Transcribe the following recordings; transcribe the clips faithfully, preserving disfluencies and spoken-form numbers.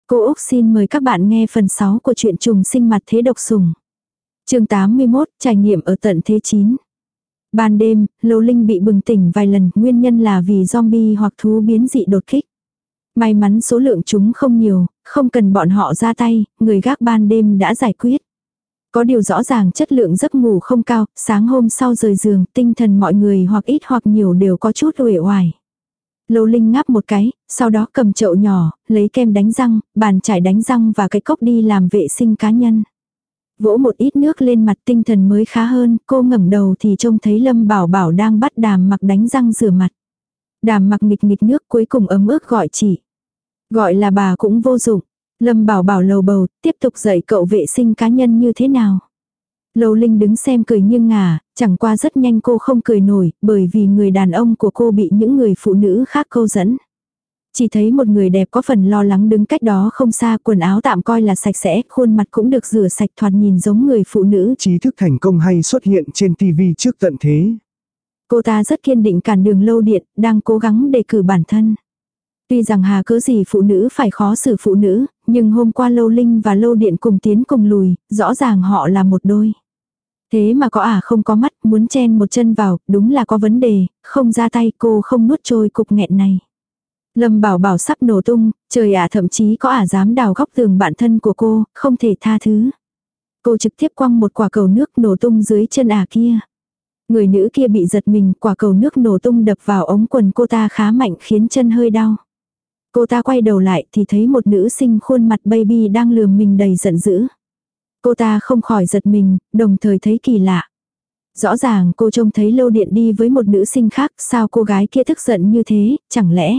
Cô Úc xin mời các bạn nghe phần sáu của truyện trùng sinh mặt thế độc sủng. Chương tám mươi mốt, trải nghiệm ở tận thế chín. Ban đêm, Lầu Linh bị bừng tỉnh vài lần, nguyên nhân là vì zombie hoặc thú biến dị đột kích. May mắn số lượng chúng không nhiều, không cần bọn họ ra tay, người gác ban đêm đã giải quyết. Có điều rõ ràng chất lượng giấc ngủ không cao, sáng hôm sau rời giường, tinh thần mọi người hoặc ít hoặc nhiều đều có chút uể oải. Lầu Linh ngáp một cái, sau đó cầm chậu nhỏ, lấy kem đánh răng, bàn chải đánh răng và cái cốc đi làm vệ sinh cá nhân. Vỗ một ít nước lên mặt, tinh thần mới khá hơn, cô ngẩng đầu thì trông thấy Lâm Bảo Bảo đang bắt Đàm Mặc đánh răng rửa mặt. Đàm Mặc nghịch nghịch nước cuối cùng ấm ức gọi chị. Gọi là bà cũng vô dụng. Lâm Bảo Bảo lầu bầu, tiếp tục dạy cậu vệ sinh cá nhân như thế nào. Lầu Linh đứng xem cười nghiêng ngả, chẳng qua rất nhanh cô không cười nổi, bởi vì người đàn ông của cô bị những người phụ nữ khác câu dẫn. Chỉ thấy một người đẹp có phần lo lắng đứng cách đó không xa, quần áo tạm coi là sạch sẽ, khuôn mặt cũng được rửa sạch, thoạt nhìn giống người phụ nữ. Trí thức thành công hay xuất hiện trên tivi trước tận thế. Cô ta rất kiên định cản đường Lâu Điện, đang cố gắng đề cử bản thân. Tuy rằng hà cớ gì phụ nữ phải khó xử phụ nữ, nhưng hôm qua Lâu Linh và Lâu Điện cùng tiến cùng lùi, rõ ràng họ là một đôi. Thế mà có ả không có mắt, muốn chen một chân vào, đúng là có vấn đề, không ra tay cô không nuốt trôi cục nghẹn này. Lâm Bảo Bảo sắp nổ tung, trời ả thậm chí có ả dám đào góc tường bạn thân của cô, không thể tha thứ. Cô trực tiếp quăng một quả cầu nước nổ tung dưới chân ả kia. Người nữ kia bị giật mình, quả cầu nước nổ tung đập vào ống quần cô ta khá mạnh khiến chân hơi đau. Cô ta quay đầu lại thì thấy một nữ sinh khuôn mặt baby đang lườm mình đầy giận dữ. Cô ta không khỏi giật mình, đồng thời thấy kỳ lạ. Rõ ràng cô trông thấy Lâu Điện đi với một nữ sinh khác, sao cô gái kia tức giận như thế, chẳng lẽ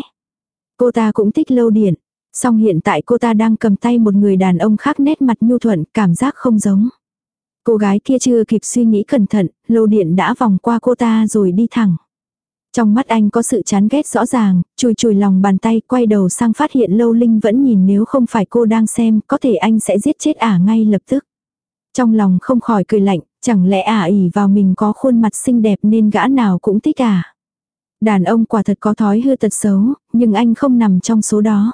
cô ta cũng thích Lâu Điện. Song hiện tại cô ta đang cầm tay một người đàn ông khác, nét mặt nhu thuận, cảm giác không giống. Cô gái kia chưa kịp suy nghĩ cẩn thận, Lâu Điện đã vòng qua cô ta rồi đi thẳng. Trong mắt anh có sự chán ghét rõ ràng, chùi chùi lòng bàn tay, quay đầu sang phát hiện Lâu Linh vẫn nhìn, nếu không phải cô đang xem, có thể anh sẽ giết chết ả ngay lập tức. Trong lòng không khỏi cười lạnh, chẳng lẽ ả ỷ vào mình có khuôn mặt xinh đẹp nên gã nào cũng thích à. Đàn ông quả thật có thói hư tật xấu, nhưng anh không nằm trong số đó.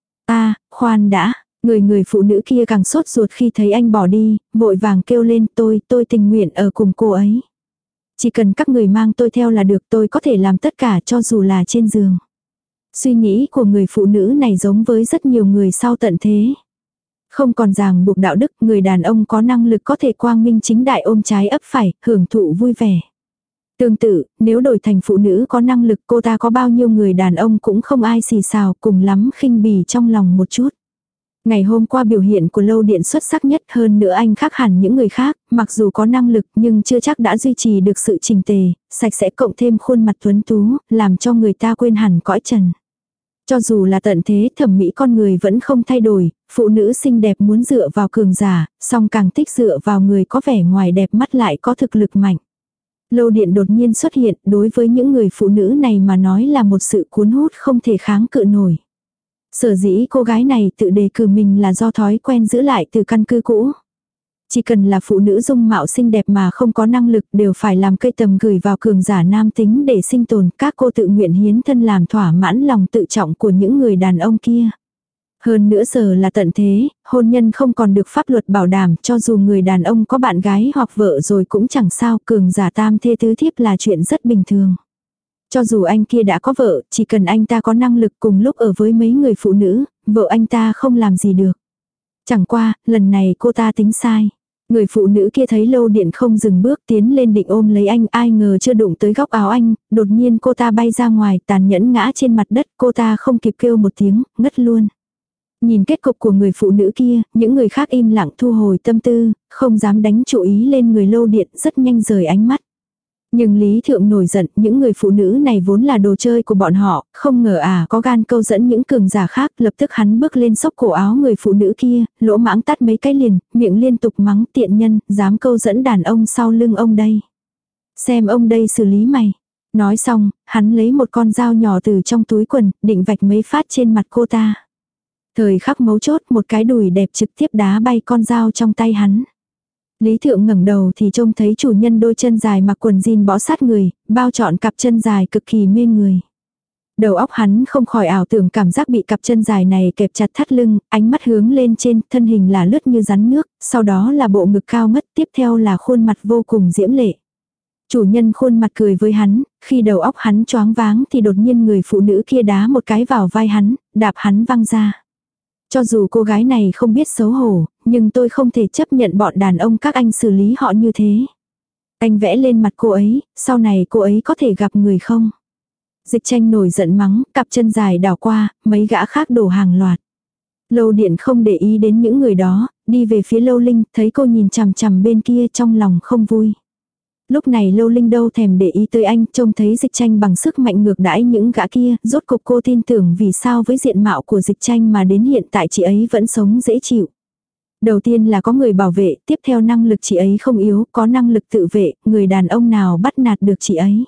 À, khoan đã, người người phụ nữ kia càng sốt ruột khi thấy anh bỏ đi, vội vàng kêu lên, tôi, tôi tình nguyện ở cùng cô ấy. Chỉ cần các người mang tôi theo là được, tôi có thể làm tất cả cho dù là trên giường. Suy nghĩ của người phụ nữ này giống với rất nhiều người sau tận thế. Không còn ràng buộc đạo đức, người đàn ông có năng lực có thể quang minh chính đại ôm trái ấp phải, hưởng thụ vui vẻ. Tương tự, nếu đổi thành phụ nữ có năng lực, cô ta có bao nhiêu người đàn ông cũng không ai xì xào, cùng lắm khinh bỉ trong lòng một chút. Ngày hôm qua biểu hiện của Lâu Điện xuất sắc nhất, hơn nữa anh khác hẳn những người khác, mặc dù có năng lực nhưng chưa chắc đã duy trì được sự chỉnh tề, sạch sẽ, cộng thêm khuôn mặt tuấn tú, làm cho người ta quên hẳn cõi trần. Cho dù là tận thế, thẩm mỹ con người vẫn không thay đổi, phụ nữ xinh đẹp muốn dựa vào cường giả, song càng thích dựa vào người có vẻ ngoài đẹp mắt lại có thực lực mạnh. Lâu Điện đột nhiên xuất hiện, đối với những người phụ nữ này mà nói là một sự cuốn hút không thể kháng cự nổi. Sở dĩ cô gái này tự đề cử mình là do thói quen giữ lại từ căn cứ cũ. Chỉ cần là phụ nữ dung mạo xinh đẹp mà không có năng lực đều phải làm cây tầm gửi vào cường giả nam tính để sinh tồn, các cô tự nguyện hiến thân làm thỏa mãn lòng tự trọng của những người đàn ông kia. Hơn nữa giờ là tận thế, hôn nhân không còn được pháp luật bảo đảm, cho dù người đàn ông có bạn gái hoặc vợ rồi cũng chẳng sao, cường giả tam thê tứ thiếp là chuyện rất bình thường. Cho dù anh kia đã có vợ, chỉ cần anh ta có năng lực cùng lúc ở với mấy người phụ nữ, vợ anh ta không làm gì được. Chẳng qua, lần này cô ta tính sai. Người phụ nữ kia thấy Lâu Điện không dừng bước, tiến lên định ôm lấy anh, ai ngờ chưa đụng tới góc áo anh, đột nhiên cô ta bay ra ngoài, tàn nhẫn ngã trên mặt đất, cô ta không kịp kêu một tiếng, ngất luôn. Nhìn kết cục của người phụ nữ kia, những người khác im lặng thu hồi tâm tư, không dám đánh chú ý lên người Lâu Điện, rất nhanh rời ánh mắt. Nhưng Lý Thượng nổi giận, những người phụ nữ này vốn là đồ chơi của bọn họ, không ngờ à có gan câu dẫn những cường giả khác, lập tức hắn bước lên xốc cổ áo người phụ nữ kia, lỗ mãng tát mấy cái liền, miệng liên tục mắng, tiện nhân, dám câu dẫn đàn ông sau lưng ông đây. Xem ông đây xử lý mày. Nói xong, hắn lấy một con dao nhỏ từ trong túi quần, định vạch mấy phát trên mặt cô ta. Thời khắc mấu chốt, một cái đùi đẹp trực tiếp đá bay con dao trong tay hắn. Lý Thượng ngẩng đầu thì trông thấy chủ nhân đôi chân dài mặc quần jean bó sát người, bao trọn cặp chân dài cực kỳ mê người. Đầu óc hắn không khỏi ảo tưởng cảm giác bị cặp chân dài này kẹp chặt thắt lưng, ánh mắt hướng lên trên, thân hình là lướt như rắn nước, sau đó là bộ ngực cao ngất, tiếp theo là khuôn mặt vô cùng diễm lệ. Chủ nhân khuôn mặt cười với hắn, khi đầu óc hắn choáng váng thì đột nhiên người phụ nữ kia đá một cái vào vai hắn, đạp hắn văng ra. Cho dù cô gái này không biết xấu hổ, nhưng tôi không thể chấp nhận bọn đàn ông các anh xử lý họ như thế. Anh vẽ lên mặt cô ấy, sau này cô ấy có thể gặp người không? Dịch Tranh nổi giận mắng, cặp chân dài đảo qua, mấy gã khác đổ hàng loạt. Lâu Điện không để ý đến những người đó, đi về phía Lâu Linh, thấy cô nhìn chằm chằm bên kia trong lòng không vui. Lúc này Lâu Linh đâu thèm để ý tới anh, trông thấy Dịch Tranh bằng sức mạnh ngược đãi những gã kia, rốt cục cô tin tưởng vì sao với diện mạo của Dịch Tranh mà đến hiện tại chị ấy vẫn sống dễ chịu. Đầu tiên là có người bảo vệ, tiếp theo năng lực chị ấy không yếu, có năng lực tự vệ, người đàn ông nào bắt nạt được chị ấy.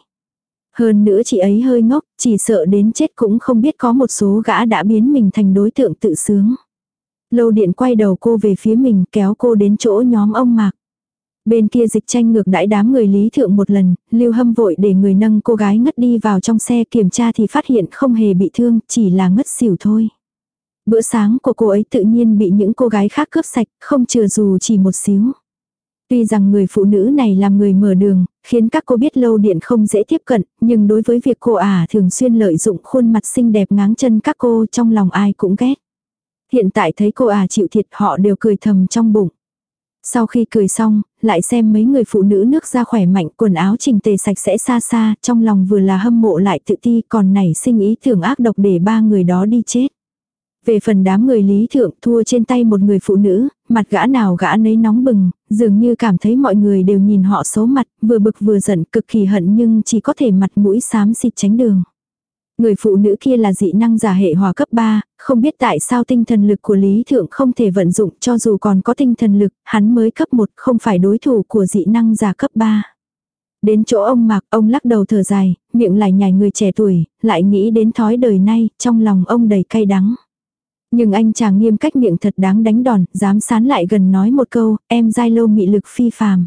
Hơn nữa chị ấy hơi ngốc, chỉ sợ đến chết cũng không biết có một số gã đã biến mình thành đối tượng tự sướng. Lâu Điện quay đầu cô về phía mình, kéo cô đến chỗ nhóm ông Mạc. Bên kia Dịch Tranh ngược đãi đám người Lý Thượng một lần, Lưu Hâm vội để người nâng cô gái ngất đi vào trong xe, kiểm tra thì phát hiện không hề bị thương, chỉ là ngất xỉu thôi. Bữa sáng của cô ấy tự nhiên bị những cô gái khác cướp sạch, không chừa dù chỉ một xíu. Tuy rằng người phụ nữ này làm người mở đường, khiến các cô biết Lâu Điện không dễ tiếp cận, nhưng đối với việc cô ả thường xuyên lợi dụng khuôn mặt xinh đẹp ngáng chân các cô, trong lòng ai cũng ghét. Hiện tại thấy cô ả chịu thiệt, họ đều cười thầm trong bụng. Sau khi cười xong, lại xem mấy người phụ nữ nước da khỏe mạnh, quần áo chỉnh tề sạch sẽ xa xa, trong lòng vừa là hâm mộ lại tự ti, còn nảy sinh ý tưởng ác độc để ba người đó đi chết. Về phần đám người Lý Thượng, thua trên tay một người phụ nữ, mặt gã nào gã nấy nóng bừng, dường như cảm thấy mọi người đều nhìn họ xấu mặt, vừa bực vừa giận, cực kỳ hận nhưng chỉ có thể mặt mũi xám xịt tránh đường. Người phụ nữ kia là dị năng giả hệ hỏa cấp ba, không biết tại sao tinh thần lực của Lý Thượng không thể vận dụng, cho dù còn có tinh thần lực, hắn mới cấp một, không phải đối thủ của dị năng giả cấp ba. Đến chỗ ông Mạc, ông lắc đầu thở dài, miệng lại nhảy người trẻ tuổi, lại nghĩ đến thói đời nay, trong lòng ông đầy cay đắng. Nhưng anh chàng nghiêm cách miệng thật đáng đánh đòn, dám sán lại gần nói một câu, em giai Lâu mị lực phi phàm.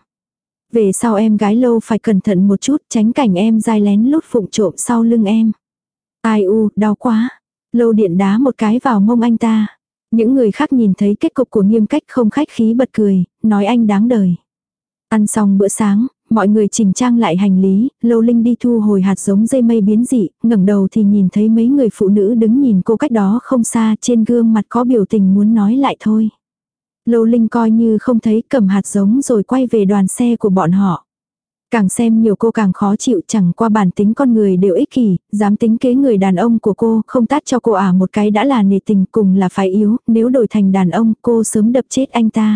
Về sau em gái Lâu phải cẩn thận một chút, tránh cảnh em giai lén lút phụng trộm sau lưng em. Ai u, đau quá. Lâu Điện đá một cái vào mông anh ta. Những người khác nhìn thấy kết cục của nghiêm cách không khách khí bật cười, nói anh đáng đời. Ăn xong bữa sáng, mọi người chỉnh trang lại hành lý, Lâu Linh đi thu hồi hạt giống dây mây biến dị, ngẩng đầu thì nhìn thấy mấy người phụ nữ đứng nhìn cô cách đó không xa, trên gương mặt có biểu tình muốn nói lại thôi. Lâu Linh coi như không thấy, cầm hạt giống rồi quay về đoàn xe của bọn họ. Càng xem nhiều cô càng khó chịu, chẳng qua bản tính con người đều ích kỷ, dám tính kế người đàn ông của cô, không tát cho cô ả một cái đã là nề tình, cùng là phái yếu, nếu đổi thành đàn ông cô sớm đập chết anh ta.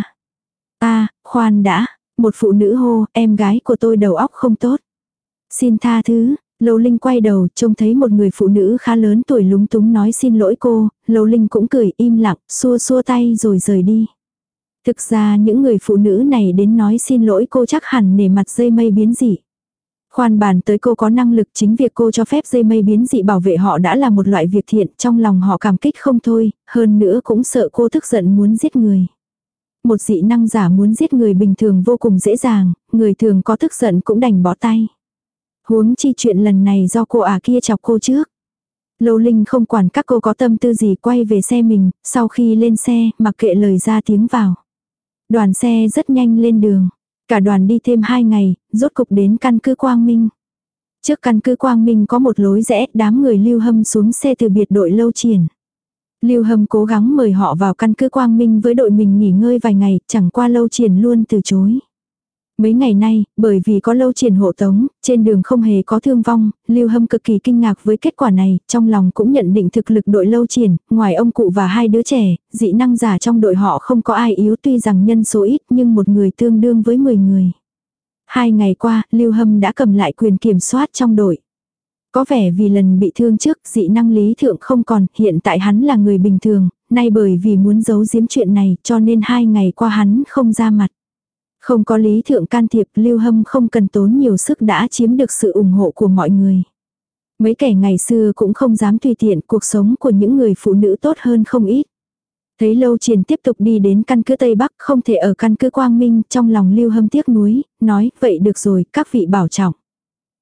Ta, khoan đã, một phụ nữ hô, em gái của tôi đầu óc không tốt. Xin tha thứ, Lâu Linh quay đầu, trông thấy một người phụ nữ khá lớn tuổi lúng túng nói xin lỗi cô, Lâu Linh cũng cười im lặng, xua xua tay rồi rời đi. Thực ra những người phụ nữ này đến nói xin lỗi cô chắc hẳn nể mặt dây mây biến dị. Khoan bàn tới cô có năng lực, chính việc cô cho phép dây mây biến dị bảo vệ họ đã là một loại việc thiện, trong lòng họ cảm kích không thôi, hơn nữa cũng sợ cô tức giận muốn giết người. Một dị năng giả muốn giết người bình thường vô cùng dễ dàng, người thường có tức giận cũng đành bỏ tay. Huống chi chuyện lần này do cô ả kia chọc cô trước. Lâu Linh không quản các cô có tâm tư gì, quay về xe mình, sau khi lên xe, mặc kệ lời ra tiếng vào. Đoàn xe rất nhanh lên đường. Cả đoàn đi thêm hai ngày, rốt cục đến căn cứ Quang Minh. Trước căn cứ Quang Minh có một lối rẽ, đám người Lưu Hâm xuống xe từ biệt đội Lâu Triển. Lưu Hâm cố gắng mời họ vào căn cứ Quang Minh với đội mình nghỉ ngơi vài ngày, chẳng qua Lâu Triển luôn từ chối. Mấy ngày nay, bởi vì có Lâu Triển hộ tống, trên đường không hề có thương vong, Lưu Hâm cực kỳ kinh ngạc với kết quả này, trong lòng cũng nhận định thực lực đội Lâu Triển, ngoài ông cụ và hai đứa trẻ, dị năng giả trong đội họ không có ai yếu, tuy rằng nhân số ít nhưng một người tương đương với mười người. Hai ngày qua, Lưu Hâm đã cầm lại quyền kiểm soát trong đội. Có vẻ vì lần bị thương trước, dị năng Lý Thượng không còn, hiện tại hắn là người bình thường, nay bởi vì muốn giấu giếm chuyện này cho nên hai ngày qua hắn không ra mặt. Không có Lý Thượng can thiệp, Lưu Hâm không cần tốn nhiều sức đã chiếm được sự ủng hộ của mọi người. Mấy kẻ ngày xưa cũng không dám tùy tiện, cuộc sống của những người phụ nữ tốt hơn không ít. Thấy Lâu Triển tiếp tục đi đến căn cứ Tây Bắc, không thể ở căn cứ Quang Minh, trong lòng Lưu Hâm tiếc nuối, nói, vậy được rồi, các vị bảo trọng.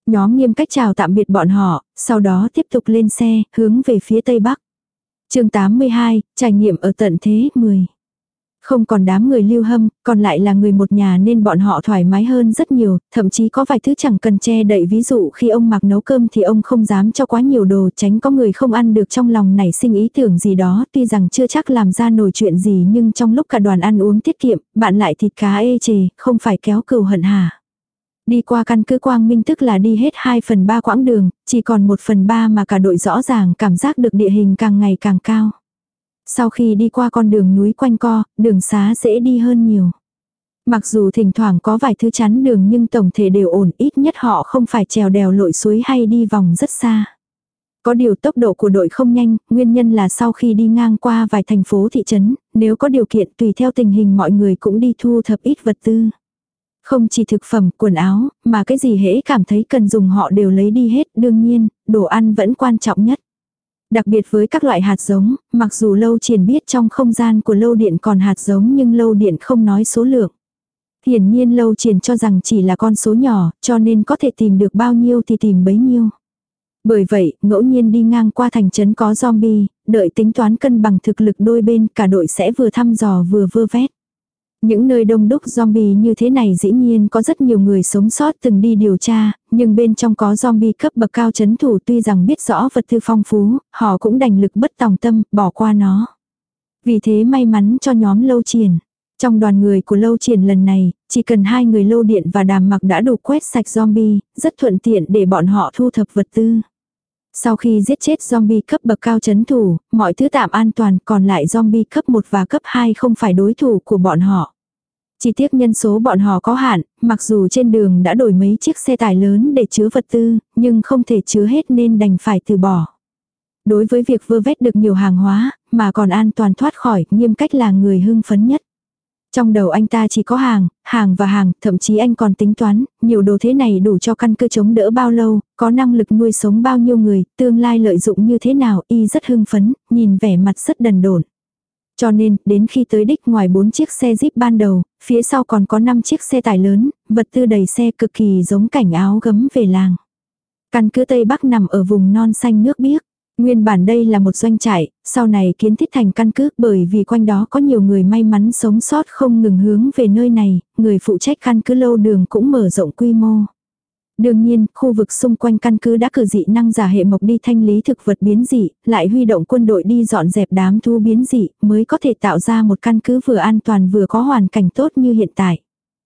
Nhóm Nghiêm Cách chào tạm biệt bọn họ, sau đó tiếp tục lên xe, hướng về phía tây bắc. chương tám mươi hai, trải nghiệm ở tận thế mười. Không còn đám người Lưu Hâm, còn lại là người một nhà nên bọn họ thoải mái hơn rất nhiều, thậm chí có vài thứ chẳng cần che đậy, ví dụ khi ông Mạc nấu cơm thì ông không dám cho quá nhiều đồ, tránh có người không ăn được trong lòng nảy sinh ý tưởng gì đó, tuy rằng chưa chắc làm ra nổi chuyện gì nhưng trong lúc cả đoàn ăn uống tiết kiệm, bạn lại thịt cá ê chề, không phải kéo cừu hận hả. Đi qua căn cứ Quang Minh tức là đi hết hai phần ba quãng đường, chỉ còn một phần ba mà cả đội rõ ràng cảm giác được địa hình càng ngày càng cao. Sau khi đi qua con đường núi quanh co, đường xá dễ đi hơn nhiều. Mặc dù thỉnh thoảng có vài thứ chắn đường nhưng tổng thể đều ổn, ít nhất họ không phải trèo đèo lội suối hay đi vòng rất xa. Có điều tốc độ của đội không nhanh, nguyên nhân là sau khi đi ngang qua vài thành phố thị trấn, nếu có điều kiện tùy theo tình hình mọi người cũng đi thu thập ít vật tư. Không chỉ thực phẩm, quần áo, mà cái gì hễ cảm thấy cần dùng họ đều lấy đi hết, đương nhiên, đồ ăn vẫn quan trọng nhất. Đặc biệt với các loại hạt giống, mặc dù Lâu Triển biết trong không gian của Lâu Điện còn hạt giống nhưng Lâu Điện không nói số lượng. Hiển nhiên Lâu Triển cho rằng chỉ là con số nhỏ, cho nên có thể tìm được bao nhiêu thì tìm bấy nhiêu. Bởi vậy, ngẫu nhiên đi ngang qua thành trấn có zombie, đợi tính toán cân bằng thực lực đôi bên, cả đội sẽ vừa thăm dò vừa vơ vét. Những nơi đông đúc zombie như thế này dĩ nhiên có rất nhiều người sống sót từng đi điều tra, nhưng bên trong có zombie cấp bậc cao trấn thủ, tuy rằng biết rõ vật tư phong phú, họ cũng đành lực bất tòng tâm, bỏ qua nó. Vì thế may mắn cho nhóm Lâu Triển. Trong đoàn người của Lâu Triển lần này, chỉ cần hai người Lâu Điện và Đàm Mặc đã đủ quét sạch zombie, rất thuận tiện để bọn họ thu thập vật tư. Sau khi giết chết zombie cấp bậc cao trấn thủ, mọi thứ tạm an toàn, còn lại zombie cấp một và cấp hai không phải đối thủ của bọn họ. Chỉ tiếc nhân số bọn họ có hạn, mặc dù trên đường đã đổi mấy chiếc xe tải lớn để chứa vật tư, nhưng không thể chứa hết nên đành phải từ bỏ. Đối với việc vơ vét được nhiều hàng hóa, mà còn an toàn thoát khỏi, Nghiêm Cách là người hưng phấn nhất. Trong đầu anh ta chỉ có hàng, hàng và hàng, thậm chí anh còn tính toán, nhiều đồ thế này đủ cho căn cứ chống đỡ bao lâu, có năng lực nuôi sống bao nhiêu người, tương lai lợi dụng như thế nào, y rất hưng phấn, nhìn vẻ mặt rất đần độn. Cho nên, đến khi tới đích ngoài bốn chiếc xe Jeep ban đầu, phía sau còn có năm chiếc xe tải lớn, vật tư đầy xe cực kỳ giống cảnh áo gấm về làng. Căn cứ Tây Bắc nằm ở vùng non xanh nước biếc. Nguyên bản đây là một doanh trại, sau này kiến thiết thành căn cứ bởi vì quanh đó có nhiều người may mắn sống sót không ngừng hướng về nơi này, người phụ trách căn cứ Lâu Đường cũng mở rộng quy mô. Đương nhiên, khu vực xung quanh căn cứ đã cử dị năng giả hệ mộc đi thanh lý thực vật biến dị, lại huy động quân đội đi dọn dẹp đám thú biến dị, mới có thể tạo ra một căn cứ vừa an toàn vừa có hoàn cảnh tốt như hiện tại.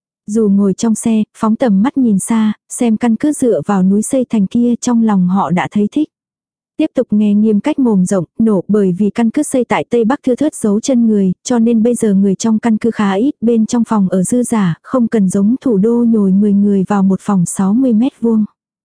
Dù ngồi trong xe, phóng tầm mắt nhìn xa, xem căn cứ dựa vào núi xây thành kia, trong lòng họ đã thấy thích. Tiếp tục nghe Nghiêm Cách mồm rộng, nổ, bởi vì căn cứ xây tại Tây Bắc thưa thớt giấu chân người, cho nên bây giờ người trong căn cứ khá ít, bên trong phòng ở dư giả, không cần giống thủ đô nhồi mười người vào một phòng sáu mươi mét vuông.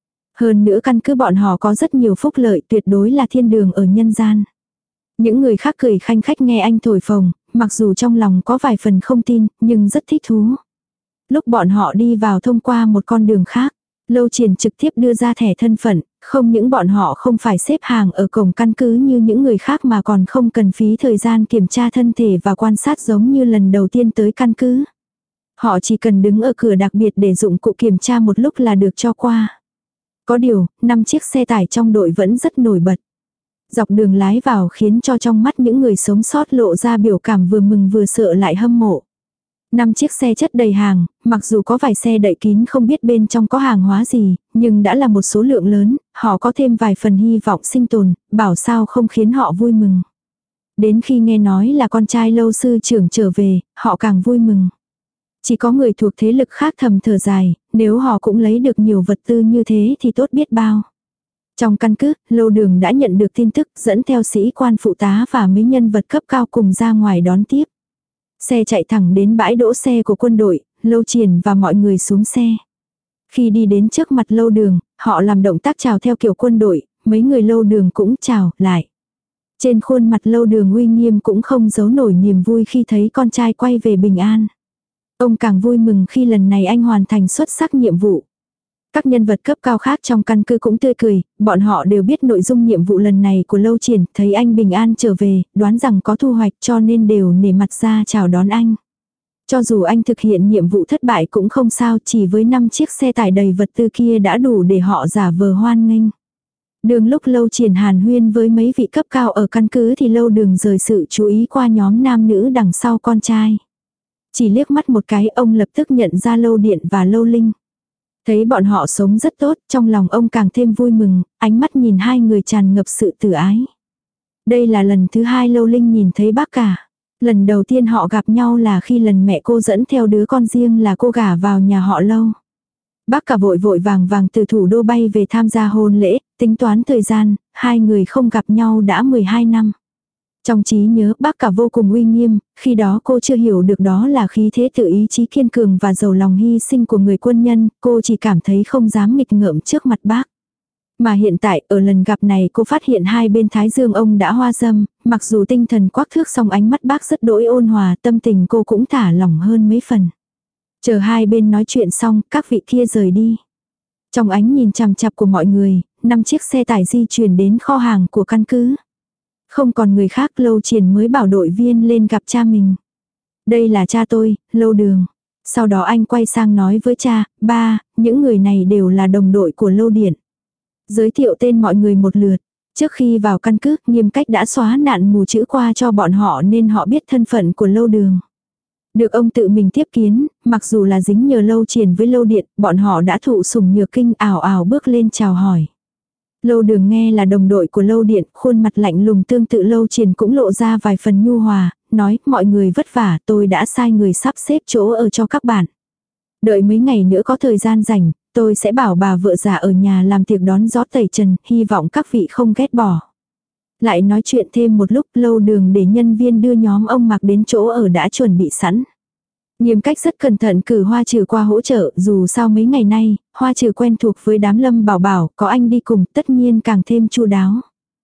Hơn nữa căn cứ bọn họ có rất nhiều phúc lợi, tuyệt đối là thiên đường ở nhân gian. Những người khác cười khanh khách nghe anh thổi phồng, mặc dù trong lòng có vài phần không tin, nhưng rất thích thú. Lúc bọn họ đi vào thông qua một con đường khác, Lâu Triển trực tiếp đưa ra thẻ thân phận, không những bọn họ không phải xếp hàng ở cổng căn cứ như những người khác mà còn không cần phí thời gian kiểm tra thân thể và quan sát giống như lần đầu tiên tới căn cứ. Họ chỉ cần đứng ở cửa đặc biệt để dụng cụ kiểm tra một lúc là được cho qua. Có điều, năm chiếc xe tải trong đội vẫn rất nổi bật. Dọc đường lái vào khiến cho trong mắt những người sống sót lộ ra biểu cảm vừa mừng vừa sợ lại hâm mộ. Năm chiếc xe chất đầy hàng, mặc dù có vài xe đậy kín không biết bên trong có hàng hóa gì, nhưng đã là một số lượng lớn, họ có thêm vài phần hy vọng sinh tồn, bảo sao không khiến họ vui mừng. Đến khi nghe nói là con trai Lâu sư trưởng trở về, họ càng vui mừng. Chỉ có người thuộc thế lực khác thầm thở dài, nếu họ cũng lấy được nhiều vật tư như thế thì tốt biết bao. Trong căn cứ, Lâu Đường đã nhận được tin tức dẫn theo sĩ quan phụ tá và mấy nhân vật cấp cao cùng ra ngoài đón tiếp. Xe chạy thẳng đến bãi đỗ xe của quân đội, Lâu Triển và mọi người xuống xe. Khi đi đến trước mặt Lâu Đường, họ làm động tác chào theo kiểu quân đội, mấy người Lâu Đường cũng chào lại. Trên khuôn mặt Lâu Đường uy nghiêm cũng không giấu nổi niềm vui khi thấy con trai quay về bình an. Ông càng vui mừng khi lần này anh hoàn thành xuất sắc nhiệm vụ. Các nhân vật cấp cao khác trong căn cứ cũng tươi cười, bọn họ đều biết nội dung nhiệm vụ lần này của Lâu Triển, thấy anh bình an trở về, đoán rằng có thu hoạch cho nên đều nể mặt ra chào đón anh. Cho dù anh thực hiện nhiệm vụ thất bại cũng không sao, chỉ với năm chiếc xe tải đầy vật tư kia đã đủ để họ giả vờ hoan nghênh. Đường lúc Lâu Triển hàn huyên với mấy vị cấp cao ở căn cứ thì Lâu Đường rời sự chú ý qua nhóm nam nữ đằng sau con trai. Chỉ liếc mắt một cái ông lập tức nhận ra Lâu Điện và Lâu Linh. Thấy bọn họ sống rất tốt, trong lòng ông càng thêm vui mừng, ánh mắt nhìn hai người tràn ngập sự tử ái. Đây là lần thứ hai Lâu Linh nhìn thấy bác cả. Lần đầu tiên họ gặp nhau là khi lần mẹ cô dẫn theo đứa con riêng là cô gả vào nhà họ Lâu. Bác cả vội vội vàng vàng từ thủ đô bay về tham gia hôn lễ, tính toán thời gian, hai người không gặp nhau đã mười hai năm. Trong trí nhớ bác cả vô cùng uy nghiêm, khi đó cô chưa hiểu được đó là khí thế tự ý chí kiên cường và giàu lòng hy sinh của người quân nhân, cô chỉ cảm thấy không dám nghịch ngợm trước mặt bác. Mà hiện tại ở lần gặp này cô phát hiện hai bên thái dương ông đã hoa râm, mặc dù tinh thần quắc thước song ánh mắt bác rất đỗi ôn hòa, tâm tình cô cũng thả lỏng hơn mấy phần. Chờ hai bên nói chuyện xong, các vị kia rời đi. Trong ánh nhìn chằm chằm của mọi người, năm chiếc xe tải di chuyển đến kho hàng của căn cứ. Không còn người khác, Lâu Triển mới bảo đội viên lên gặp cha mình. Đây là cha tôi, Lâu Đường. Sau đó anh quay sang nói với cha, ba, những người này đều là đồng đội của Lâu Điện. Giới thiệu tên mọi người một lượt. Trước khi vào căn cứ, Nghiêm Cách đã xóa nạn mù chữ qua cho bọn họ nên họ biết thân phận của Lâu Đường. Được ông tự mình tiếp kiến, mặc dù là dính nhờ Lâu Triển với Lâu Điện, bọn họ đã thụ sủng nhược kinh ảo ảo bước lên chào hỏi. Lâu Đường nghe là đồng đội của Lâu Điện, khuôn mặt lạnh lùng tương tự Lâu Triển cũng lộ ra vài phần nhu hòa, nói mọi người vất vả, tôi đã sai người sắp xếp chỗ ở cho các bạn. Đợi mấy ngày nữa có thời gian rảnh, tôi sẽ bảo bà vợ già ở nhà làm tiệc đón gió tẩy trần, hy vọng các vị không ghét bỏ. Lại nói chuyện thêm một lúc, Lâu Đường để nhân viên đưa nhóm ông Mạc đến chỗ ở đã chuẩn bị sẵn. Nghiêm Cách rất cẩn thận cử Hoa Trừ qua hỗ trợ, dù sao mấy ngày nay, Hoa Trừ quen thuộc với đám Lâm Bảo Bảo, có anh đi cùng tất nhiên càng thêm chu đáo.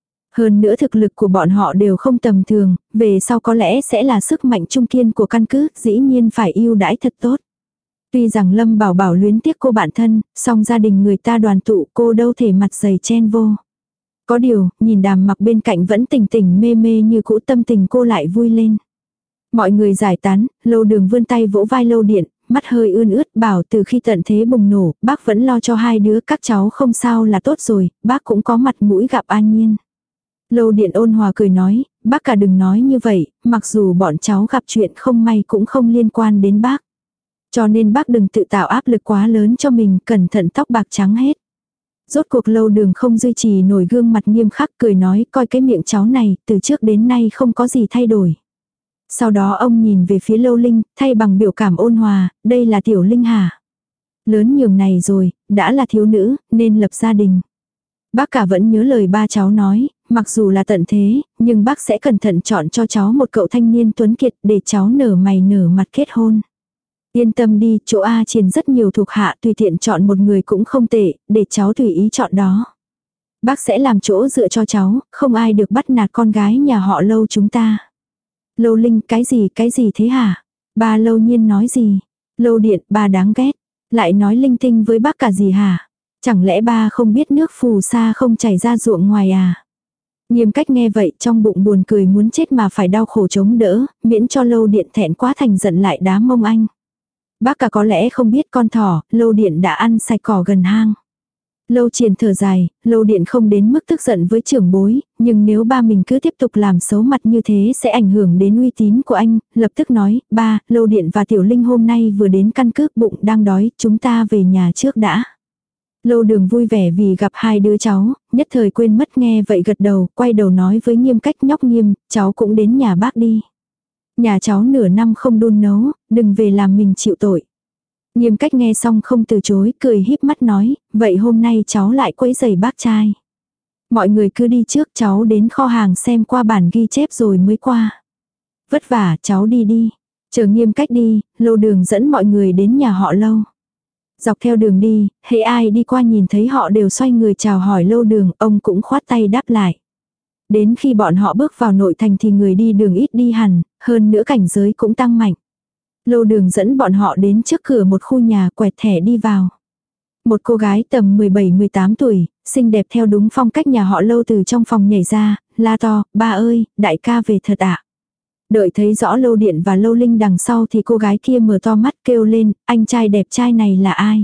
Hơn nữa thực lực của bọn họ đều không tầm thường, về sau có lẽ sẽ là sức mạnh trung kiên của căn cứ, dĩ nhiên phải ưu đãi thật tốt. Tuy rằng Lâm Bảo Bảo luyến tiếc cô bạn thân, song gia đình người ta đoàn tụ cô đâu thể mặt dày chen vô. Có điều, nhìn Đàm Mặc bên cạnh vẫn tỉnh tỉnh mê mê như cũ, tâm tình cô lại vui lên. Mọi người giải tán, Lâu Đường vươn tay vỗ vai Lâu Điện, mắt hơi ươn ướt bảo từ khi tận thế bùng nổ, bác vẫn lo cho hai đứa các cháu không sao là tốt rồi, bác cũng có mặt mũi gặp An Nhiên. Lâu Điện ôn hòa cười nói, bác cả đừng nói như vậy, mặc dù bọn cháu gặp chuyện không may cũng không liên quan đến bác. Cho nên bác đừng tự tạo áp lực quá lớn cho mình, cẩn thận tóc bạc trắng hết. Rốt cuộc Lâu Đường không duy trì nổi gương mặt nghiêm khắc, cười nói coi cái miệng cháu này, từ trước đến nay không có gì thay đổi. Sau đó ông nhìn về phía Lâu Linh, thay bằng biểu cảm ôn hòa, đây là Tiểu Linh hả? Lớn nhường này rồi, đã là thiếu nữ, nên lập gia đình. Bác cả vẫn nhớ lời ba cháu nói, mặc dù là tận thế, nhưng bác sẽ cẩn thận chọn cho cháu một cậu thanh niên tuấn kiệt để cháu nở mày nở mặt kết hôn. Yên tâm đi, chỗ A Triển rất nhiều thuộc hạ, tùy tiện chọn một người cũng không tệ, để cháu tùy ý chọn đó. Bác sẽ làm chỗ dựa cho cháu, không ai được bắt nạt con gái nhà họ Lâu chúng ta. Lâu Linh, cái gì cái gì thế hả? Ba Lâu Nhiên nói gì? Lâu Điện, ba đáng ghét. Lại nói linh tinh với bác cả gì hả? Chẳng lẽ ba không biết nước phù sa không chảy ra ruộng ngoài à? Nghiêm Cách nghe vậy trong bụng buồn cười muốn chết mà phải đau khổ chống đỡ, miễn cho Lâu Điện thẹn quá thành giận lại đá mông anh. Bác cả có lẽ không biết con thỏ, Lâu Điện đã ăn sạch cỏ gần hang. Lâu Triển thở dài, Lâu Điện không đến mức tức giận với trưởng bối, nhưng nếu ba mình cứ tiếp tục làm xấu mặt như thế sẽ ảnh hưởng đến uy tín của anh, lập tức nói, ba, Lâu Điện và Tiểu Linh hôm nay vừa đến căn cứ, bụng đang đói, chúng ta về nhà trước đã. Lâu Đường vui vẻ vì gặp hai đứa cháu, nhất thời quên mất nghe vậy gật đầu, quay đầu nói với Nghiêm Cách nhóc Nghiêm, cháu cũng đến nhà bác đi. Nhà cháu nửa năm không đun nấu, đừng về làm mình chịu tội. Nghiêm Cách nghe xong không từ chối, cười híp mắt nói, vậy hôm nay cháu lại quấy rầy bác trai. Mọi người cứ đi trước, cháu đến kho hàng xem qua bản ghi chép rồi mới qua. Vất vả, cháu đi đi. Chờ Nghiêm Cách đi, Lâu Đường dẫn mọi người đến nhà họ Lâu. Dọc theo đường đi, hễ ai đi qua nhìn thấy họ đều xoay người chào hỏi Lâu Đường, ông cũng khoát tay đáp lại. Đến khi bọn họ bước vào nội thành thì người đi đường ít đi hẳn, hơn nữa cảnh giới cũng tăng mạnh. Lâu Đường dẫn bọn họ đến trước cửa một khu nhà, quẹt thẻ đi vào. Một cô gái tầm mười bảy mười tám tuổi, xinh đẹp theo đúng phong cách nhà họ Lâu từ trong phòng nhảy ra, la to, ba ơi, đại ca về thật ạ. Đợi thấy rõ Lâu Điện và Lâu Linh đằng sau thì cô gái kia mở to mắt kêu lên, anh trai đẹp trai này là ai?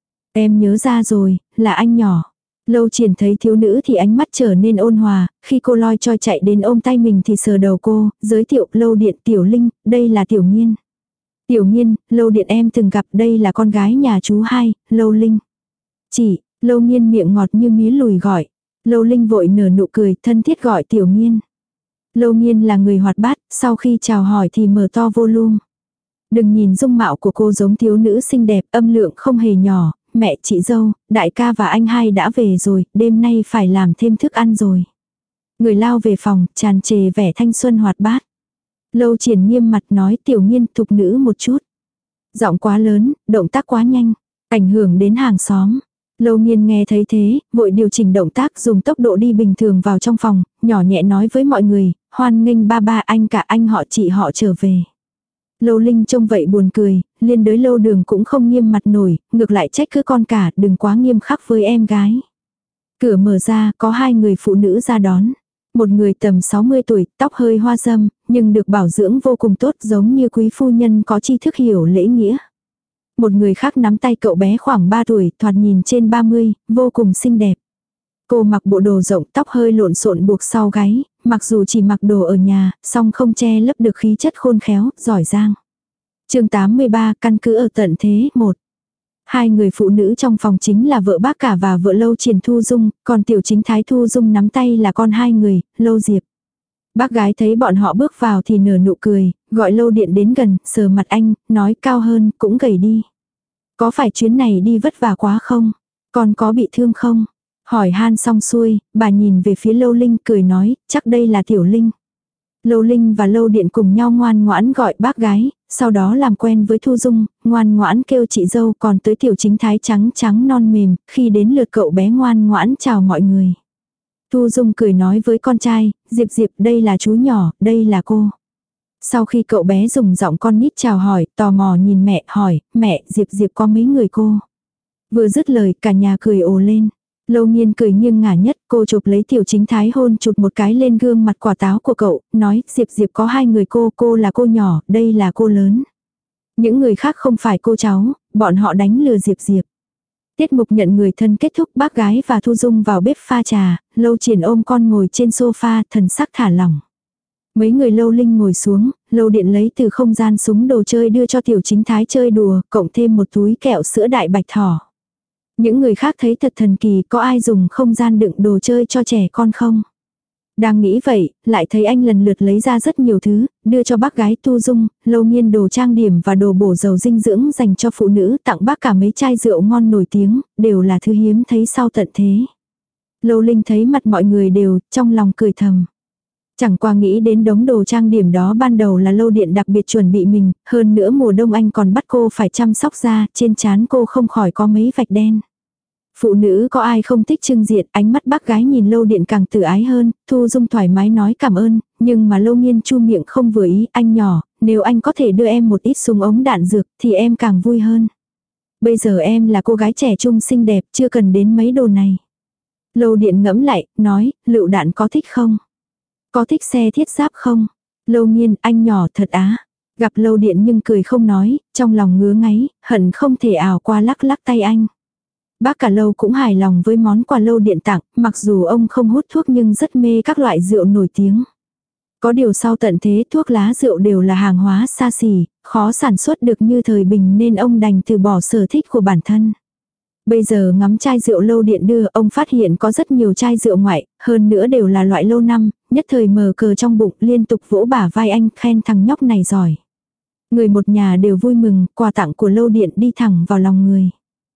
Em nhớ ra rồi, là anh nhỏ. Lâu Triển thấy thiếu nữ thì ánh mắt trở nên ôn hòa, khi cô loi choi chạy đến ôm tay mình thì sờ đầu cô, giới thiệu Lâu Điện Tiểu Linh, đây là Tiểu Nghiên. Tiểu Nghiên, Lâu Điện em từng gặp, đây là con gái nhà chú hai, Lâu Linh. Chị, Lâu Nghiên miệng ngọt như mía lùi gọi. Lâu Linh vội nở nụ cười, thân thiết gọi Tiểu Nghiên. Lâu Nghiên là người hoạt bát, sau khi chào hỏi thì mở to volume. Đừng nhìn dung mạo của cô giống thiếu nữ xinh đẹp, âm lượng không hề nhỏ. Mẹ, chị dâu, đại ca và anh hai đã về rồi, đêm nay phải làm thêm thức ăn rồi. Người lao về phòng, tràn trề vẻ thanh xuân hoạt bát. Lâu Triển nghiêm mặt nói Tiểu Nghiên thục nữ một chút. Giọng quá lớn, động tác quá nhanh, ảnh hưởng đến hàng xóm. Lâu Nghiên nghe thấy thế, vội điều chỉnh động tác dùng tốc độ đi bình thường vào trong phòng, nhỏ nhẹ nói với mọi người, hoan nghênh ba ba anh cả anh họ chị họ trở về. Lâu Linh trông vậy buồn cười, liên đới Lâu Đường cũng không nghiêm mặt nổi, ngược lại trách cứ con cả đừng quá nghiêm khắc với em gái. Cửa mở ra, có hai người phụ nữ ra đón. Một người tầm sáu mươi tuổi, tóc hơi hoa râm, nhưng được bảo dưỡng vô cùng tốt giống như quý phu nhân có tri thức hiểu lễ nghĩa. Một người khác nắm tay cậu bé khoảng ba tuổi, thoạt nhìn trên ba mươi, vô cùng xinh đẹp. Cô mặc bộ đồ rộng, tóc hơi lộn xộn buộc sau gáy, mặc dù chỉ mặc đồ ở nhà, song không che lấp được khí chất khôn khéo, giỏi giang. Chương tám mươi ba, căn cứ ở tận thế một. Hai người phụ nữ trong phòng chính là vợ bác cả và vợ Lâu Triển Thu Dung, còn tiểu chính thái Thu Dung nắm tay là con hai người, Lâu Diệp. Bác gái thấy bọn họ bước vào thì nở nụ cười, gọi Lâu Điện đến gần, sờ mặt anh, nói cao hơn, cũng gầy đi. Có phải chuyến này đi vất vả quá không? Còn có bị thương không? Hỏi han xong xuôi, bà nhìn về phía Lâu Linh cười nói, chắc đây là Tiểu Linh. Lâu Linh và Lâu Điện cùng nhau ngoan ngoãn gọi bác gái, sau đó làm quen với Thu Dung, ngoan ngoãn kêu chị dâu, còn tới tiểu chính thái trắng trắng non mềm, khi đến lượt cậu bé ngoan ngoãn chào mọi người. Thu Dung cười nói với con trai, Diệp Diệp đây là chú nhỏ, đây là cô. Sau khi cậu bé dùng giọng con nít chào hỏi, tò mò nhìn mẹ, hỏi, mẹ, Diệp Diệp có mấy người cô? Vừa dứt lời, cả nhà cười ồ lên. Lâu Nghiên cười nghiêng ngả nhất, cô chụp lấy tiểu chính thái hôn chụp một cái lên gương mặt quả táo của cậu, nói, Diệp Diệp có hai người cô, cô là cô nhỏ, đây là cô lớn. Những người khác không phải cô cháu, bọn họ đánh lừa Diệp Diệp. Tiết mục nhận người thân kết thúc, bác gái và Thu Dung vào bếp pha trà, Lâu Triển ôm con ngồi trên sofa, thần sắc thả lỏng. Mấy người Lâu Linh ngồi xuống, Lâu Điện lấy từ không gian súng đồ chơi đưa cho tiểu chính thái chơi đùa, cộng thêm một túi kẹo sữa đại bạch thỏ. Những người khác thấy thật thần kỳ, có ai dùng không gian đựng đồ chơi cho trẻ con không? Đang nghĩ vậy, lại thấy anh lần lượt lấy ra rất nhiều thứ, đưa cho bác gái Thu Dung, Lâu Nghiên đồ trang điểm và đồ bổ dầu dinh dưỡng dành cho phụ nữ, tặng bác cả mấy chai rượu ngon nổi tiếng, đều là thứ hiếm thấy sau tận thế. Lâu Linh thấy mặt mọi người đều, trong lòng cười thầm. Chẳng qua nghĩ đến đống đồ trang điểm đó ban đầu là Lâu Điện đặc biệt chuẩn bị mình, hơn nữa mùa đông anh còn bắt cô phải chăm sóc da, trên trán cô không khỏi có mấy vạch đen. Phụ nữ có ai không thích trưng diện, ánh mắt bác gái nhìn Lâu Điện càng tự ái hơn, Thu Dung thoải mái nói cảm ơn, nhưng mà Lâu Nghiên chu miệng không vừa ý, anh nhỏ, nếu anh có thể đưa em một ít súng ống đạn dược thì em càng vui hơn. Bây giờ em là cô gái trẻ trung xinh đẹp, chưa cần đến mấy đồ này. Lâu Điện ngẫm lại, nói, lựu đạn có thích không? Có thích xe thiết giáp không? Lâu Nghiên, anh nhỏ thật á. Gặp Lâu Điện nhưng cười không nói, trong lòng ngứa ngáy, hận không thể ảo qua lắc lắc tay anh. Bác cả Lâu cũng hài lòng với món quà Lâu Điện tặng, mặc dù ông không hút thuốc nhưng rất mê các loại rượu nổi tiếng. Có điều sau tận thế thuốc lá rượu đều là hàng hóa xa xỉ, khó sản xuất được như thời bình nên ông đành từ bỏ sở thích của bản thân. Bây giờ ngắm chai rượu Lâu Điện đưa, ông phát hiện có rất nhiều chai rượu ngoại, hơn nữa đều là loại lâu năm, nhất thời mờ cờ trong bụng, liên tục vỗ bả vai anh, khen thằng nhóc này giỏi. Người một nhà đều vui mừng, quà tặng của Lâu Điện đi thẳng vào lòng người.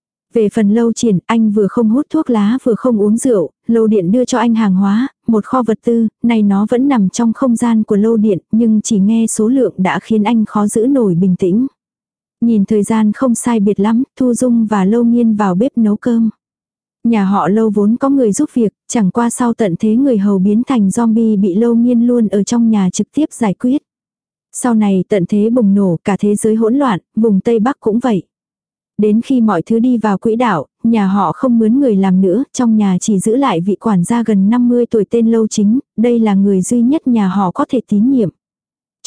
Về phần Lâu Triển, anh vừa không hút thuốc lá vừa không uống rượu, Lâu Điện đưa cho anh hàng hóa, một kho vật tư, này nó vẫn nằm trong không gian của Lâu Điện, nhưng chỉ nghe số lượng đã khiến anh khó giữ nổi bình tĩnh. Nhìn thời gian không sai biệt lắm, Thu Dung và Lâu Nghiên vào bếp nấu cơm. Nhà họ Lâu vốn có người giúp việc, chẳng qua sau tận thế người hầu biến thành zombie bị Lâu Nghiên luôn ở trong nhà trực tiếp giải quyết. Sau này tận thế bùng nổ, cả thế giới hỗn loạn, vùng Tây Bắc cũng vậy. Đến khi mọi thứ đi vào quỹ đạo, nhà họ không mướn người làm nữa, trong nhà chỉ giữ lại vị quản gia gần năm mươi tuổi tên Lâu Chính, đây là người duy nhất nhà họ có thể tín nhiệm.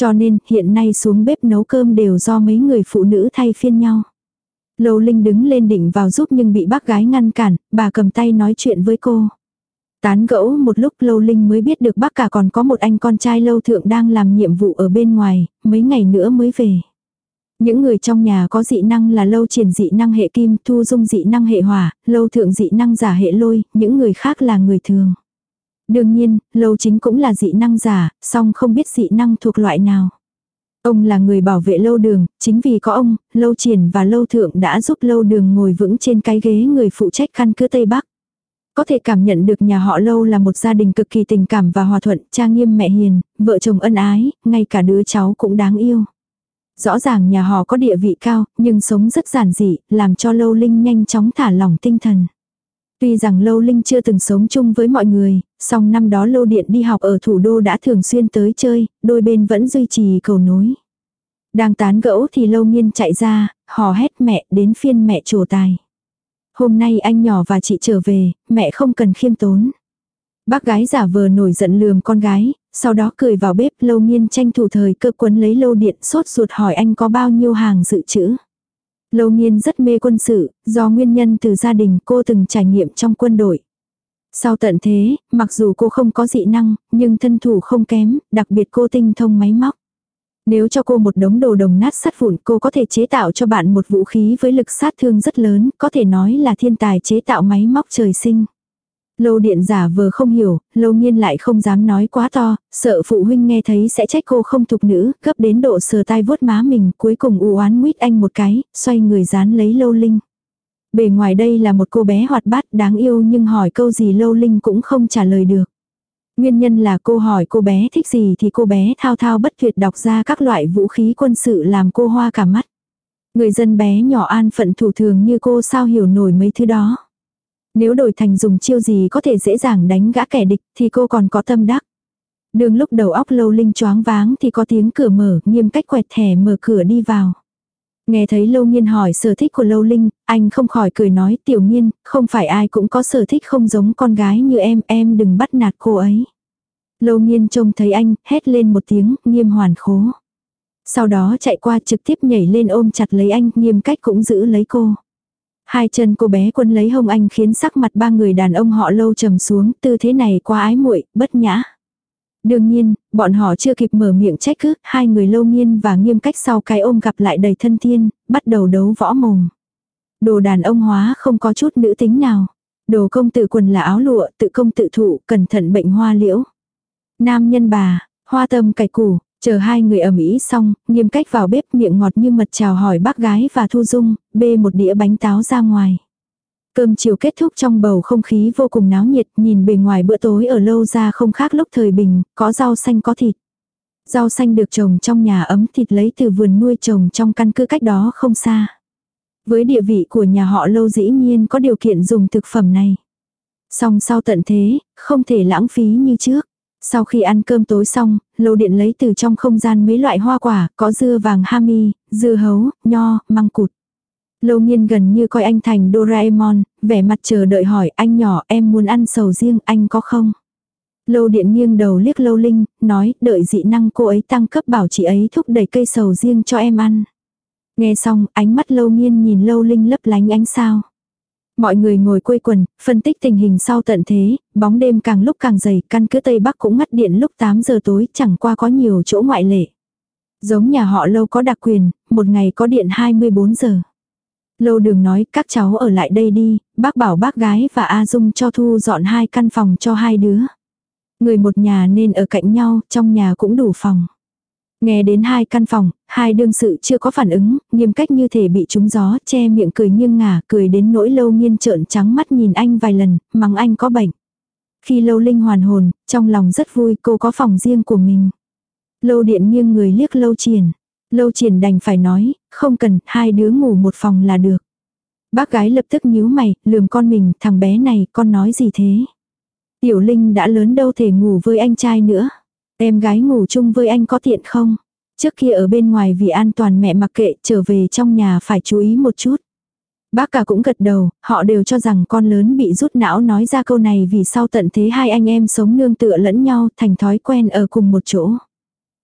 Cho nên hiện nay xuống bếp nấu cơm đều do mấy người phụ nữ thay phiên nhau. Lâu Linh đứng lên định vào giúp nhưng bị bác gái ngăn cản, bà cầm tay nói chuyện với cô. Tán gẫu một lúc Lâu Linh mới biết được bác cả còn có một anh con trai Lâu Thượng đang làm nhiệm vụ ở bên ngoài, mấy ngày nữa mới về. Những người trong nhà có dị năng là Lâu Triển dị năng hệ kim, Thu Dung dị năng hệ hỏa, Lâu Thượng dị năng giả hệ lôi, những người khác là người thường. Đương nhiên, Lâu Chính cũng là dị năng giả, song không biết dị năng thuộc loại nào. Ông là người bảo vệ Lâu Đường, chính vì có ông, Lâu Triển và Lâu Thượng đã giúp Lâu Đường ngồi vững trên cái ghế người phụ trách căn cứ Tây Bắc. Có thể cảm nhận được nhà họ Lâu là một gia đình cực kỳ tình cảm và hòa thuận, cha nghiêm mẹ hiền, vợ chồng ân ái, ngay cả đứa cháu cũng đáng yêu. Rõ ràng nhà họ có địa vị cao, nhưng sống rất giản dị, làm cho Lâu Linh nhanh chóng thả lỏng tinh thần. Tuy rằng Lâu Linh chưa từng sống chung với mọi người, song năm đó Lâu Điện đi học ở thủ đô đã thường xuyên tới chơi, đôi bên vẫn duy trì cầu nối. Đang tán gẫu thì Lâu Nghiên chạy ra, hò hét mẹ đến phiên mẹ trổ tài. Hôm nay anh nhỏ và chị trở về, mẹ không cần khiêm tốn. Bác gái giả vờ nổi giận lườm con gái, sau đó cười vào bếp. Lâu Nghiên tranh thủ thời cơ quấn lấy Lâu Điện sốt ruột hỏi anh có bao nhiêu hàng dự trữ. Lâu Nghiên rất mê quân sự, do nguyên nhân từ gia đình cô từng trải nghiệm trong quân đội. Sau tận thế, mặc dù cô không có dị năng, nhưng thân thủ không kém, đặc biệt cô tinh thông máy móc. Nếu cho cô một đống đồ đồng nát sắt vụn cô có thể chế tạo cho bạn một vũ khí với lực sát thương rất lớn, có thể nói là thiên tài chế tạo máy móc trời sinh. Lâu Điện giả vờ không hiểu, Lâu Nghiên lại không dám nói quá to, sợ phụ huynh nghe thấy sẽ trách cô không thục nữ, gấp đến độ sờ tai vuốt má mình, cuối cùng u oán nguyết anh một cái, xoay người dán lấy Lâu Linh. Bề ngoài đây là một cô bé hoạt bát đáng yêu nhưng hỏi câu gì Lâu Linh cũng không trả lời được. Nguyên nhân là cô hỏi cô bé thích gì thì cô bé thao thao bất tuyệt đọc ra các loại vũ khí quân sự làm cô hoa cả mắt. Người dân bé nhỏ an phận thủ thường như cô sao hiểu nổi mấy thứ đó. Nếu đổi thành dùng chiêu gì có thể dễ dàng đánh gã kẻ địch thì cô còn có tâm đắc. Đường lúc đầu óc Lâu Linh choáng váng thì có tiếng cửa mở, Nghiêm Cách quẹt thẻ mở cửa đi vào. Nghe thấy Lâu Nghiên hỏi sở thích của Lâu Linh, anh không khỏi cười nói Tiểu Nghiên, không phải ai cũng có sở thích không giống con gái như em, em đừng bắt nạt cô ấy. Lâu Nghiên trông thấy anh, hét lên một tiếng, Nghiêm Hoàn Khố. Sau đó chạy qua trực tiếp nhảy lên ôm chặt lấy anh, Nghiêm Cách cũng giữ lấy cô. Hai chân cô bé quấn lấy hông anh khiến sắc mặt ba người đàn ông họ Lâu trầm xuống, tư thế này quá ái muội, bất nhã. Đương nhiên, bọn họ chưa kịp mở miệng trách cứ, hai người Lâu Nghiên và Nghiêm Cách sau cái ôm gặp lại đầy thân thiên, bắt đầu đấu võ mồm. Đồ đàn ông hóa không có chút nữ tính nào. Đồ công tử quần là áo lụa, tự công tự thụ, cẩn thận bệnh hoa liễu. Nam nhân bà, hoa tâm cải củ, chờ hai người ầm ĩ xong, Nghiêm Cách vào bếp miệng ngọt như mật chào hỏi bác gái và Thu Dung, bê một đĩa bánh táo ra ngoài. Cơm chiều kết thúc trong bầu không khí vô cùng náo nhiệt, nhìn bề ngoài bữa tối ở Lâu ra không khác lúc thời bình, có rau xanh có thịt. Rau xanh được trồng trong nhà ấm, thịt lấy từ vườn nuôi trồng trong căn cứ cách đó không xa. Với địa vị của nhà họ Lâu dĩ nhiên có điều kiện dùng thực phẩm này. Song sau tận thế, không thể lãng phí như trước. Sau khi ăn cơm tối xong, Lâu Điện lấy từ trong không gian mấy loại hoa quả, có dưa vàng hami, dưa hấu, nho, măng cụt. Lâu Nghiên gần như coi anh thành Doraemon, vẻ mặt chờ đợi hỏi anh nhỏ em muốn ăn sầu riêng, anh có không? Lâu Điện nghiêng đầu liếc Lâu Linh, nói đợi dị năng cô ấy tăng cấp bảo chị ấy thúc đẩy cây sầu riêng cho em ăn. Nghe xong, ánh mắt Lâu Nghiên nhìn Lâu Linh lấp lánh ánh sao. Mọi người ngồi quây quần, phân tích tình hình sau tận thế, bóng đêm càng lúc càng dày, căn cứ Tây Bắc cũng ngắt điện lúc tám giờ tối, chẳng qua có nhiều chỗ ngoại lệ. Giống nhà họ Lâu có đặc quyền, một ngày có điện hai mươi bốn giờ. Lâu Đường nói các cháu ở lại đây đi, bác bảo bác gái và A Dung cho thu dọn hai căn phòng cho hai đứa. Người một nhà nên ở cạnh nhau, trong nhà cũng đủ phòng. Nghe đến hai căn phòng, hai đương sự chưa có phản ứng, Nghiêm Cách như thể bị trúng gió, che miệng cười nghiêng ngả, cười đến nỗi Lâu Nghiên trợn trắng mắt nhìn anh vài lần, mắng anh có bệnh. Khi Lâu Linh hoàn hồn, trong lòng rất vui cô có phòng riêng của mình. Lâu Điện nghiêng người liếc Lâu Triển. Lâu Triển đành phải nói, không cần, hai đứa ngủ một phòng là được. Bác gái lập tức nhíu mày, lườm con mình, thằng bé này, con nói gì thế? Tiểu Linh đã lớn đâu thể ngủ với anh trai nữa. Em gái ngủ chung với anh có tiện không? Trước kia ở bên ngoài vì an toàn mẹ mặc kệ, trở về trong nhà phải chú ý một chút. Bác cả cũng gật đầu, họ đều cho rằng con lớn bị rút não nói ra câu này vì sau tận thế hai anh em sống nương tựa lẫn nhau thành thói quen ở cùng một chỗ.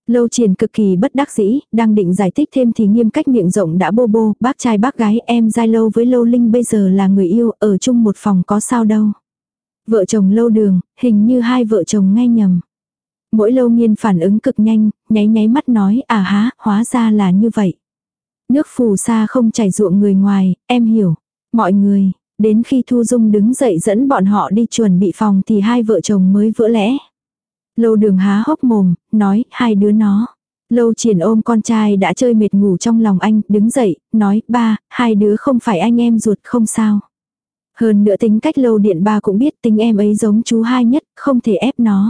Lâu Triển cực kỳ bất đắc dĩ, đang định giải thích thêm thì Nghiêm Cách miệng rộng đã bô bô, bác trai bác gái em Giai Lâu với Lâu Linh bây giờ là người yêu, ở chung một phòng có sao đâu. Vợ chồng Lâu Đường, hình như hai vợ chồng nghe nhầm. Mỗi Lâu Nghiên phản ứng cực nhanh, nháy nháy mắt nói à há, hóa ra là như vậy. Nước phù sa không chảy ruộng người ngoài, em hiểu. Mọi người, đến khi Thu Dung đứng dậy dẫn bọn họ đi chuẩn bị phòng thì hai vợ chồng mới vỡ lẽ. Lâu Đường há hốc mồm, nói hai đứa nó. Lâu Triển ôm con trai đã chơi mệt ngủ trong lòng anh, đứng dậy, nói ba, hai đứa không phải anh em ruột không sao. Hơn nữa tính cách Lâu Điện ba cũng biết tính em ấy giống chú hai nhất, không thể ép nó.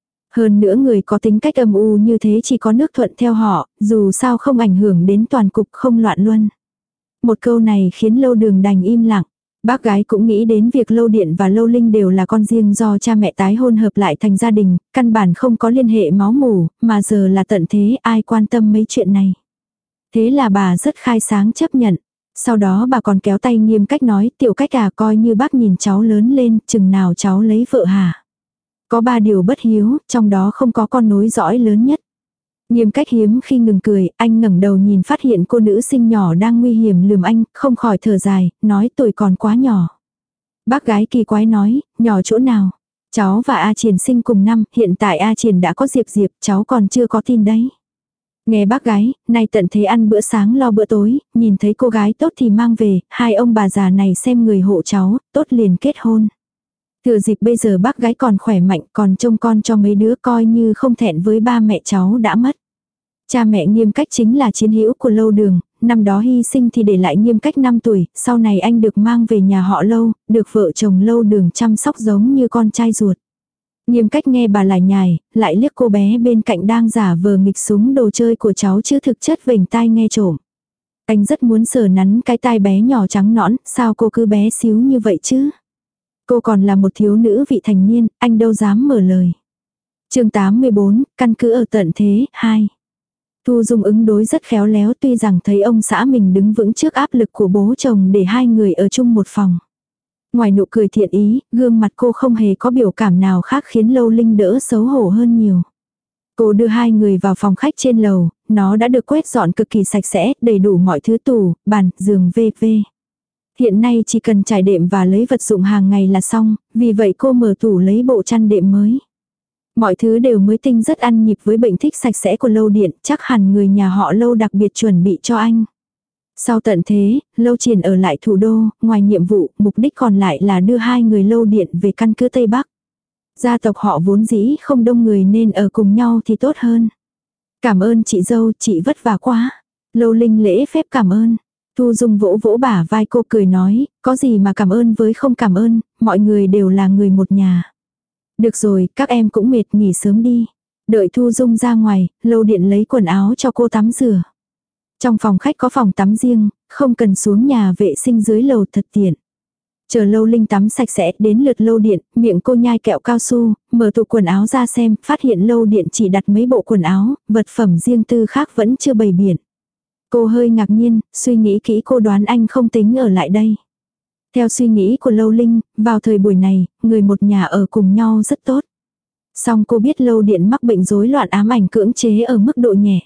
Hơn nữa người có tính cách âm u như thế chỉ có nước thuận theo họ, dù sao không ảnh hưởng đến toàn cục không loạn luân. Một câu này khiến Lâu Đường đành im lặng. Bác gái cũng nghĩ đến việc Lâu Điện và Lâu Linh đều là con riêng do cha mẹ tái hôn hợp lại thành gia đình, căn bản không có liên hệ máu mủ, mà giờ là tận thế ai quan tâm mấy chuyện này. Thế là bà rất khai sáng chấp nhận. Sau đó bà còn kéo tay Nghiêm Cách nói, Tiểu Cách à, coi như bác nhìn cháu lớn lên, chừng nào cháu lấy vợ hả? Có ba điều bất hiếu, trong đó không có con nối dõi lớn nhất. Nghiêm Cách hiếm khi ngừng cười, anh ngẩng đầu nhìn phát hiện cô nữ sinh nhỏ đang nguy hiểm lườm anh, không khỏi thở dài, nói tuổi còn quá nhỏ. Bác gái kỳ quái nói, nhỏ chỗ nào? Cháu và A Triển sinh cùng năm, hiện tại A Triển đã có Diệp Diệp, cháu còn chưa có tin đấy. Nghe bác gái, nay tận thế ăn bữa sáng lo bữa tối, nhìn thấy cô gái tốt thì mang về, hai ông bà già này xem người hộ cháu, tốt liền kết hôn. Thừa dịp bây giờ bác gái còn khỏe mạnh, còn trông con cho mấy đứa coi như không thẹn với ba mẹ cháu đã mất. Cha mẹ Nghiêm Cách chính là chiến hữu của Lâu Đường, năm đó hy sinh thì để lại Nghiêm Cách năm tuổi, sau này anh được mang về nhà họ Lâu, được vợ chồng Lâu Đường chăm sóc giống như con trai ruột. Nghiêm Cách nghe bà lải nhải, lại liếc cô bé bên cạnh đang giả vờ nghịch súng đồ chơi của cháu chứ thực chất vểnh tai nghe trộm. Anh rất muốn sờ nắn cái tai bé nhỏ trắng nõn, sao cô cứ bé xíu như vậy chứ? Cô còn là một thiếu nữ vị thành niên, anh đâu dám mở lời. Chương tám mươi bốn, căn cứ ở tận thế, hai. Thu Dung ứng đối rất khéo léo tuy rằng thấy ông xã mình đứng vững trước áp lực của bố chồng để hai người ở chung một phòng. Ngoài nụ cười thiện ý, gương mặt cô không hề có biểu cảm nào khác khiến Lâu Linh đỡ xấu hổ hơn nhiều. Cô đưa hai người vào phòng khách trên lầu, nó đã được quét dọn cực kỳ sạch sẽ, đầy đủ mọi thứ tủ, bàn, giường vân vân. Hiện nay chỉ cần trải đệm và lấy vật dụng hàng ngày là xong, vì vậy cô mở tủ lấy bộ chăn đệm mới. Mọi thứ đều mới tinh rất ăn nhịp với bệnh thích sạch sẽ của Lâu Điện, chắc hẳn người nhà họ Lâu đặc biệt chuẩn bị cho anh. Sau tận thế, Lâu Triển ở lại thủ đô, ngoài nhiệm vụ, mục đích còn lại là đưa hai người Lâu Điện về căn cứ Tây Bắc. Gia tộc họ vốn dĩ không đông người nên ở cùng nhau thì tốt hơn. Cảm ơn chị dâu, chị vất vả quá. Lâu Linh lễ phép cảm ơn. Thu Dung vỗ vỗ bả vai cô cười nói, có gì mà cảm ơn với không cảm ơn, mọi người đều là người một nhà. Được rồi, các em cũng mệt nghỉ sớm đi. Đợi Thu Dung ra ngoài, Lâu Điện lấy quần áo cho cô tắm rửa. Trong phòng khách có phòng tắm riêng, không cần xuống nhà vệ sinh dưới lầu thật tiện. Chờ Lâu Linh tắm sạch sẽ đến lượt Lâu Điện, miệng cô nhai kẹo cao su, mở tủ quần áo ra xem, phát hiện Lâu Điện chỉ đặt mấy bộ quần áo, vật phẩm riêng tư khác vẫn chưa bày biện. Cô hơi ngạc nhiên, suy nghĩ kỹ cô đoán anh không tính ở lại đây. Theo suy nghĩ của Lâu Linh, vào thời buổi này, người một nhà ở cùng nhau rất tốt. Song cô biết Lâu Điện mắc bệnh rối loạn ám ảnh cưỡng chế ở mức độ nhẹ.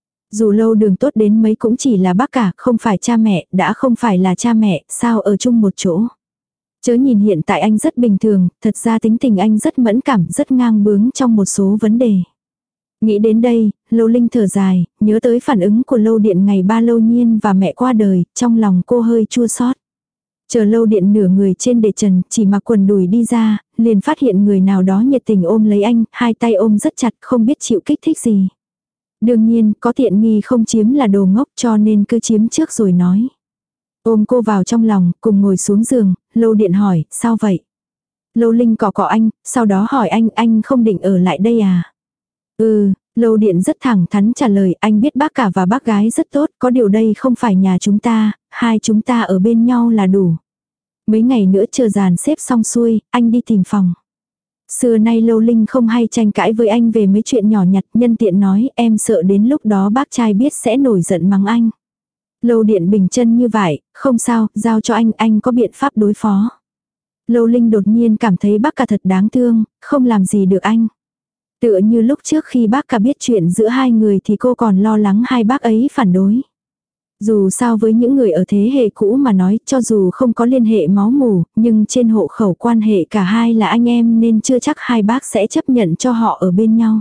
Dù Lâu Đường tốt đến mấy cũng chỉ là bác cả, không phải cha mẹ, đã không phải là cha mẹ, sao ở chung một chỗ. Chớ nhìn hiện tại anh rất bình thường, thật ra tính tình anh rất mẫn cảm, rất ngang bướng trong một số vấn đề. Nghĩ đến đây, Lâu Linh thở dài, nhớ tới phản ứng của Lâu Điện ngày ba Lâu Nhiên và mẹ qua đời, trong lòng cô hơi chua xót. Chờ Lâu Điện nửa người trên để trần, chỉ mặc quần đùi đi ra, liền phát hiện người nào đó nhiệt tình ôm lấy anh, hai tay ôm rất chặt, không biết chịu kích thích gì. Đương nhiên, có tiện nghi không chiếm là đồ ngốc cho nên cứ chiếm trước rồi nói. Ôm cô vào trong lòng, cùng ngồi xuống giường, Lâu Điện hỏi, sao vậy? Lâu Linh cọ cọ anh, sau đó hỏi anh, anh không định ở lại đây à? Ừ, Lâu Điện rất thẳng thắn trả lời, anh biết bác cả và bác gái rất tốt, có điều đây không phải nhà chúng ta, hai chúng ta ở bên nhau là đủ. Mấy ngày nữa chờ dàn xếp xong xuôi, anh đi tìm phòng. Xưa nay Lâu Linh không hay tranh cãi với anh về mấy chuyện nhỏ nhặt, nhân tiện nói em sợ đến lúc đó bác trai biết sẽ nổi giận mắng anh. Lâu Điện bình chân như vậy, không sao, giao cho anh, anh có biện pháp đối phó. Lâu Linh đột nhiên cảm thấy bác cả thật đáng thương, không làm gì được anh. Tựa như lúc trước khi bác cả biết chuyện giữa hai người thì cô còn lo lắng hai bác ấy phản đối. Dù sao với những người ở thế hệ cũ mà nói, cho dù không có liên hệ máu mủ, nhưng trên hộ khẩu quan hệ cả hai là anh em nên chưa chắc hai bác sẽ chấp nhận cho họ ở bên nhau.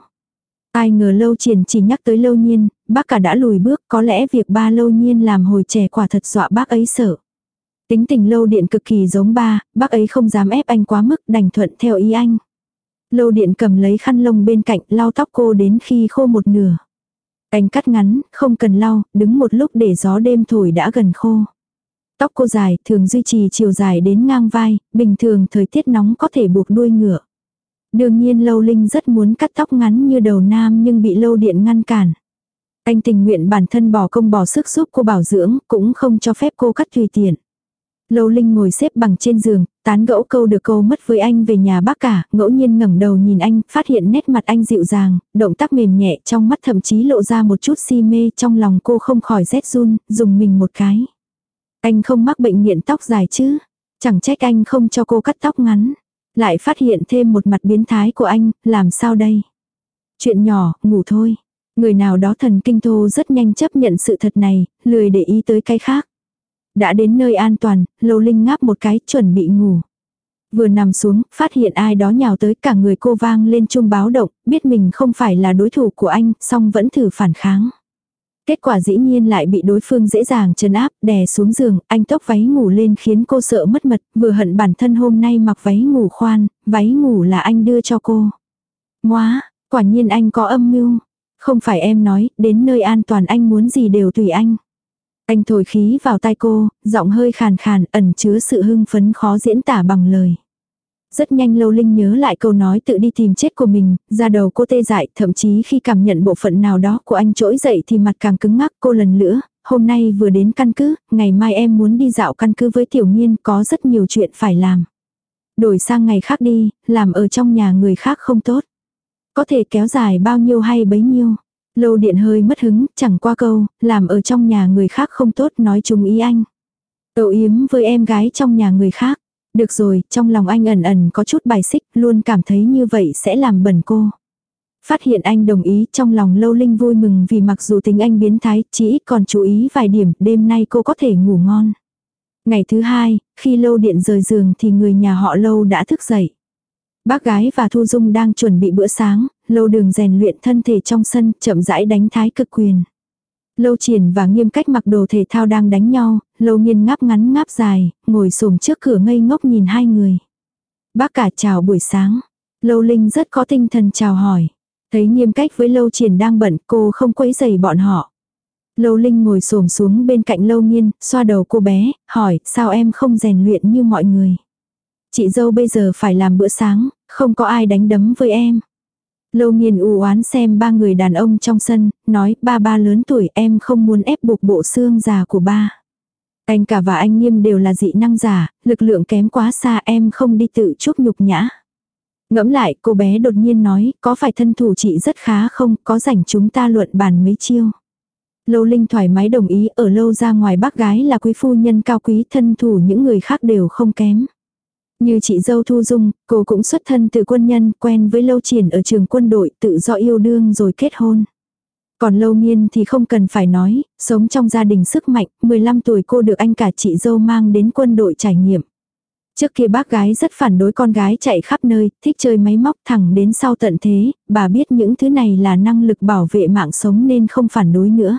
Ai ngờ Lâu Triển chỉ nhắc tới Lâu Nhiên, bác cả đã lùi bước, có lẽ việc ba Lâu Nhiên làm hồi trẻ quả thật dọa bác ấy sợ. Tính tình Lâu Điện cực kỳ giống ba, bác ấy không dám ép anh quá mức, đành thuận theo ý anh. Lâu Điện cầm lấy khăn lông bên cạnh lau tóc cô đến khi khô một nửa. Anh cắt ngắn, không cần lau, đứng một lúc để gió đêm thổi đã gần khô. Tóc cô dài, thường duy trì chiều dài đến ngang vai, bình thường thời tiết nóng có thể buộc đuôi ngựa. Đương nhiên Lâu Linh rất muốn cắt tóc ngắn như đầu nam nhưng bị Lâu Điện ngăn cản. Anh tình nguyện bản thân bỏ công bỏ sức giúp cô bảo dưỡng, cũng không cho phép cô cắt tùy tiện. Lâu Linh ngồi xếp bằng trên giường, tán gẫu câu được câu mất với anh về nhà bác cả, ngẫu nhiên ngẩng đầu nhìn anh, phát hiện nét mặt anh dịu dàng, động tác mềm nhẹ, trong mắt thậm chí lộ ra một chút si mê, trong lòng cô không khỏi rét run, dùng mình một cái. Anh không mắc bệnh nghiện tóc dài chứ? Chẳng trách anh không cho cô cắt tóc ngắn. Lại phát hiện thêm một mặt biến thái của anh, làm sao đây? Chuyện nhỏ, ngủ thôi. Người nào đó thần kinh thô rất nhanh chấp nhận sự thật này, lười để ý tới cái khác. Đã đến nơi an toàn, Lâu Linh ngáp một cái, chuẩn bị ngủ. Vừa nằm xuống, phát hiện ai đó nhào tới, cả người cô vang lên chuông báo động, biết mình không phải là đối thủ của anh, song vẫn thử phản kháng. Kết quả dĩ nhiên lại bị đối phương dễ dàng trấn áp, đè xuống giường, anh tốc váy ngủ lên khiến cô sợ mất mật, vừa hận bản thân hôm nay mặc váy ngủ khoan, váy ngủ là anh đưa cho cô. Ngoá, quả nhiên anh có âm mưu. Không phải em nói, đến nơi an toàn anh muốn gì đều tùy anh. Anh thổi khí vào tai cô, giọng hơi khàn khàn, ẩn chứa sự hưng phấn khó diễn tả bằng lời. Rất nhanh Lâu Linh nhớ lại câu nói tự đi tìm chết của mình, da đầu cô tê dại, thậm chí khi cảm nhận bộ phận nào đó của anh trỗi dậy thì mặt càng cứng ngắc. Cô lần nữa, hôm nay vừa đến căn cứ, ngày mai em muốn đi dạo căn cứ với Tiểu Nhiên, có rất nhiều chuyện phải làm. Đổi sang ngày khác đi, làm ở trong nhà người khác không tốt. Có thể kéo dài bao nhiêu hay bấy nhiêu. Lâu Điện hơi mất hứng, chẳng qua câu, làm ở trong nhà người khác không tốt nói chung ý anh. Âu yếm với em gái trong nhà người khác. Được rồi, trong lòng anh ẩn ẩn có chút bài xích, luôn cảm thấy như vậy sẽ làm bẩn cô. Phát hiện anh đồng ý, trong lòng Lâu Linh vui mừng vì mặc dù tính anh biến thái, chỉ ít còn chú ý vài điểm, đêm nay cô có thể ngủ ngon. Ngày thứ hai, khi Lâu Điện rời giường thì người nhà họ Lâu đã thức dậy. Bác gái và Thu Dung đang chuẩn bị bữa sáng, Lâu Đường rèn luyện thân thể trong sân, chậm rãi đánh thái cực quyền. Lâu Triển và Nghiêm Cách mặc đồ thể thao đang đánh nhau, Lâu Nghiên ngáp ngắn ngáp dài, ngồi xổm trước cửa ngây ngốc nhìn hai người. Bác cả chào buổi sáng. Lâu Linh rất có tinh thần chào hỏi. Thấy Nghiêm Cách với Lâu Triển đang bận, cô không quấy rầy bọn họ. Lâu Linh ngồi xổm xuống bên cạnh Lâu Nghiên, xoa đầu cô bé, hỏi, sao em không rèn luyện như mọi người? Chị dâu bây giờ phải làm bữa sáng, không có ai đánh đấm với em. Lâu Nghiên u oán xem ba người đàn ông trong sân, nói ba ba lớn tuổi em không muốn ép buộc bộ xương già của ba. Anh cả và anh Nghiêm đều là dị năng giả, lực lượng kém quá xa em không đi tự chuốc nhục nhã. Ngẫm lại cô bé đột nhiên nói, có phải thân thủ chị rất khá không, có rảnh chúng ta luận bàn mấy chiêu. Lâu Linh thoải mái đồng ý, ở Lâu ra ngoài bác gái là quý phu nhân cao quý, thân thủ những người khác đều không kém. Như chị dâu Thu Dung, cô cũng xuất thân từ quân nhân, quen với Lâu Triển ở trường quân đội, tự do yêu đương rồi kết hôn. Còn Lâu Nghiên thì không cần phải nói, sống trong gia đình sức mạnh, mười lăm tuổi cô được anh cả chị dâu mang đến quân đội trải nghiệm. Trước kia bác gái rất phản đối con gái chạy khắp nơi, thích chơi máy móc, thẳng đến sau tận thế, bà biết những thứ này là năng lực bảo vệ mạng sống nên không phản đối nữa.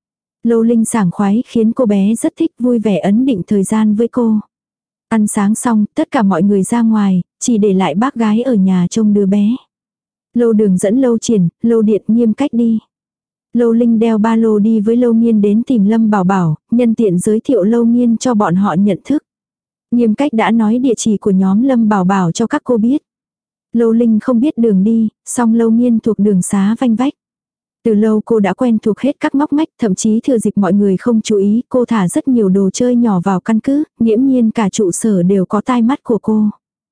Lâu Linh sảng khoái khiến cô bé rất thích, vui vẻ ấn định thời gian với cô. Ăn sáng xong, tất cả mọi người ra ngoài, chỉ để lại bác gái ở nhà trông đứa bé. Lâu Đường dẫn Lâu Triển, Lâu Điện, Nghiêm Cách đi. Lâu Linh đeo ba lô đi với Lâu Nghiên đến tìm Lâm Bảo Bảo, nhân tiện giới thiệu Lâu Nghiên cho bọn họ nhận thức. Nghiêm Cách đã nói địa chỉ của nhóm Lâm Bảo Bảo cho các cô biết. Lâu Linh không biết đường đi, song Lâu Nghiên thuộc đường xá vanh vách. Từ lâu cô đã quen thuộc hết các ngóc ngách, thậm chí thừa dịp mọi người không chú ý, cô thả rất nhiều đồ chơi nhỏ vào căn cứ, nghiễm nhiên cả trụ sở đều có tai mắt của cô.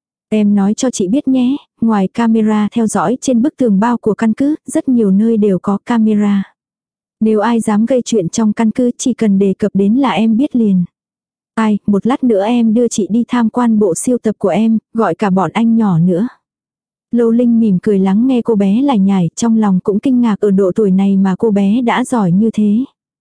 Em nói cho chị biết nhé, ngoài camera theo dõi trên bức tường bao của căn cứ, rất nhiều nơi đều có camera. Nếu ai dám gây chuyện trong căn cứ chỉ cần đề cập đến là em biết liền. Ai, một lát nữa em đưa chị đi tham quan bộ siêu tập của em, gọi cả bọn anh nhỏ nữa. Lâu Linh mỉm cười lắng nghe cô bé lải nhải, trong lòng cũng kinh ngạc ở độ tuổi này mà cô bé đã giỏi như thế.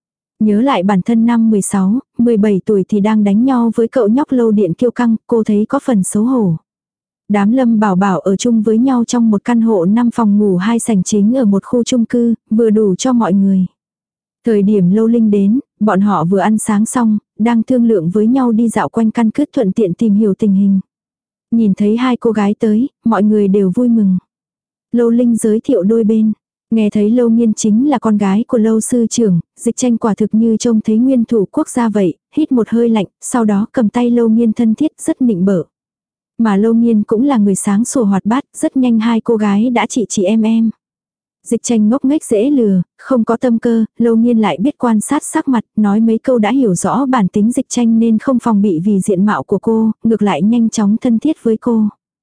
Nhớ lại bản thân năm mười sáu, mười bảy tuổi thì đang đánh nhau với cậu nhóc Lâu Điện kiêu căng, cô thấy có phần xấu hổ. Đám Lâm Bảo Bảo ở chung với nhau trong một căn hộ năm phòng ngủ hai sảnh chính ở một khu chung cư, vừa đủ cho mọi người. Thời điểm Lâu Linh đến, bọn họ vừa ăn sáng xong, đang thương lượng với nhau đi dạo quanh căn cứ thuận tiện tìm hiểu tình hình. Nhìn thấy hai cô gái tới, mọi người đều vui mừng. Lâu Linh giới thiệu đôi bên. Nghe thấy Lâu Nghiên chính là con gái của Lâu sư trưởng, Dịch Tranh quả thực như trông thấy nguyên thủ quốc gia vậy, hít một hơi lạnh, sau đó cầm tay Lâu Nghiên thân thiết rất nịnh bợ. Mà Lâu Nghiên cũng là người sáng sủa hoạt bát, rất nhanh hai cô gái đã chị chị em em. Dịch Tranh ngốc nghếch dễ lừa, không có tâm cơ, Lâu Nghiên lại biết quan sát sắc mặt, nói mấy câu đã hiểu rõ bản tính Dịch Tranh nên không phòng bị vì diện mạo của cô, ngược lại nhanh chóng thân thiết với cô.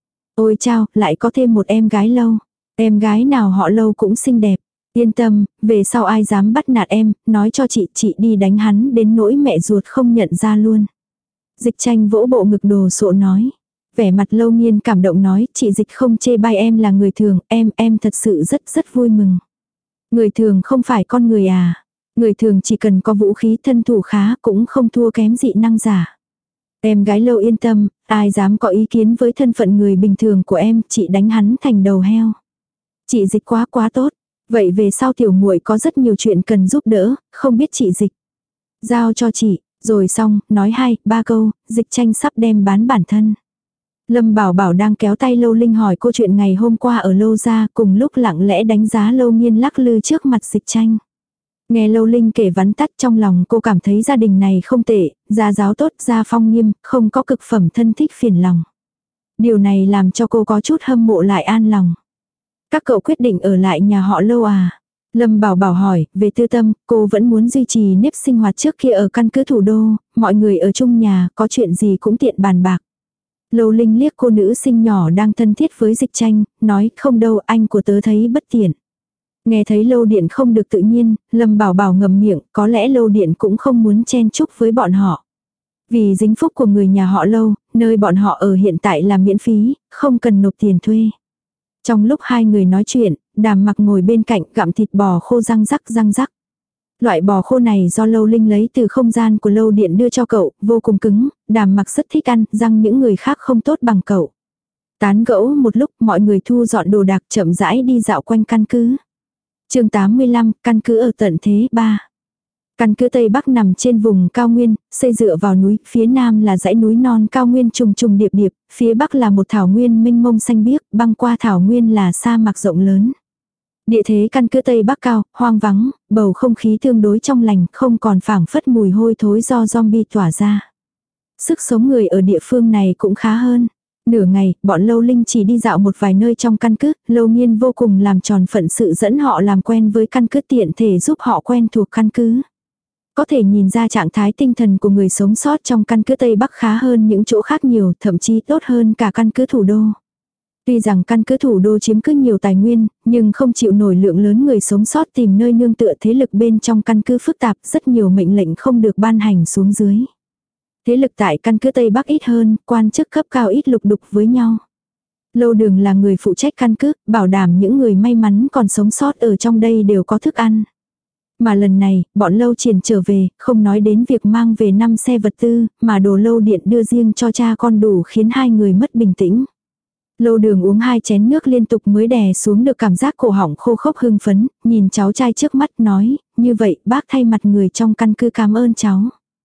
Ôi chao, lại có thêm một em gái Lâu. Em gái nào họ Lâu cũng xinh đẹp. Yên tâm, về sau ai dám bắt nạt em, nói cho chị, chị đi đánh hắn đến nỗi mẹ ruột không nhận ra luôn. Dịch Tranh vỗ bộ ngực đồ sộ nói. Vẻ mặt Lâu Nghiên cảm động nói, chị Dịch không chê bai em là người thường, em, em thật sự rất rất vui mừng. Người thường không phải con người à. Người thường chỉ cần có vũ khí thân thủ khá cũng không thua kém dị năng giả. Em gái Lâu yên tâm, ai dám có ý kiến với thân phận người bình thường của em, chị đánh hắn thành đầu heo. Chị Dịch quá quá tốt. Vậy về sau tiểu muội có rất nhiều chuyện cần giúp đỡ, không biết chị Dịch. Giao cho chị, rồi xong, nói hai, ba câu, Dịch Tranh sắp đem bán bản thân. Lâm Bảo Bảo đang kéo tay Lâu Linh hỏi cô chuyện ngày hôm qua ở Lâu gia, cùng lúc lặng lẽ đánh giá Lâu Nghiên lắc lư trước mặt Dịch Tranh. Nghe Lâu Linh kể vắn tắt trong lòng cô cảm thấy gia đình này không tệ, gia giáo tốt, gia phong nghiêm, không có cực phẩm thân thích phiền lòng. Điều này làm cho cô có chút hâm mộ lại an lòng. Các cậu quyết định ở lại nhà họ Lâu à? Lâm Bảo Bảo hỏi, về tư tâm, cô vẫn muốn duy trì nếp sinh hoạt trước kia ở căn cứ thủ đô, mọi người ở chung nhà, có chuyện gì cũng tiện bàn bạc. Lâu Linh liếc cô nữ sinh nhỏ đang thân thiết với Dịch Tranh, nói không đâu anh của tớ thấy bất tiện. Nghe thấy Lâu Điện không được tự nhiên, Lâm Bảo Bảo ngậm miệng, có lẽ Lâu Điện cũng không muốn chen chúc với bọn họ. Vì dính phúc của người nhà họ Lâu, nơi bọn họ ở hiện tại là miễn phí, không cần nộp tiền thuê. Trong lúc hai người nói chuyện, Đàm Mặc ngồi bên cạnh gặm thịt bò khô răng rắc răng rắc. Loại bò khô này do Lâu Linh lấy từ không gian của Lâu Điện đưa cho cậu, vô cùng cứng, Đàm Mặc rất thích ăn, răng những người khác không tốt bằng cậu. Tán gẫu một lúc mọi người thu dọn đồ đạc chậm rãi đi dạo quanh căn cứ. Chương tám mươi lăm, căn cứ ở tận thế ba. Căn cứ Tây Bắc nằm trên vùng cao nguyên, xây dựa vào núi, phía nam là dãy núi non cao nguyên trùng trùng điệp điệp, phía bắc là một thảo nguyên mênh mông xanh biếc, băng qua thảo nguyên là sa mạc rộng lớn. Địa thế căn cứ Tây Bắc cao, hoang vắng, bầu không khí tương đối trong lành, không còn phảng phất mùi hôi thối do zombie tỏa ra. Sức sống người ở địa phương này cũng khá hơn. Nửa ngày, bọn Lâu Linh chỉ đi dạo một vài nơi trong căn cứ, Lâu Nghiên vô cùng làm tròn phận sự dẫn họ làm quen với căn cứ tiện thể giúp họ quen thuộc căn cứ. Có thể nhìn ra trạng thái tinh thần của người sống sót trong căn cứ Tây Bắc khá hơn những chỗ khác nhiều, thậm chí tốt hơn cả căn cứ thủ đô. Tuy rằng căn cứ thủ đô chiếm cứ nhiều tài nguyên, nhưng không chịu nổi lượng lớn người sống sót tìm nơi nương tựa, thế lực bên trong căn cứ phức tạp, rất nhiều mệnh lệnh không được ban hành xuống dưới. Thế lực tại căn cứ Tây Bắc ít hơn, quan chức cấp cao ít lục đục với nhau. Lâu Đường là người phụ trách căn cứ, bảo đảm những người may mắn còn sống sót ở trong đây đều có thức ăn. Mà lần này, bọn Lâu Triển trở về, không nói đến việc mang về năm xe vật tư, mà đồ Lâu Điện đưa riêng cho cha con đủ khiến hai người mất bình tĩnh. Lâu Đường uống hai chén nước liên tục mới đè xuống được cảm giác cổ họng khô khốc hưng phấn, nhìn cháu trai trước mắt nói, như vậy bác thay mặt người trong căn cứ cảm ơn cháu.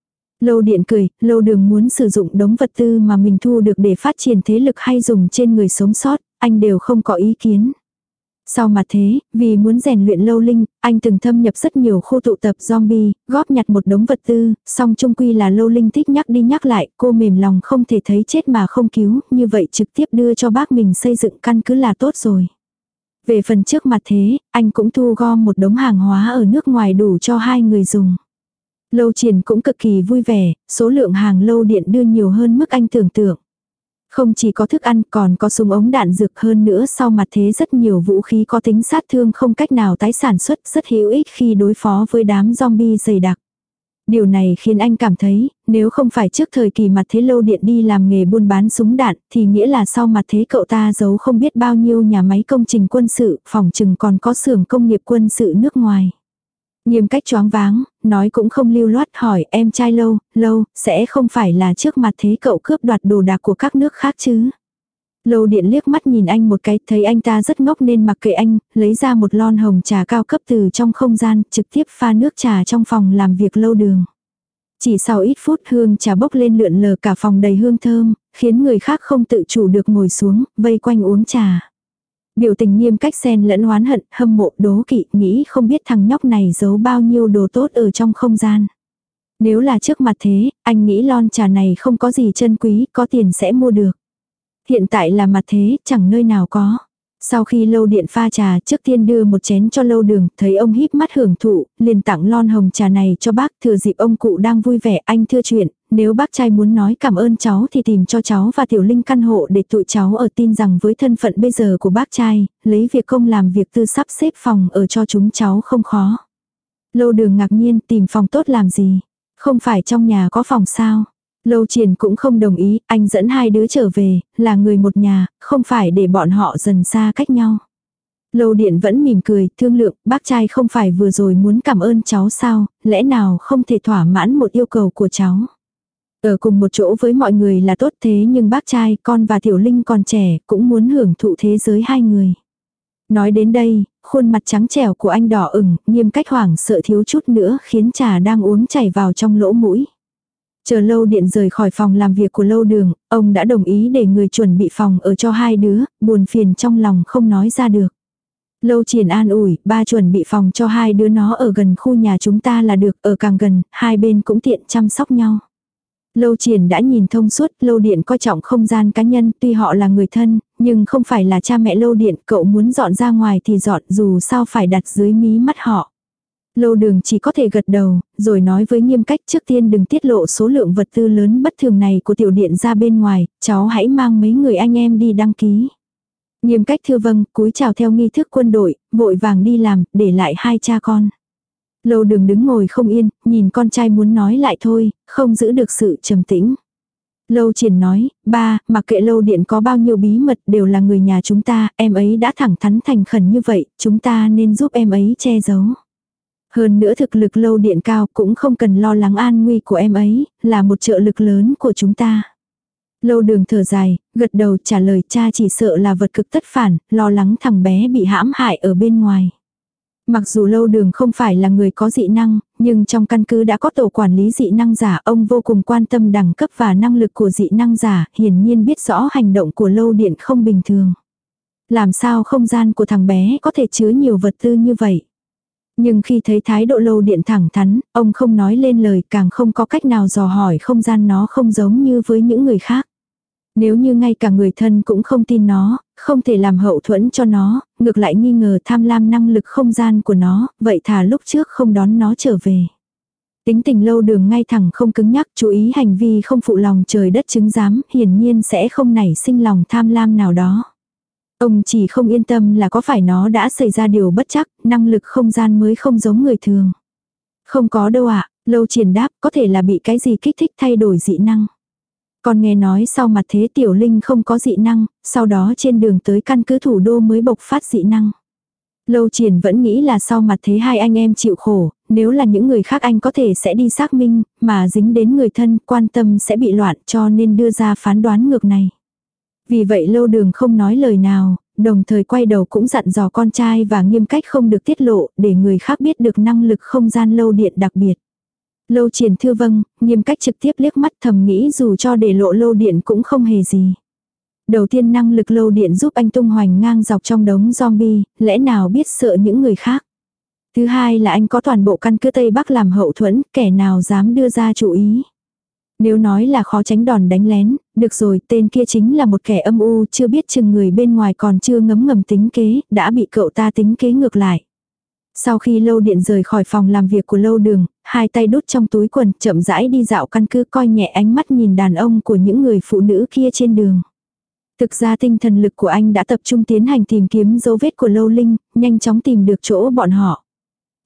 Lâu Điện cười, Lâu Đường muốn sử dụng đống vật tư mà mình thu được để phát triển thế lực hay dùng trên người sống sót, anh đều không có ý kiến. Sau mà thế, vì muốn rèn luyện Lâu Linh, anh từng thâm nhập rất nhiều khu tụ tập zombie, góp nhặt một đống vật tư, song chung quy là Lâu Linh thích nhắc đi nhắc lại, cô mềm lòng không thể thấy chết mà không cứu, như vậy trực tiếp đưa cho bác mình xây dựng căn cứ là tốt rồi. Về phần trước mặt thế, anh cũng thu gom một đống hàng hóa ở nước ngoài đủ cho hai người dùng. Lâu Triển cũng cực kỳ vui vẻ, số lượng hàng Lâu Điện đưa nhiều hơn mức anh tưởng tượng. Không chỉ có thức ăn còn có súng ống đạn dược, hơn nữa sau mặt thế rất nhiều vũ khí có tính sát thương không cách nào tái sản xuất, rất hữu ích khi đối phó với đám zombie dày đặc. Điều này khiến anh cảm thấy, nếu không phải trước thời kỳ mặt thế Lâu Điện đi làm nghề buôn bán súng đạn, thì nghĩa là sau mặt thế cậu ta giấu không biết bao nhiêu nhà máy công trình quân sự, phòng chừng còn có xưởng công nghiệp quân sự nước ngoài. Nghiêm Cách choáng váng, nói cũng không lưu loát, hỏi em trai Lâu, Lâu, sẽ không phải là trước mặt thế cậu cướp đoạt đồ đạc của các nước khác chứ? Lâu Điện liếc mắt nhìn anh một cái, thấy anh ta rất ngốc nên mặc kệ anh, lấy ra một lon hồng trà cao cấp từ trong không gian, trực tiếp pha nước trà trong phòng làm việc Lâu Đường. Chỉ sau ít phút hương trà bốc lên lượn lờ cả phòng đầy hương thơm, khiến người khác không tự chủ được ngồi xuống, vây quanh uống trà. Biểu tình Nghiêm Cách xen lẫn oán hận, hâm mộ, đố kỵ, nghĩ không biết thằng nhóc này giấu bao nhiêu đồ tốt ở trong không gian. Nếu là trước mặt thế, anh nghĩ lon trà này không có gì chân quý, có tiền sẽ mua được. Hiện tại là mặt thế, chẳng nơi nào có. Sau khi Lâu Điện pha trà, trước tiên đưa một chén cho Lâu Đường, thấy ông híp mắt hưởng thụ, liền tặng lon hồng trà này cho bác. Thừa dịp ông cụ đang vui vẻ, anh thưa chuyện, nếu bác trai muốn nói cảm ơn cháu thì tìm cho cháu và Tiểu Linh căn hộ để tụi cháu ở, tin rằng với thân phận bây giờ của bác trai, lấy việc công làm việc tư sắp xếp phòng ở cho chúng cháu không khó. Lâu Đường ngạc nhiên, tìm phòng tốt làm gì? Không phải trong nhà có phòng sao? Lâu Triển cũng không đồng ý, anh dẫn hai đứa trở về, là người một nhà, không phải để bọn họ dần xa cách nhau. Lâu Điện vẫn mỉm cười, thương lượng, bác trai không phải vừa rồi muốn cảm ơn cháu sao, lẽ nào không thể thỏa mãn một yêu cầu của cháu. Ở cùng một chỗ với mọi người là tốt, thế nhưng bác trai, con và Tiểu Linh còn trẻ, cũng muốn hưởng thụ thế giới hai người. Nói đến đây, khuôn mặt trắng trẻo của anh đỏ ửng, Nghiêm Cách hoảng sợ thiếu chút nữa khiến trà đang uống chảy vào trong lỗ mũi. Chờ Lâu Điện rời khỏi phòng làm việc của Lâu Đường, ông đã đồng ý để người chuẩn bị phòng ở cho hai đứa, buồn phiền trong lòng không nói ra được. Lâu Triển an ủi, ba chuẩn bị phòng cho hai đứa nó ở gần khu nhà chúng ta là được, ở càng gần, hai bên cũng tiện chăm sóc nhau. Lâu Triển đã nhìn thông suốt, Lâu Điện coi trọng không gian cá nhân, tuy họ là người thân, nhưng không phải là cha mẹ Lâu Điện, cậu muốn dọn ra ngoài thì dọn, dù sao phải đặt dưới mí mắt họ. Lâu Đường chỉ có thể gật đầu, rồi nói với Nghiêm Cách trước tiên đừng tiết lộ số lượng vật tư lớn bất thường này của Tiểu Điện ra bên ngoài, cháu hãy mang mấy người anh em đi đăng ký. Nghiêm Cách thưa vâng, cúi chào theo nghi thức quân đội, vội vàng đi làm, để lại hai cha con. Lâu Đường đứng ngồi không yên, nhìn con trai muốn nói lại thôi, không giữ được sự trầm tĩnh. Lâu Triển nói, ba, mặc kệ Lâu Điện có bao nhiêu bí mật đều là người nhà chúng ta, em ấy đã thẳng thắn thành khẩn như vậy, chúng ta nên giúp em ấy che giấu. Hơn nữa thực lực Lâu Điện cao cũng không cần lo lắng an nguy của em ấy, là một trợ lực lớn của chúng ta. Lâu Đường thở dài, gật đầu trả lời cha chỉ sợ là vật cực tất phản, lo lắng thằng bé bị hãm hại ở bên ngoài. Mặc dù Lâu Đường không phải là người có dị năng, nhưng trong căn cứ đã có tổ quản lý dị năng giả, ông vô cùng quan tâm đẳng cấp và năng lực của dị năng giả, hiển nhiên biết rõ hành động của Lâu Điện không bình thường. Làm sao không gian của thằng bé có thể chứa nhiều vật tư như vậy? Nhưng khi thấy thái độ Lâu Điện thẳng thắn, ông không nói lên lời, càng không có cách nào dò hỏi không gian nó không giống như với những người khác. Nếu như ngay cả người thân cũng không tin nó, không thể làm hậu thuẫn cho nó, ngược lại nghi ngờ tham lam năng lực không gian của nó, vậy thà lúc trước không đón nó trở về. Tính tình Lâu Đường ngay thẳng không cứng nhắc, chú ý hành vi không phụ lòng trời đất chứng giám, hiển nhiên sẽ không nảy sinh lòng tham lam nào đó. Ông chỉ không yên tâm là có phải nó đã xảy ra điều bất trắc, năng lực không gian mới không giống người thường. Không có đâu ạ, Lâu Triển đáp, có thể là bị cái gì kích thích thay đổi dị năng. Còn nghe nói sau mặt thế Tiểu Linh không có dị năng, sau đó trên đường tới căn cứ thủ đô mới bộc phát dị năng. Lâu Triển vẫn nghĩ là sau mặt thế hai anh em chịu khổ, nếu là những người khác anh có thể sẽ đi xác minh, mà dính đến người thân quan tâm sẽ bị loạn cho nên đưa ra phán đoán ngược này. Vì vậy Lâu Đường không nói lời nào, đồng thời quay đầu cũng dặn dò con trai và Nghiêm Cách không được tiết lộ để người khác biết được năng lực không gian Lâu Điện đặc biệt. Lâu Triển thưa vâng, Nghiêm Cách trực tiếp liếc mắt thầm nghĩ dù cho để lộ Lâu Điện cũng không hề gì. Đầu tiên năng lực Lâu Điện giúp anh tung hoành ngang dọc trong đống zombie, lẽ nào biết sợ những người khác. Thứ hai là anh có toàn bộ căn cứ Tây Bắc làm hậu thuẫn, kẻ nào dám đưa ra chủ ý. Nếu nói là khó tránh đòn đánh lén, được rồi, tên kia chính là một kẻ âm u, chưa biết chừng người bên ngoài còn chưa ngấm ngầm tính kế, đã bị cậu ta tính kế ngược lại. Sau khi Lâu Điện rời khỏi phòng làm việc của Lâu Đường, hai tay đút trong túi quần, chậm rãi đi dạo căn cứ, coi nhẹ ánh mắt nhìn đàn ông của những người phụ nữ kia trên đường. Thực ra tinh thần lực của anh đã tập trung tiến hành tìm kiếm dấu vết của Lâu Linh, nhanh chóng tìm được chỗ bọn họ.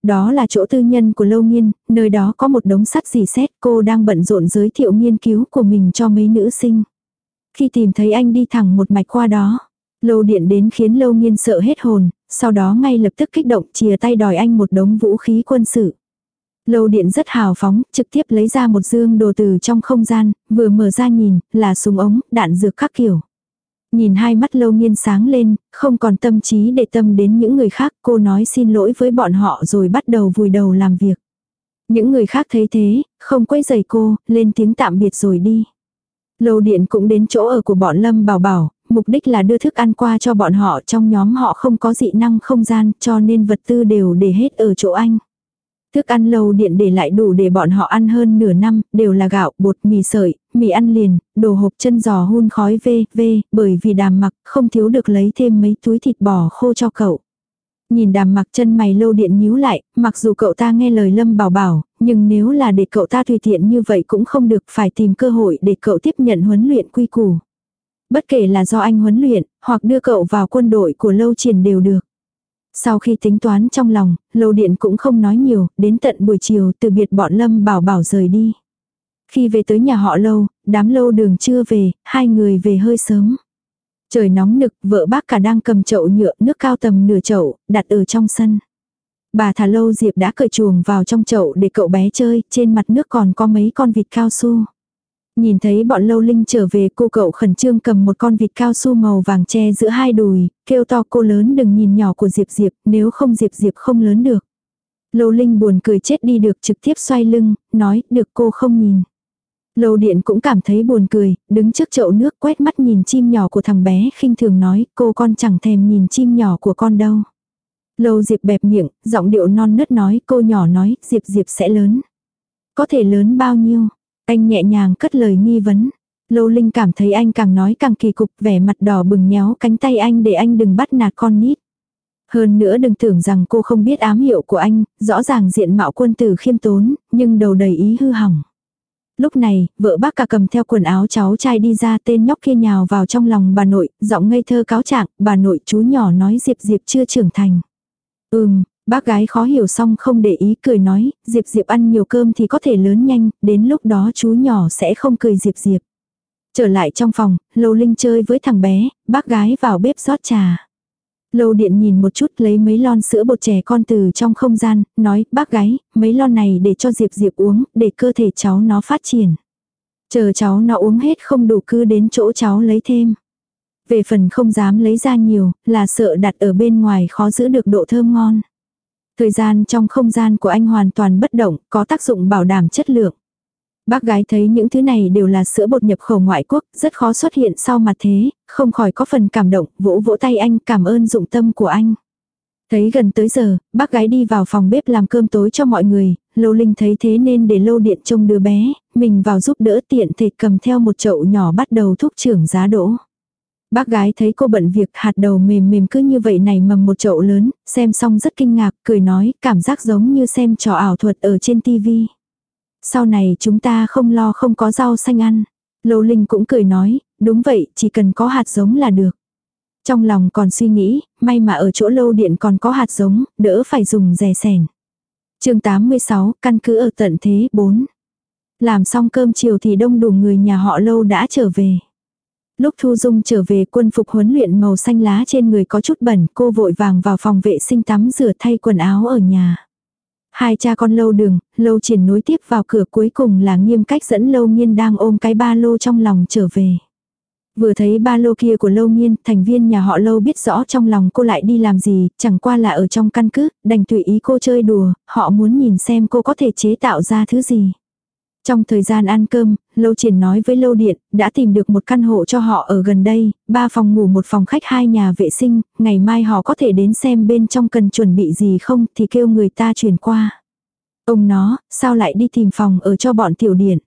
Đó là chỗ tư nhân của Lâu Nghiên, nơi đó có một đống sắt rỉ sét, cô đang bận rộn giới thiệu nghiên cứu của mình cho mấy nữ sinh. Khi tìm thấy anh đi thẳng một mạch qua đó, Lâu Điện đến khiến Lâu Nghiên sợ hết hồn, sau đó ngay lập tức kích động chìa tay đòi anh một đống vũ khí quân sự. Lâu Điện rất hào phóng, trực tiếp lấy ra một dương đồ từ trong không gian, vừa mở ra nhìn, là súng ống, đạn dược các kiểu. Nhìn hai mắt Lâu Nghiên sáng lên, không còn tâm trí để tâm đến những người khác, cô nói xin lỗi với bọn họ rồi bắt đầu vùi đầu làm việc. Những người khác thấy thế, không quấy rầy cô, lên tiếng tạm biệt rồi đi. Lâu Điện cũng đến chỗ ở của bọn Lâm Bảo Bảo, mục đích là đưa thức ăn qua cho bọn họ, trong nhóm họ không có dị năng không gian cho nên vật tư đều để hết ở chỗ anh. Thức ăn Lâu Điện để lại đủ để bọn họ ăn hơn nửa năm, đều là gạo, bột, mì sợi, mì ăn liền, đồ hộp chân giò hun khói v, v, bởi vì Đàm Mặc không thiếu được lấy thêm mấy túi thịt bò khô cho cậu. Nhìn Đàm Mặc chân mày Lâu Điện nhíu lại, mặc dù cậu ta nghe lời Lâm Bảo Bảo, nhưng nếu là để cậu ta tùy tiện như vậy cũng không được, phải tìm cơ hội để cậu tiếp nhận huấn luyện quy củ. Bất kể là do anh huấn luyện, hoặc đưa cậu vào quân đội của Lâu Triển đều được. Sau khi tính toán trong lòng, Lâu Điện cũng không nói nhiều, đến tận buổi chiều từ biệt bọn Lâm Bảo Bảo rời đi. Khi về tới nhà họ Lâu, đám Lâu Đường chưa về, hai người về hơi sớm. Trời nóng nực, vợ bác cả đang cầm chậu nhựa nước cao tầm nửa chậu, đặt ở trong sân. Bà thả Lâu Diệp đã cởi chuồng vào trong chậu để cậu bé chơi, trên mặt nước còn có mấy con vịt cao su. Nhìn thấy bọn Lâu Linh trở về, cô cậu khẩn trương cầm một con vịt cao su màu vàng che giữa hai đùi, kêu to cô lớn đừng nhìn nhỏ của Diệp Diệp, nếu không Diệp Diệp không lớn được. Lâu Linh buồn cười chết đi được, trực tiếp xoay lưng, nói được cô không nhìn. Lâu Điện cũng cảm thấy buồn cười, đứng trước chậu nước quét mắt nhìn chim nhỏ của thằng bé, khinh thường nói cô con chẳng thèm nhìn chim nhỏ của con đâu. Lâu Diệp bẹp miệng, giọng điệu non nớt nói cô nhỏ nói Diệp Diệp sẽ lớn. Có thể lớn bao nhiêu? Anh nhẹ nhàng cất lời nghi vấn. Lâu Linh cảm thấy anh càng nói càng kỳ cục, vẻ mặt đỏ bừng nhéo cánh tay anh để anh đừng bắt nạt con nít. Hơn nữa đừng tưởng rằng cô không biết ám hiệu của anh, rõ ràng diện mạo quân tử khiêm tốn, nhưng đầu đầy ý hư hỏng. Lúc này, vợ bác cả cầm theo quần áo cháu trai đi ra, tên nhóc kia nhào vào trong lòng bà nội, giọng ngây thơ cáo trạng, bà nội chú nhỏ nói Diệp Diệp chưa trưởng thành. Ừm, bác gái khó hiểu xong không để ý cười nói, Diệp Diệp ăn nhiều cơm thì có thể lớn nhanh, đến lúc đó chú nhỏ sẽ không cười Diệp Diệp. Trở lại trong phòng, Lâu Linh chơi với thằng bé, bác gái vào bếp rót trà. Lâu Điện nhìn một chút lấy mấy lon sữa bột trẻ con từ trong không gian, nói bác gái, mấy lon này để cho Diệp Diệp uống, để cơ thể cháu nó phát triển. Chờ cháu nó uống hết không đủ cứ đến chỗ cháu lấy thêm. Về phần không dám lấy ra nhiều, là sợ đặt ở bên ngoài khó giữ được độ thơm ngon. Thời gian trong không gian của anh hoàn toàn bất động, có tác dụng bảo đảm chất lượng. Bác gái thấy những thứ này đều là sữa bột nhập khẩu ngoại quốc, rất khó xuất hiện sau mặt thế, không khỏi có phần cảm động, vỗ vỗ tay anh, cảm ơn dụng tâm của anh. Thấy gần tới giờ, bác gái đi vào phòng bếp làm cơm tối cho mọi người, Lâu Linh thấy thế nên để Lâu Điện trông đứa bé, mình vào giúp đỡ tiện thể cầm theo một chậu nhỏ bắt đầu thúc trưởng giá đỗ. Bác gái thấy cô bận việc, hạt đầu mềm mềm cứ như vậy này mầm một chậu lớn, xem xong rất kinh ngạc, cười nói, cảm giác giống như xem trò ảo thuật ở trên tivi. Sau này chúng ta không lo không có rau xanh ăn. Lâu Linh cũng cười nói, đúng vậy, chỉ cần có hạt giống là được. Trong lòng còn suy nghĩ, may mà ở chỗ Lâu Điện còn có hạt giống, đỡ phải dùng dè sẻn. Chương tám mươi sáu, căn cứ ở tận thế bốn. Làm xong cơm chiều thì đông đủ người nhà họ Lâu đã trở về. Lúc Thu Dung trở về, quân phục huấn luyện màu xanh lá trên người có chút bẩn, cô vội vàng vào phòng vệ sinh tắm rửa thay quần áo ở nhà. Hai cha con Lâu Đường, Lâu Triển nối tiếp vào cửa, cuối cùng là Nghiêm Cách dẫn Lâu Nghiên đang ôm cái ba lô trong lòng trở về. Vừa thấy ba lô kia của Lâu Nghiên, thành viên nhà họ Lâu biết rõ trong lòng cô lại đi làm gì, chẳng qua là ở trong căn cứ, đành tùy ý cô chơi đùa, họ muốn nhìn xem cô có thể chế tạo ra thứ gì. Trong thời gian ăn cơm, Lâu Triển nói với Lâu Điện, đã tìm được một căn hộ cho họ ở gần đây, ba phòng ngủ một phòng khách hai nhà vệ sinh, ngày mai họ có thể đến xem bên trong cần chuẩn bị gì không thì kêu người ta chuyển qua. Ông nó, sao lại đi tìm phòng ở cho bọn Tiểu Điện?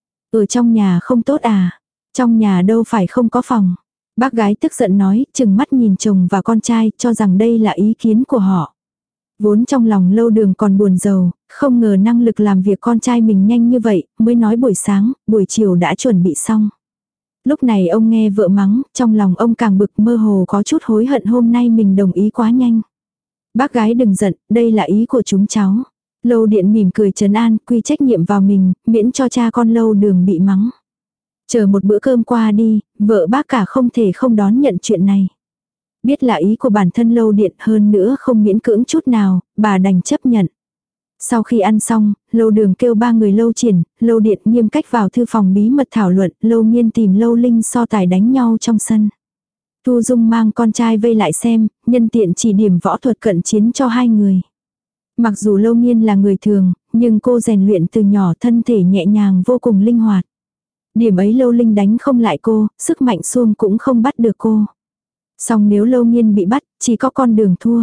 Ở trong nhà không tốt à? Trong nhà đâu phải không có phòng. Bác gái tức giận nói, chừng mắt nhìn chồng và con trai, cho rằng đây là ý kiến của họ. Vốn trong lòng Lâu Đường còn buồn rầu, không ngờ năng lực làm việc con trai mình nhanh như vậy, mới nói buổi sáng, buổi chiều đã chuẩn bị xong. Lúc này ông nghe vợ mắng, trong lòng ông càng bực, mơ hồ có chút hối hận hôm nay mình đồng ý quá nhanh. Bác gái đừng giận, đây là ý của chúng cháu. Lâu Điện mỉm cười trấn an, quy trách nhiệm vào mình, miễn cho cha con Lâu Đường bị mắng. Chờ một bữa cơm qua đi, vợ bác cả không thể không đón nhận chuyện này. Biết là ý của bản thân Lâu Điện, hơn nữa không miễn cưỡng chút nào, bà đành chấp nhận. Sau khi ăn xong, Lâu Đường kêu ba người Lâu Triển, Lâu Điện nghiêm cách vào thư phòng bí mật thảo luận, Lâu Nghiên tìm Lâu Linh so tài đánh nhau trong sân. Thu Dung mang con trai vây lại xem, nhân tiện chỉ điểm võ thuật cận chiến cho hai người. Mặc dù Lâu Nghiên là người thường, nhưng cô rèn luyện từ nhỏ, thân thể nhẹ nhàng vô cùng linh hoạt. Điểm ấy Lâu Linh đánh không lại cô, sức mạnh xuông cũng không bắt được cô. Song nếu Lâu Nghiên bị bắt, chỉ có con đường thua.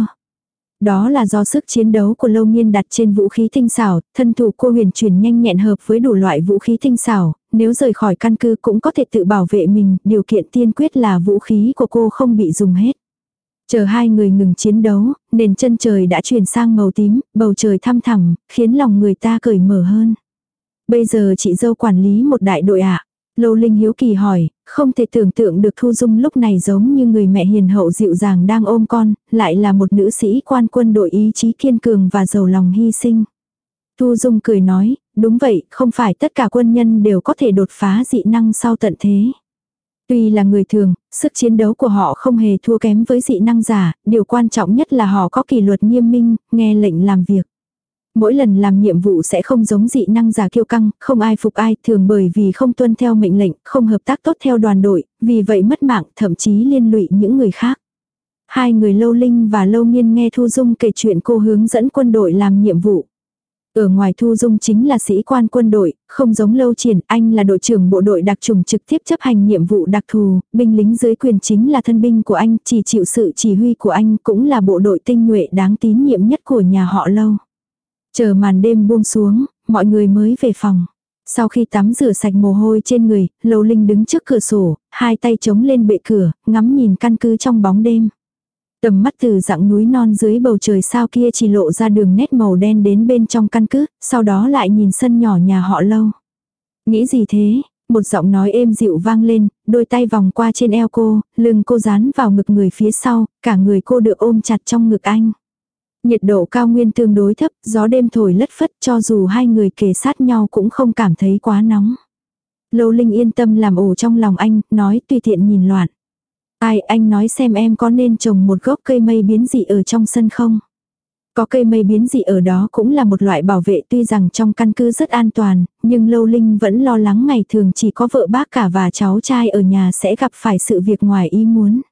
Đó là do sức chiến đấu của Lâu Nghiên đặt trên vũ khí tinh xảo, thân thủ cô huyền chuyển nhanh nhẹn hợp với đủ loại vũ khí tinh xảo, nếu rời khỏi căn cứ cũng có thể tự bảo vệ mình, điều kiện tiên quyết là vũ khí của cô không bị dùng hết. Chờ hai người ngừng chiến đấu, nền chân trời đã chuyển sang màu tím, bầu trời thăm thẳm, khiến lòng người ta cởi mở hơn. Bây giờ chị dâu quản lý một đại đội ạ. À? Lâu Linh hiếu kỳ hỏi, không thể tưởng tượng được Thu Dung lúc này giống như người mẹ hiền hậu dịu dàng đang ôm con, lại là một nữ sĩ quan quân đội ý chí kiên cường và giàu lòng hy sinh. Thu Dung cười nói, đúng vậy, không phải tất cả quân nhân đều có thể đột phá dị năng sau tận thế. Tuy là người thường, sức chiến đấu của họ không hề thua kém với dị năng giả, điều quan trọng nhất là họ có kỷ luật nghiêm minh, nghe lệnh làm việc. Mỗi lần làm nhiệm vụ sẽ không giống dị năng giả kiêu căng, không ai phục ai, thường bởi vì không tuân theo mệnh lệnh, không hợp tác tốt theo đoàn đội, vì vậy mất mạng, thậm chí liên lụy những người khác. Hai người Lâu Linh và Lâu Nghiên nghe Thu Dung kể chuyện cô hướng dẫn quân đội làm nhiệm vụ. Ở ngoài Thu Dung chính là sĩ quan quân đội, không giống Lâu Triển, anh là đội trưởng bộ đội đặc trùng trực tiếp chấp hành nhiệm vụ đặc thù, binh lính dưới quyền chính là thân binh của anh, chỉ chịu sự chỉ huy của anh, cũng là bộ đội tinh nhuệ đáng tín nhiệm nhất của nhà họ Lâu. Chờ màn đêm buông xuống, mọi người mới về phòng. Sau khi tắm rửa sạch mồ hôi trên người, Lâu Linh đứng trước cửa sổ, hai tay chống lên bệ cửa, ngắm nhìn căn cứ trong bóng đêm. Tầm mắt từ dặng núi non dưới bầu trời sao kia chỉ lộ ra đường nét màu đen đến bên trong căn cứ, sau đó lại nhìn sân nhỏ nhà họ Lâu. Nghĩ gì thế? Một giọng nói êm dịu vang lên, đôi tay vòng qua trên eo cô, lưng cô dán vào ngực người phía sau, cả người cô được ôm chặt trong ngực anh. Nhiệt độ cao nguyên tương đối thấp, gió đêm thổi lất phất, cho dù hai người kề sát nhau cũng không cảm thấy quá nóng. Lâu Linh yên tâm làm ổ trong lòng anh, nói tùy tiện nhìn loạn. Ai, anh nói xem em có nên trồng một gốc cây mây biến dị ở trong sân không? Có cây mây biến dị ở đó cũng là một loại bảo vệ, tuy rằng trong căn cứ rất an toàn, nhưng Lâu Linh vẫn lo lắng ngày thường chỉ có vợ bác cả và cháu trai ở nhà sẽ gặp phải sự việc ngoài ý muốn.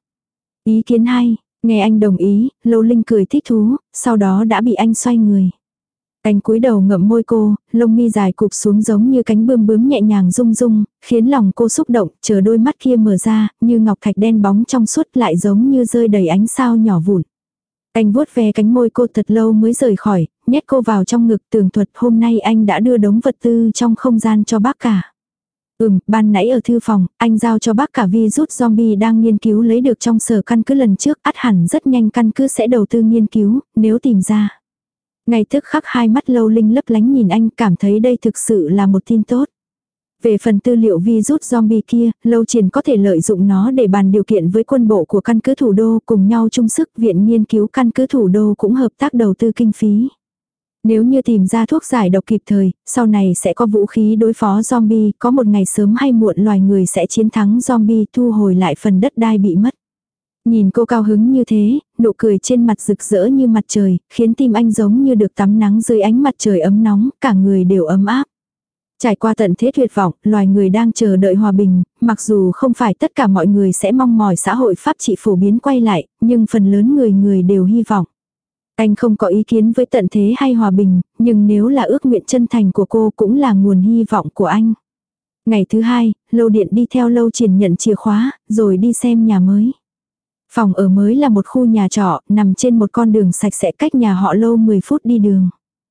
Ý kiến hay. Nghe anh đồng ý, Lâu Linh cười thích thú, sau đó đã bị anh xoay người. Anh cúi đầu ngậm môi cô, lông mi dài cụp xuống giống như cánh bươm bướm nhẹ nhàng rung rung, khiến lòng cô xúc động, chờ đôi mắt kia mở ra, như ngọc thạch đen bóng trong suốt lại giống như rơi đầy ánh sao nhỏ vụn. Anh vuốt ve cánh môi cô thật lâu mới rời khỏi, nhét cô vào trong ngực, tường thuật hôm nay anh đã đưa đống vật tư trong không gian cho bác cả. Ừm, ban nãy ở thư phòng, anh giao cho bác cả virus zombie đang nghiên cứu lấy được trong sở căn cứ lần trước, ắt hẳn rất nhanh căn cứ sẽ đầu tư nghiên cứu, nếu tìm ra. Ngay tức khắc hai mắt Lâu Linh lấp lánh nhìn anh, cảm thấy đây thực sự là một tin tốt. Về phần tư liệu virus zombie kia, Lâu Triển có thể lợi dụng nó để bàn điều kiện với quân bộ của căn cứ thủ đô, cùng nhau chung sức, viện nghiên cứu căn cứ thủ đô cũng hợp tác đầu tư kinh phí. Nếu như tìm ra thuốc giải độc kịp thời, sau này sẽ có vũ khí đối phó zombie, có một ngày sớm hay muộn loài người sẽ chiến thắng zombie, thu hồi lại phần đất đai bị mất. Nhìn cô cao hứng như thế, nụ cười trên mặt rực rỡ như mặt trời, khiến tim anh giống như được tắm nắng dưới ánh mặt trời ấm nóng, cả người đều ấm áp. Trải qua tận thế tuyệt vọng, loài người đang chờ đợi hòa bình, mặc dù không phải tất cả mọi người sẽ mong mỏi xã hội pháp trị phổ biến quay lại, nhưng phần lớn người người đều hy vọng. Anh không có ý kiến với tận thế hay hòa bình, nhưng nếu là ước nguyện chân thành của cô cũng là nguồn hy vọng của anh. Ngày thứ hai, Lâu Điện đi theo Lâu Triển nhận chìa khóa, rồi đi xem nhà mới. Phòng ở mới là một khu nhà trọ, nằm trên một con đường sạch sẽ cách nhà họ Lâu mười phút đi đường.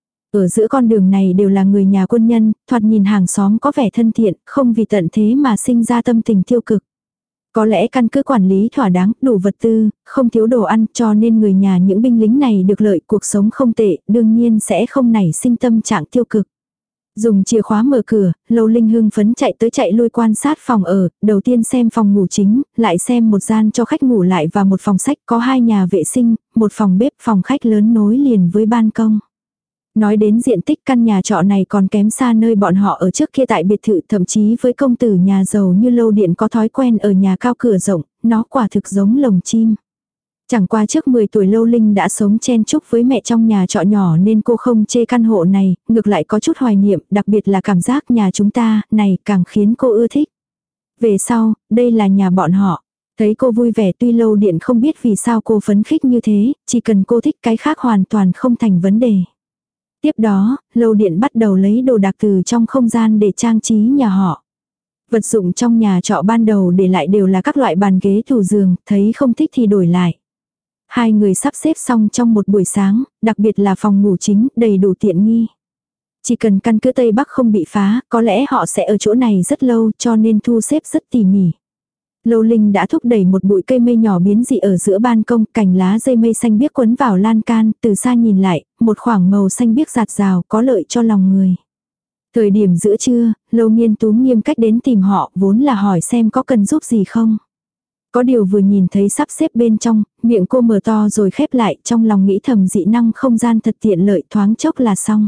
Ở giữa con đường này đều là người nhà quân nhân, thoạt nhìn hàng xóm có vẻ thân thiện, không vì tận thế mà sinh ra tâm tình tiêu cực. Có lẽ căn cứ quản lý thỏa đáng, đủ vật tư, không thiếu đồ ăn, cho nên người nhà những binh lính này được lợi, cuộc sống không tệ, đương nhiên sẽ không nảy sinh tâm trạng tiêu cực. Dùng chìa khóa mở cửa, Lâu Linh hưng phấn chạy tới chạy lui quan sát phòng ở, đầu tiên xem phòng ngủ chính, lại xem một gian cho khách ngủ lại và một phòng sách, có hai nhà vệ sinh, một phòng bếp, phòng khách lớn nối liền với ban công. Nói đến diện tích căn nhà trọ này còn kém xa nơi bọn họ ở trước kia tại biệt thự, thậm chí với công tử nhà giàu như Lâu Điện có thói quen ở nhà cao cửa rộng, nó quả thực giống lồng chim. Chẳng qua trước mười tuổi Lâu Linh đã sống chen chúc với mẹ trong nhà trọ nhỏ nên cô không chê căn hộ này, ngược lại có chút hoài niệm, đặc biệt là cảm giác nhà chúng ta, này càng khiến cô ưa thích. Về sau, đây là nhà bọn họ. Thấy cô vui vẻ tuy Lâu Điện không biết vì sao cô phấn khích như thế, chỉ cần cô thích cái khác hoàn toàn không thành vấn đề. Tiếp đó, Lâu Điện bắt đầu lấy đồ đạc từ trong không gian để trang trí nhà họ. Vật dụng trong nhà trọ ban đầu để lại đều là các loại bàn ghế tủ giường, thấy không thích thì đổi lại. Hai người sắp xếp xong trong một buổi sáng, đặc biệt là phòng ngủ chính, đầy đủ tiện nghi. Chỉ cần căn cứ Tây Bắc không bị phá, có lẽ họ sẽ ở chỗ này rất lâu cho nên thu xếp rất tỉ mỉ. Lâu Linh đã thúc đẩy một bụi cây mây nhỏ biến dị ở giữa ban công, cành lá dây mây xanh biếc quấn vào lan can, từ xa nhìn lại, một khoảng màu xanh biếc rạt rào có lợi cho lòng người. Thời điểm giữa trưa, Lâu Nghiên Tú nghiêm cách đến tìm họ, vốn là hỏi xem có cần giúp gì không. Có điều vừa nhìn thấy sắp xếp bên trong, miệng cô mở to rồi khép lại, trong lòng nghĩ thầm dị năng không gian thật tiện lợi, thoáng chốc là xong.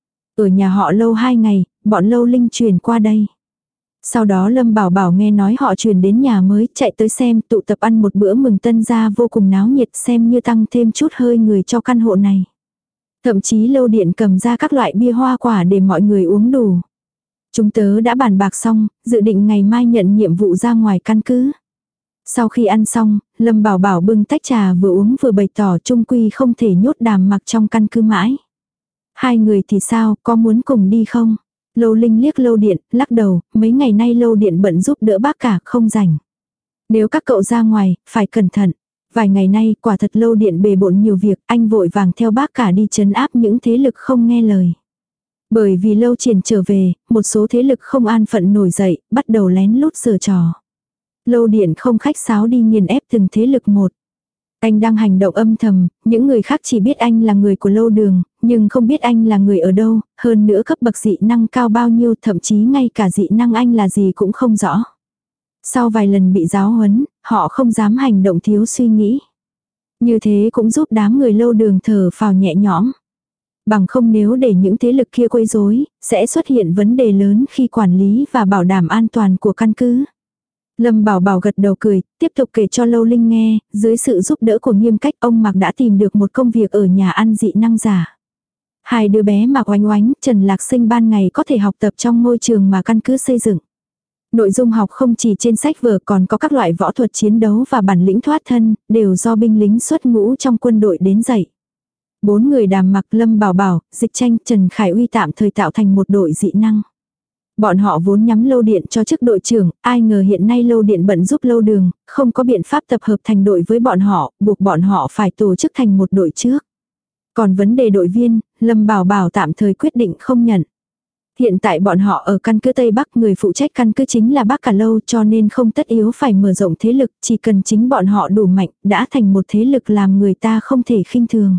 Ở nhà họ Lâu hai ngày, bọn Lâu Linh chuyển qua đây. Sau đó Lâm Bảo Bảo nghe nói họ chuyển đến nhà mới, chạy tới xem, tụ tập ăn một bữa mừng tân gia vô cùng náo nhiệt, xem như tăng thêm chút hơi người cho căn hộ này. Thậm chí Lâu Điện cầm ra các loại bia hoa quả để mọi người uống đủ. Chúng tớ đã bàn bạc xong, dự định ngày mai nhận nhiệm vụ ra ngoài căn cứ. Sau khi ăn xong, Lâm Bảo Bảo bưng tách trà vừa uống vừa bày tỏ chung quy không thể nhốt Đàm Mặc trong căn cứ mãi. Hai người thì sao, có muốn cùng đi không? Lâu Linh liếc Lâu Điện, lắc đầu, mấy ngày nay Lâu Điện bận giúp đỡ bác cả, không rảnh. Nếu các cậu ra ngoài, phải cẩn thận. Vài ngày nay, quả thật Lâu Điện bề bộn nhiều việc, anh vội vàng theo bác cả đi trấn áp những thế lực không nghe lời. Bởi vì Lâu Triển trở về, một số thế lực không an phận nổi dậy, bắt đầu lén lút giở trò. Lâu Điện không khách sáo đi nghiền ép từng thế lực một. Anh đang hành động âm thầm, những người khác chỉ biết anh là người của Lâu Đường, nhưng không biết anh là người ở đâu, hơn nữa cấp bậc dị năng cao bao nhiêu, thậm chí ngay cả dị năng anh là gì cũng không rõ. Sau vài lần bị giáo huấn, họ không dám hành động thiếu suy nghĩ. Như thế cũng giúp đám người Lâu Đường thở phào nhẹ nhõm. Bằng không nếu để những thế lực kia quấy rối, sẽ xuất hiện vấn đề lớn khi quản lý và bảo đảm an toàn của căn cứ. Lâm Bảo Bảo gật đầu cười, tiếp tục kể cho Lâu Linh nghe, dưới sự giúp đỡ của Nghiêm Cách ông Mạc đã tìm được một công việc ở nhà ăn dị năng giả. Hai đứa bé Mạc Oánh Oánh, Trần Lạc Sinh ban ngày có thể học tập trong ngôi trường mà căn cứ xây dựng. Nội dung học không chỉ trên sách vở còn có các loại võ thuật chiến đấu và bản lĩnh thoát thân, đều do binh lính xuất ngũ trong quân đội đến dạy. Bốn người Đàm Mặc, Lâm Bảo Bảo, Dịch Tranh, Trần Khải Uy tạm thời tạo thành một đội dị năng. Bọn họ vốn nhắm Lâu Điện cho chức đội trưởng, ai ngờ hiện nay Lâu Điện bận giúp Lâu Đường, không có biện pháp tập hợp thành đội với bọn họ, buộc bọn họ phải tổ chức thành một đội trước. Còn vấn đề đội viên, Lâm Bảo Bảo tạm thời quyết định không nhận. Hiện tại bọn họ ở căn cứ Tây Bắc, người phụ trách căn cứ chính là bác cả Lâu, cho nên không tất yếu phải mở rộng thế lực, chỉ cần chính bọn họ đủ mạnh, đã thành một thế lực làm người ta không thể khinh thường.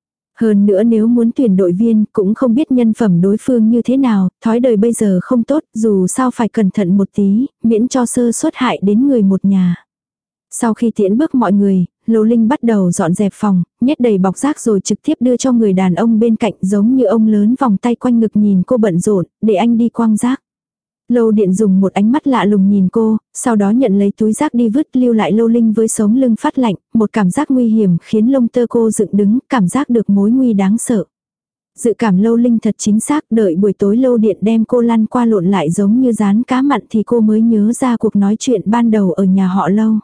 Hơn nữa nếu muốn tuyển đội viên cũng không biết nhân phẩm đối phương như thế nào, thói đời bây giờ không tốt, dù sao phải cẩn thận một tí, miễn cho sơ suất hại đến người một nhà. Sau khi tiễn bước mọi người, Lâu Linh bắt đầu dọn dẹp phòng, nhét đầy bọc rác rồi trực tiếp đưa cho người đàn ông bên cạnh giống như ông lớn vòng tay quanh ngực nhìn cô bận rộn, để anh đi quăng rác. Lâu Điện dùng một ánh mắt lạ lùng nhìn cô, sau đó nhận lấy túi rác đi vứt, lưu lại Lâu Linh với sống lưng phát lạnh, một cảm giác nguy hiểm khiến lông tơ cô dựng đứng, cảm giác được mối nguy đáng sợ. Dự cảm Lâu Linh thật chính xác, đợi buổi tối Lâu Điện đem cô lăn qua lộn lại giống như rán cá mặn thì cô mới nhớ ra cuộc nói chuyện ban đầu ở nhà họ Lâu.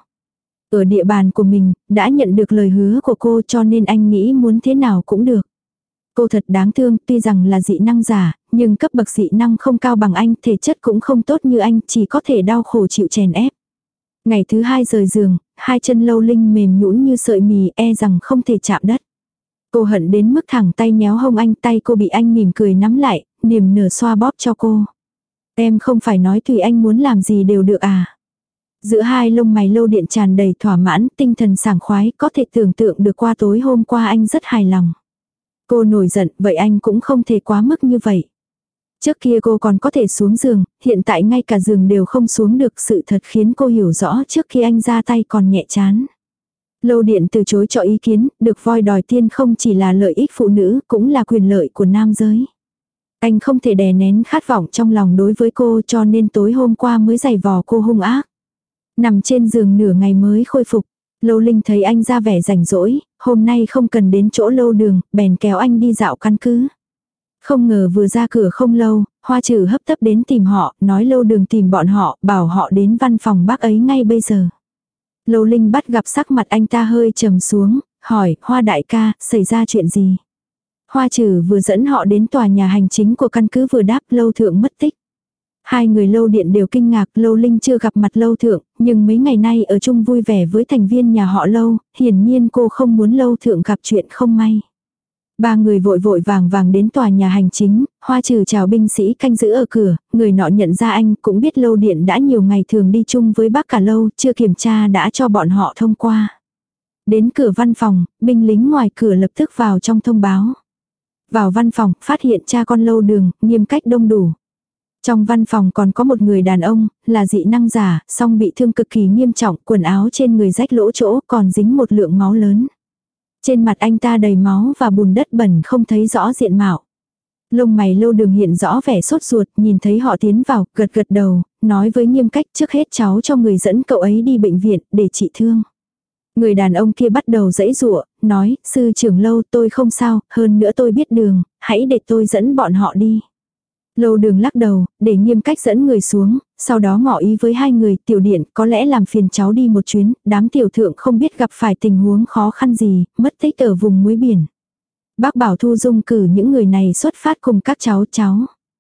Ở địa bàn của mình, đã nhận được lời hứa của cô cho nên anh nghĩ muốn thế nào cũng được. Cô thật đáng thương, tuy rằng là dị năng giả, nhưng cấp bậc dị năng không cao bằng anh, thể chất cũng không tốt như anh, chỉ có thể đau khổ chịu chèn ép. Ngày thứ hai rời giường, hai chân Lâu Linh mềm nhũn như sợi mì, e rằng không thể chạm đất. Cô hận đến mức thẳng tay nhéo hông anh, tay cô bị anh mỉm cười nắm lại, niềm nở xoa bóp cho cô. Em không phải nói tùy anh muốn làm gì đều được à. Giữa hai lông mày Lâu Điện tràn đầy thỏa mãn, tinh thần sảng khoái, có thể tưởng tượng được qua tối hôm qua anh rất hài lòng. Cô nổi giận, vậy anh cũng không thể quá mức như vậy. Trước kia cô còn có thể xuống giường, hiện tại ngay cả giường đều không xuống được, sự thật khiến cô hiểu rõ trước khi anh ra tay còn nhẹ chán. Lâu Điện từ chối cho ý kiến, được voi đòi tiên không chỉ là lợi ích phụ nữ, cũng là quyền lợi của nam giới. Anh không thể đè nén khát vọng trong lòng đối với cô, cho nên tối hôm qua mới giày vò cô hung ác. Nằm trên giường nửa ngày mới khôi phục. Lâu Linh thấy anh ra vẻ rảnh rỗi, hôm nay không cần đến chỗ Lâu Đường, bèn kéo anh đi dạo căn cứ. Không ngờ vừa ra cửa không lâu, Hoa Trừ hấp tấp đến tìm họ, nói Lâu Đường tìm bọn họ, bảo họ đến văn phòng bác ấy ngay bây giờ. Lâu Linh bắt gặp sắc mặt anh ta hơi trầm xuống, hỏi, Hoa đại ca, xảy ra chuyện gì? Hoa Trừ vừa dẫn họ đến tòa nhà hành chính của căn cứ vừa đáp Lâu Thượng mất tích. Hai người Lâu Điện đều kinh ngạc, Lâu Linh chưa gặp mặt Lâu Thượng, nhưng mấy ngày nay ở chung vui vẻ với thành viên nhà họ Lâu, hiển nhiên cô không muốn Lâu Thượng gặp chuyện không may. Ba người vội vội vàng vàng đến tòa nhà hành chính, Hoa Trừ chào binh sĩ canh giữ ở cửa, người nọ nhận ra anh cũng biết Lâu Điện đã nhiều ngày thường đi chung với bác cả Lâu, chưa kiểm tra đã cho bọn họ thông qua. Đến cửa văn phòng, binh lính ngoài cửa lập tức vào trong thông báo. Vào văn phòng, phát hiện cha con Lâu Đường, Nghiêm Cách đông đủ. Trong văn phòng còn có một người đàn ông, là dị năng giả, song bị thương cực kỳ nghiêm trọng, quần áo trên người rách lỗ chỗ còn dính một lượng máu lớn. Trên mặt anh ta đầy máu và bùn đất bẩn không thấy rõ diện mạo. Lông mày Lâu Đường hiện rõ vẻ sốt ruột, nhìn thấy họ tiến vào, gật gật đầu, nói với Nghiêm Cách trước hết cháu cho người dẫn cậu ấy đi bệnh viện để trị thương. Người đàn ông kia bắt đầu giãy giụa, nói, sư trưởng Lâu tôi không sao, hơn nữa tôi biết đường, hãy để tôi dẫn bọn họ đi. Lâu Đường lắc đầu, để Nghiêm Cách dẫn người xuống, sau đó ngỏ ý với hai người, tiểu điện có lẽ làm phiền cháu đi một chuyến, đám tiểu thượng không biết gặp phải tình huống khó khăn gì, mất tích ở vùng muối biển. Bác bảo Thu Dung cử những người này xuất phát cùng các cháu cháu.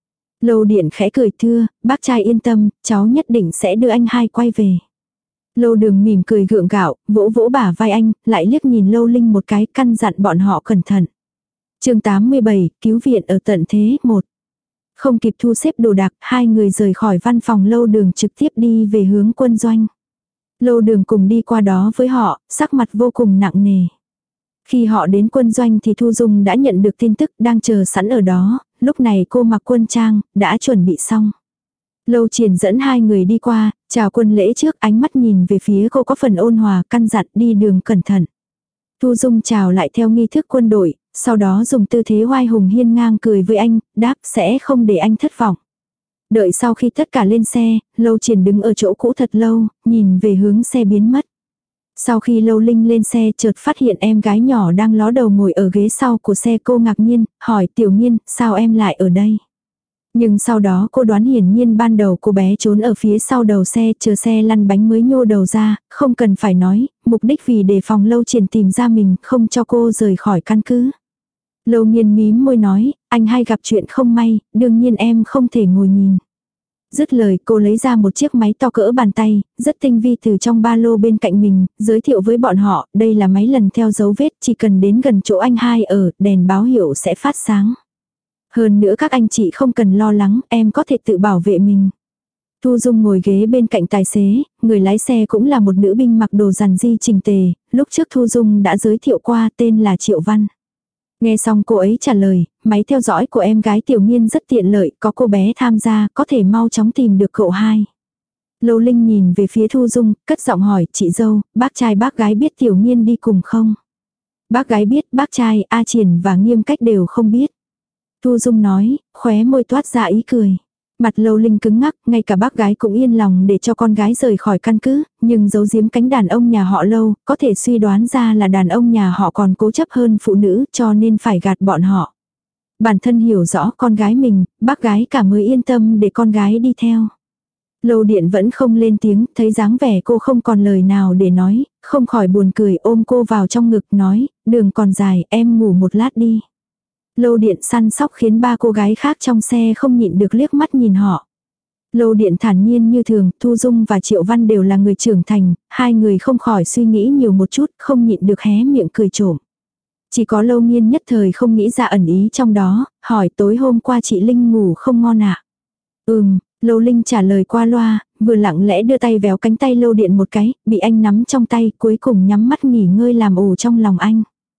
Lâu Điện khẽ cười thưa, bác trai yên tâm, cháu nhất định sẽ đưa anh hai quay về. Lâu Đường mỉm cười gượng gạo, vỗ vỗ bả vai anh, lại liếc nhìn Lâu Linh một cái, căn dặn bọn họ cẩn thận. Chương tám mươi bảy, cứu viện ở tận thế một. Không kịp thu xếp đồ đạc, hai người rời khỏi văn phòng Lâu Đường trực tiếp đi về hướng quân doanh. Lâu Đường cùng đi qua đó với họ, sắc mặt vô cùng nặng nề. Khi họ đến quân doanh thì Thu Dung đã nhận được tin tức, đang chờ sẵn ở đó, lúc này cô mặc quân trang, đã chuẩn bị xong. Lâu Triển dẫn hai người đi qua, chào quân lễ trước, ánh mắt nhìn về phía cô có phần ôn hòa, căn dặn đi đường cẩn thận. Thu Dung chào lại theo nghi thức quân đội, sau đó dùng tư thế oai hùng hiên ngang cười với anh, đáp sẽ không để anh thất vọng. Đợi sau khi tất cả lên xe, Lâu Triển đứng ở chỗ cũ thật lâu, nhìn về hướng xe biến mất. Sau khi Lâu Linh lên xe chợt phát hiện em gái nhỏ đang ló đầu ngồi ở ghế sau của xe, cô ngạc nhiên, hỏi Tiểu Nhiên, sao em lại ở đây? Nhưng sau đó cô đoán hiển nhiên ban đầu cô bé trốn ở phía sau đầu xe, chờ xe lăn bánh mới nhô đầu ra, không cần phải nói, mục đích vì đề phòng Lâu Triển tìm ra mình, không cho cô rời khỏi căn cứ. Lâu Nghiên mím môi nói, anh hay gặp chuyện không may, đương nhiên em không thể ngồi nhìn. Dứt lời cô lấy ra một chiếc máy to cỡ bàn tay, rất tinh vi từ trong ba lô bên cạnh mình, giới thiệu với bọn họ, đây là máy lần theo dấu vết, chỉ cần đến gần chỗ anh hai ở, đèn báo hiệu sẽ phát sáng. Hơn nữa các anh chị không cần lo lắng, em có thể tự bảo vệ mình. Thu Dung ngồi ghế bên cạnh tài xế, người lái xe cũng là một nữ binh mặc đồ rằn di chỉnh tề, lúc trước Thu Dung đã giới thiệu qua, tên là Triệu Văn. Nghe xong cô ấy trả lời, máy theo dõi của em gái Tiểu Nhiên rất tiện lợi, có cô bé tham gia, có thể mau chóng tìm được cậu hai. Lâu Linh nhìn về phía Thu Dung, cất giọng hỏi, chị dâu, bác trai bác gái biết Tiểu Nhiên đi cùng không? Bác gái biết, bác trai, A Triển và Nghiêm Cách đều không biết. Thu Dung nói, khóe môi toát ra ý cười. Mặt Lâu Linh cứng ngắc, ngay cả bác gái cũng yên lòng để cho con gái rời khỏi căn cứ, nhưng giấu giếm cánh đàn ông nhà họ Lâu, có thể suy đoán ra là đàn ông nhà họ còn cố chấp hơn phụ nữ, cho nên phải gạt bọn họ. Bản thân hiểu rõ con gái mình, bác gái cả mới yên tâm để con gái đi theo. Lâu Điện vẫn không lên tiếng, thấy dáng vẻ cô không còn lời nào để nói, không khỏi buồn cười ôm cô vào trong ngực nói, đường còn dài, em ngủ một lát đi. Lâu Điện săn sóc khiến ba cô gái khác trong xe không nhịn được liếc mắt nhìn họ. Lâu Điện thản nhiên như thường, Thu Dung và Triệu Văn đều là người trưởng thành, hai người không khỏi suy nghĩ nhiều một chút, không nhịn được hé miệng cười trộm. Chỉ có Lâu Nghiên nhất thời không nghĩ ra ẩn ý trong đó, hỏi tối hôm qua chị Linh ngủ không ngon ạ? À? Ừm, Lâu Linh trả lời qua loa, vừa lặng lẽ đưa tay véo cánh tay Lâu Điện một cái, bị anh nắm trong tay, cuối cùng nhắm mắt nghỉ ngơi làm ổ trong lòng anh.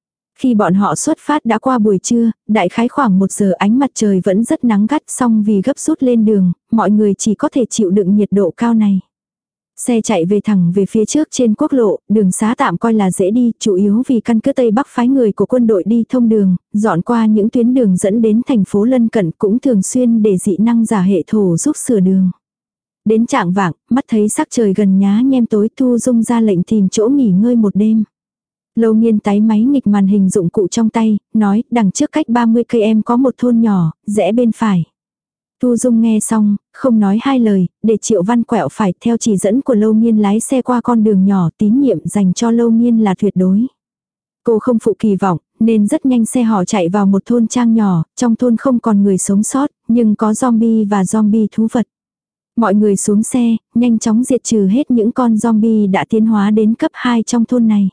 Khi bọn họ xuất phát đã qua buổi trưa, đại khái khoảng một giờ ánh mặt trời vẫn rất nắng gắt, song vì gấp rút lên đường, mọi người chỉ có thể chịu đựng nhiệt độ cao này. Xe chạy về thẳng về phía trước trên quốc lộ, đường xá tạm coi là dễ đi, chủ yếu vì căn cứ Tây Bắc phái người của quân đội đi thông đường, dọn qua những tuyến đường dẫn đến thành phố lân cận, cũng thường xuyên để dị năng giả hệ thổ giúp sửa đường. Đến trạng vạng, mắt thấy sắc trời gần nhá nhem tối, Thu Dung ra lệnh tìm chỗ nghỉ ngơi một đêm. Lâu Nghiên tái máy nghịch màn hình dụng cụ trong tay, nói, đằng trước cách ba mươi cây em có một thôn nhỏ, rẽ bên phải. Thu Dung nghe xong, không nói hai lời, để Triệu Văn quẹo phải theo chỉ dẫn của Lâu Nghiên lái xe qua con đường nhỏ, tín nhiệm dành cho Lâu Nghiên là tuyệt đối. Cô không phụ kỳ vọng, nên rất nhanh xe họ chạy vào một thôn trang nhỏ, trong thôn không còn người sống sót, nhưng có zombie và zombie thú vật. Mọi người xuống xe, nhanh chóng diệt trừ hết những con zombie đã tiến hóa đến cấp hai trong thôn này.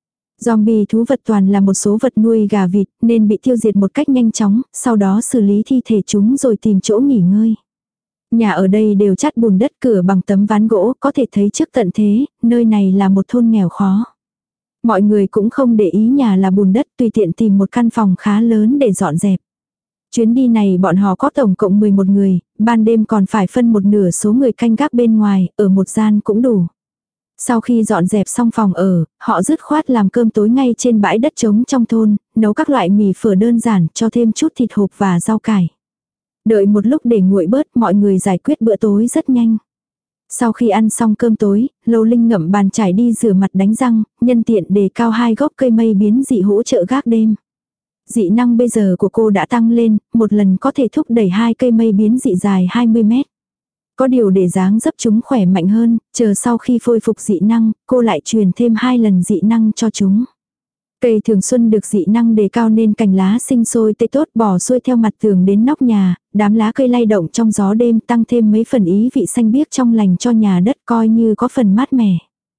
Zombie thú vật toàn là một số vật nuôi gà vịt nên bị tiêu diệt một cách nhanh chóng, sau đó xử lý thi thể chúng rồi tìm chỗ nghỉ ngơi. Nhà ở đây đều chát bùn đất, cửa bằng tấm ván gỗ, có thể thấy trước tận thế, nơi này là một thôn nghèo khó. Mọi người cũng không để ý nhà là bùn đất, tùy tiện tìm một căn phòng khá lớn để dọn dẹp. Chuyến đi này bọn họ có tổng cộng mười một người, ban đêm còn phải phân một nửa số người canh gác bên ngoài, ở một gian cũng đủ. Sau khi dọn dẹp xong phòng ở, họ dứt khoát làm cơm tối ngay trên bãi đất trống trong thôn, nấu các loại mì phở đơn giản, cho thêm chút thịt hộp và rau cải. Đợi một lúc để nguội bớt, mọi người giải quyết bữa tối rất nhanh. Sau khi ăn xong cơm tối, Lâu Linh ngậm bàn chải đi rửa mặt đánh răng, nhân tiện đề cao hai gốc cây mây biến dị hỗ trợ gác đêm. Dị năng bây giờ của cô đã tăng lên, một lần có thể thúc đẩy hai cây mây biến dị dài hai mươi mét. Có điều để dáng dấp chúng khỏe mạnh hơn, chờ sau khi phôi phục dị năng, cô lại truyền thêm hai lần dị năng cho chúng. Cây thường xuân được dị năng đề cao nên cành lá sinh sôi tươi tốt, bò xuôi theo mặt tường đến nóc nhà, đám lá cây lay động trong gió đêm tăng thêm mấy phần ý vị xanh biếc trong lành cho nhà đất, coi như có phần mát mẻ.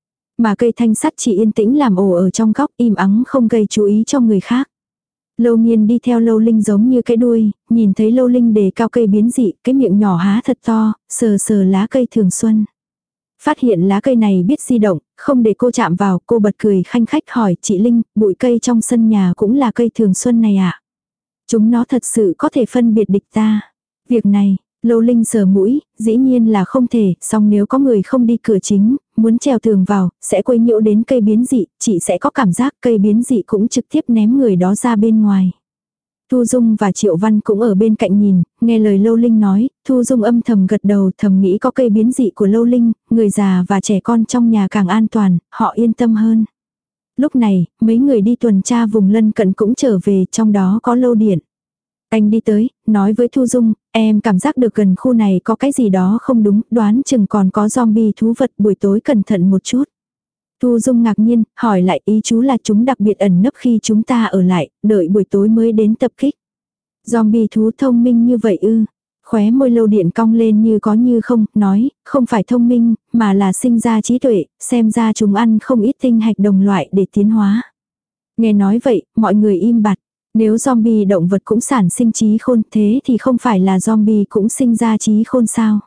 Mà cây thanh sắt chỉ yên tĩnh làm ổ ở trong góc, im ắng không gây chú ý cho người khác. Lâu Nghiên đi theo Lâu Linh giống như cái đuôi, nhìn thấy Lâu Linh đề cao cây biến dị, cái miệng nhỏ há thật to, sờ sờ lá cây thường xuân. Phát hiện lá cây này biết di động, không để cô chạm vào, cô bật cười khanh khách hỏi, chị Linh, bụi cây trong sân nhà cũng là cây thường xuân này ạ? À? Chúng nó thật sự có thể phân biệt địch ta. Việc này, Lâu Linh sờ mũi, dĩ nhiên là không thể, song nếu có người không đi cửa chính, muốn trèo tường vào, sẽ quấy nhiễu đến cây biến dị, chị sẽ có cảm giác cây biến dị cũng trực tiếp ném người đó ra bên ngoài. Thu Dung và Triệu Văn cũng ở bên cạnh nhìn, nghe lời Lâu Linh nói, Thu Dung âm thầm gật đầu, thầm nghĩ có cây biến dị của Lâu Linh, người già và trẻ con trong nhà càng an toàn, họ yên tâm hơn. Lúc này, mấy người đi tuần tra vùng lân cận cũng trở về, trong đó có Lâu Điện. Anh đi tới, nói với Thu Dung, em cảm giác được gần khu này có cái gì đó không đúng, đoán chừng còn có zombie thú vật, buổi tối cẩn thận một chút. Thu Dung ngạc nhiên, hỏi lại, ý chú là chúng đặc biệt ẩn nấp khi chúng ta ở lại, đợi buổi tối mới đến tập kích. Zombie thú thông minh như vậy ư? Khóe môi Lâu Điện cong lên như có như không, nói, không phải thông minh, mà là sinh ra trí tuệ, xem ra chúng ăn không ít tinh hạch đồng loại để tiến hóa. Nghe nói vậy, mọi người im bặt. Nếu zombie động vật cũng sản sinh trí khôn, thế thì không phải là zombie cũng sinh ra trí khôn sao?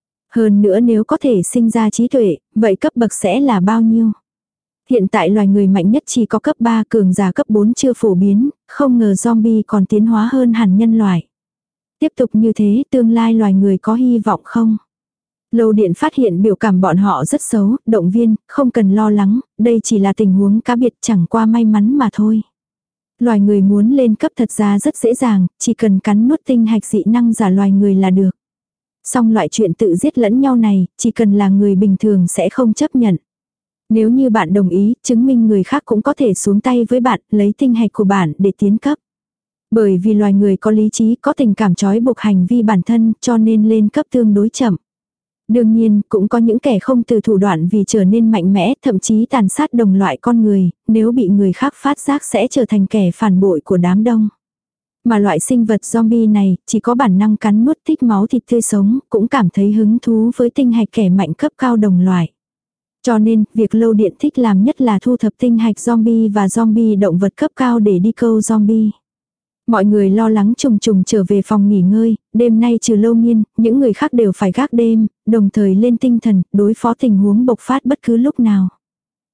Hơn nữa nếu có thể sinh ra trí tuệ, vậy cấp bậc sẽ là bao nhiêu? Hiện tại loài người mạnh nhất chỉ có cấp ba, cường giả cấp bốn chưa phổ biến, không ngờ zombie còn tiến hóa hơn hẳn nhân loại. Tiếp tục như thế, tương lai loài người có hy vọng không? Lâu Điện phát hiện biểu cảm bọn họ rất xấu, động viên, không cần lo lắng, đây chỉ là tình huống cá biệt, chẳng qua may mắn mà thôi. Loài người muốn lên cấp thật ra rất dễ dàng, chỉ cần cắn nuốt tinh hạch dị năng giả loài người là được. Song loại chuyện tự giết lẫn nhau này, chỉ cần là người bình thường sẽ không chấp nhận. Nếu như bạn đồng ý, chứng minh người khác cũng có thể xuống tay với bạn, lấy tinh hạch của bạn để tiến cấp. Bởi vì loài người có lý trí, có tình cảm trói buộc hành vi bản thân, cho nên lên cấp tương đối chậm. Đương nhiên, cũng có những kẻ không từ thủ đoạn vì trở nên mạnh mẽ, thậm chí tàn sát đồng loại con người, nếu bị người khác phát giác sẽ trở thành kẻ phản bội của đám đông. Mà loại sinh vật zombie này, chỉ có bản năng cắn nuốt thích máu thịt tươi sống, cũng cảm thấy hứng thú với tinh hạch kẻ mạnh cấp cao đồng loại. Cho nên, việc Lâu Điện thích làm nhất là thu thập tinh hạch zombie và zombie động vật cấp cao để đi câu zombie. Mọi người lo lắng trùng trùng trở về phòng nghỉ ngơi, đêm nay trừ Lâu Nghiên, những người khác đều phải gác đêm, đồng thời lên tinh thần, đối phó tình huống bộc phát bất cứ lúc nào.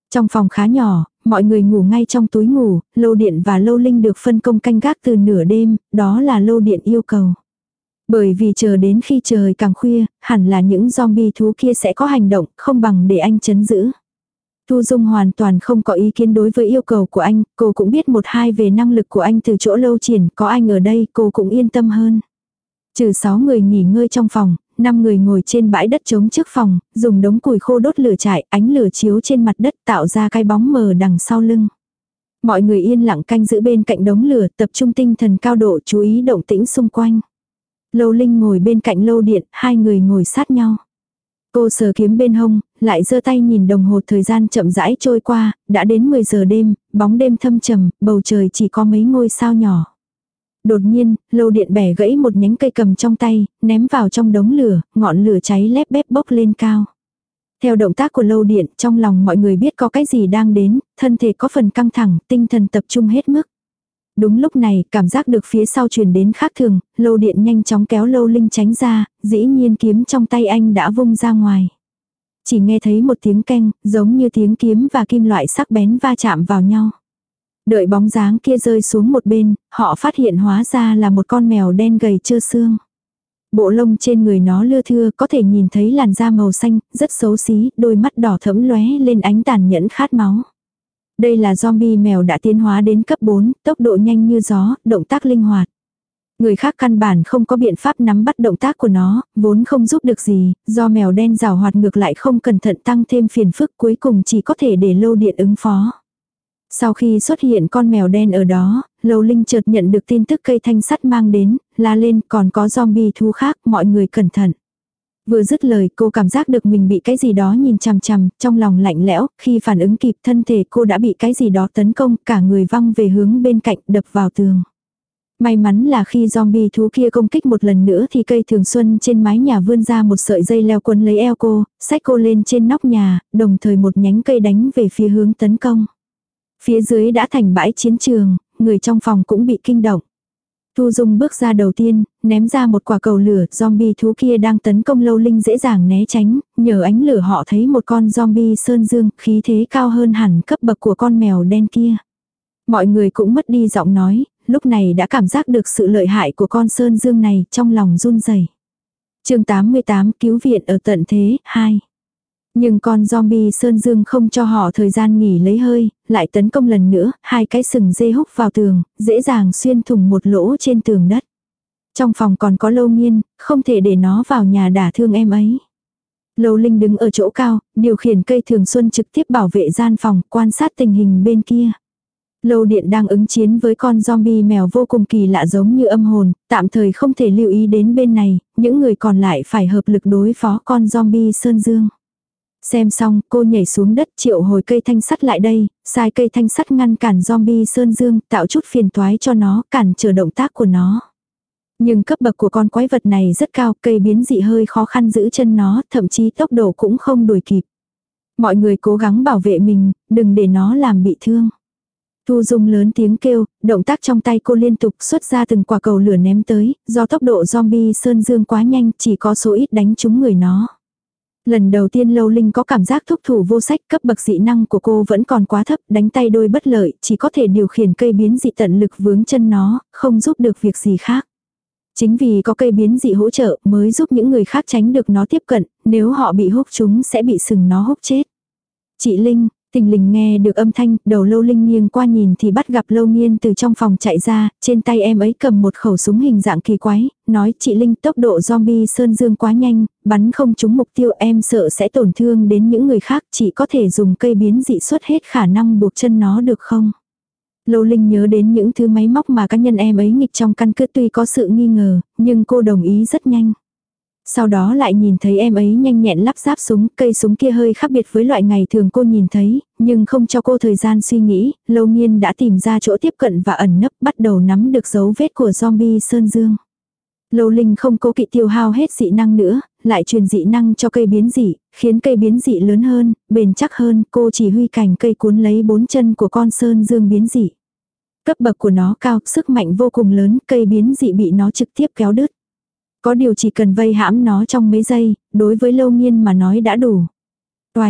Trong phòng khá nhỏ, mọi người ngủ ngay trong túi ngủ, Lâu Điện và Lâu Linh được phân công canh gác từ nửa đêm, đó là Lâu Điện yêu cầu. Bởi vì chờ đến khi trời càng khuya, hẳn là những zombie thú kia sẽ có hành động, không bằng để anh trấn giữ. Thu Dung hoàn toàn không có ý kiến đối với yêu cầu của anh, cô cũng biết một hai về năng lực của anh từ chỗ Lâu Triển, có anh ở đây cô cũng yên tâm hơn. Trừ sáu người nghỉ ngơi trong phòng, năm người ngồi trên bãi đất trống trước phòng, dùng đống củi khô đốt lửa trại, ánh lửa chiếu trên mặt đất tạo ra cái bóng mờ đằng sau lưng. Mọi người yên lặng canh giữ bên cạnh đống lửa, tập trung tinh thần cao độ chú ý động tĩnh xung quanh. Lâu Linh ngồi bên cạnh Lâu Điện, hai người ngồi sát nhau. Cô sờ kiếm bên hông, lại giơ tay nhìn đồng hồ, thời gian chậm rãi trôi qua, đã đến mười giờ đêm, bóng đêm thâm trầm, bầu trời chỉ có mấy ngôi sao nhỏ. Đột nhiên, Lâu Điện bẻ gãy một nhánh cây cầm trong tay, ném vào trong đống lửa, ngọn lửa cháy lép bép bốc lên cao. Theo động tác của Lâu Điện, trong lòng mọi người biết có cái gì đang đến, thân thể có phần căng thẳng, tinh thần tập trung hết mức. Đúng lúc này, cảm giác được phía sau truyền đến khác thường, Lâu Điện nhanh chóng kéo Lâu Linh tránh ra, dĩ nhiên kiếm trong tay anh đã vung ra ngoài. Chỉ nghe thấy một tiếng keng, giống như tiếng kiếm và kim loại sắc bén va chạm vào nhau. Đợi bóng dáng kia rơi xuống một bên, họ phát hiện hóa ra là một con mèo đen gầy trơ xương. Bộ lông trên người nó lưa thưa, có thể nhìn thấy làn da màu xanh, rất xấu xí, đôi mắt đỏ thẫm lóe lên ánh tàn nhẫn khát máu. Đây là zombie mèo đã tiến hóa đến cấp bốn, tốc độ nhanh như gió, động tác linh hoạt. Người khác căn bản không có biện pháp nắm bắt động tác của nó, vốn không giúp được gì, do mèo đen rào hoạt ngược lại không cẩn thận tăng thêm phiền phức, cuối cùng chỉ có thể để Lâu Điện ứng phó. Sau khi xuất hiện con mèo đen ở đó, Lâu Linh chợt nhận được tin tức cây thanh sắt mang đến, la lên còn có zombie thú khác, mọi người cẩn thận. Vừa dứt lời cô cảm giác được mình bị cái gì đó nhìn chằm chằm, trong lòng lạnh lẽo, khi phản ứng kịp thân thể cô đã bị cái gì đó tấn công, cả người văng về hướng bên cạnh đập vào tường. May mắn là khi zombie thú kia công kích một lần nữa thì cây thường xuân trên mái nhà vươn ra một sợi dây leo quấn lấy eo cô, xách cô lên trên nóc nhà, đồng thời một nhánh cây đánh về phía hướng tấn công. Phía dưới đã thành bãi chiến trường, người trong phòng cũng bị kinh động. Thu Dung bước ra đầu tiên, ném ra một quả cầu lửa, zombie thú kia đang tấn công Lâu Linh dễ dàng né tránh, nhờ ánh lửa họ thấy một con zombie sơn dương, khí thế cao hơn hẳn cấp bậc của con mèo đen kia. Mọi người cũng mất đi giọng nói, lúc này đã cảm giác được sự lợi hại của con sơn dương này, trong lòng run rẩy. Chương tám mươi tám cứu viện ở tận thế, hai. Nhưng con zombie sơn dương không cho họ thời gian nghỉ lấy hơi, lại tấn công lần nữa, hai cái sừng dê húc vào tường, dễ dàng xuyên thủng một lỗ trên tường đất. Trong phòng còn có Lâu Nghiên, không thể để nó vào nhà đả thương em ấy. Lâu Linh đứng ở chỗ cao, điều khiển cây thường xuân trực tiếp bảo vệ gian phòng, quan sát tình hình bên kia. Lâu Điện đang ứng chiến với con zombie mèo vô cùng kỳ lạ giống như âm hồn, tạm thời không thể lưu ý đến bên này, những người còn lại phải hợp lực đối phó con zombie sơn dương. Xem xong, cô nhảy xuống đất triệu hồi cây thanh sắt lại đây, sai cây thanh sắt ngăn cản zombie sơn dương, tạo chút phiền toái cho nó, cản trở động tác của nó. Nhưng cấp bậc của con quái vật này rất cao, cây biến dị hơi khó khăn giữ chân nó, thậm chí tốc độ cũng không đuổi kịp. Mọi người cố gắng bảo vệ mình, đừng để nó làm bị thương. Thu Dung lớn tiếng kêu, động tác trong tay cô liên tục xuất ra từng quả cầu lửa ném tới, do tốc độ zombie sơn dương quá nhanh, chỉ có số ít đánh trúng người nó. Lần đầu tiên Lâu Linh có cảm giác thúc thủ vô sách, cấp bậc dị năng của cô vẫn còn quá thấp, đánh tay đôi bất lợi, chỉ có thể điều khiển cây biến dị tận lực vướng chân nó, không giúp được việc gì khác. Chính vì có cây biến dị hỗ trợ mới giúp những người khác tránh được nó tiếp cận, nếu họ bị húc chúng sẽ bị sừng nó húc chết. Chị Linh, Thình lình nghe được âm thanh, đầu Lâu Linh nghiêng qua nhìn thì bắt gặp Lâu Nghiên từ trong phòng chạy ra, trên tay em ấy cầm một khẩu súng hình dạng kỳ quái, nói chị Linh tốc độ zombie sơn dương quá nhanh, bắn không trúng mục tiêu em sợ sẽ tổn thương đến những người khác, chị có thể dùng cây biến dị xuất hết khả năng buộc chân nó được không? Lâu Linh nhớ đến những thứ máy móc mà cá nhân em ấy nghịch trong căn cứ tuy có sự nghi ngờ, nhưng cô đồng ý rất nhanh. Sau đó lại nhìn thấy em ấy nhanh nhẹn lắp ráp súng, cây súng kia hơi khác biệt với loại ngày thường cô nhìn thấy, nhưng không cho cô thời gian suy nghĩ, Lâu Nghiên đã tìm ra chỗ tiếp cận và ẩn nấp bắt đầu nắm được dấu vết của zombie sơn dương. Lâu Linh không cố kỵ tiêu hao hết dị năng nữa, lại truyền dị năng cho cây biến dị, khiến cây biến dị lớn hơn, bền chắc hơn, cô chỉ huy cành cây cuốn lấy bốn chân của con sơn dương biến dị. Cấp bậc của nó cao, sức mạnh vô cùng lớn, cây biến dị bị nó trực tiếp kéo đứt. Có điều chỉ cần vây hãm nó trong mấy giây, đối với Lâu Nghiên mà nói đã đủ. Oành,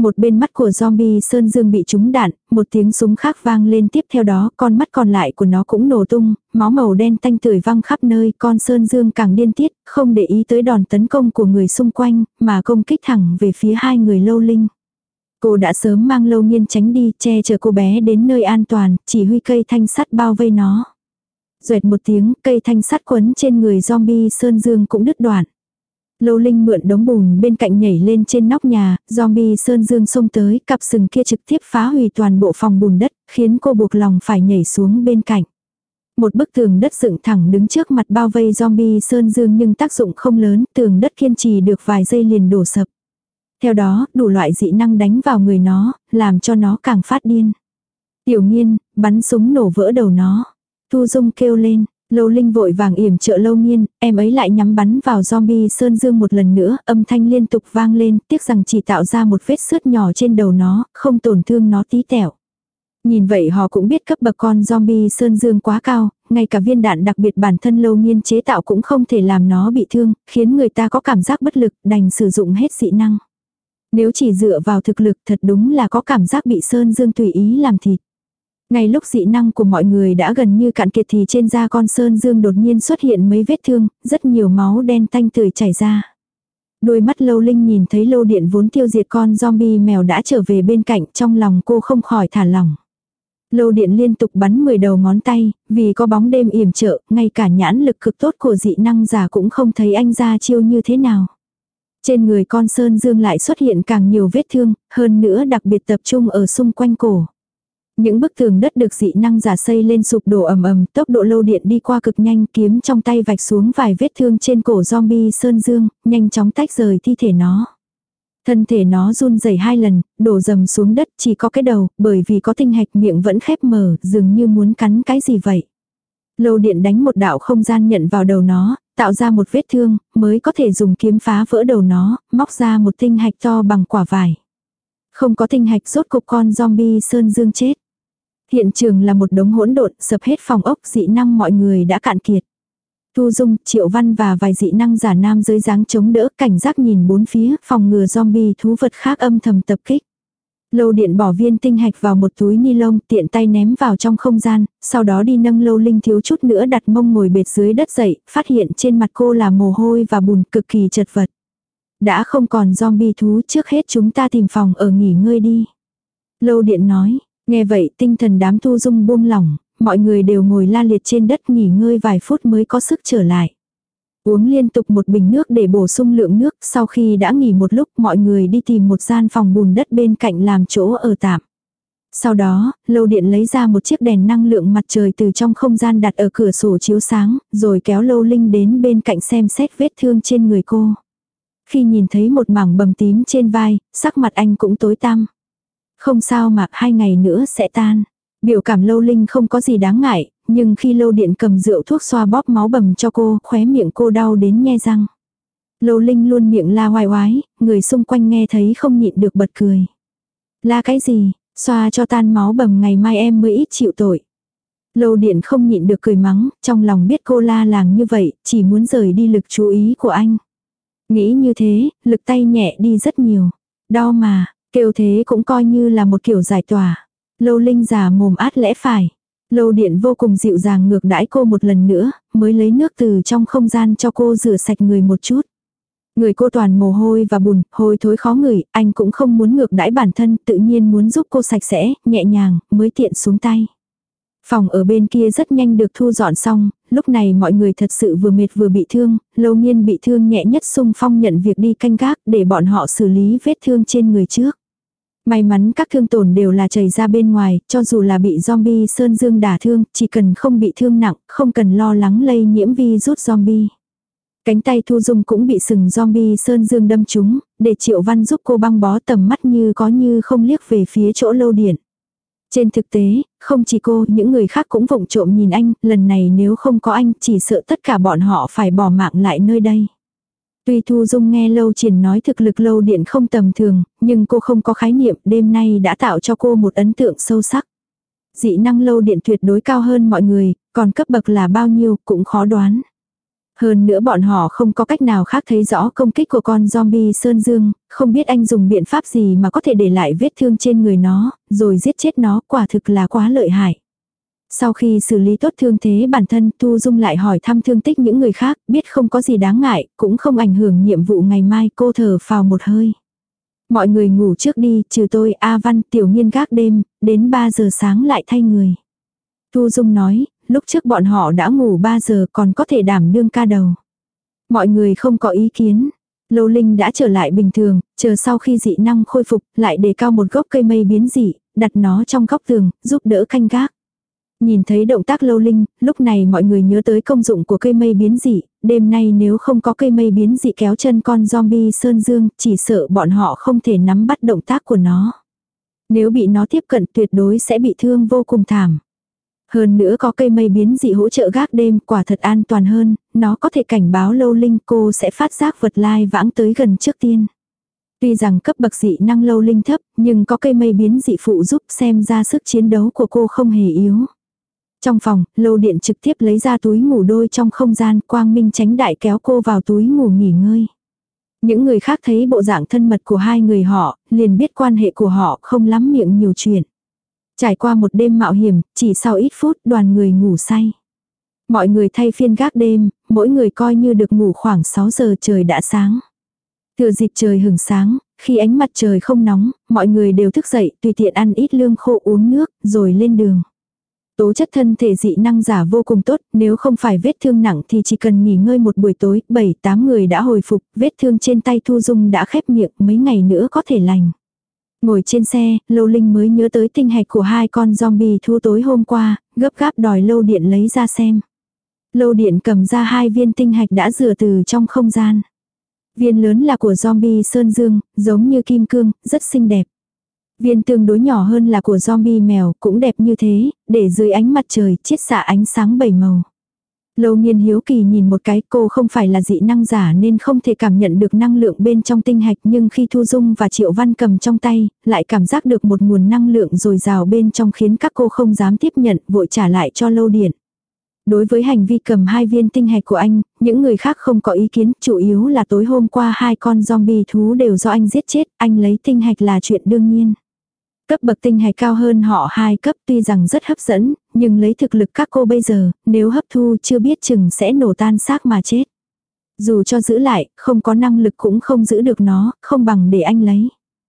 Một bên mắt của zombie Sơn Dương bị trúng đạn, một tiếng súng khác vang lên, tiếp theo đó con mắt còn lại của nó cũng nổ tung, máu màu đen tanh tưởi văng khắp nơi, con Sơn Dương càng điên tiết, không để ý tới đòn tấn công của người xung quanh, mà công kích thẳng về phía hai người Lâu Linh. Cô đã sớm mang Lâu Nghiên tránh đi, che chở cô bé đến nơi an toàn, chỉ huy cây thanh sắt bao vây nó. Duệt một tiếng, cây thanh sắt quấn trên người zombie Sơn Dương cũng đứt đoạn. Lâu Linh mượn đống bùn bên cạnh nhảy lên trên nóc nhà, zombie Sơn Dương xông tới, cặp sừng kia trực tiếp phá hủy toàn bộ phòng bùn đất, khiến cô buộc lòng phải nhảy xuống bên cạnh. Một bức tường đất dựng thẳng đứng trước mặt bao vây zombie Sơn Dương nhưng tác dụng không lớn, tường đất kiên trì được vài giây liền đổ sập. Theo đó, đủ loại dị năng đánh vào người nó, làm cho nó càng phát điên. Tiểu Nghiên, bắn súng nổ vỡ đầu nó. Thu Dung kêu lên. Lâu Linh vội vàng yểm trợ Lâu Nghiên, em ấy lại nhắm bắn vào zombie Sơn Dương một lần nữa, âm thanh liên tục vang lên, tiếc rằng chỉ tạo ra một vết xước nhỏ trên đầu nó, không tổn thương nó tí tẹo. Nhìn vậy họ cũng biết cấp bậc con zombie Sơn Dương quá cao, ngay cả viên đạn đặc biệt bản thân Lâu Nghiên chế tạo cũng không thể làm nó bị thương, khiến người ta có cảm giác bất lực, đành sử dụng hết dị năng. Nếu chỉ dựa vào thực lực thật đúng là có cảm giác bị Sơn Dương tùy ý làm thịt. Ngay lúc dị năng của mọi người đã gần như cạn kiệt thì trên da con Sơn Dương đột nhiên xuất hiện mấy vết thương, rất nhiều máu đen tanh tưởi chảy ra. Đôi mắt Lâu Linh nhìn thấy Lâu Điện vốn tiêu diệt con zombie mèo đã trở về bên cạnh, trong lòng cô không khỏi thả lỏng. Lâu Điện liên tục bắn mười đầu ngón tay, vì có bóng đêm yểm trợ, ngay cả nhãn lực cực tốt của dị năng giả cũng không thấy anh ra chiêu như thế nào. Trên người con Sơn Dương lại xuất hiện càng nhiều vết thương, hơn nữa đặc biệt tập trung ở xung quanh cổ. Những bức tường đất được dị năng giả xây lên sụp đổ ầm ầm, tốc độ Lâu Điện đi qua cực nhanh, kiếm trong tay vạch xuống vài vết thương trên cổ zombie Sơn Dương, nhanh chóng tách rời thi thể nó. Thân thể nó run rẩy hai lần, đổ dầm xuống đất, chỉ có cái đầu, bởi vì có tinh hạch miệng vẫn khép mở, dường như muốn cắn cái gì vậy. Lâu Điện đánh một đạo không gian nhận vào đầu nó, tạo ra một vết thương, mới có thể dùng kiếm phá vỡ đầu nó, móc ra một tinh hạch to bằng quả vải. Không có tinh hạch, rốt cục con zombie Sơn Dương chết. Hiện trường là một đống hỗn độn, sập hết phòng ốc, dị năng mọi người đã cạn kiệt. Thu Dung, Triệu Văn và vài dị năng giả nam dưới dáng chống đỡ, cảnh giác nhìn bốn phía, phòng ngừa zombie thú vật khác âm thầm tập kích. Lâu Điện bỏ viên tinh hạch vào một túi ni lông, tiện tay ném vào trong không gian, sau đó đi nâng Lâu Linh thiếu chút nữa đặt mông ngồi bệt dưới đất dậy, phát hiện trên mặt cô là mồ hôi và bùn, cực kỳ chật vật. Đã không còn zombie thú, trước hết chúng ta tìm phòng ở nghỉ ngơi đi. Lâu Điện nói. Nghe vậy tinh thần đám Thu Dung buông lỏng, mọi người đều ngồi la liệt trên đất nghỉ ngơi vài phút mới có sức trở lại. Uống liên tục một bình nước để bổ sung lượng nước, sau khi đã nghỉ một lúc mọi người đi tìm một gian phòng bùn đất bên cạnh làm chỗ ở tạm. Sau đó, Lâu Điện lấy ra một chiếc đèn năng lượng mặt trời từ trong không gian đặt ở cửa sổ chiếu sáng, rồi kéo Lâu Linh đến bên cạnh xem xét vết thương trên người cô. Khi nhìn thấy một mảng bầm tím trên vai, sắc mặt anh cũng tối tăm. Không sao mà, hai ngày nữa sẽ tan. Biểu cảm Lâu Linh không có gì đáng ngại, nhưng khi Lâu Điện cầm rượu thuốc xoa bóp máu bầm cho cô, khóe miệng cô đau đến nhe răng. Lâu Linh luôn miệng la oai oái, người xung quanh nghe thấy không nhịn được bật cười. La cái gì, xoa cho tan máu bầm ngày mai em mới ít chịu tội. Lâu Điện không nhịn được cười mắng, trong lòng biết cô la làng như vậy, chỉ muốn rời đi lực chú ý của anh. Nghĩ như thế, lực tay nhẹ đi rất nhiều. Đau mà. Kêu thế cũng coi như là một kiểu giải tỏa. Lâu Linh già mồm át lẽ phải. Lâu Điện vô cùng dịu dàng ngược đãi cô một lần nữa, mới lấy nước từ trong không gian cho cô rửa sạch người một chút. Người cô toàn mồ hôi và bùn, hôi thối khó ngửi, anh cũng không muốn ngược đãi bản thân, tự nhiên muốn giúp cô sạch sẽ, nhẹ nhàng, mới tiện xuống tay. Phòng ở bên kia rất nhanh được thu dọn xong, lúc này mọi người thật sự vừa mệt vừa bị thương, Lâu Nghiên bị thương nhẹ nhất xung phong nhận việc đi canh gác để bọn họ xử lý vết thương trên người trước. May mắn các thương tổn đều là chảy ra bên ngoài, cho dù là bị zombie Sơn Dương đả thương, chỉ cần không bị thương nặng, không cần lo lắng lây nhiễm virus zombie. Cánh tay Thu Dung cũng bị sừng zombie Sơn Dương đâm trúng, để Triệu Văn giúp cô băng bó, tầm mắt như có như không liếc về phía chỗ Lâu Điện. Trên thực tế, không chỉ cô, những người khác cũng vụng trộm nhìn anh, lần này nếu không có anh, chỉ sợ tất cả bọn họ phải bỏ mạng lại nơi đây. Tuy Thu Dung nghe Lâu Triển nói thực lực Lâu Điện không tầm thường, nhưng cô không có khái niệm, đêm nay đã tạo cho cô một ấn tượng sâu sắc. Dị năng Lâu Điện tuyệt đối cao hơn mọi người, còn cấp bậc là bao nhiêu cũng khó đoán. Hơn nữa bọn họ không có cách nào khác thấy rõ công kích của con zombie Sơn Dương, không biết anh dùng biện pháp gì mà có thể để lại vết thương trên người nó, rồi giết chết nó, quả thực là quá lợi hại. Sau khi xử lý tốt thương thế bản thân, Thu Dung lại hỏi thăm thương tích những người khác, biết không có gì đáng ngại, cũng không ảnh hưởng nhiệm vụ ngày mai, cô thở phào một hơi. Mọi người ngủ trước đi, trừ tôi, A Văn, Tiểu Nghiên gác đêm, đến ba giờ sáng lại thay người. Thu Dung nói, lúc trước bọn họ đã ngủ ba giờ còn có thể đảm đương ca đầu. Mọi người không có ý kiến. Lâu Linh đã trở lại bình thường, chờ sau khi dị năng khôi phục, lại đề cao một gốc cây mây biến dị, đặt nó trong góc tường, giúp đỡ canh gác. Nhìn thấy động tác Lâu Linh, lúc này mọi người nhớ tới công dụng của cây mây biến dị, đêm nay nếu không có cây mây biến dị kéo chân con zombie Sơn Dương, chỉ sợ bọn họ không thể nắm bắt động tác của nó. Nếu bị nó tiếp cận tuyệt đối sẽ bị thương vô cùng thảm. Hơn nữa có cây mây biến dị hỗ trợ gác đêm, quả thật an toàn hơn, nó có thể cảnh báo Lâu Linh cô sẽ phát giác vật lai vãng tới gần trước tiên. Tuy rằng cấp bậc dị năng Lâu Linh thấp, nhưng có cây mây biến dị phụ giúp xem ra sức chiến đấu của cô không hề yếu. Trong phòng, Lâu Điện trực tiếp lấy ra túi ngủ đôi trong không gian, Quang Minh Chánh Đại kéo cô vào túi ngủ nghỉ ngơi. Những người khác thấy bộ dạng thân mật của hai người họ, liền biết quan hệ của họ không lắm miệng nhiều chuyện. Trải qua một đêm mạo hiểm, chỉ sau ít phút đoàn người ngủ say. Mọi người thay phiên gác đêm, mỗi người coi như được ngủ khoảng sáu giờ trời đã sáng. Thừa dịp trời hửng sáng, khi ánh mặt trời không nóng, mọi người đều thức dậy tùy tiện ăn ít lương khô uống nước, rồi lên đường. Tố chất thân thể dị năng giả vô cùng tốt, nếu không phải vết thương nặng thì chỉ cần nghỉ ngơi một buổi tối, bảy tám người đã hồi phục, vết thương trên tay Thu Dung đã khép miệng, mấy ngày nữa có thể lành. Ngồi trên xe, Lâu Linh mới nhớ tới tinh hạch của hai con zombie thu tối hôm qua, gấp gáp đòi Lâu Điện lấy ra xem. Lâu Điện cầm ra hai viên tinh hạch đã rửa từ trong không gian. Viên lớn là của zombie Sơn Dương, giống như kim cương, rất xinh đẹp. Viên tương đối nhỏ hơn là của zombie mèo, cũng đẹp như thế, để dưới ánh mặt trời chiết xạ ánh sáng bảy màu. Lâu Nghiên hiếu kỳ nhìn một cái, cô không phải là dị năng giả nên không thể cảm nhận được năng lượng bên trong tinh hạch, nhưng khi Thu Dung và Triệu Văn cầm trong tay, lại cảm giác được một nguồn năng lượng dồi dào bên trong khiến các cô không dám tiếp nhận, vội trả lại cho Lâu Điện. Đối với hành vi cầm hai viên tinh hạch của anh, những người khác không có ý kiến, chủ yếu là tối hôm qua hai con zombie thú đều do anh giết chết, anh lấy tinh hạch là chuyện đương nhiên. Cấp bậc tinh hạch cao hơn họ hai cấp tuy rằng rất hấp dẫn, nhưng lấy thực lực các cô bây giờ, nếu hấp thu chưa biết chừng sẽ nổ tan xác mà chết. Dù cho giữ lại, không có năng lực cũng không giữ được nó, không bằng để anh lấy.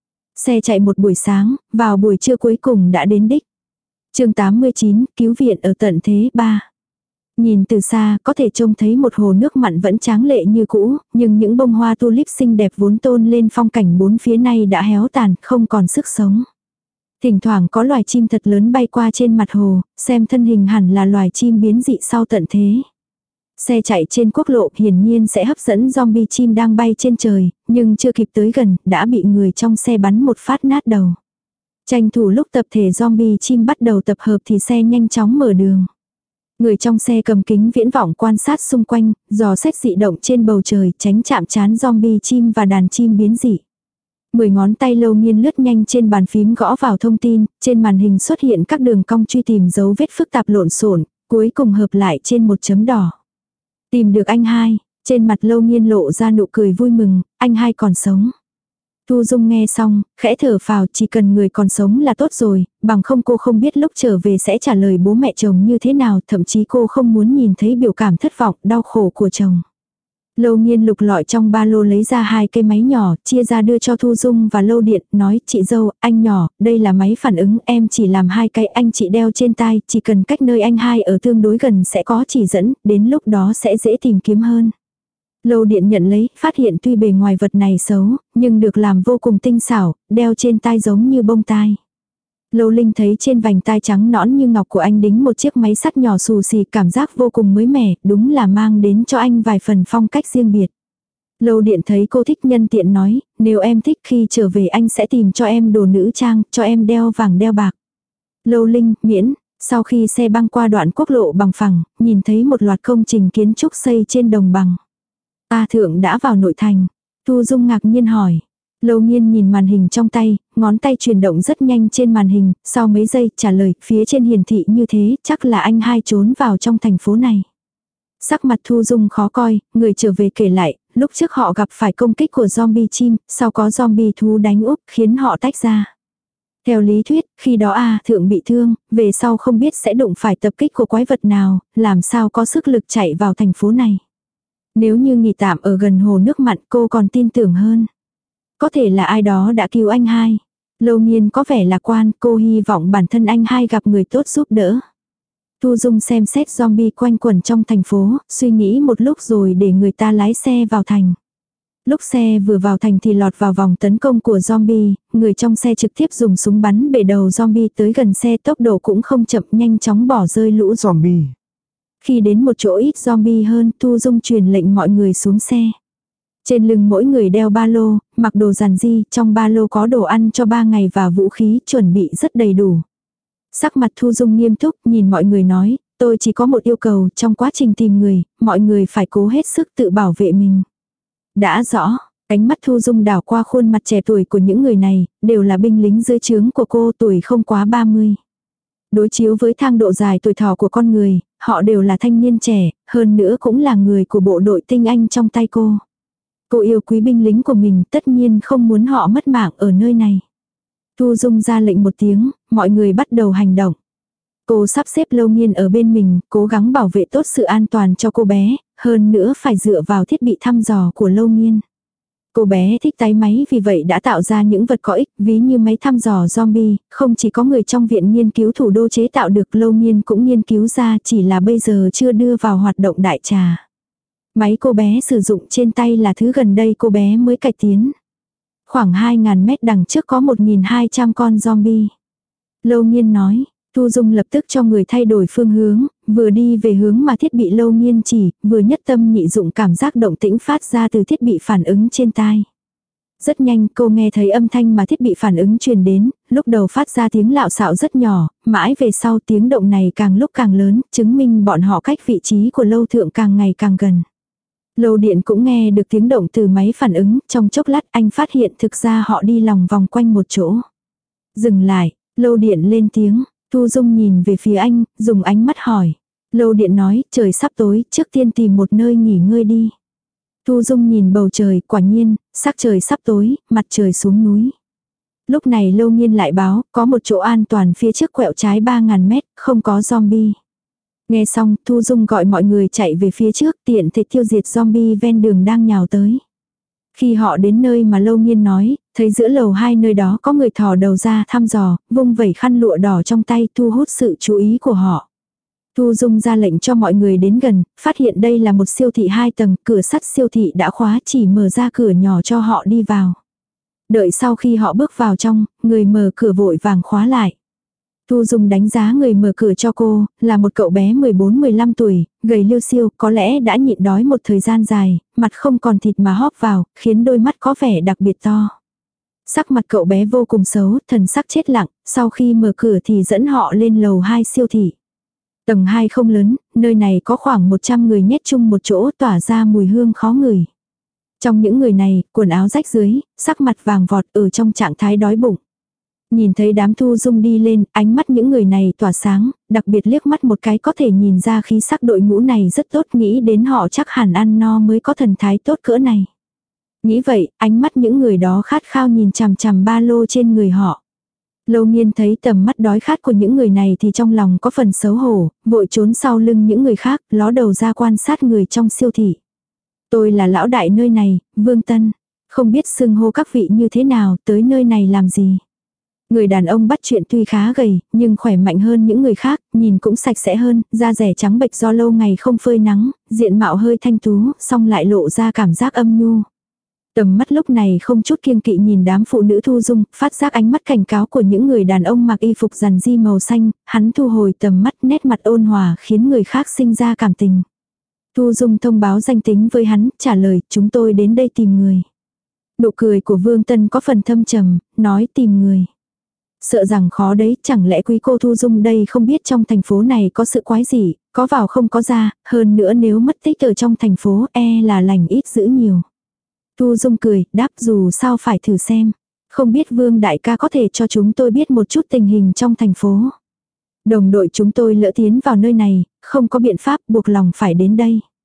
Xe chạy một buổi sáng, vào buổi trưa cuối cùng đã đến đích. Chương tám mươi chín, cứu viện ở tận thế ba. Nhìn từ xa, có thể trông thấy một hồ nước mặn vẫn tráng lệ như cũ, nhưng những bông hoa tulip xinh đẹp vốn tôn lên phong cảnh bốn phía này đã héo tàn, không còn sức sống. Thỉnh thoảng có loài chim thật lớn bay qua trên mặt hồ, xem thân hình hẳn là loài chim biến dị sau tận thế. Xe chạy trên quốc lộ hiển nhiên sẽ hấp dẫn zombie chim đang bay trên trời, nhưng chưa kịp tới gần, đã bị người trong xe bắn một phát nát đầu. Tranh thủ lúc tập thể zombie chim bắt đầu tập hợp thì xe nhanh chóng mở đường. Người trong xe cầm kính viễn vọng quan sát xung quanh, dò xét dị động trên bầu trời, tránh chạm trán zombie chim và đàn chim biến dị. Mười ngón tay Lâu Nghiên lướt nhanh trên bàn phím gõ vào thông tin, trên màn hình xuất hiện các đường cong truy tìm dấu vết phức tạp lộn xộn, cuối cùng hợp lại trên một chấm đỏ. Tìm được anh hai, trên mặt Lâu Nghiên lộ ra nụ cười vui mừng, anh hai còn sống. Thu Dung nghe xong, khẽ thở phào, chỉ cần người còn sống là tốt rồi, bằng không cô không biết lúc trở về sẽ trả lời bố mẹ chồng như thế nào, thậm chí cô không muốn nhìn thấy biểu cảm thất vọng, đau khổ của chồng. Lâu Nghiên lục lọi trong ba lô lấy ra hai cây máy nhỏ, chia ra đưa cho Thu Dung và Lâu Điện, nói chị dâu, anh nhỏ, đây là máy phản ứng, em chỉ làm hai cây, anh chị đeo trên tai, chỉ cần cách nơi anh hai ở tương đối gần sẽ có chỉ dẫn, đến lúc đó sẽ dễ tìm kiếm hơn. Lâu Điện nhận lấy, phát hiện tuy bề ngoài vật này xấu, nhưng được làm vô cùng tinh xảo, đeo trên tai giống như bông tai. Lâu Linh thấy trên vành tai trắng nõn như ngọc của anh đính một chiếc máy sắt nhỏ xù xì, cảm giác vô cùng mới mẻ, đúng là mang đến cho anh vài phần phong cách riêng biệt. Lâu Điện thấy cô thích nhân tiện nói, nếu em thích khi trở về anh sẽ tìm cho em đồ nữ trang, cho em đeo vàng đeo bạc. Lâu Linh, miễn. Sau khi xe băng qua đoạn quốc lộ bằng phẳng, nhìn thấy một loạt công trình kiến trúc xây trên đồng bằng. A Thượng đã vào nội thành. Thu Dung ngạc nhiên hỏi. Lâu Nghiên nhìn màn hình trong tay, ngón tay chuyển động rất nhanh trên màn hình, sau mấy giây trả lời, phía trên hiển thị như thế, chắc là anh hai trốn vào trong thành phố này. Sắc mặt Thu Dung khó coi, người trở về kể lại, lúc trước họ gặp phải công kích của zombie chim, sau có zombie thú đánh úp, khiến họ tách ra. Theo lý thuyết, khi đó A Thượng bị thương, về sau không biết sẽ đụng phải tập kích của quái vật nào, làm sao có sức lực chạy vào thành phố này. Nếu như nghỉ tạm ở gần hồ nước mặn cô còn tin tưởng hơn. Có thể là ai đó đã cứu anh hai. Lâu Nghiên có vẻ lạc quan, cô hy vọng bản thân anh hai gặp người tốt giúp đỡ. Thu Dung xem xét zombie quanh quẩn trong thành phố, suy nghĩ một lúc rồi để người ta lái xe vào thành. Lúc xe vừa vào thành thì lọt vào vòng tấn công của zombie, người trong xe trực tiếp dùng súng bắn bể đầu zombie tới gần xe, tốc độ cũng không chậm, nhanh chóng bỏ rơi lũ Zombie. Khi đến một chỗ ít zombie hơn, Thu Dung truyền lệnh mọi người xuống xe. Trên lưng mỗi người đeo ba lô, mặc đồ giản dị, trong ba lô có đồ ăn cho ba ngày và vũ khí chuẩn bị rất đầy đủ. Sắc mặt Thu Dung nghiêm túc, nhìn mọi người nói, tôi chỉ có một yêu cầu, trong quá trình tìm người, mọi người phải cố hết sức tự bảo vệ mình. Đã rõ, ánh mắt Thu Dung đảo qua khuôn mặt trẻ tuổi của những người này, đều là binh lính dưới trướng của cô, tuổi không quá ba mươi. Đối chiếu với thang độ dài tuổi thọ của con người, họ đều là thanh niên trẻ, hơn nữa cũng là người của bộ đội tinh anh trong tay cô. Cô yêu quý binh lính của mình, tất nhiên không muốn họ mất mạng ở nơi này. Thu Dung ra lệnh một tiếng, mọi người bắt đầu hành động. Cô sắp xếp Lâu Nghiên ở bên mình, cố gắng bảo vệ tốt sự an toàn cho cô bé, hơn nữa phải dựa vào thiết bị thăm dò của Lâu Nghiên. Cô bé thích tái máy vì vậy đã tạo ra những vật có ích, ví như máy thăm dò zombie, không chỉ có người trong viện nghiên cứu thủ đô chế tạo được, Lâu Nghiên cũng nghiên cứu ra, chỉ là bây giờ chưa đưa vào hoạt động đại trà. Máy cô bé sử dụng trên tay là thứ gần đây cô bé mới cải tiến. Khoảng hai nghìn mét đằng trước có một nghìn hai trăm con zombie. Lâu Nghiên nói, Thu Dung lập tức cho người thay đổi phương hướng, vừa đi về hướng mà thiết bị Lâu Nghiên chỉ, vừa nhất tâm nhị dụng cảm giác động tĩnh phát ra từ thiết bị phản ứng trên tai. Rất nhanh cô nghe thấy âm thanh mà thiết bị phản ứng truyền đến, lúc đầu phát ra tiếng lạo xạo rất nhỏ, mãi về sau tiếng động này càng lúc càng lớn, chứng minh bọn họ cách vị trí của Lâu Thượng càng ngày càng gần. Lâu Điện cũng nghe được tiếng động từ máy phản ứng, trong chốc lát anh phát hiện thực ra họ đi lòng vòng quanh một chỗ. Dừng lại, Lâu Điện lên tiếng, Thu Dung nhìn về phía anh, dùng ánh mắt hỏi. Lâu Điện nói, trời sắp tối, trước tiên tìm một nơi nghỉ ngơi đi. Thu Dung nhìn bầu trời, quả nhiên, sắc trời sắp tối, mặt trời xuống núi. Lúc này Lâu Nghiên lại báo, có một chỗ an toàn phía trước quẹo trái ba nghìn mét, không có zombie. Nghe xong, Thu Dung gọi mọi người chạy về phía trước, tiện thể tiêu diệt zombie ven đường đang nhào tới. Khi họ đến nơi mà Lâu Nghiên nói, thấy giữa lầu hai nơi đó có người thò đầu ra thăm dò, vung vẩy khăn lụa đỏ trong tay, thu hút sự chú ý của họ. Thu Dung ra lệnh cho mọi người đến gần, phát hiện đây là một siêu thị hai tầng, cửa sắt siêu thị đã khóa, chỉ mở ra cửa nhỏ cho họ đi vào. Đợi sau khi họ bước vào trong, người mở cửa vội vàng khóa lại. Thu Dung đánh giá người mở cửa cho cô, là một cậu bé mười bốn mười lăm tuổi, gầy liêu xiêu, có lẽ đã nhịn đói một thời gian dài, mặt không còn thịt mà hóp vào, khiến đôi mắt có vẻ đặc biệt to. Sắc mặt cậu bé vô cùng xấu, thần sắc chết lặng, sau khi mở cửa thì dẫn họ lên lầu hai siêu thị. Tầng hai không lớn, nơi này có khoảng một trăm người nhét chung một chỗ, tỏa ra mùi hương khó ngửi. Trong những người này, quần áo rách dưới, sắc mặt vàng vọt, ở trong trạng thái đói bụng. Nhìn thấy đám Thu Dung đi lên, ánh mắt những người này tỏa sáng, đặc biệt liếc mắt một cái có thể nhìn ra khí sắc đội ngũ này rất tốt, nghĩ đến họ chắc hẳn ăn no mới có thần thái tốt cỡ này. Nghĩ vậy, ánh mắt những người đó khát khao nhìn chằm chằm ba lô trên người họ. Lâu Nghiên thấy tầm mắt đói khát của những người này thì trong lòng có phần xấu hổ, vội trốn sau lưng những người khác, ló đầu ra quan sát người trong siêu thị. Tôi là lão đại nơi này, Vương Tân. Không biết xưng hô các vị như thế nào, tới nơi này làm gì. Người đàn ông bắt chuyện tuy khá gầy, nhưng khỏe mạnh hơn những người khác, nhìn cũng sạch sẽ hơn, da rẻ trắng bệch do lâu ngày không phơi nắng, diện mạo hơi thanh tú, song lại lộ ra cảm giác âm nhu. Tầm mắt lúc này không chút kiêng kỵ nhìn đám phụ nữ Thu Dung, phát giác ánh mắt cảnh cáo của những người đàn ông mặc y phục rằn di màu xanh, hắn thu hồi tầm mắt, nét mặt ôn hòa khiến người khác sinh ra cảm tình. Thu Dung thông báo danh tính với hắn, trả lời, chúng tôi đến đây tìm người. Nụ cười của Vương Tân có phần thâm trầm, nói tìm người. Sợ rằng khó đấy, chẳng lẽ quý cô Thu Dung đây không biết trong thành phố này có sự quái gì, có vào không có ra, hơn nữa nếu mất tích ở trong thành phố e là lành ít dữ nhiều. Thu Dung cười, đáp dù sao phải thử xem. Không biết Vương đại ca có thể cho chúng tôi biết một chút tình hình trong thành phố. Đồng đội chúng tôi lỡ tiến vào nơi này, không có biện pháp buộc lòng phải đến đây.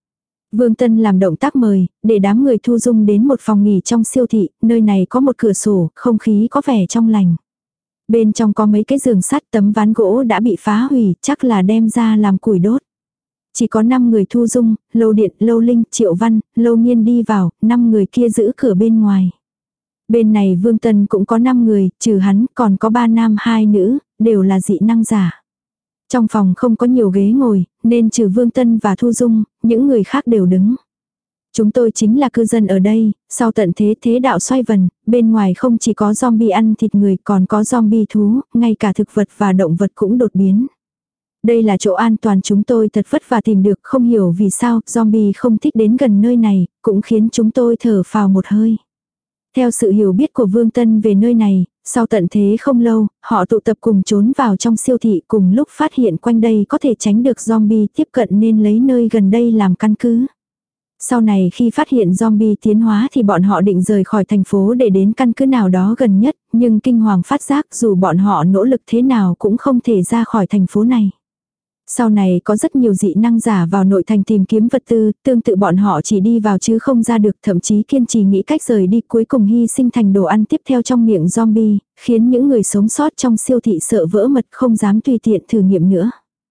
Vương Tân làm động tác mời, để đám người Thu Dung đến một phòng nghỉ trong siêu thị, nơi này có một cửa sổ, không khí có vẻ trong lành. Bên trong có mấy cái giường sắt, tấm ván gỗ đã bị phá hủy, chắc là đem ra làm củi đốt. Chỉ có năm người Thu Dung, Lâu Điện, Lâu Linh, Triệu Văn, Lâu Nghiên đi vào, năm người kia giữ cửa bên ngoài. Bên này Vương Tân cũng có năm người, trừ hắn còn có ba nam hai nữ, đều là dị năng giả. Trong phòng không có nhiều ghế ngồi, nên trừ Vương Tân và Thu Dung, những người khác đều đứng. Chúng tôi chính là cư dân ở đây, sau tận thế thế đạo xoay vần, bên ngoài không chỉ có zombie ăn thịt người còn có zombie thú, ngay cả thực vật và động vật cũng đột biến. Đây là chỗ an toàn chúng tôi thật vất vả tìm được, không hiểu vì sao zombie không thích đến gần nơi này, cũng khiến chúng tôi thở phào một hơi. Theo sự hiểu biết của Vương Tân về nơi này, sau tận thế không lâu, họ tụ tập cùng trốn vào trong siêu thị cùng lúc phát hiện quanh đây có thể tránh được zombie tiếp cận nên lấy nơi gần đây làm căn cứ. Sau này khi phát hiện zombie tiến hóa thì bọn họ định rời khỏi thành phố để đến căn cứ nào đó gần nhất, nhưng kinh hoàng phát giác dù bọn họ nỗ lực thế nào cũng không thể ra khỏi thành phố này. Sau này có rất nhiều dị năng giả vào nội thành tìm kiếm vật tư, tương tự bọn họ chỉ đi vào chứ không ra được, thậm chí kiên trì nghĩ cách rời đi cuối cùng hy sinh thành đồ ăn tiếp theo trong miệng zombie, khiến những người sống sót trong siêu thị sợ vỡ mật không dám tùy tiện thử nghiệm nữa.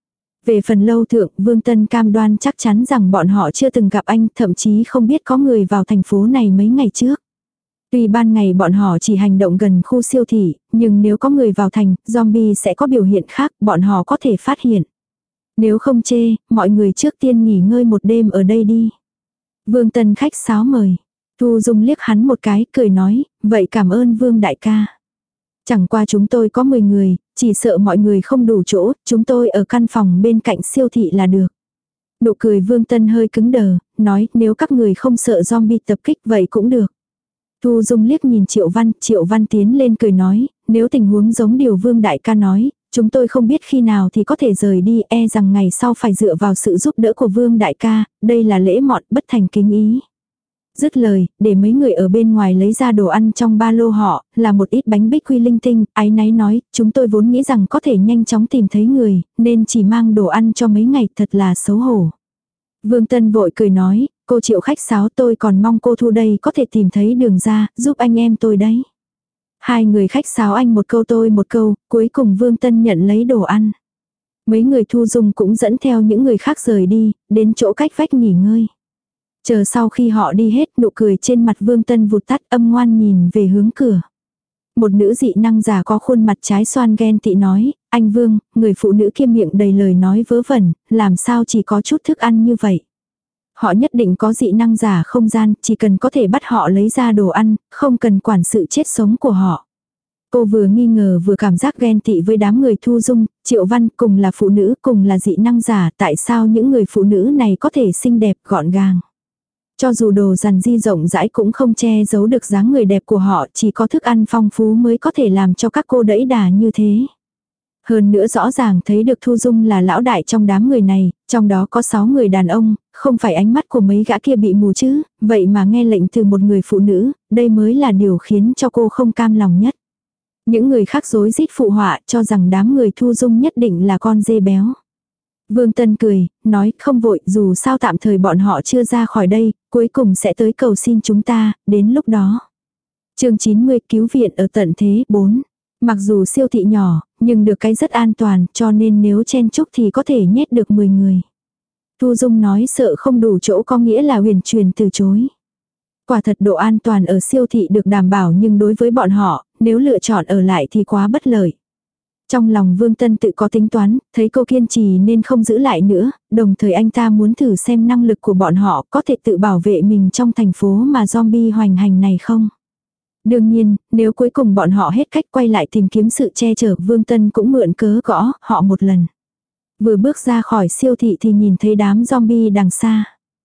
Về phần Lâu Thượng, Vương Tân cam đoan chắc chắn rằng bọn họ chưa từng gặp anh, thậm chí không biết có người vào thành phố này mấy ngày trước. Tuy ban ngày bọn họ chỉ hành động gần khu siêu thị, nhưng nếu có người vào thành, zombie sẽ có biểu hiện khác, bọn họ có thể phát hiện. Nếu không chê, mọi người trước tiên nghỉ ngơi một đêm ở đây đi. Vương Tân khách sáo mời. Thu Dung liếc hắn một cái, cười nói, vậy cảm ơn Vương đại ca. Chẳng qua chúng tôi có mười người, chỉ sợ mọi người không đủ chỗ, chúng tôi ở căn phòng bên cạnh siêu thị là được. Nụ cười Vương Tân hơi cứng đờ, nói nếu các người không sợ zombie tập kích vậy cũng được. Thu Dung liếc nhìn Triệu Văn, Triệu Văn tiến lên cười nói, nếu tình huống giống điều Vương đại ca nói, chúng tôi không biết khi nào thì có thể rời đi, e rằng ngày sau phải dựa vào sự giúp đỡ của Vương đại ca, đây là lễ mọn bất thành kính ý. Dứt lời, để mấy người ở bên ngoài lấy ra đồ ăn trong ba lô họ, là một ít bánh bích quy linh tinh, áy náy nói, chúng tôi vốn nghĩ rằng có thể nhanh chóng tìm thấy người, nên chỉ mang đồ ăn cho mấy ngày, thật là xấu hổ. Vương Tân vội cười nói, cô Triệu khách sáo, tôi còn mong cô Thu đây có thể tìm thấy đường ra, giúp anh em tôi đấy. Hai người khách sáo anh một câu tôi một câu, cuối cùng Vương Tân nhận lấy đồ ăn. Mấy người Thu Dung cũng dẫn theo những người khác rời đi, đến chỗ cách vách nghỉ ngơi. Chờ sau khi họ đi hết, nụ cười trên mặt Vương Tân vụt tắt, âm ngoan nhìn về hướng cửa. Một nữ dị năng giả có khuôn mặt trái xoan ghen tị nói, anh Vương, người phụ nữ kia miệng đầy lời nói vớ vẩn, làm sao chỉ có chút thức ăn như vậy. Họ nhất định có dị năng giả không gian, chỉ cần có thể bắt họ lấy ra đồ ăn, không cần quản sự chết sống của họ. Cô vừa nghi ngờ vừa cảm giác ghen tị với đám người Thu Dung, Triệu Văn, cùng là phụ nữ, cùng là dị năng giả, tại sao những người phụ nữ này có thể xinh đẹp, gọn gàng. Cho dù đồ dằn di rộng rãi cũng không che giấu được dáng người đẹp của họ, chỉ có thức ăn phong phú mới có thể làm cho các cô đẫy đà như thế. Hơn nữa rõ ràng thấy được Thu Dung là lão đại trong đám người này, trong đó có sáu người đàn ông, không phải ánh mắt của mấy gã kia bị mù chứ, vậy mà nghe lệnh từ một người phụ nữ, đây mới là điều khiến cho cô không cam lòng nhất. Những người khác rối rít phụ họa cho rằng đám người Thu Dung nhất định là con dê béo. Vương Tân cười, nói không vội, dù sao tạm thời bọn họ chưa ra khỏi đây, cuối cùng sẽ tới cầu xin chúng ta, đến lúc đó. Chương chín mươi cứu viện ở tận thế bốn. Mặc dù siêu thị nhỏ, nhưng được cái rất an toàn, cho nên nếu chen chúc thì có thể nhét được mười người. Thu Dung nói sợ không đủ chỗ có nghĩa là huyền truyền từ chối. Quả thật độ an toàn ở siêu thị được đảm bảo nhưng đối với bọn họ, nếu lựa chọn ở lại thì quá bất lợi. Trong lòng Vương Tân tự có tính toán, thấy cô kiên trì nên không giữ lại nữa, đồng thời anh ta muốn thử xem năng lực của bọn họ có thể tự bảo vệ mình trong thành phố mà zombie hoành hành này không. Đương nhiên, nếu cuối cùng bọn họ hết cách quay lại tìm kiếm sự che chở, Vương Tân cũng mượn cớ gõ họ một lần. Vừa bước ra khỏi siêu thị thì nhìn thấy đám zombie đằng xa.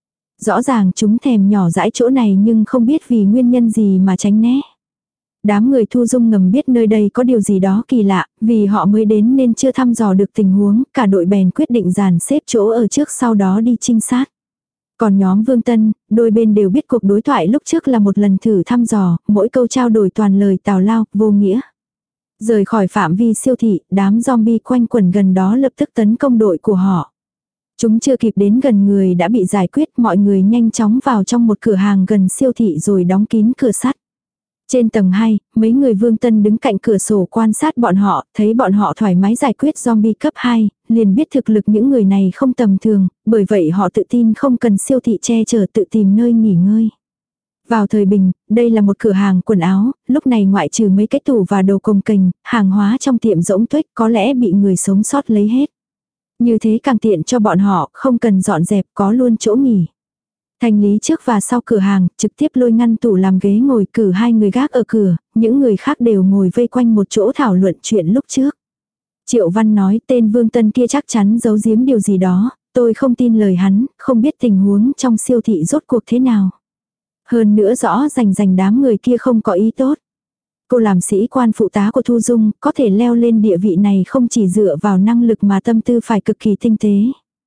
Rõ ràng chúng thèm nhỏ dãi chỗ này nhưng không biết vì nguyên nhân gì mà tránh né. Đám người Thu Dung ngầm biết nơi đây có điều gì đó kỳ lạ, vì họ mới đến nên chưa thăm dò được tình huống, cả đội bèn quyết định dàn xếp chỗ ở trước sau đó đi trinh sát. Còn nhóm Vương Tân, đôi bên đều biết cuộc đối thoại lúc trước là một lần thử thăm dò, mỗi câu trao đổi toàn lời tào lao, vô nghĩa. Rời khỏi phạm vi siêu thị, đám zombie quanh quẩn gần đó lập tức tấn công đội của họ. Chúng chưa kịp đến gần người đã bị giải quyết, mọi người nhanh chóng vào trong một cửa hàng gần siêu thị rồi đóng kín cửa sắt. Trên tầng hai, mấy người Vương Tân đứng cạnh cửa sổ quan sát bọn họ, thấy bọn họ thoải mái giải quyết zombie cấp hai, liền biết thực lực những người này không tầm thường, bởi vậy họ tự tin không cần siêu thị che chở, tự tìm nơi nghỉ ngơi. Vào thời bình, đây là một cửa hàng quần áo, lúc này ngoại trừ mấy cái tủ và đồ cồng kềnh, hàng hóa trong tiệm rỗng tuếch có lẽ bị người sống sót lấy hết. Như thế càng tiện cho bọn họ, không cần dọn dẹp, có luôn chỗ nghỉ. Thanh lý trước và sau cửa hàng, trực tiếp lôi ngăn tủ làm ghế ngồi, cử hai người gác ở cửa, những người khác đều ngồi vây quanh một chỗ thảo luận chuyện lúc trước. Triệu Văn nói tên Vương Tân kia chắc chắn giấu giếm điều gì đó, tôi không tin lời hắn, không biết tình huống trong siêu thị rốt cuộc thế nào. Hơn nữa rõ rành rành đám người kia không có ý tốt. Cô làm sĩ quan phụ tá của Thu Dung, có thể leo lên địa vị này không chỉ dựa vào năng lực mà tâm tư phải cực kỳ tinh tế.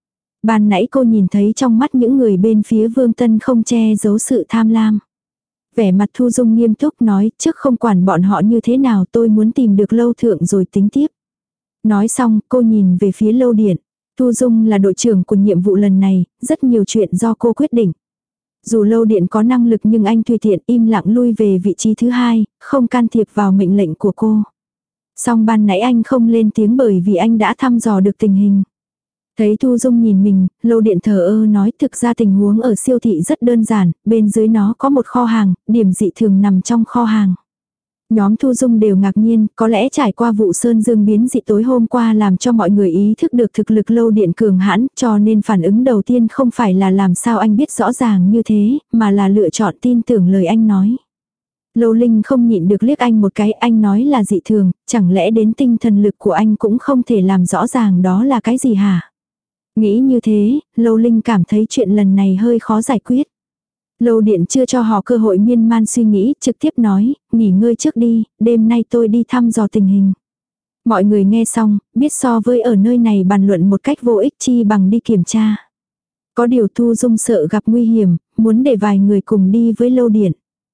Ban nãy cô nhìn thấy trong mắt những người bên phía Vương Tân không che giấu sự tham lam. Vẻ mặt Thu Dung nghiêm túc nói, trước không quản bọn họ như thế nào, tôi muốn tìm được Lâu Thượng rồi tính tiếp. Nói xong, cô nhìn về phía Lâu Điện. Thu Dung là đội trưởng của nhiệm vụ lần này, rất nhiều chuyện do cô quyết định. Dù Lâu Điện có năng lực nhưng anh tùy tiện im lặng lui về vị trí thứ hai, không can thiệp vào mệnh lệnh của cô. Song ban nãy anh không lên tiếng bởi vì anh đã thăm dò được tình hình. Thấy Thu Dung nhìn mình, Lâu Điện thờ ơ nói thực ra tình huống ở siêu thị rất đơn giản, bên dưới nó có một kho hàng, điểm dị thường nằm trong kho hàng. Nhóm Thu Dung đều ngạc nhiên, có lẽ trải qua vụ Sơn Dương biến dị tối hôm qua làm cho mọi người ý thức được thực lực Lâu Điện cường hãn, cho nên phản ứng đầu tiên không phải là làm sao anh biết rõ ràng như thế, mà là lựa chọn tin tưởng lời anh nói. Lâu Linh không nhịn được liếc anh một cái, anh nói là dị thường, chẳng lẽ đến tinh thần lực của anh cũng không thể làm rõ ràng đó là cái gì hả? Nghĩ như thế, Lâu Linh cảm thấy chuyện lần này hơi khó giải quyết. Lâu Điện chưa cho họ cơ hội miên man suy nghĩ, trực tiếp nói, nghỉ ngơi trước đi, đêm nay tôi đi thăm dò tình hình. Mọi người nghe xong, biết so với ở nơi này bàn luận một cách vô ích chi bằng đi kiểm tra. Có điều Thu Dung sợ gặp nguy hiểm, muốn để vài người cùng đi với Lâu Điện.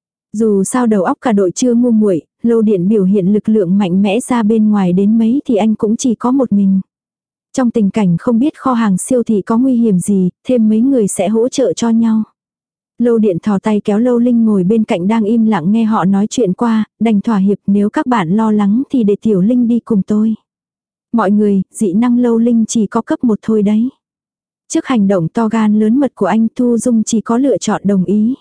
Dù sao đầu óc cả đội chưa ngu muội, Lâu Điện biểu hiện lực lượng mạnh mẽ ra bên ngoài đến mấy thì anh cũng chỉ có một mình. Trong tình cảnh không biết kho hàng siêu thị có nguy hiểm gì, thêm mấy người sẽ hỗ trợ cho nhau. Lâu Điện thò tay kéo Lâu Linh ngồi bên cạnh đang im lặng nghe họ nói chuyện qua, đành thỏa hiệp, nếu các bạn lo lắng thì để Tiểu Linh đi cùng tôi. Mọi người, dị năng Lâu Linh chỉ có cấp một thôi đấy. Trước hành động to gan lớn mật của anh, Thu Dung chỉ có lựa chọn đồng ý.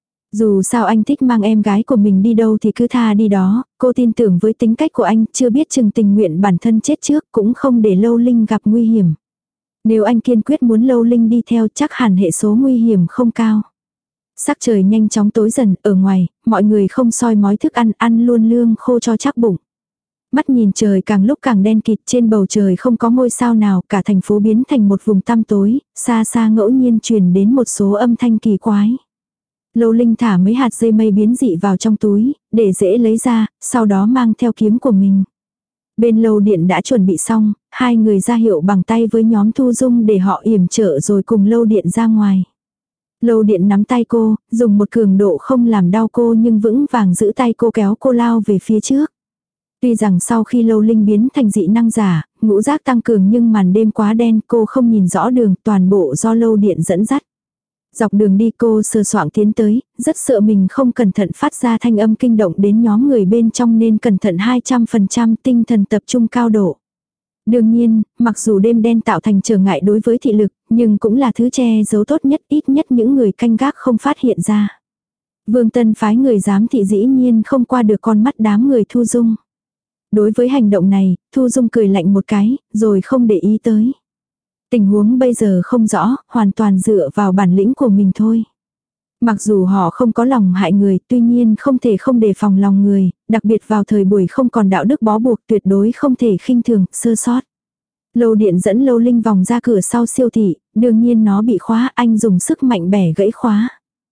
Dù sao anh thích mang em gái của mình đi đâu thì cứ tha đi đó, cô tin tưởng với tính cách của anh, chưa biết chừng tình nguyện bản thân chết trước cũng không để Lâu Linh gặp nguy hiểm. Nếu anh kiên quyết muốn Lâu Linh đi theo chắc hẳn hệ số nguy hiểm không cao. Sắc trời nhanh chóng tối dần, ở ngoài, mọi người không soi mói thức ăn, ăn luôn lương khô cho chắc bụng. Mắt nhìn trời càng lúc càng đen kịt, trên bầu trời không có ngôi sao nào, cả thành phố biến thành một vùng tăm tối, xa xa ngẫu nhiên truyền đến một số âm thanh kỳ quái. Lâu Linh thả mấy hạt dây mây biến dị vào trong túi, để dễ lấy ra, sau đó mang theo kiếm của mình. Bên Lâu Điện đã chuẩn bị xong, hai người ra hiệu bằng tay với nhóm Thu Dung để họ yểm trợ rồi cùng Lâu Điện ra ngoài. Lâu Điện nắm tay cô, dùng một cường độ không làm đau cô nhưng vững vàng giữ tay cô kéo cô lao về phía trước. Tuy rằng sau khi Lâu Linh biến thành dị năng giả, ngũ giác tăng cường nhưng màn đêm quá đen, cô không nhìn rõ đường, toàn bộ do Lâu Điện dẫn dắt. Dọc đường đi cô sờ soạng tiến tới, rất sợ mình không cẩn thận phát ra thanh âm kinh động đến nhóm người bên trong nên cẩn thận hai trăm phần trăm tinh thần tập trung cao độ. Đương nhiên, mặc dù đêm đen tạo thành trở ngại đối với thị lực, nhưng cũng là thứ che giấu tốt nhất, ít nhất những người canh gác không phát hiện ra. Vương Tân phái người giám thị dĩ nhiên không qua được con mắt đám người Thu Dung. Đối với hành động này, Thu Dung cười lạnh một cái, rồi không để ý tới. Tình huống bây giờ không rõ, hoàn toàn dựa vào bản lĩnh của mình thôi. Mặc dù họ không có lòng hại người, tuy nhiên không thể không đề phòng lòng người, đặc biệt vào thời buổi không còn đạo đức bó buộc, tuyệt đối không thể khinh thường, sơ sót. Lâu Điện dẫn Lâu Linh vòng ra cửa sau siêu thị, đương nhiên nó bị khóa, anh dùng sức mạnh bẻ gãy khóa.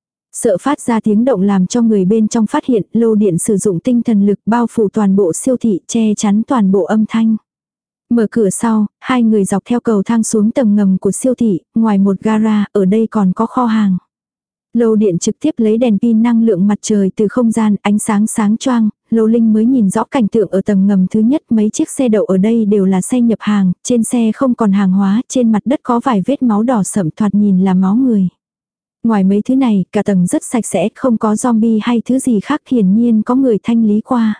Sợ phát ra tiếng động làm cho người bên trong phát hiện, Lâu Điện sử dụng tinh thần lực bao phủ toàn bộ siêu thị, che chắn toàn bộ âm thanh. Mở cửa sau, hai người dọc theo cầu thang xuống tầng ngầm của siêu thị, ngoài một gara, ở đây còn có kho hàng. Lâu điện trực tiếp lấy đèn pin năng lượng mặt trời từ không gian, ánh sáng sáng choang, Lâu Linh mới nhìn rõ cảnh tượng ở tầng ngầm thứ nhất, mấy chiếc xe đậu ở đây đều là xe nhập hàng, trên xe không còn hàng hóa, trên mặt đất có vài vết máu đỏ sậm thoạt nhìn là máu người. Ngoài mấy thứ này, cả tầng rất sạch sẽ, không có zombie hay thứ gì khác, hiển nhiên có người thanh lý qua.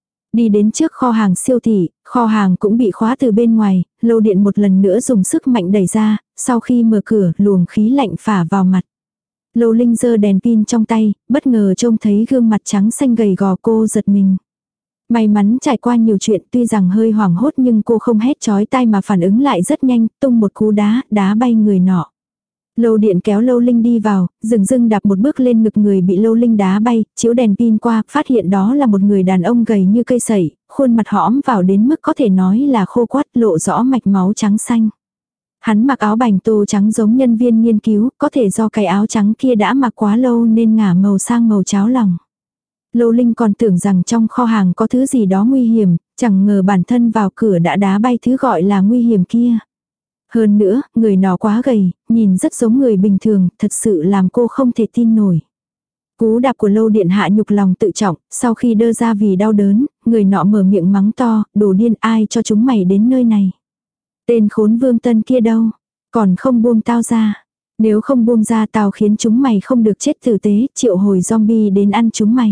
Đi đến trước kho hàng siêu thị, kho hàng cũng bị khóa từ bên ngoài, Lâu điện một lần nữa dùng sức mạnh đẩy ra, sau khi mở cửa, luồng khí lạnh phả vào mặt. Lâu Linh giơ đèn pin trong tay, bất ngờ trông thấy gương mặt trắng xanh gầy gò, cô giật mình. May mắn trải qua nhiều chuyện, tuy rằng hơi hoảng hốt nhưng cô không hét chói tai mà phản ứng lại rất nhanh, tung một cú đá, đá bay người nọ. Lâu điện kéo Lâu Linh đi vào, dừng dưng đạp một bước lên ngực người bị Lâu Linh đá bay, chiếu đèn pin qua, phát hiện đó là một người đàn ông gầy như cây sẩy, khuôn mặt hõm vào đến mức có thể nói là khô quắt, lộ rõ mạch máu trắng xanh. Hắn mặc áo bành tô trắng giống nhân viên nghiên cứu, có thể do cái áo trắng kia đã mặc quá lâu nên ngả màu sang màu cháo lòng. Lâu Linh còn tưởng rằng trong kho hàng có thứ gì đó nguy hiểm, chẳng ngờ bản thân vào cửa đã đá bay thứ gọi là nguy hiểm kia. Hơn nữa, người nọ quá gầy, nhìn rất giống người bình thường, thật sự làm cô không thể tin nổi. Cú đạp của Lâu điện hạ nhục lòng tự trọng, sau khi đơ ra vì đau đớn, người nọ mở miệng mắng to, đồ điên, ai cho chúng mày đến nơi này. Tên khốn Vương Tân kia đâu, còn không buông tao ra. Nếu không buông ra tao khiến chúng mày không được chết tử tế, triệu hồi zombie đến ăn chúng mày.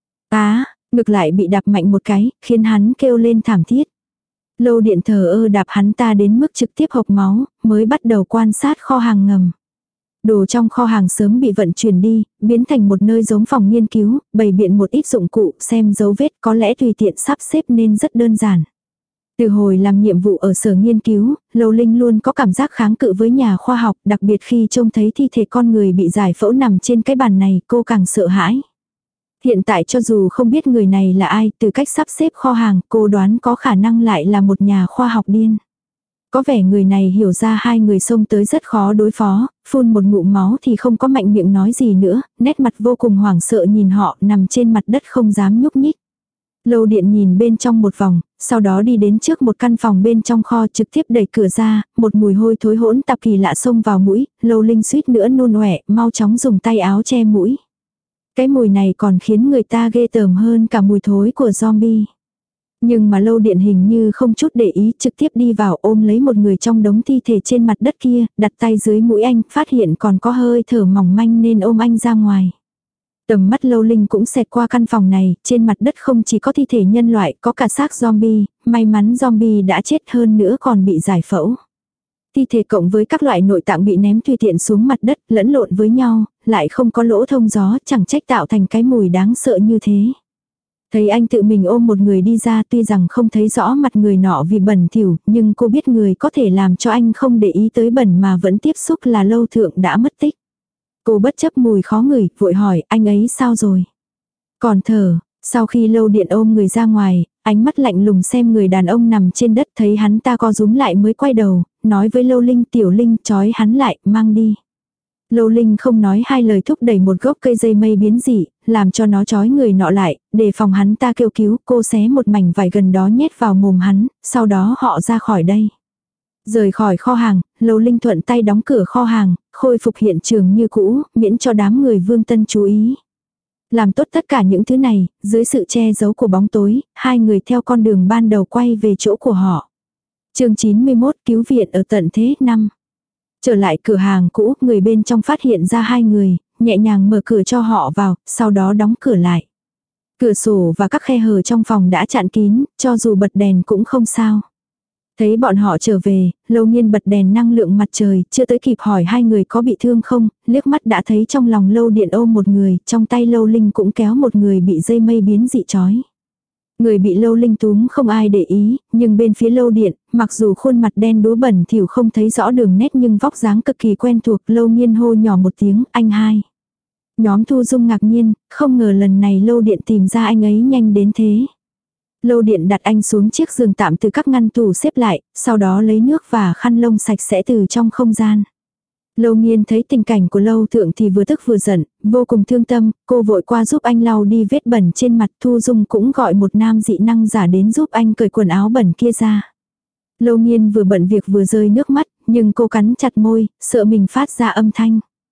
Á, ngực lại bị đạp mạnh một cái, khiến hắn kêu lên thảm thiết. Lâu điện thờ ơ đạp hắn ta đến mức trực tiếp hộc máu, mới bắt đầu quan sát kho hàng ngầm. Đồ trong kho hàng sớm bị vận chuyển đi, biến thành một nơi giống phòng nghiên cứu, bày biện một ít dụng cụ, xem dấu vết có lẽ tùy tiện sắp xếp nên rất đơn giản. Từ hồi làm nhiệm vụ ở sở nghiên cứu, Lâu Linh luôn có cảm giác kháng cự với nhà khoa học, đặc biệt khi trông thấy thi thể con người bị giải phẫu nằm trên cái bàn này, cô càng sợ hãi. Hiện tại cho dù không biết người này là ai, từ cách sắp xếp kho hàng, cô đoán có khả năng lại là một nhà khoa học điên. Có vẻ người này hiểu ra hai người xông tới rất khó đối phó, phun một ngụm máu thì không có mạnh miệng nói gì nữa, nét mặt vô cùng hoảng sợ nhìn họ nằm trên mặt đất không dám nhúc nhích. Lâu điện nhìn bên trong một vòng, sau đó đi đến trước một căn phòng bên trong kho trực tiếp đẩy cửa ra, một mùi hôi thối hỗn tạp kỳ lạ xông vào mũi, Lâu Linh suýt nữa nôn ọe, mau chóng dùng tay áo che mũi. Cái mùi này còn khiến người ta ghê tởm hơn cả mùi thối của zombie. Nhưng mà Lâu điện hình như không chút để ý, trực tiếp đi vào ôm lấy một người trong đống thi thể trên mặt đất kia, đặt tay dưới mũi anh, phát hiện còn có hơi thở mỏng manh nên ôm anh ra ngoài. Tầm mắt Lâu Linh cũng xẹt qua căn phòng này, trên mặt đất không chỉ có thi thể nhân loại, có cả xác zombie, may mắn zombie đã chết hơn nữa còn bị giải phẫu. Thi thể cộng với các loại nội tạng bị ném tùy tiện xuống mặt đất, lẫn lộn với nhau, lại không có lỗ thông gió, chẳng trách tạo thành cái mùi đáng sợ như thế. Thấy anh tự mình ôm một người đi ra, tuy rằng không thấy rõ mặt người nọ vì bẩn thỉu, nhưng cô biết người có thể làm cho anh không để ý tới bẩn mà vẫn tiếp xúc là Lâu thượng đã mất tích. Cô bất chấp mùi khó ngửi, vội hỏi, anh ấy sao rồi? Còn thở, sau khi Lâu điện ôm người ra ngoài, ánh mắt lạnh lùng xem người đàn ông nằm trên đất, thấy hắn ta co rúm lại mới quay đầu, nói với Lâu Linh, Tiểu Linh, trói hắn lại, mang đi. Lâu Linh không nói hai lời thúc đẩy một gốc cây dây mây biến dị, làm cho nó trói người nọ lại, để phòng hắn ta kêu cứu, cô xé một mảnh vải gần đó nhét vào mồm hắn, sau đó họ ra khỏi đây. Rời khỏi kho hàng, Lâu Linh thuận tay đóng cửa kho hàng, khôi phục hiện trường như cũ, miễn cho đám người Vương Tân chú ý. Làm tốt tất cả những thứ này, dưới sự che giấu của bóng tối, hai người theo con đường ban đầu quay về chỗ của họ. Chương chín mươi mốt cứu viện ở tận thế năm. Trở lại cửa hàng cũ, người bên trong phát hiện ra hai người, nhẹ nhàng mở cửa cho họ vào, sau đó đóng cửa lại. Cửa sổ và các khe hở trong phòng đã chặn kín, cho dù bật đèn cũng không sao. Thấy bọn họ trở về, Lâu Nghiên bật đèn năng lượng mặt trời, chưa tới kịp hỏi hai người có bị thương không, liếc mắt đã thấy trong lòng Lâu điện ôm một người, trong tay Lâu Linh cũng kéo một người bị dây mây biến dị trói. Người bị Lâu Linh túm không ai để ý, nhưng bên phía Lâu điện, mặc dù khuôn mặt đen đúa bẩn thỉu không thấy rõ đường nét nhưng vóc dáng cực kỳ quen thuộc, Lâu Nghiên hô nhỏ một tiếng, anh hai. Nhóm Thu Dung ngạc nhiên, không ngờ lần này Lâu điện tìm ra anh ấy nhanh đến thế. Lâu điện đặt anh xuống chiếc giường tạm từ các ngăn tủ xếp lại, sau đó lấy nước và khăn lông sạch sẽ từ trong không gian. Lâu Nghiên thấy tình cảnh của Lâu thượng thì vừa tức vừa giận, vô cùng thương tâm, cô vội qua giúp anh lau đi vết bẩn trên mặt. Thu Dung cũng gọi một nam dị năng giả đến giúp anh cởi quần áo bẩn kia ra. Lâu Nghiên vừa bận việc vừa rơi nước mắt, nhưng cô cắn chặt môi, sợ mình phát ra âm thanh.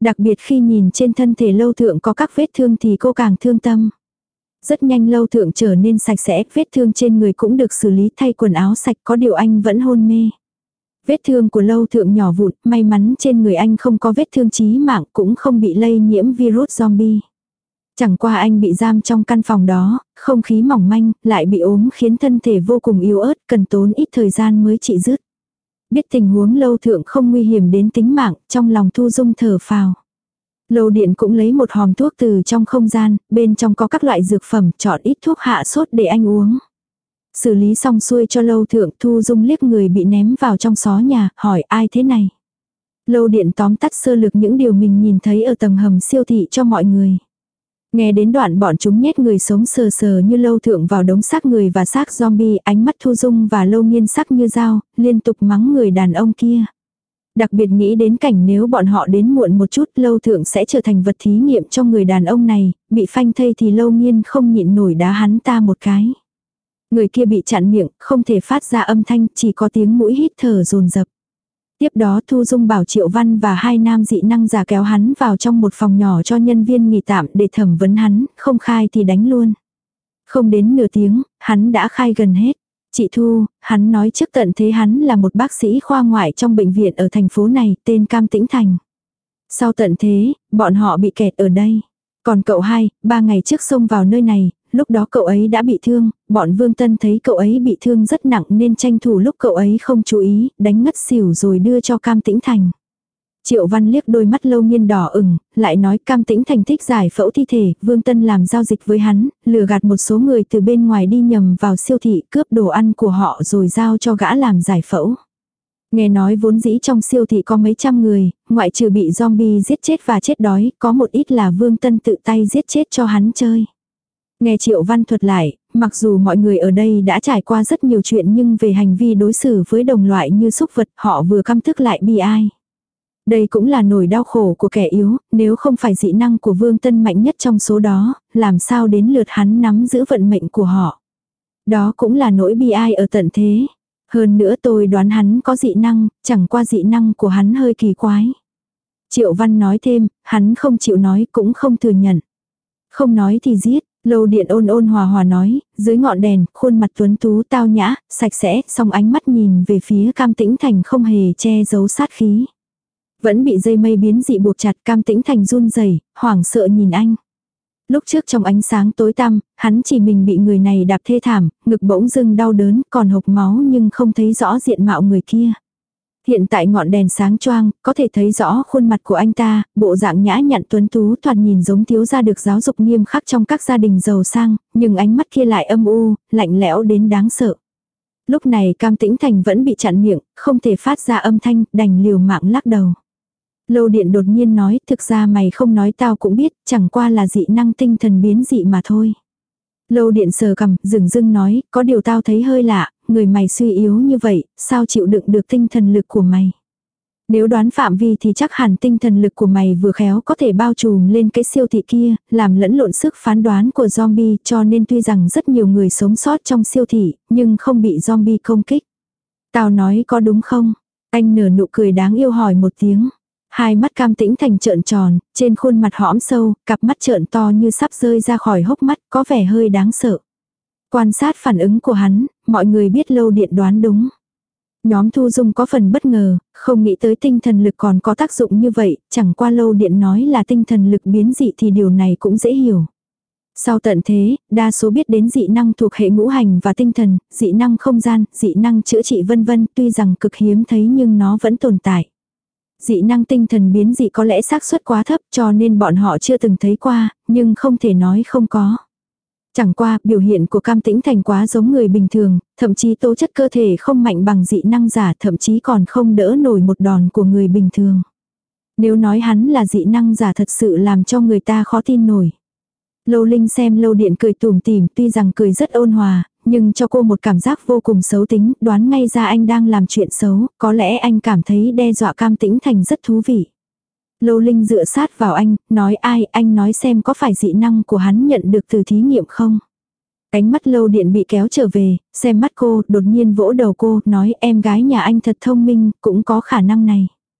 Đặc biệt khi nhìn trên thân thể Lâu Thượng có các vết thương thì cô càng thương tâm. Rất nhanh Lâu Thượng trở nên sạch sẽ, vết thương trên người cũng được xử lý, thay quần áo sạch, có điều anh vẫn hôn mê. Vết thương của Lâu Thượng nhỏ vụn, may mắn trên người anh không có vết thương chí mạng, cũng không bị lây nhiễm virus zombie. Chẳng qua anh bị giam trong căn phòng đó, không khí mỏng manh, lại bị ốm khiến thân thể vô cùng yếu ớt, cần tốn ít thời gian mới trị dứt. Biết tình huống Lâu Thượng không nguy hiểm đến tính mạng, trong lòng Thu Dung thở phào. Lâu Điện cũng lấy một hòm thuốc từ trong không gian, bên trong có các loại dược phẩm, chọn ít thuốc hạ sốt để anh uống. Xử lý xong xuôi cho Lâu Thượng, Thu Dung liếc người bị ném vào trong xó nhà, hỏi ai thế này. Lâu Điện tóm tắt sơ lược những điều mình nhìn thấy ở tầng hầm siêu thị cho mọi người. Nghe đến đoạn bọn chúng nhét người sống sờ sờ như Lâu Thượng vào đống xác người và xác zombie, ánh mắt Thu Dung và Lâu Nghiên sắc như dao, liên tục mắng người đàn ông kia. Đặc biệt nghĩ đến cảnh nếu bọn họ đến muộn một chút, Lâu Thượng sẽ trở thành vật thí nghiệm cho người đàn ông này, bị phanh thây thì Lâu Nghiên không nhịn nổi đá hắn ta một cái. Người kia bị chặn miệng, không thể phát ra âm thanh, chỉ có tiếng mũi hít thở dồn dập. Tiếp đó Thu Dung bảo Triệu Văn và hai nam dị năng giả kéo hắn vào trong một phòng nhỏ cho nhân viên nghỉ tạm để thẩm vấn hắn, không khai thì đánh luôn. Không đến nửa tiếng, hắn đã khai gần hết. Chị Thu, hắn nói trước tận thế hắn là một bác sĩ khoa ngoại trong bệnh viện ở thành phố này, tên Cam Tĩnh Thành. Sau tận thế, bọn họ bị kẹt ở đây. Còn cậu hai, ba ngày trước xông vào nơi này, lúc đó cậu ấy đã bị thương, bọn Vương Tân thấy cậu ấy bị thương rất nặng nên tranh thủ lúc cậu ấy không chú ý, đánh ngất xỉu rồi đưa cho Cam Tĩnh Thành. Triệu Văn liếc đôi mắt Lâu Nghiên đỏ ửng, lại nói Cam Tĩnh Thành thích giải phẫu thi thể, Vương Tân làm giao dịch với hắn, lừa gạt một số người từ bên ngoài đi nhầm vào siêu thị cướp đồ ăn của họ rồi giao cho gã làm giải phẫu. Nghe nói vốn dĩ trong siêu thị có mấy trăm người, ngoại trừ bị zombie giết chết và chết đói, có một ít là Vương Tân tự tay giết chết cho hắn chơi. Nghe Triệu Văn thuật lại, mặc dù mọi người ở đây đã trải qua rất nhiều chuyện nhưng về hành vi đối xử với đồng loại như súc vật họ vừa căm thức lại bi ai. Đây cũng là nỗi đau khổ của kẻ yếu, nếu không phải dị năng của Vương Tân mạnh nhất trong số đó, làm sao đến lượt hắn nắm giữ vận mệnh của họ. Đó cũng là nỗi bi ai ở tận thế. Hơn nữa tôi đoán hắn có dị năng, chẳng qua dị năng của hắn hơi kỳ quái. Triệu Văn nói thêm, hắn không chịu nói cũng không thừa nhận. Không nói thì giết. Lâu Điện ôn ôn hòa hòa nói, dưới ngọn đèn, khuôn mặt tuấn tú tao nhã, sạch sẽ, song ánh mắt nhìn về phía Cam Tĩnh Thành không hề che giấu sát khí. Vẫn bị dây mây biến dị buộc chặt, Cam Tĩnh Thành run rẩy, hoảng sợ nhìn anh. Lúc trước trong ánh sáng tối tăm, hắn chỉ mình bị người này đạp thê thảm, ngực bỗng dưng đau đớn, còn hộc máu nhưng không thấy rõ diện mạo người kia. Hiện tại ngọn đèn sáng choang, có thể thấy rõ khuôn mặt của anh ta, bộ dạng nhã nhặn tuấn tú thoạt nhìn giống thiếu gia được giáo dục nghiêm khắc trong các gia đình giàu sang, nhưng ánh mắt kia lại âm u, lạnh lẽo đến đáng sợ. Lúc này Cam Tĩnh Thành vẫn bị chặn miệng, không thể phát ra âm thanh, đành liều mạng lắc đầu. Lâu Điện đột nhiên nói, thực ra mày không nói tao cũng biết, chẳng qua là dị năng tinh thần biến dị mà thôi. Lâu Điện sờ cằm, dừng dưng nói, có điều tao thấy hơi lạ, người mày suy yếu như vậy, sao chịu đựng được tinh thần lực của mày. Nếu đoán phạm vi thì chắc hẳn tinh thần lực của mày vừa khéo có thể bao trùm lên cái siêu thị kia, làm lẫn lộn sức phán đoán của zombie, cho nên tuy rằng rất nhiều người sống sót trong siêu thị, nhưng không bị zombie công kích. Tao nói có đúng không? Anh nở nụ cười đáng yêu hỏi một tiếng. Hai mắt Cam Tĩnh Thành trợn tròn, trên khuôn mặt hõm sâu, cặp mắt trợn to như sắp rơi ra khỏi hốc mắt, có vẻ hơi đáng sợ. Quan sát phản ứng của hắn, mọi người biết Lâu Điện đoán đúng. Nhóm Thu Dung có phần bất ngờ, không nghĩ tới tinh thần lực còn có tác dụng như vậy, chẳng qua Lâu Điện nói là tinh thần lực biến dị thì điều này cũng dễ hiểu. Sau tận thế, đa số biết đến dị năng thuộc hệ ngũ hành và tinh thần, dị năng không gian, dị năng chữa trị vân vân, tuy rằng cực hiếm thấy nhưng nó vẫn tồn tại. Dị năng tinh thần biến dị có lẽ xác suất quá thấp cho nên bọn họ chưa từng thấy qua, nhưng không thể nói không có. Chẳng qua, biểu hiện của Cam Tĩnh Thành quá giống người bình thường, thậm chí tố chất cơ thể không mạnh bằng dị năng giả, thậm chí còn không đỡ nổi một đòn của người bình thường. Nếu nói hắn là dị năng giả thật sự làm cho người ta khó tin nổi. Lâu Linh xem Lâu Điện cười tủm tỉm, tuy rằng cười rất ôn hòa, nhưng cho cô một cảm giác vô cùng xấu tính, đoán ngay ra anh đang làm chuyện xấu, có lẽ anh cảm thấy đe dọa Cam Tĩnh Thành rất thú vị. Lâu Linh dựa sát vào anh, nói ai, anh nói xem có phải dị năng của hắn nhận được từ thí nghiệm không. Ánh mắt Lâu Điện bị kéo trở về, xem mắt cô, đột nhiên vỗ đầu cô, nói em gái nhà anh thật thông minh, cũng có khả năng này.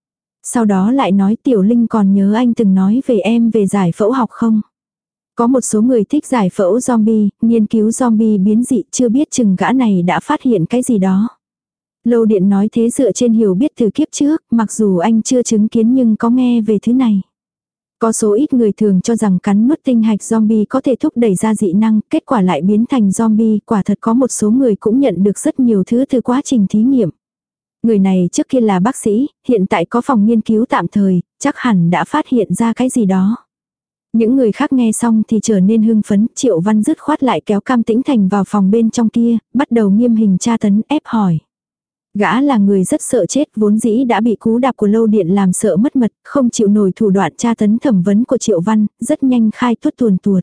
Sau đó lại nói Tiểu Linh còn nhớ anh từng nói về em về giải phẫu học không? Có một số người thích giải phẫu zombie, nghiên cứu zombie biến dị, chưa biết chừng gã này đã phát hiện cái gì đó. Lâu Điện nói thế dựa trên hiểu biết từ kiếp trước, mặc dù anh chưa chứng kiến nhưng có nghe về thứ này. Có số ít người thường cho rằng cắn nuốt tinh hạch zombie có thể thúc đẩy ra dị năng, kết quả lại biến thành zombie, quả thật có một số người cũng nhận được rất nhiều thứ từ quá trình thí nghiệm. Người này trước kia là bác sĩ, hiện tại có phòng nghiên cứu tạm thời, chắc hẳn đã phát hiện ra cái gì đó. Những người khác nghe xong thì trở nên hưng phấn, Triệu Văn dứt khoát lại kéo Cam Tĩnh Thành vào phòng bên trong kia, bắt đầu nghiêm hình tra tấn ép hỏi. Gã là người rất sợ chết, vốn dĩ đã bị cú đạp của Lâu Điện làm sợ mất mật, không chịu nổi thủ đoạn tra tấn thẩm vấn của Triệu Văn, rất nhanh khai tuốt tuồn tuột.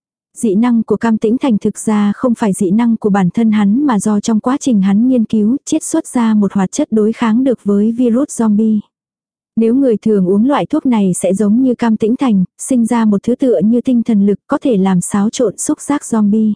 Dị năng của Cam Tĩnh Thành thực ra không phải dị năng của bản thân hắn mà do trong quá trình hắn nghiên cứu chiết xuất ra một hoạt chất đối kháng được với virus zombie. Nếu người thường uống loại thuốc này sẽ giống như Cam Tĩnh Thành, sinh ra một thứ tựa như tinh thần lực có thể làm xáo trộn xúc giác zombie.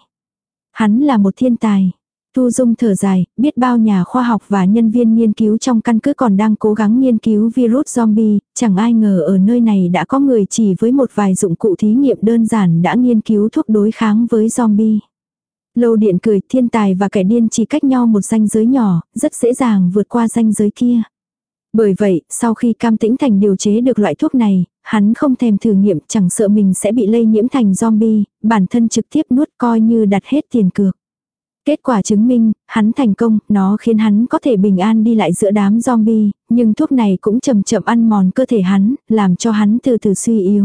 Hắn là một thiên tài. Thu Dung thở dài, biết bao nhà khoa học và nhân viên nghiên cứu trong căn cứ còn đang cố gắng nghiên cứu virus zombie, chẳng ai ngờ ở nơi này đã có người chỉ với một vài dụng cụ thí nghiệm đơn giản đã nghiên cứu thuốc đối kháng với zombie. Lâu Điện cười, thiên tài và kẻ điên chỉ cách nhau một ranh giới nhỏ, rất dễ dàng vượt qua ranh giới kia. Bởi vậy, sau khi Cam Tĩnh Thành điều chế được loại thuốc này, hắn không thèm thử nghiệm, chẳng sợ mình sẽ bị lây nhiễm thành zombie, bản thân trực tiếp nuốt coi như đặt hết tiền cược. Kết quả chứng minh, hắn thành công, nó khiến hắn có thể bình an đi lại giữa đám zombie, nhưng thuốc này cũng chậm chậm ăn mòn cơ thể hắn, làm cho hắn từ từ suy yếu.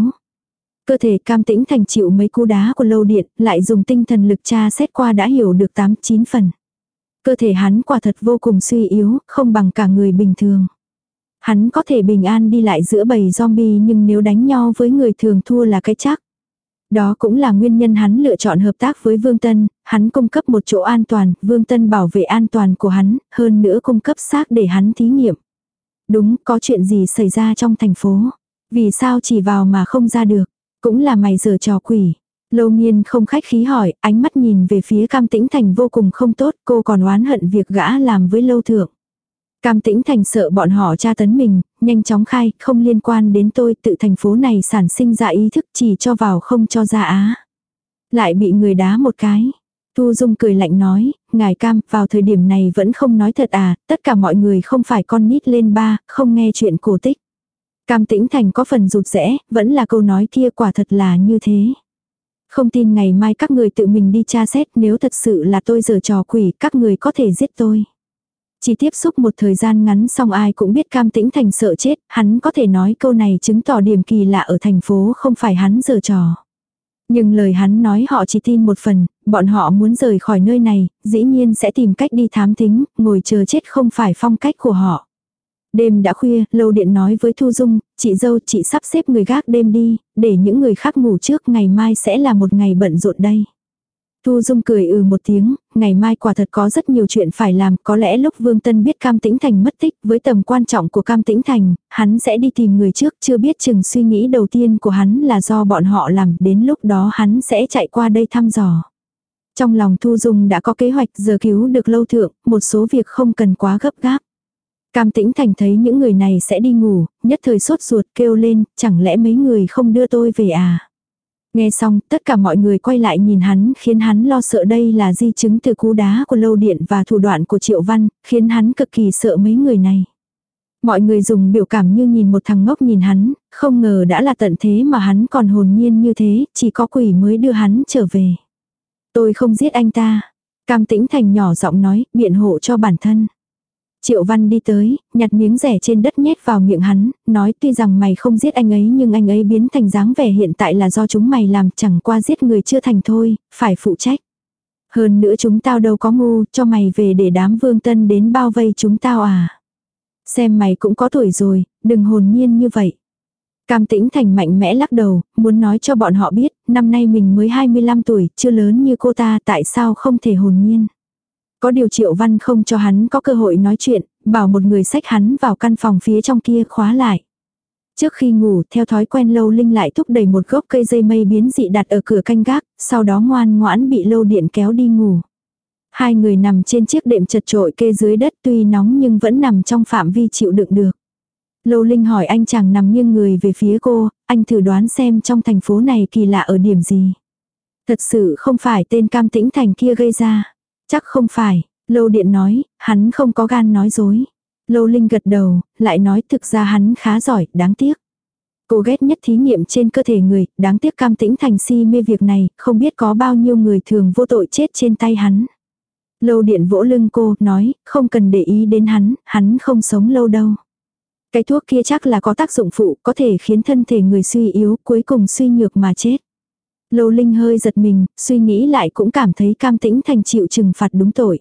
Cơ thể Cam Tĩnh Thành chịu mấy cú đá của Lâu Điện, lại dùng tinh thần lực tra xét qua đã hiểu được tám chín phần. Cơ thể hắn quả thật vô cùng suy yếu, không bằng cả người bình thường. Hắn có thể bình an đi lại giữa bầy zombie nhưng nếu đánh nhau với người thường thua là cái chắc. Đó cũng là nguyên nhân hắn lựa chọn hợp tác với Vương Tân, hắn cung cấp một chỗ an toàn, Vương Tân bảo vệ an toàn của hắn, hơn nữa cung cấp xác để hắn thí nghiệm. Đúng, có chuyện gì xảy ra trong thành phố? Vì sao chỉ vào mà không ra được? Cũng là mày giở trò quỷ. Lâu Nghiên không khách khí hỏi, ánh mắt nhìn về phía Cam Tĩnh Thành vô cùng không tốt, cô còn oán hận việc gã làm với Lâu Thượng. Cam Tĩnh Thành sợ bọn họ tra tấn mình, nhanh chóng khai, không liên quan đến tôi, tự thành phố này sản sinh ra ý thức chỉ cho vào không cho ra á. Lại bị người đá một cái. Thu Dung cười lạnh nói, ngài Cam, vào thời điểm này vẫn không nói thật à, tất cả mọi người không phải con nít lên ba, không nghe chuyện cổ tích. Cam Tĩnh Thành có phần rụt rẽ, vẫn là câu nói kia quả thật là như thế. Không tin ngày mai các người tự mình đi tra xét, nếu thật sự là tôi giở trò quỷ, các người có thể giết tôi. Chỉ tiếp xúc một thời gian ngắn xong ai cũng biết Cam Tĩnh Thành sợ chết, hắn có thể nói câu này chứng tỏ điểm kỳ lạ ở thành phố không phải hắn giở trò. Nhưng lời hắn nói họ chỉ tin một phần, bọn họ muốn rời khỏi nơi này, dĩ nhiên sẽ tìm cách đi thám thính, ngồi chờ chết không phải phong cách của họ. Đêm đã khuya, Lâu Điện nói với Thu Dung, chị dâu chị sắp xếp người gác đêm đi, để những người khác ngủ trước, ngày mai sẽ là một ngày bận rộn đây. Thu Dung cười ừ một tiếng, ngày mai quả thật có rất nhiều chuyện phải làm, có lẽ lúc Vương Tân biết Cam Tĩnh Thành mất tích, với tầm quan trọng của Cam Tĩnh Thành, hắn sẽ đi tìm người trước, chưa biết chừng suy nghĩ đầu tiên của hắn là do bọn họ làm, đến lúc đó hắn sẽ chạy qua đây thăm dò. Trong lòng Thu Dung đã có kế hoạch, giờ cứu được Lâu Thượng, một số việc không cần quá gấp gáp. Cam Tĩnh Thành thấy những người này sẽ đi ngủ, nhất thời sốt ruột kêu lên, chẳng lẽ mấy người không đưa tôi về à? Nghe xong, tất cả mọi người quay lại nhìn hắn, khiến hắn lo sợ đây là di chứng từ cú đá của Lâu Điện và thủ đoạn của Triệu Văn, khiến hắn cực kỳ sợ mấy người này. Mọi người dùng biểu cảm như nhìn một thằng ngốc nhìn hắn, không ngờ đã là tận thế mà hắn còn hồn nhiên như thế, chỉ có quỷ mới đưa hắn trở về. Tôi không giết anh ta. Cam Tĩnh Thành nhỏ giọng nói, biện hộ cho bản thân. Triệu Văn đi tới, nhặt miếng rẻ trên đất nhét vào miệng hắn, nói tuy rằng mày không giết anh ấy nhưng anh ấy biến thành dáng vẻ hiện tại là do chúng mày làm, chẳng qua giết người chưa thành thôi, phải phụ trách. Hơn nữa chúng tao đâu có ngu, cho mày về để đám Vương Tân đến bao vây chúng tao à. Xem mày cũng có tuổi rồi, đừng hồn nhiên như vậy. Cam Tĩnh Thành mạnh mẽ lắc đầu, muốn nói cho bọn họ biết, năm nay mình mới hai mươi lăm tuổi, chưa lớn như cô ta, tại sao không thể hồn nhiên. Có điều Triệu Văn không cho hắn có cơ hội nói chuyện, bảo một người xách hắn vào căn phòng phía trong kia khóa lại. Trước khi ngủ, theo thói quen Lâu Linh lại thúc đẩy một gốc cây dây mây biến dị đặt ở cửa canh gác, sau đó ngoan ngoãn bị Lâu Điện kéo đi ngủ. Hai người nằm trên chiếc đệm chật trội kê dưới đất tuy nóng nhưng vẫn nằm trong phạm vi chịu đựng được. Lâu Linh hỏi anh chàng nằm nghiêng người về phía cô, anh thử đoán xem trong thành phố này kỳ lạ ở điểm gì. Thật sự không phải tên Cam Tĩnh Thành kia gây ra. Chắc không phải, Lâu Điện nói, hắn không có gan nói dối. Lâu Linh gật đầu, lại nói thực ra hắn khá giỏi, đáng tiếc. Cô ghét nhất thí nghiệm trên cơ thể người, đáng tiếc Cam Tĩnh Thành si mê việc này, không biết có bao nhiêu người thường vô tội chết trên tay hắn. Lâu Điện vỗ lưng cô, nói, không cần để ý đến hắn, hắn không sống lâu đâu. Cái thuốc kia chắc là có tác dụng phụ, có thể khiến thân thể người suy yếu, cuối cùng suy nhược mà chết. Lâu Linh hơi giật mình, suy nghĩ lại cũng cảm thấy Cam Tĩnh Thành chịu trừng phạt đúng tội.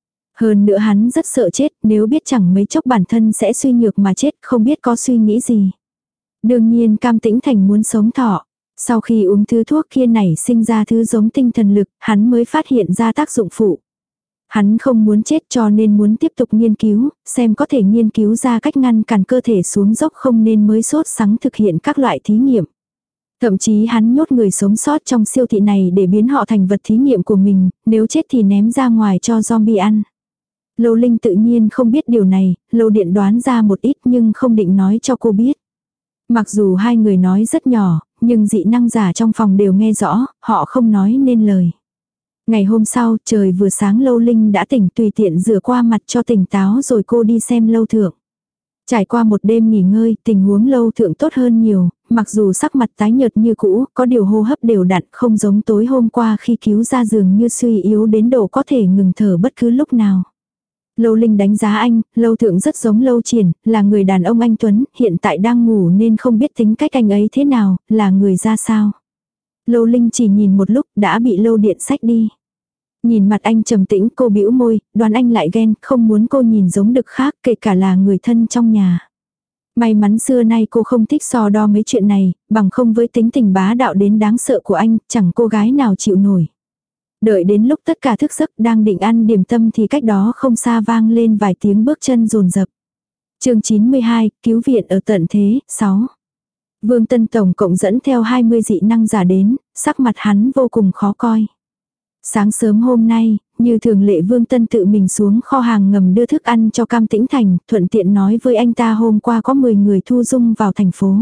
Hơn nữa hắn rất sợ chết, nếu biết chẳng mấy chốc bản thân sẽ suy nhược mà chết, không biết có suy nghĩ gì. Đương nhiên Cam Tĩnh Thành muốn sống thọ. Sau khi uống thứ thuốc kia nảy sinh ra thứ giống tinh thần lực, hắn mới phát hiện ra tác dụng phụ. Hắn không muốn chết cho nên muốn tiếp tục nghiên cứu, xem có thể nghiên cứu ra cách ngăn cản cơ thể xuống dốc không nên mới sốt sắng thực hiện các loại thí nghiệm. Thậm chí hắn nhốt người sống sót trong siêu thị này để biến họ thành vật thí nghiệm của mình, nếu chết thì ném ra ngoài cho zombie ăn. Lâu Linh tự nhiên không biết điều này, Lâu Điện đoán ra một ít nhưng không định nói cho cô biết. Mặc dù hai người nói rất nhỏ, nhưng dị năng giả trong phòng đều nghe rõ, họ không nói nên lời. Ngày hôm sau, trời vừa sáng Lâu Linh đã tỉnh, tùy tiện rửa qua mặt cho tỉnh táo rồi cô đi xem Lâu Thượng. Trải qua một đêm nghỉ ngơi, tình huống Lâu Thượng tốt hơn nhiều, mặc dù sắc mặt tái nhợt như cũ, có điều hô hấp đều đặn, không giống tối hôm qua khi cứu ra giường như suy yếu đến độ có thể ngừng thở bất cứ lúc nào. Lâu Linh đánh giá anh, Lâu Thượng rất giống Lâu Triển, là người đàn ông anh tuấn, hiện tại đang ngủ nên không biết tính cách anh ấy thế nào, là người ra sao. Lâu Linh chỉ nhìn một lúc đã bị Lâu Điện xách đi. Nhìn mặt anh trầm tĩnh, cô bĩu môi, đoán anh lại ghen, không muốn cô nhìn giống đực khác, kể cả là người thân trong nhà. May mắn xưa nay cô không thích so đo mấy chuyện này, bằng không với tính tình bá đạo đến đáng sợ của anh, chẳng cô gái nào chịu nổi. Đợi đến lúc tất cả thức giấc đang định ăn điểm tâm thì cách đó không xa vang lên vài tiếng bước chân rồn rập. Chương chín mươi hai, cứu viện ở tận thế, sáu. Vương Tân tổng cộng dẫn theo hai mươi dị năng giả đến, sắc mặt hắn vô cùng khó coi. Sáng sớm hôm nay, như thường lệ Vương Tân tự mình xuống kho hàng ngầm đưa thức ăn cho Cam Tĩnh Thành, thuận tiện nói với anh ta hôm qua có mười người thu dung vào thành phố.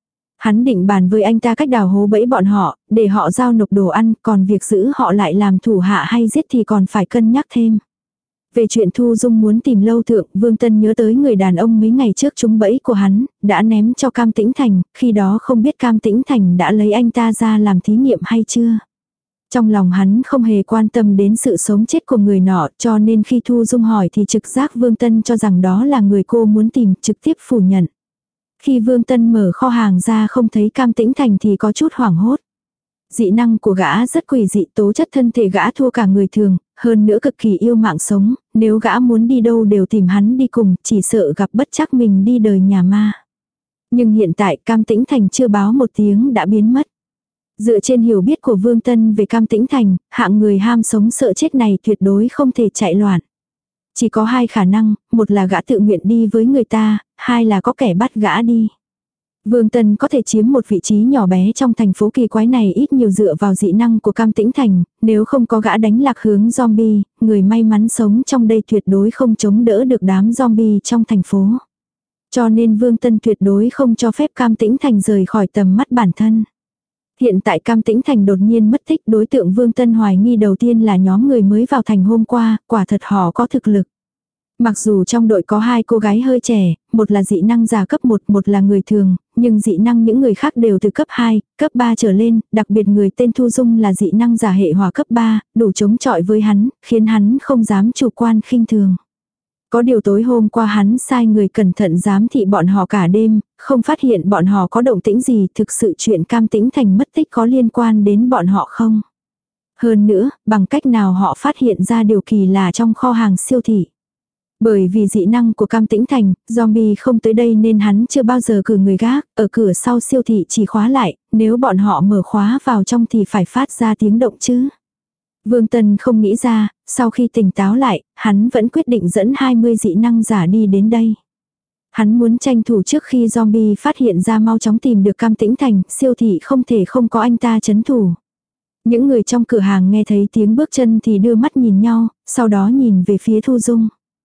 Hắn định bàn với anh ta cách đào hố bẫy bọn họ, để họ giao nộp đồ ăn, còn việc giữ họ lại làm thủ hạ hay giết thì còn phải cân nhắc thêm. Về chuyện Thu Dung muốn tìm Lâu Thượng, Vương Tân nhớ tới người đàn ông mấy ngày trước trúng bẫy của hắn, đã ném cho Cam Tĩnh Thành, khi đó không biết Cam Tĩnh Thành đã lấy anh ta ra làm thí nghiệm hay chưa. Trong lòng hắn không hề quan tâm đến sự sống chết của người nọ, cho nên khi Thu Dung hỏi thì trực giác Vương Tân cho rằng đó là người cô muốn tìm, trực tiếp phủ nhận. Khi Vương Tân mở kho hàng ra không thấy Cam Tĩnh Thành thì có chút hoảng hốt. Dị năng của gã rất quỷ dị, tố chất thân thể gã thua cả người thường, hơn nữa cực kỳ yêu mạng sống, nếu gã muốn đi đâu đều tìm hắn đi cùng, chỉ sợ gặp bất trắc mình đi đời nhà ma. Nhưng hiện tại Cam Tĩnh Thành chưa báo một tiếng đã biến mất. Dựa trên hiểu biết của Vương Tân về Cam Tĩnh Thành, hạng người ham sống sợ chết này tuyệt đối không thể chạy loạn. Chỉ có hai khả năng, một là gã tự nguyện đi với người ta, hai là có kẻ bắt gã đi. Vương Tân có thể chiếm một vị trí nhỏ bé trong thành phố kỳ quái này ít nhiều dựa vào dị năng của Cam Tĩnh Thành, nếu không có gã đánh lạc hướng zombie, người may mắn sống trong đây tuyệt đối không chống đỡ được đám zombie trong thành phố. Cho nên Vương Tân tuyệt đối không cho phép Cam Tĩnh Thành rời khỏi tầm mắt bản thân. Hiện tại Cam Tĩnh Thành đột nhiên mất tích, đối tượng Vương Tân hoài nghi đầu tiên là nhóm người mới vào thành hôm qua, quả thật họ có thực lực. Mặc dù trong đội có hai cô gái hơi trẻ, một là dị năng giả cấp một, một là người thường, nhưng dị năng những người khác đều từ cấp hai, cấp ba trở lên, đặc biệt người tên Thu Dung là dị năng giả hệ hỏa cấp ba, đủ chống chọi với hắn, khiến hắn không dám chủ quan khinh thường. Có điều tối hôm qua hắn sai người cẩn thận giám thị bọn họ cả đêm, không phát hiện bọn họ có động tĩnh gì, thực sự chuyện Cam Tĩnh Thành mất tích có liên quan đến bọn họ không? Hơn nữa, bằng cách nào họ phát hiện ra điều kỳ lạ trong kho hàng siêu thị? Bởi vì dị năng của Cam Tĩnh Thành, zombie không tới đây nên hắn chưa bao giờ cử người gác, ở cửa sau siêu thị chỉ khóa lại, nếu bọn họ mở khóa vào trong thì phải phát ra tiếng động chứ. Vương Tân không nghĩ ra, sau khi tỉnh táo lại, hắn vẫn quyết định dẫn hai mươi dị năng giả đi đến đây. Hắn muốn tranh thủ trước khi zombie phát hiện ra mau chóng tìm được Cam Tĩnh Thành, siêu thị không thể không có anh ta chấn thủ. Những người trong cửa hàng nghe thấy tiếng bước chân thì đưa mắt nhìn nhau, sau đó nhìn về phía Thu Dung.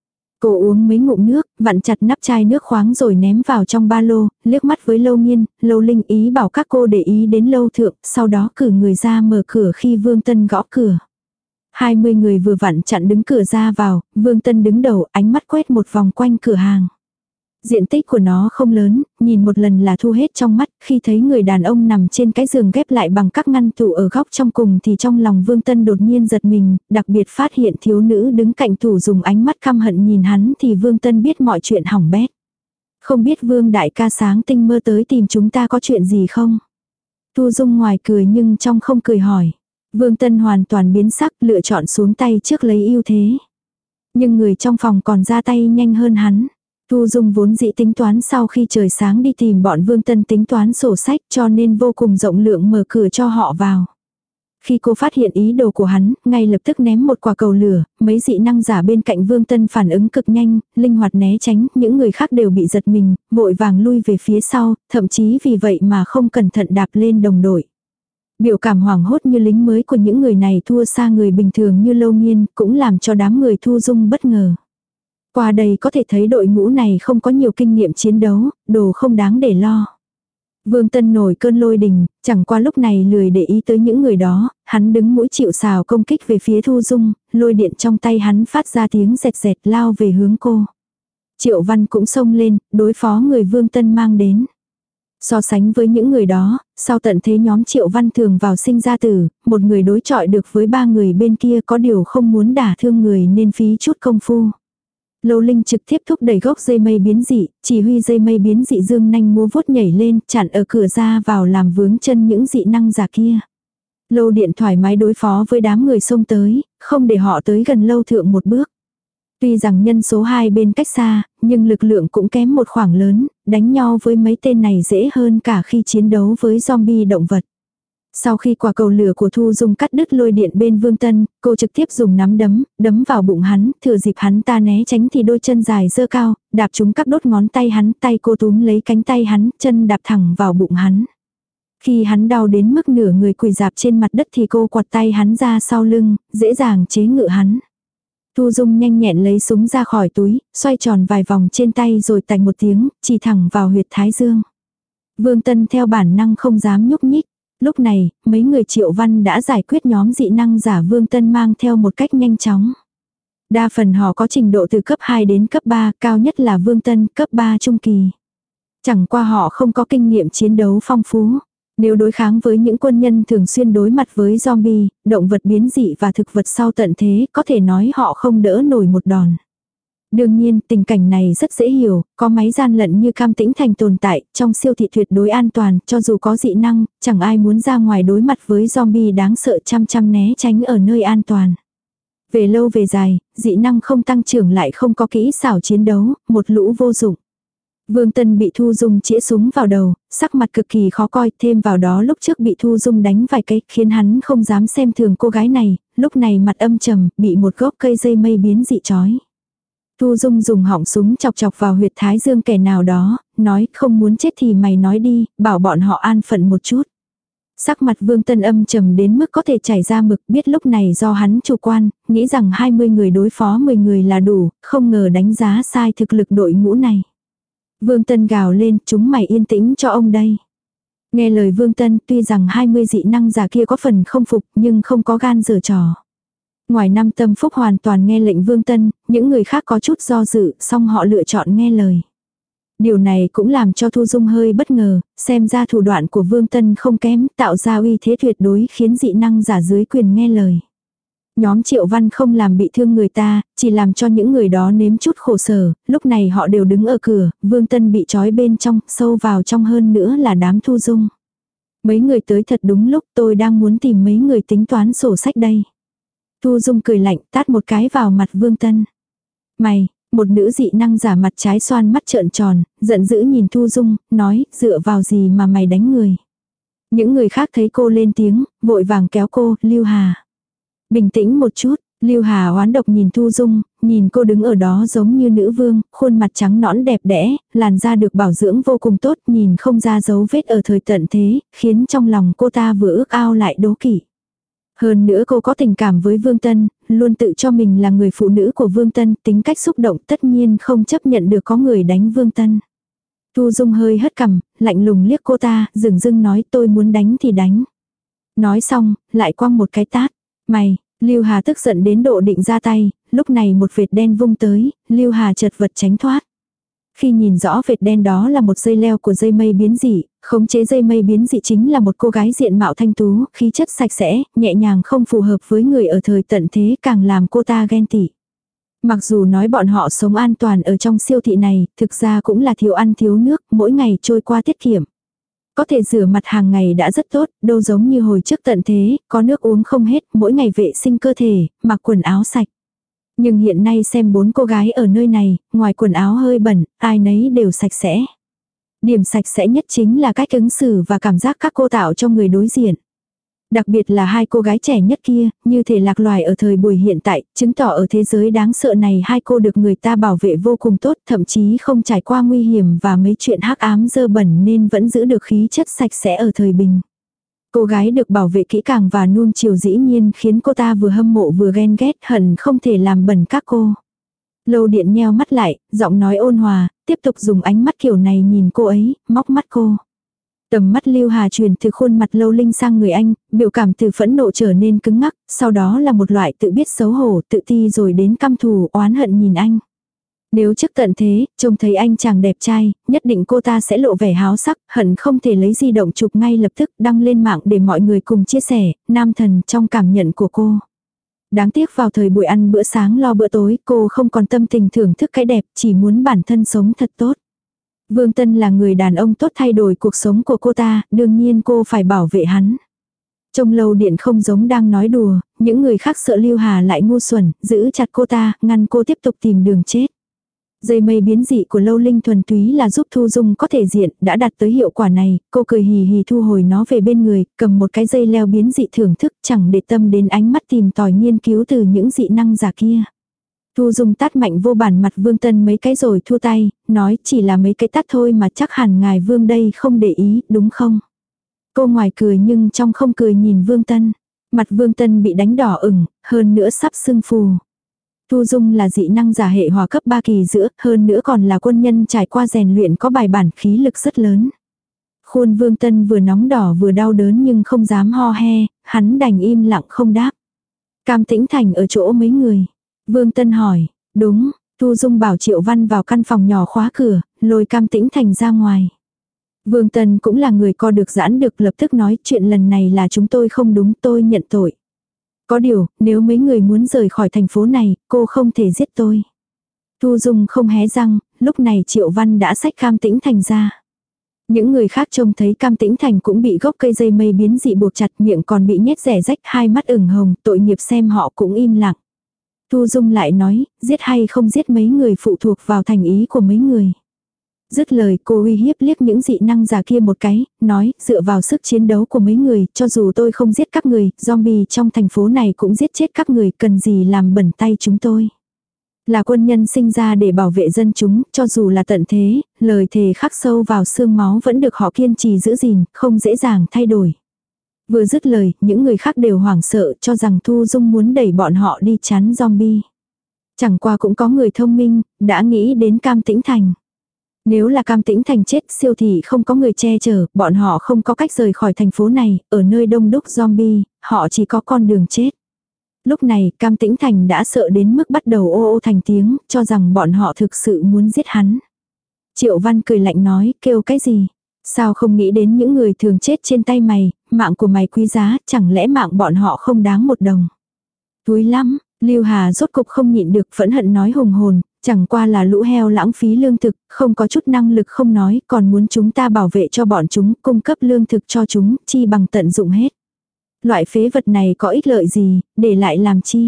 Cô uống mấy ngụm nước, vặn chặt nắp chai nước khoáng rồi ném vào trong ba lô, liếc mắt với Lâu Nghiên, Lâu Linh ý bảo các cô để ý đến Lâu Thượng, sau đó cử người ra mở cửa khi Vương Tân gõ cửa. hai mươi người vừa vặn chặn đứng cửa ra vào, Vương Tân đứng đầu, ánh mắt quét một vòng quanh cửa hàng. Diện tích của nó không lớn, nhìn một lần là thu hết trong mắt, khi thấy người đàn ông nằm trên cái giường ghép lại bằng các ngăn tủ ở góc trong cùng thì trong lòng Vương Tân đột nhiên giật mình, đặc biệt phát hiện thiếu nữ đứng cạnh tủ dùng ánh mắt căm hận nhìn hắn thì Vương Tân biết mọi chuyện hỏng bét. Không biết Vương đại ca sáng tinh mơ tới tìm chúng ta có chuyện gì không? Thu Dung ngoài cười nhưng trong không cười hỏi. Vương Tân hoàn toàn biến sắc, lựa chọn xuống tay trước lấy ưu thế. Nhưng người trong phòng còn ra tay nhanh hơn hắn. Thu Dung vốn dĩ tính toán sau khi trời sáng đi tìm bọn Vương Tân tính toán sổ sách cho nên vô cùng rộng lượng mở cửa cho họ vào. Khi cô phát hiện ý đồ của hắn, ngay lập tức ném một quả cầu lửa, mấy dị năng giả bên cạnh Vương Tân phản ứng cực nhanh, linh hoạt né tránh, những người khác đều bị giật mình, vội vàng lui về phía sau, thậm chí vì vậy mà không cẩn thận đạp lên đồng đội. Biểu cảm hoảng hốt như lính mới của những người này thua xa người bình thường như Lâu Nghiên, cũng làm cho đám người Thu Dung bất ngờ. Qua đây có thể thấy đội ngũ này không có nhiều kinh nghiệm chiến đấu, đồ không đáng để lo. Vương Tân nổi cơn lôi đình, chẳng qua lúc này lười để ý tới những người đó, hắn đứng mũi chịu sào công kích về phía Thu Dung, lôi điện trong tay hắn phát ra tiếng rẹt rẹt lao về hướng cô. Triệu Văn cũng xông lên, đối phó người Vương Tân mang đến. So sánh với những người đó, sau tận thế nhóm Triệu Văn thường vào sinh ra tử, một người đối chọi được với ba người bên kia có điều không muốn đả thương người nên phí chút công phu. Lâu Linh trực tiếp thúc đẩy gốc dây mây biến dị, chỉ huy dây mây biến dị dương nanh múa vuốt nhảy lên, chặn ở cửa ra vào làm vướng chân những dị năng giả kia. Lâu Điện thoải mái đối phó với đám người xông tới, không để họ tới gần Lâu Thượng một bước. Tuy rằng nhân số hai bên cách xa, nhưng lực lượng cũng kém một khoảng lớn, đánh nhau với mấy tên này dễ hơn cả khi chiến đấu với zombie động vật. Sau khi quả cầu lửa của Thu Dung cắt đứt lôi điện bên Vương Tân, cô trực tiếp dùng nắm đấm, đấm vào bụng hắn, thừa dịp hắn ta né tránh thì đôi chân dài giơ cao, đạp trúng các đốt ngón tay hắn, tay cô túm lấy cánh tay hắn, chân đạp thẳng vào bụng hắn. Khi hắn đau đến mức nửa người quỳ dạp trên mặt đất thì cô quạt tay hắn ra sau lưng, dễ dàng chế ngự hắn. Thu Dung nhanh nhẹn lấy súng ra khỏi túi, xoay tròn vài vòng trên tay rồi tạch một tiếng, chỉ thẳng vào huyệt thái dương. Vương Tân theo bản năng không dám nhúc nhích. Lúc này, mấy người Triệu Văn đã giải quyết nhóm dị năng giả Vương Tân mang theo một cách nhanh chóng. Đa phần họ có trình độ từ cấp hai đến cấp ba, cao nhất là Vương Tân, cấp ba trung kỳ. Chẳng qua họ không có kinh nghiệm chiến đấu phong phú. Nếu đối kháng với những quân nhân thường xuyên đối mặt với zombie, động vật biến dị và thực vật sau tận thế, có thể nói họ không đỡ nổi một đòn. Đương nhiên, tình cảnh này rất dễ hiểu, có máy gian lận như Cam Tĩnh Thành tồn tại, trong siêu thị tuyệt đối an toàn, cho dù có dị năng, chẳng ai muốn ra ngoài đối mặt với zombie đáng sợ, chăm chăm né tránh ở nơi an toàn. Về lâu về dài, dị năng không tăng trưởng lại không có kỹ xảo chiến đấu, một lũ vô dụng. Vương Tân bị Thu Dung chĩa súng vào đầu, sắc mặt cực kỳ khó coi, thêm vào đó lúc trước bị Thu Dung đánh vài cái, khiến hắn không dám xem thường cô gái này, lúc này mặt âm trầm, bị một gốc cây dây mây biến dị chói. Thu Dung dùng họng súng chọc chọc vào huyệt thái dương kẻ nào đó, nói không muốn chết thì mày nói đi, bảo bọn họ an phận một chút. Sắc mặt Vương Tân âm trầm đến mức có thể chảy ra mực, biết lúc này do hắn chủ quan, nghĩ rằng hai mươi người đối phó mười người là đủ, không ngờ đánh giá sai thực lực đội ngũ này. Vương Tân gào lên, chúng mày yên tĩnh cho ông đây. Nghe lời Vương Tân, tuy rằng hai mươi dị năng giả kia có phần không phục nhưng không có gan giở trò. Ngoài năm Tâm Phúc hoàn toàn nghe lệnh Vương Tân, những người khác có chút do dự, song họ lựa chọn nghe lời. Điều này cũng làm cho Thu Dung hơi bất ngờ, xem ra thủ đoạn của Vương Tân không kém, tạo ra uy thế tuyệt đối khiến dị năng giả dưới quyền nghe lời. Nhóm Triệu Văn không làm bị thương người ta, chỉ làm cho những người đó nếm chút khổ sở, lúc này họ đều đứng ở cửa, Vương Tân bị trói bên trong, sâu vào trong hơn nữa là đám Thu Dung. Mấy người tới thật đúng lúc, tôi đang muốn tìm mấy người tính toán sổ sách đây. Thu Dung cười lạnh, tát một cái vào mặt Vương Tân. Mày, một nữ dị năng giả mặt trái xoan mắt trợn tròn, giận dữ nhìn Thu Dung, nói, dựa vào gì mà mày đánh người. Những người khác thấy cô lên tiếng, vội vàng kéo cô, Lưu Hà. Bình tĩnh một chút, Lưu Hà oán độc nhìn Thu Dung, nhìn cô đứng ở đó giống như nữ vương, khuôn mặt trắng nõn đẹp đẽ, làn da được bảo dưỡng vô cùng tốt, nhìn không ra dấu vết ở thời tận thế, khiến trong lòng cô ta vừa ước ao lại đố kỵ. Hơn nữa cô có tình cảm với Vương Tân, luôn tự cho mình là người phụ nữ của Vương Tân, tính cách xúc động tất nhiên không chấp nhận được có người đánh Vương Tân. Thu Dung hơi hất cằm, lạnh lùng liếc cô ta, dừng dưng nói tôi muốn đánh thì đánh. Nói xong, lại quăng một cái tát. Mày, Lưu Hà tức giận đến độ định ra tay, lúc này một vệt đen vung tới, Lưu Hà chật vật tránh thoát. Khi nhìn rõ vệt đen đó là một dây leo của dây mây biến dị, khống chế dây mây biến dị chính là một cô gái diện mạo thanh tú, khí chất sạch sẽ, nhẹ nhàng không phù hợp với người ở thời tận thế càng làm cô ta ghen tị. Mặc dù nói bọn họ sống an toàn ở trong siêu thị này, thực ra cũng là thiếu ăn thiếu nước, mỗi ngày trôi qua tiết kiệm. Có thể rửa mặt hàng ngày đã rất tốt, đâu giống như hồi trước tận thế, có nước uống không hết, mỗi ngày vệ sinh cơ thể, mặc quần áo sạch. Nhưng hiện nay xem bốn cô gái ở nơi này, ngoài quần áo hơi bẩn, ai nấy đều sạch sẽ. Điểm sạch sẽ nhất chính là cách ứng xử và cảm giác các cô tạo cho người đối diện. Đặc biệt là hai cô gái trẻ nhất kia, như thể lạc loài ở thời buổi hiện tại, chứng tỏ ở thế giới đáng sợ này hai cô được người ta bảo vệ vô cùng tốt, thậm chí không trải qua nguy hiểm và mấy chuyện hắc ám dơ bẩn nên vẫn giữ được khí chất sạch sẽ ở thời bình. Cô gái được bảo vệ kỹ càng và nuông chiều dĩ nhiên khiến cô ta vừa hâm mộ vừa ghen ghét, hận không thể làm bẩn các cô. Lâu Điện nheo mắt lại, giọng nói ôn hòa, tiếp tục dùng ánh mắt kiểu này nhìn cô ấy, móc mắt cô. Tầm mắt Lưu Hà truyền từ khuôn mặt Lâu Linh sang người anh, biểu cảm từ phẫn nộ trở nên cứng ngắc, sau đó là một loại tự biết xấu hổ, tự ti rồi đến căm thù, oán hận nhìn anh. Nếu trước tận thế, trông thấy anh chàng đẹp trai, nhất định cô ta sẽ lộ vẻ háo sắc, hận không thể lấy di động chụp ngay lập tức đăng lên mạng để mọi người cùng chia sẻ, nam thần trong cảm nhận của cô. Đáng tiếc vào thời buổi ăn bữa sáng lo bữa tối, cô không còn tâm tình thưởng thức cái đẹp, chỉ muốn bản thân sống thật tốt. Vương Tân là người đàn ông tốt thay đổi cuộc sống của cô ta, đương nhiên cô phải bảo vệ hắn. Trong Lâu Điện không giống đang nói đùa, những người khác sợ Lưu Hà lại ngu xuẩn, giữ chặt cô ta, ngăn cô tiếp tục tìm đường chết. Dây mây biến dị của Lâu Linh thuần túy là giúp Thu Dung có thể diện, đã đạt tới hiệu quả này, cô cười hì hì thu hồi nó về bên người, cầm một cái dây leo biến dị thưởng thức, chẳng để tâm đến ánh mắt tìm tòi nghiên cứu từ những dị năng giả kia. Thu Dung tát mạnh vô bản mặt Vương Tân mấy cái rồi thu tay, nói chỉ là mấy cái tát thôi mà chắc hẳn ngài Vương đây không để ý, đúng không? Cô ngoài cười nhưng trong không cười nhìn Vương Tân. Mặt Vương Tân bị đánh đỏ ửng, hơn nữa sắp sưng phù. Thu Dung là dị năng giả hệ hỏa cấp ba kỳ giữa, hơn nữa còn là quân nhân trải qua rèn luyện có bài bản khí lực rất lớn. Khuôn Vương Tân vừa nóng đỏ vừa đau đớn nhưng không dám ho he, hắn đành im lặng không đáp. Cam Tĩnh Thành ở chỗ mấy người. Vương Tân hỏi, đúng, Thu Dung bảo Triệu Văn vào căn phòng nhỏ khóa cửa, lôi Cam Tĩnh Thành ra ngoài. Vương Tân cũng là người co được giãn được lập tức nói chuyện lần này là chúng tôi không đúng, tôi nhận tội. Có điều, nếu mấy người muốn rời khỏi thành phố này, cô không thể giết tôi. Thu Dung không hé răng, lúc này Triệu Văn đã xách Cam Tĩnh Thành ra. Những người khác trông thấy Cam Tĩnh Thành cũng bị gốc cây dây mây biến dị buộc chặt, miệng còn bị nhét rẻ rách, hai mắt ửng hồng, tội nghiệp xem họ cũng im lặng. Thu Dung lại nói, giết hay không giết mấy người phụ thuộc vào thành ý của mấy người. Dứt lời cô uy hiếp liếc những dị năng giả kia một cái, nói, dựa vào sức chiến đấu của mấy người, cho dù tôi không giết các người, zombie trong thành phố này cũng giết chết các người, cần gì làm bẩn tay chúng tôi. Là quân nhân sinh ra để bảo vệ dân chúng, cho dù là tận thế, lời thề khắc sâu vào xương máu vẫn được họ kiên trì giữ gìn, không dễ dàng thay đổi. Vừa dứt lời, những người khác đều hoảng sợ cho rằng Thu Dung muốn đẩy bọn họ đi chắn zombie. Chẳng qua cũng có người thông minh, đã nghĩ đến Cam Tĩnh Thành. Nếu là Cam Tĩnh Thành chết, siêu thị không có người che chở, bọn họ không có cách rời khỏi thành phố này, ở nơi đông đúc zombie, họ chỉ có con đường chết. Lúc này, Cam Tĩnh Thành đã sợ đến mức bắt đầu ô ô thành tiếng, cho rằng bọn họ thực sự muốn giết hắn. Triệu Văn cười lạnh nói, kêu cái gì? Sao không nghĩ đến những người thường chết trên tay mày, mạng của mày quý giá, chẳng lẽ mạng bọn họ không đáng một đồng. Túi lắm, Lưu Hà rốt cục không nhịn được phẫn hận nói hùng hồn, chẳng qua là lũ heo lãng phí lương thực, không có chút năng lực không nói, còn muốn chúng ta bảo vệ cho bọn chúng, cung cấp lương thực cho chúng, chi bằng tận dụng hết. Loại phế vật này có ích lợi gì, để lại làm chi?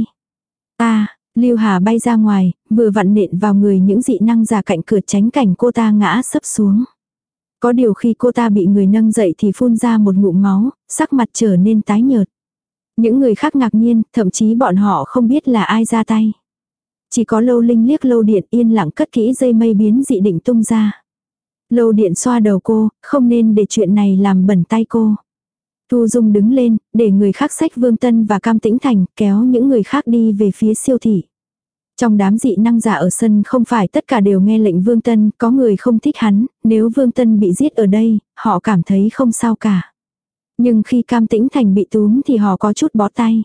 Ta, Lưu Hà bay ra ngoài, vừa vặn nện vào người những dị năng giả cạnh cửa tránh cảnh cô ta ngã sấp xuống. Có điều khi cô ta bị người nâng dậy thì phun ra một ngụm máu, sắc mặt trở nên tái nhợt. Những người khác ngạc nhiên, thậm chí bọn họ không biết là ai ra tay. Chỉ có Lâu Linh liếc Lâu Điện yên lặng cất kỹ dây mây biến dị định tung ra. Lâu Điện xoa đầu cô, không nên để chuyện này làm bẩn tay cô. Thu Dung đứng lên, để người khác xách Vương Tân và Cam Tĩnh Thành, kéo những người khác đi về phía siêu thị. Trong đám dị năng giả ở sân không phải tất cả đều nghe lệnh Vương Tân, có người không thích hắn, nếu Vương Tân bị giết ở đây, họ cảm thấy không sao cả. Nhưng khi Cam Tĩnh Thành bị túm thì họ có chút bó tay.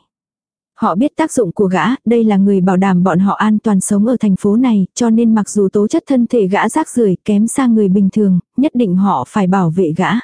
Họ biết tác dụng của gã, đây là người bảo đảm bọn họ an toàn sống ở thành phố này, cho nên mặc dù tố chất thân thể gã rác rưởi kém xa người bình thường, nhất định họ phải bảo vệ gã.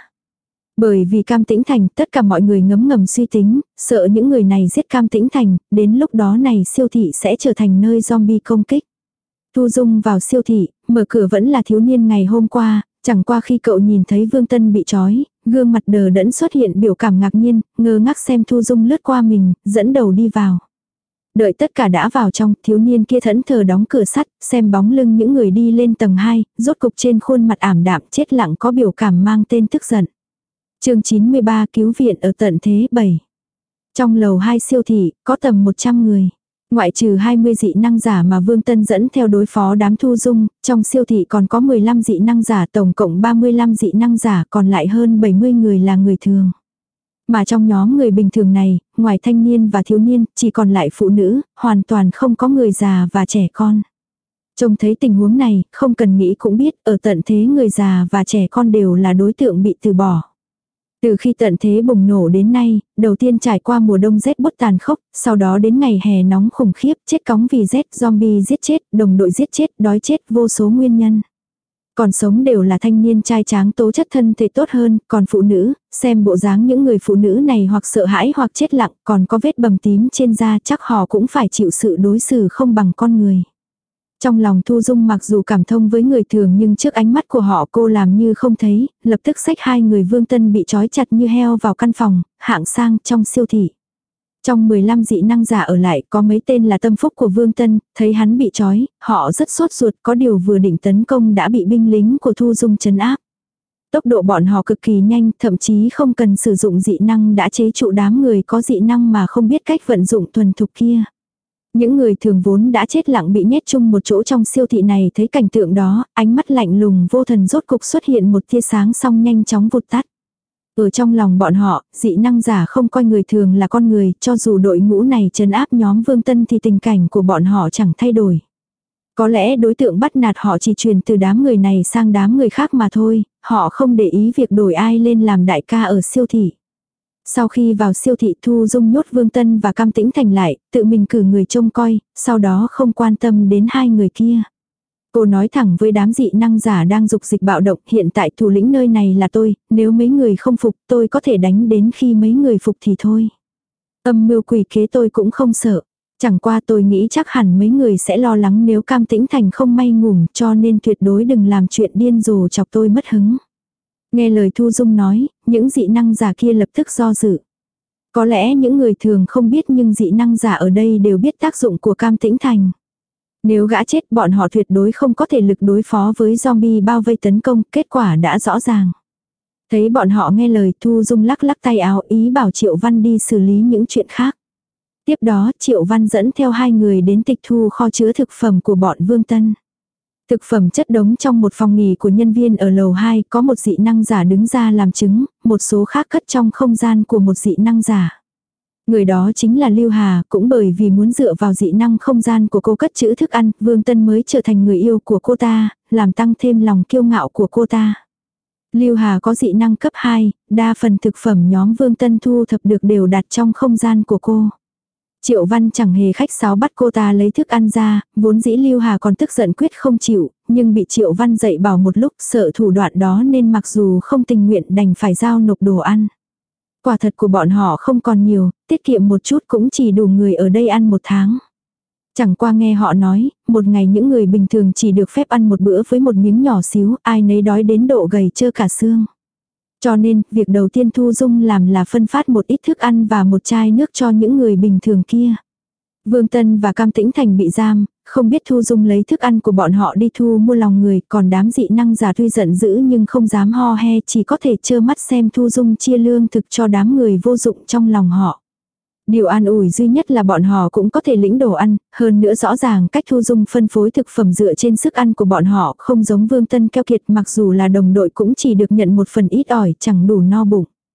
Bởi vì Cam Tĩnh Thành, tất cả mọi người ngấm ngầm suy tính, sợ những người này giết Cam Tĩnh Thành, đến lúc đó này siêu thị sẽ trở thành nơi zombie công kích. Thu Dung vào siêu thị, mở cửa vẫn là thiếu niên ngày hôm qua, chẳng qua khi cậu nhìn thấy Vương Tân bị trói, gương mặt đờ đẫn xuất hiện biểu cảm ngạc nhiên, ngơ ngác xem Thu Dung lướt qua mình, dẫn đầu đi vào. Đợi tất cả đã vào trong, thiếu niên kia thẫn thờ đóng cửa sắt, xem bóng lưng những người đi lên tầng hai, rốt cục trên khuôn mặt ảm đạm chết lặng có biểu cảm mang tên tức giận. Chương chín mươi ba cứu viện ở tận thế bảy. Trong lầu hai siêu thị, có tầm một trăm người. Ngoại trừ hai mươi dị năng giả mà Vương Tân dẫn theo đối phó đám Thu Dung, trong siêu thị còn có mười lăm dị năng giả, tổng cộng ba mươi lăm dị năng giả, còn lại hơn bảy mươi người là người thường. Mà trong nhóm người bình thường này, ngoài thanh niên và thiếu niên, chỉ còn lại phụ nữ, hoàn toàn không có người già và trẻ con. Trông thấy tình huống này, không cần nghĩ cũng biết, ở tận thế người già và trẻ con đều là đối tượng bị từ bỏ. Từ khi tận thế bùng nổ đến nay, đầu tiên trải qua mùa đông rét buốt tàn khốc, sau đó đến ngày hè nóng khủng khiếp, chết cóng vì rét, zombie giết chết, đồng đội giết chết, đói chết, vô số nguyên nhân. Còn sống đều là thanh niên trai tráng tố chất thân thể tốt hơn, còn phụ nữ, xem bộ dáng những người phụ nữ này hoặc sợ hãi hoặc chết lặng, còn có vết bầm tím trên da chắc họ cũng phải chịu sự đối xử không bằng con người. Trong lòng Thu Dung mặc dù cảm thông với người thường nhưng trước ánh mắt của họ cô làm như không thấy, lập tức xách hai người Vương Tân bị trói chặt như heo vào căn phòng, hạng sang trong siêu thị. Trong mười lăm dị năng giả ở lại có mấy tên là tâm phúc của Vương Tân, thấy hắn bị trói, họ rất sốt ruột, có điều vừa định tấn công đã bị binh lính của Thu Dung trấn áp. Tốc độ bọn họ cực kỳ nhanh, thậm chí không cần sử dụng dị năng đã chế trụ đám người có dị năng mà không biết cách vận dụng thuần thục kia. Những người thường vốn đã chết lặng bị nhét chung một chỗ trong siêu thị này thấy cảnh tượng đó, ánh mắt lạnh lùng vô thần rốt cục xuất hiện một tia sáng xong nhanh chóng vụt tắt. Ở trong lòng bọn họ, dị năng giả không coi người thường là con người, cho dù đội ngũ này trấn áp nhóm Vương Tân thì tình cảnh của bọn họ chẳng thay đổi. Có lẽ đối tượng bắt nạt họ chỉ truyền từ đám người này sang đám người khác mà thôi, họ không để ý việc đổi ai lên làm đại ca ở siêu thị. Sau khi vào siêu thị Thu Dung nhốt Vương Tân và Cam Tĩnh Thành lại, tự mình cử người trông coi, sau đó không quan tâm đến hai người kia. Cô nói thẳng với đám dị năng giả đang dục dịch bạo động, hiện tại thủ lĩnh nơi này là tôi, nếu mấy người không phục tôi có thể đánh đến khi mấy người phục thì thôi. Âm mưu quỷ kế tôi cũng không sợ. Chẳng qua tôi nghĩ chắc hẳn mấy người sẽ lo lắng nếu Cam Tĩnh Thành không may ngủm, cho nên tuyệt đối đừng làm chuyện điên rồ chọc tôi mất hứng. Nghe lời Thu Dung nói, những dị năng giả kia lập tức do dự. Có lẽ những người thường không biết nhưng dị năng giả ở đây đều biết tác dụng của Cam Tĩnh Thành. Nếu gã chết bọn họ tuyệt đối không có thể lực đối phó với zombie bao vây tấn công, kết quả đã rõ ràng. Thấy bọn họ nghe lời Thu Dung lắc lắc tay áo ý bảo Triệu Văn đi xử lý những chuyện khác. Tiếp đó Triệu Văn dẫn theo hai người đến tịch thu kho chứa thực phẩm của bọn Vương Tân. Thực phẩm chất đống trong một phòng nghỉ của nhân viên ở lầu hai, có một dị năng giả đứng ra làm chứng, một số khác cất trong không gian của một dị năng giả. Người đó chính là Lưu Hà, cũng bởi vì muốn dựa vào dị năng không gian của cô cất trữ thức ăn, Vương Tân mới trở thành người yêu của cô ta, làm tăng thêm lòng kiêu ngạo của cô ta. Lưu Hà có dị năng cấp hai, đa phần thực phẩm nhóm Vương Tân thu thập được đều đặt trong không gian của cô. Triệu Văn chẳng hề khách sáo bắt cô ta lấy thức ăn ra, vốn dĩ Lưu Hà còn tức giận quyết không chịu, nhưng bị Triệu Văn dạy bảo một lúc sợ thủ đoạn đó nên mặc dù không tình nguyện đành phải giao nộp đồ ăn. Quả thật của bọn họ không còn nhiều, tiết kiệm một chút cũng chỉ đủ người ở đây ăn một tháng. Chẳng qua nghe họ nói, một ngày những người bình thường chỉ được phép ăn một bữa với một miếng nhỏ xíu, ai nấy đói đến độ gầy trơ cả xương. Cho nên, việc đầu tiên Thu Dung làm là phân phát một ít thức ăn và một chai nước cho những người bình thường kia. Vương Tân và Cam Tĩnh Thành bị giam, không biết Thu Dung lấy thức ăn của bọn họ đi thu mua lòng người, còn đám dị năng giả tuy giận dữ nhưng không dám ho he, chỉ có thể trơ mắt xem Thu Dung chia lương thực cho đám người vô dụng trong lòng họ. Điều an ủi duy nhất là bọn họ cũng có thể lĩnh đồ ăn, hơn nữa rõ ràng cách Thu Dung phân phối thực phẩm dựa trên sức ăn của bọn họ không giống Vương Tân keo kiệt, mặc dù là đồng đội cũng chỉ được nhận một phần ít ỏi chẳng đủ no bụng.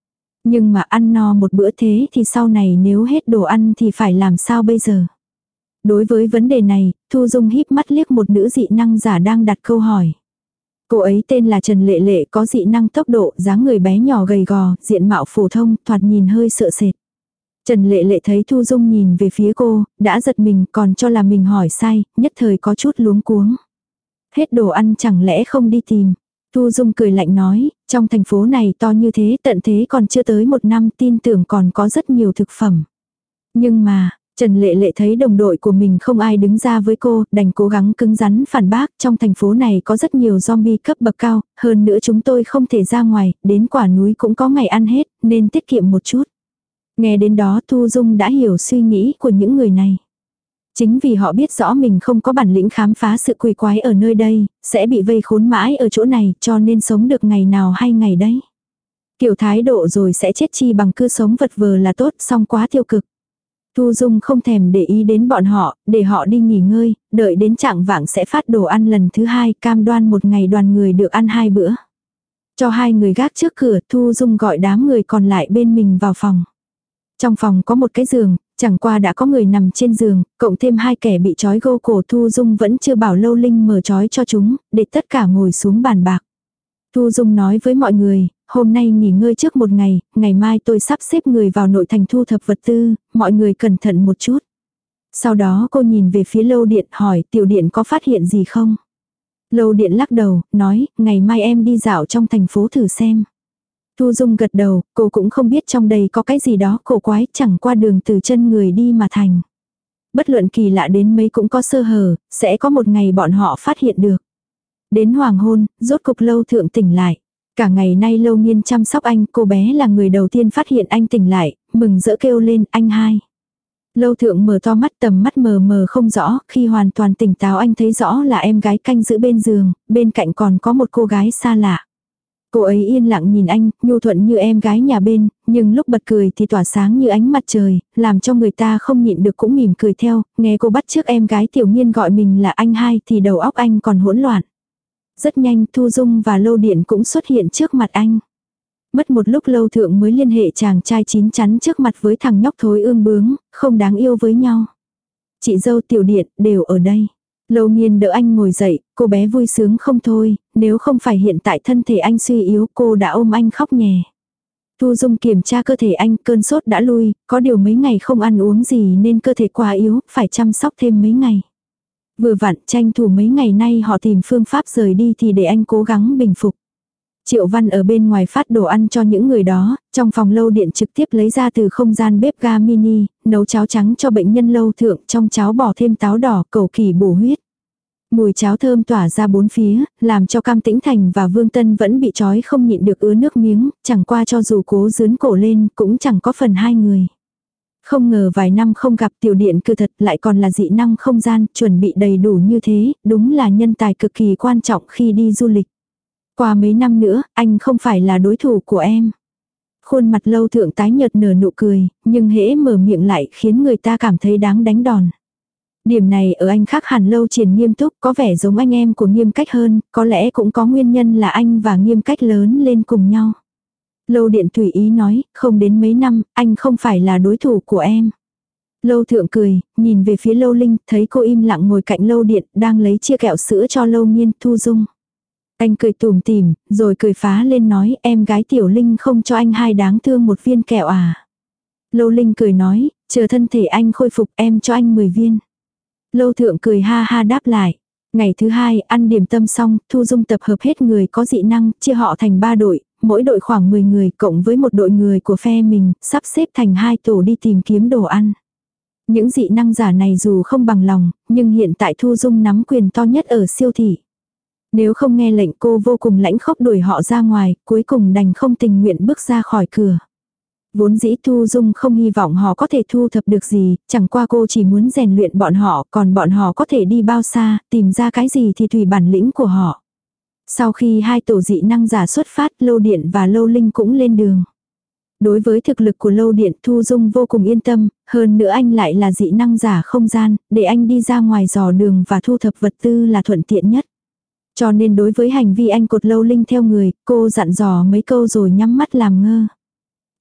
Nhưng mà ăn no một bữa thế thì sau này nếu hết đồ ăn thì phải làm sao bây giờ? Đối với vấn đề này, Thu Dung híp mắt liếc một nữ dị năng giả đang đặt câu hỏi. Cô ấy tên là Trần Lệ Lệ, có dị năng tốc độ, dáng người bé nhỏ gầy gò, diện mạo phổ thông, thoạt nhìn hơi sợ sệt. Trần Lệ Lệ thấy Thu Dung nhìn về phía cô, đã giật mình còn cho là mình hỏi sai, nhất thời có chút luống cuống. Hết đồ ăn chẳng lẽ không đi tìm. Thu Dung cười lạnh nói, trong thành phố này to như thế tận thế còn chưa tới một năm, tin tưởng còn có rất nhiều thực phẩm. Nhưng mà, Trần Lệ Lệ thấy đồng đội của mình không ai đứng ra với cô, đành cố gắng cứng rắn phản bác, trong thành phố này có rất nhiều zombie cấp bậc cao, hơn nữa chúng tôi không thể ra ngoài, đến quả núi cũng có ngày ăn hết, nên tiết kiệm một chút. Nghe đến đó Thu Dung đã hiểu suy nghĩ của những người này. Chính vì họ biết rõ mình không có bản lĩnh khám phá sự quỷ quái ở nơi đây, sẽ bị vây khốn mãi ở chỗ này cho nên sống được ngày nào hay ngày đấy. Kiểu thái độ rồi sẽ chết chi bằng cứ sống vật vờ là tốt, xong quá tiêu cực. Thu Dung không thèm để ý đến bọn họ, để họ đi nghỉ ngơi, đợi đến trạng vạng sẽ phát đồ ăn lần thứ hai, cam đoan một ngày đoàn người được ăn hai bữa. Cho hai người gác trước cửa, Thu Dung gọi đám người còn lại bên mình vào phòng. Trong phòng có một cái giường, chẳng qua đã có người nằm trên giường, cộng thêm hai kẻ bị trói gô cổ. Thu Dung vẫn chưa bảo Lâu Linh mở trói cho chúng, để tất cả ngồi xuống bàn bạc. Thu Dung nói với mọi người, hôm nay nghỉ ngơi trước một ngày, ngày mai tôi sắp xếp người vào nội thành thu thập vật tư, mọi người cẩn thận một chút. Sau đó cô nhìn về phía Lâu Điện hỏi Tiểu Điện có phát hiện gì không? Lâu Điện lắc đầu, nói, ngày mai em đi dạo trong thành phố thử xem. Thu Dung gật đầu, cô cũng không biết trong đây có cái gì đó cổ quái, chẳng qua đường từ chân người đi mà thành. Bất luận kỳ lạ đến mấy cũng có sơ hở, sẽ có một ngày bọn họ phát hiện được. Đến hoàng hôn, rốt cục Lâu Thượng tỉnh lại. Cả ngày nay Lâu Nghiên chăm sóc anh, cô bé là người đầu tiên phát hiện anh tỉnh lại, mừng rỡ kêu lên, anh hai. Lâu Thượng mở to mắt, tầm mắt mờ mờ không rõ, khi hoàn toàn tỉnh táo anh thấy rõ là em gái canh giữ bên giường, bên cạnh còn có một cô gái xa lạ. Cô ấy yên lặng nhìn anh, nhu thuận như em gái nhà bên, nhưng lúc bật cười thì tỏa sáng như ánh mặt trời, làm cho người ta không nhịn được cũng mỉm cười theo, nghe cô bắt chước em gái Tiểu Nghiên gọi mình là anh hai thì đầu óc anh còn hỗn loạn. Rất nhanh Thu Dung và Lâu Điện cũng xuất hiện trước mặt anh. Mất một lúc Lâu Thượng mới liên hệ chàng trai chín chắn trước mặt với thằng nhóc thối ương bướng, không đáng yêu với nhau. Chị dâu Tiểu Điện đều ở đây. Lâu Nghiên đỡ anh ngồi dậy, cô bé vui sướng không thôi, nếu không phải hiện tại thân thể anh suy yếu cô đã ôm anh khóc nhè. Thu Dung kiểm tra cơ thể anh, cơn sốt đã lui, có điều mấy ngày không ăn uống gì nên cơ thể quá yếu, phải chăm sóc thêm mấy ngày. Vừa vặn tranh thủ mấy ngày nay họ tìm phương pháp rời đi thì để anh cố gắng bình phục. Triệu Văn ở bên ngoài phát đồ ăn cho những người đó, trong phòng Lâu Điện trực tiếp lấy ra từ không gian bếp ga mini, nấu cháo trắng cho bệnh nhân Lâu Thượng, trong cháo bỏ thêm táo đỏ, cẩu kỳ bổ huyết. Mùi cháo thơm tỏa ra bốn phía, làm cho Cam Tĩnh Thành và Vương Tân vẫn bị trói không nhịn được ứa nước miếng, chẳng qua cho dù cố dướn cổ lên cũng chẳng có phần hai người. Không ngờ vài năm không gặp Tiểu Điện cư thật lại còn là dị năng không gian, chuẩn bị đầy đủ như thế, đúng là nhân tài cực kỳ quan trọng khi đi du lịch. Qua mấy năm nữa, anh không phải là đối thủ của em. Khuôn mặt Lâu Thượng tái nhợt nở nụ cười, nhưng hễ mở miệng lại khiến người ta cảm thấy đáng đánh đòn. Điểm này ở anh khác hẳn Lâu Triển nghiêm túc, có vẻ giống anh em của Nghiêm Cách hơn, có lẽ cũng có nguyên nhân là anh và Nghiêm Cách lớn lên cùng nhau. Lâu Điện tùy ý nói, không đến mấy năm, anh không phải là đối thủ của em. Lâu Thượng cười, nhìn về phía Lâu Linh, thấy cô im lặng ngồi cạnh Lâu Điện, đang lấy chia kẹo sữa cho Lâu Nghiên, Thu Dung. Anh cười tủm tỉm, rồi cười phá lên nói, em gái Tiểu Linh không cho anh hai đáng thương một viên kẹo à. Lâu Linh cười nói, chờ thân thể anh khôi phục em cho anh mười viên. Lâu Thượng cười ha ha đáp lại. Ngày thứ hai, ăn điểm tâm xong, Thu Dung tập hợp hết người có dị năng, chia họ thành ba đội, mỗi đội khoảng mười người cộng với một đội người của phe mình, sắp xếp thành hai tổ đi tìm kiếm đồ ăn. Những dị năng giả này dù không bằng lòng, nhưng hiện tại Thu Dung nắm quyền to nhất ở siêu thị. Nếu không nghe lệnh cô vô cùng lãnh khốc đuổi họ ra ngoài, cuối cùng đành không tình nguyện bước ra khỏi cửa. Vốn dĩ Thu Dung không hy vọng họ có thể thu thập được gì, chẳng qua cô chỉ muốn rèn luyện bọn họ, còn bọn họ có thể đi bao xa, tìm ra cái gì thì tùy bản lĩnh của họ. Sau khi hai tổ dị năng giả xuất phát, Lâu Điện và Lâu Linh cũng lên đường. Đối với thực lực của Lâu Điện, Thu Dung vô cùng yên tâm, hơn nữa anh lại là dị năng giả không gian, để anh đi ra ngoài dò đường và thu thập vật tư là thuận tiện nhất. Cho nên đối với hành vi anh cột Lâu Linh theo người, cô dặn dò mấy câu rồi nhắm mắt làm ngơ.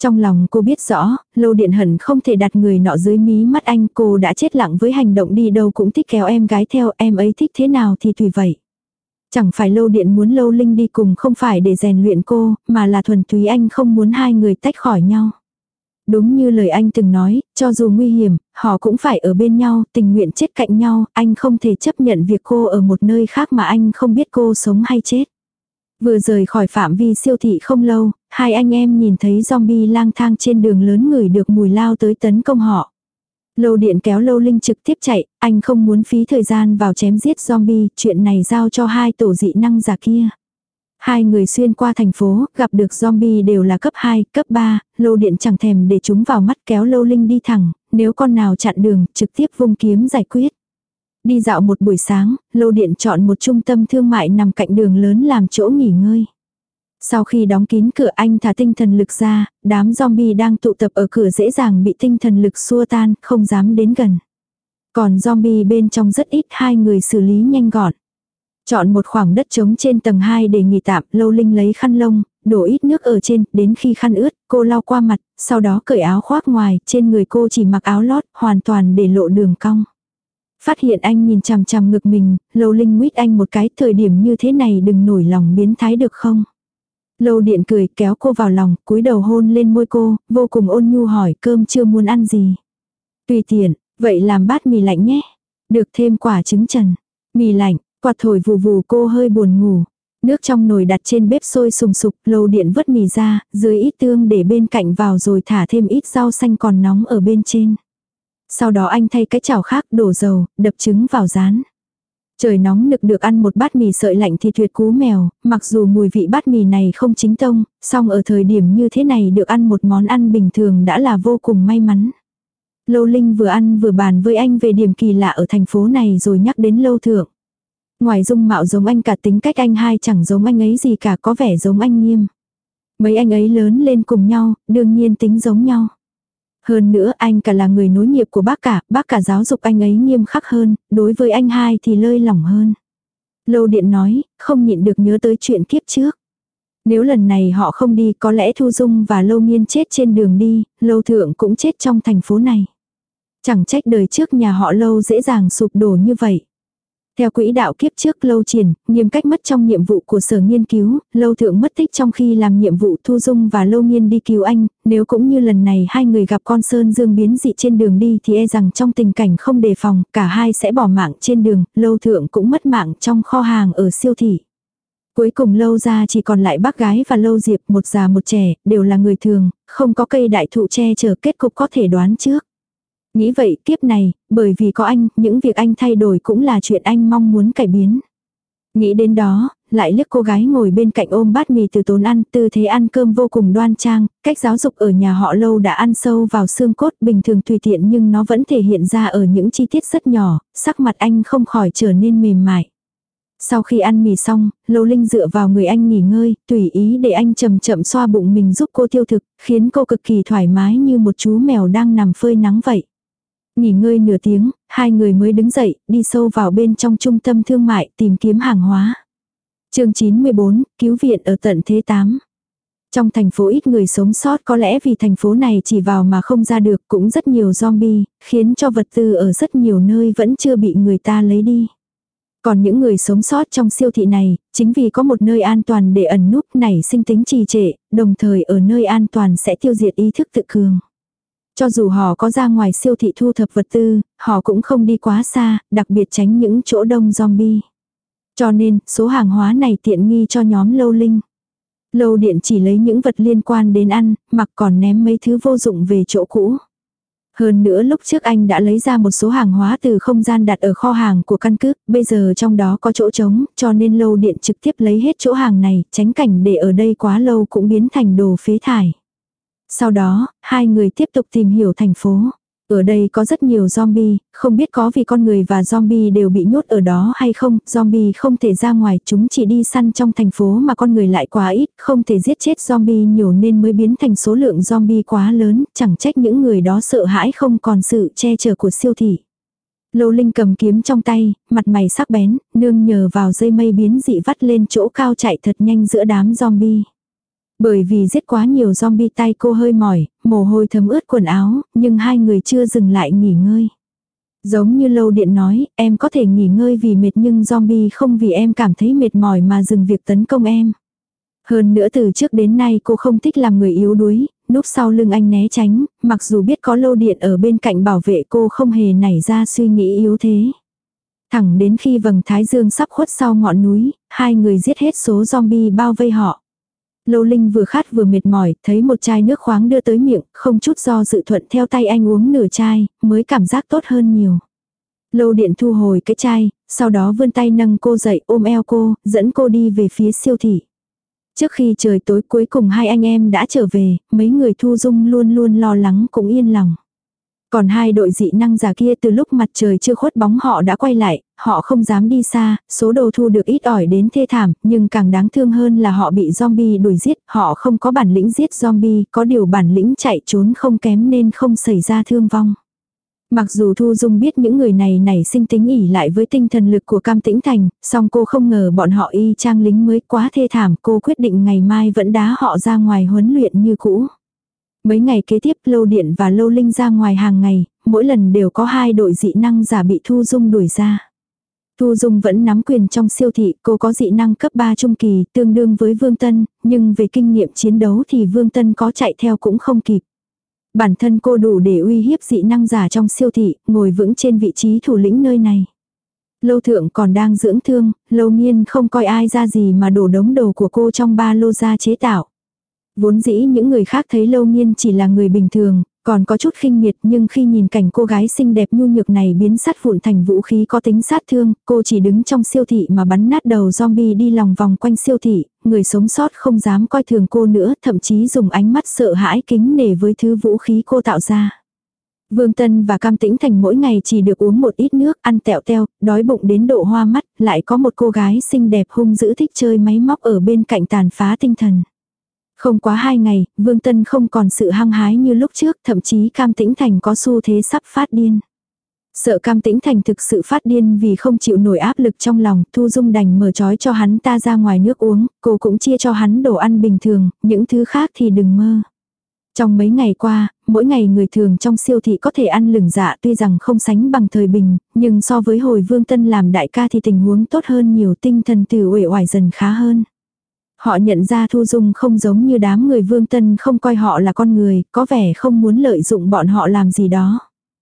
Trong lòng cô biết rõ, Lâu Điện hận không thể đặt người nọ dưới mí mắt anh, cô đã chết lặng với hành động đi đâu cũng thích kéo em gái theo, em ấy thích thế nào thì tùy vậy. Chẳng phải Lâu Điện muốn Lâu Linh đi cùng không phải để rèn luyện cô, mà là thuần túy anh không muốn hai người tách khỏi nhau. Đúng như lời anh từng nói, cho dù nguy hiểm, họ cũng phải ở bên nhau, tình nguyện chết cạnh nhau, anh không thể chấp nhận việc cô ở một nơi khác mà anh không biết cô sống hay chết. Vừa rời khỏi phạm vi siêu thị không lâu, hai anh em nhìn thấy zombie lang thang trên đường lớn ngửi được mùi lao tới tấn công họ. Lâu Điện kéo Lâu Linh trực tiếp chạy, anh không muốn phí thời gian vào chém giết zombie, chuyện này giao cho hai tổ dị năng giả kia. Hai người xuyên qua thành phố, gặp được zombie đều là cấp hai, cấp ba, Lâu Điện chẳng thèm để chúng vào mắt, kéo Lâu Linh đi thẳng, nếu con nào chặn đường, trực tiếp vung kiếm giải quyết. Đi dạo một buổi sáng, Lâu Điện chọn một trung tâm thương mại nằm cạnh đường lớn làm chỗ nghỉ ngơi. Sau khi đóng kín cửa anh thả tinh thần lực ra, đám zombie đang tụ tập ở cửa dễ dàng bị tinh thần lực xua tan, không dám đến gần. Còn zombie bên trong rất ít, hai người xử lý nhanh gọn. Chọn một khoảng đất trống trên tầng hai để nghỉ tạm, Lâu Linh lấy khăn lông, đổ ít nước ở trên, đến khi khăn ướt, cô lau qua mặt, sau đó cởi áo khoác ngoài, trên người cô chỉ mặc áo lót, hoàn toàn để lộ đường cong. Phát hiện anh nhìn chằm chằm ngực mình, Lâu Linh nguyết anh một cái, thời điểm như thế này đừng nổi lòng biến thái được không? Lâu Điện cười kéo cô vào lòng, cúi đầu hôn lên môi cô, vô cùng ôn nhu hỏi cơm chưa muốn ăn gì. Tùy tiện, vậy làm bát mì lạnh nhé. Được thêm quả trứng trần. Mì lạnh, quạt thổi vù vù cô hơi buồn ngủ. Nước trong nồi đặt trên bếp sôi sùng sục, Lâu Điện vớt mì ra, dưới ít tương để bên cạnh vào rồi thả thêm ít rau xanh còn nóng ở bên trên. Sau đó anh thay cái chảo khác đổ dầu, đập trứng vào rán. Trời nóng nực được ăn một bát mì sợi lạnh thì tuyệt cú mèo, mặc dù mùi vị bát mì này không chính tông, song ở thời điểm như thế này được ăn một món ăn bình thường đã là vô cùng may mắn. Lâu Linh vừa ăn vừa bàn với anh về điểm kỳ lạ ở thành phố này rồi nhắc đến Lâu Thượng. Ngoài dung mạo giống anh cả tính cách anh hai chẳng giống anh ấy gì cả, có vẻ giống anh Nghiêm. Mấy anh ấy lớn lên cùng nhau, đương nhiên tính giống nhau. Hơn nữa anh cả là người nối nghiệp của bác cả, bác cả giáo dục anh ấy nghiêm khắc hơn, đối với anh hai thì lơi lỏng hơn. Lâu Điện nói, không nhịn được nhớ tới chuyện kiếp trước. Nếu lần này họ không đi có lẽ Thu Dung và Lâu Nghiên chết trên đường đi, Lâu Thượng cũng chết trong thành phố này. Chẳng trách đời trước nhà họ Lâu dễ dàng sụp đổ như vậy. Theo quỹ đạo kiếp trước Lâu Triển, Nghiêm cách mất trong nhiệm vụ của sở nghiên cứu, Lâu Thượng mất tích trong khi làm nhiệm vụ, Thu Dung và Lâu Nghiên đi cứu anh, nếu cũng như lần này hai người gặp con sơn dương biến dị trên đường đi thì e rằng trong tình cảnh không đề phòng, cả hai sẽ bỏ mạng trên đường, Lâu Thượng cũng mất mạng trong kho hàng ở siêu thị. Cuối cùng Lâu ra chỉ còn lại bác gái và Lâu Diệp, một già một trẻ, đều là người thường, không có cây đại thụ che chở, kết cục có thể đoán trước. Nghĩ vậy kiếp này, bởi vì có anh, những việc anh thay đổi cũng là chuyện anh mong muốn cải biến. Nghĩ đến đó, lại liếc cô gái ngồi bên cạnh ôm bát mì từ tốn ăn, tư thế ăn cơm vô cùng đoan trang, cách giáo dục ở nhà họ Lâu đã ăn sâu vào xương cốt, bình thường tùy tiện nhưng nó vẫn thể hiện ra ở những chi tiết rất nhỏ, sắc mặt anh không khỏi trở nên mềm mại. Sau khi ăn mì xong, Lâu Linh dựa vào người anh nghỉ ngơi, tùy ý để anh chậm chậm xoa bụng mình giúp cô tiêu thực, khiến cô cực kỳ thoải mái như một chú mèo đang nằm phơi nắng vậy. Nghỉ ngơi nửa tiếng, hai người mới đứng dậy, đi sâu vào bên trong trung tâm thương mại tìm kiếm hàng hóa. Chương chín mươi bốn, cứu viện ở tận thế tám. Trong thành phố ít người sống sót, có lẽ vì thành phố này chỉ vào mà không ra được, cũng rất nhiều zombie, khiến cho vật tư ở rất nhiều nơi vẫn chưa bị người ta lấy đi. Còn những người sống sót trong siêu thị này, chính vì có một nơi an toàn để ẩn núp nảy sinh tính trì trệ, đồng thời ở nơi an toàn sẽ tiêu diệt ý thức tự cường. Cho dù họ có ra ngoài siêu thị thu thập vật tư, họ cũng không đi quá xa, đặc biệt tránh những chỗ đông zombie. Cho nên, số hàng hóa này tiện nghi cho nhóm Lâu Linh. Lâu Điện chỉ lấy những vật liên quan đến ăn, mặc còn ném mấy thứ vô dụng về chỗ cũ. Hơn nữa lúc trước anh đã lấy ra một số hàng hóa từ không gian đặt ở kho hàng của căn cứ, bây giờ trong đó có chỗ trống, cho nên Lâu Điện trực tiếp lấy hết chỗ hàng này, tránh cảnh để ở đây quá lâu cũng biến thành đồ phế thải. Sau đó, hai người tiếp tục tìm hiểu thành phố. Ở đây có rất nhiều zombie, không biết có vì con người và zombie đều bị nhốt ở đó hay không, zombie không thể ra ngoài, chúng chỉ đi săn trong thành phố mà con người lại quá ít, không thể giết chết zombie nhiều nên mới biến thành số lượng zombie quá lớn, chẳng trách những người đó sợ hãi không còn sự che chở của siêu thị. Lâu Linh cầm kiếm trong tay, mặt mày sắc bén, nương nhờ vào dây mây biến dị vắt lên chỗ cao chạy thật nhanh giữa đám zombie. Bởi vì giết quá nhiều zombie tay cô hơi mỏi, mồ hôi thấm ướt quần áo, nhưng hai người chưa dừng lại nghỉ ngơi. Giống như Lâu Điện nói, em có thể nghỉ ngơi vì mệt nhưng zombie không vì em cảm thấy mệt mỏi mà dừng việc tấn công em. Hơn nữa từ trước đến nay cô không thích làm người yếu đuối, núp sau lưng anh né tránh, mặc dù biết có Lâu Điện ở bên cạnh bảo vệ cô không hề nảy ra suy nghĩ yếu thế. Thẳng đến khi vầng thái dương sắp khuất sau ngọn núi, hai người giết hết số zombie bao vây họ. Lâu Linh vừa khát vừa mệt mỏi, thấy một chai nước khoáng đưa tới miệng, không chút do dự thuận theo tay anh uống nửa chai, mới cảm giác tốt hơn nhiều. Lâu Điện thu hồi cái chai, sau đó vươn tay nâng cô dậy ôm eo cô, dẫn cô đi về phía siêu thị. Trước khi trời tối cuối cùng hai anh em đã trở về, mấy người Thu Dung luôn luôn lo lắng cũng yên lòng. Còn hai đội dị năng giả kia từ lúc mặt trời chưa khuất bóng họ đã quay lại, họ không dám đi xa, số đồ thu được ít ỏi đến thê thảm, nhưng càng đáng thương hơn là họ bị zombie đuổi giết, họ không có bản lĩnh giết zombie, có điều bản lĩnh chạy trốn không kém nên không xảy ra thương vong. Mặc dù Thu Dung biết những người này nảy sinh tính ỉ lại với tinh thần lực của Cam Tĩnh Thành, song cô không ngờ bọn họ y chang lính mới quá thê thảm, cô quyết định ngày mai vẫn đá họ ra ngoài huấn luyện như cũ. Mấy ngày kế tiếp Lâu Điện và Lâu Linh ra ngoài hàng ngày, mỗi lần đều có hai đội dị năng giả bị Thu Dung đuổi ra. Thu Dung vẫn nắm quyền trong siêu thị, cô có dị năng cấp ba trung kỳ, tương đương với Vương Tân, nhưng về kinh nghiệm chiến đấu thì Vương Tân có chạy theo cũng không kịp. Bản thân cô đủ để uy hiếp dị năng giả trong siêu thị, ngồi vững trên vị trí thủ lĩnh nơi này. Lâu Thượng còn đang dưỡng thương, Lâu Nghiên không coi ai ra gì mà đổ đống đồ của cô trong ba lô ra chế tạo. Vốn dĩ những người khác thấy Lâu Nghiên chỉ là người bình thường, còn có chút khinh miệt, nhưng khi nhìn cảnh cô gái xinh đẹp nhu nhược này biến sắt vụn thành vũ khí có tính sát thương, cô chỉ đứng trong siêu thị mà bắn nát đầu zombie đi lòng vòng quanh siêu thị, người sống sót không dám coi thường cô nữa, thậm chí dùng ánh mắt sợ hãi kính nể với thứ vũ khí cô tạo ra. Vương Tân và Cam Tĩnh Thành mỗi ngày chỉ được uống một ít nước, ăn tẹo teo, đói bụng đến độ hoa mắt, lại có một cô gái xinh đẹp hung dữ thích chơi máy móc ở bên cạnh tàn phá tinh thần. Không quá hai ngày, Vương Tân không còn sự hăng hái như lúc trước, thậm chí Cam Tĩnh Thành có xu thế sắp phát điên. Sợ Cam Tĩnh Thành thực sự phát điên vì không chịu nổi áp lực trong lòng, Thu Dung đành mở trói cho hắn ta ra ngoài nước uống, cô cũng chia cho hắn đồ ăn bình thường, những thứ khác thì đừng mơ. Trong mấy ngày qua, mỗi ngày người thường trong siêu thị có thể ăn lửng dạ tuy rằng không sánh bằng thời bình, nhưng so với hồi Vương Tân làm đại ca thì tình huống tốt hơn nhiều, tinh thần từ uể oải dần khá hơn. Họ nhận ra Thu Dung không giống như đám người Vương Tân không coi họ là con người, có vẻ không muốn lợi dụng bọn họ làm gì đó.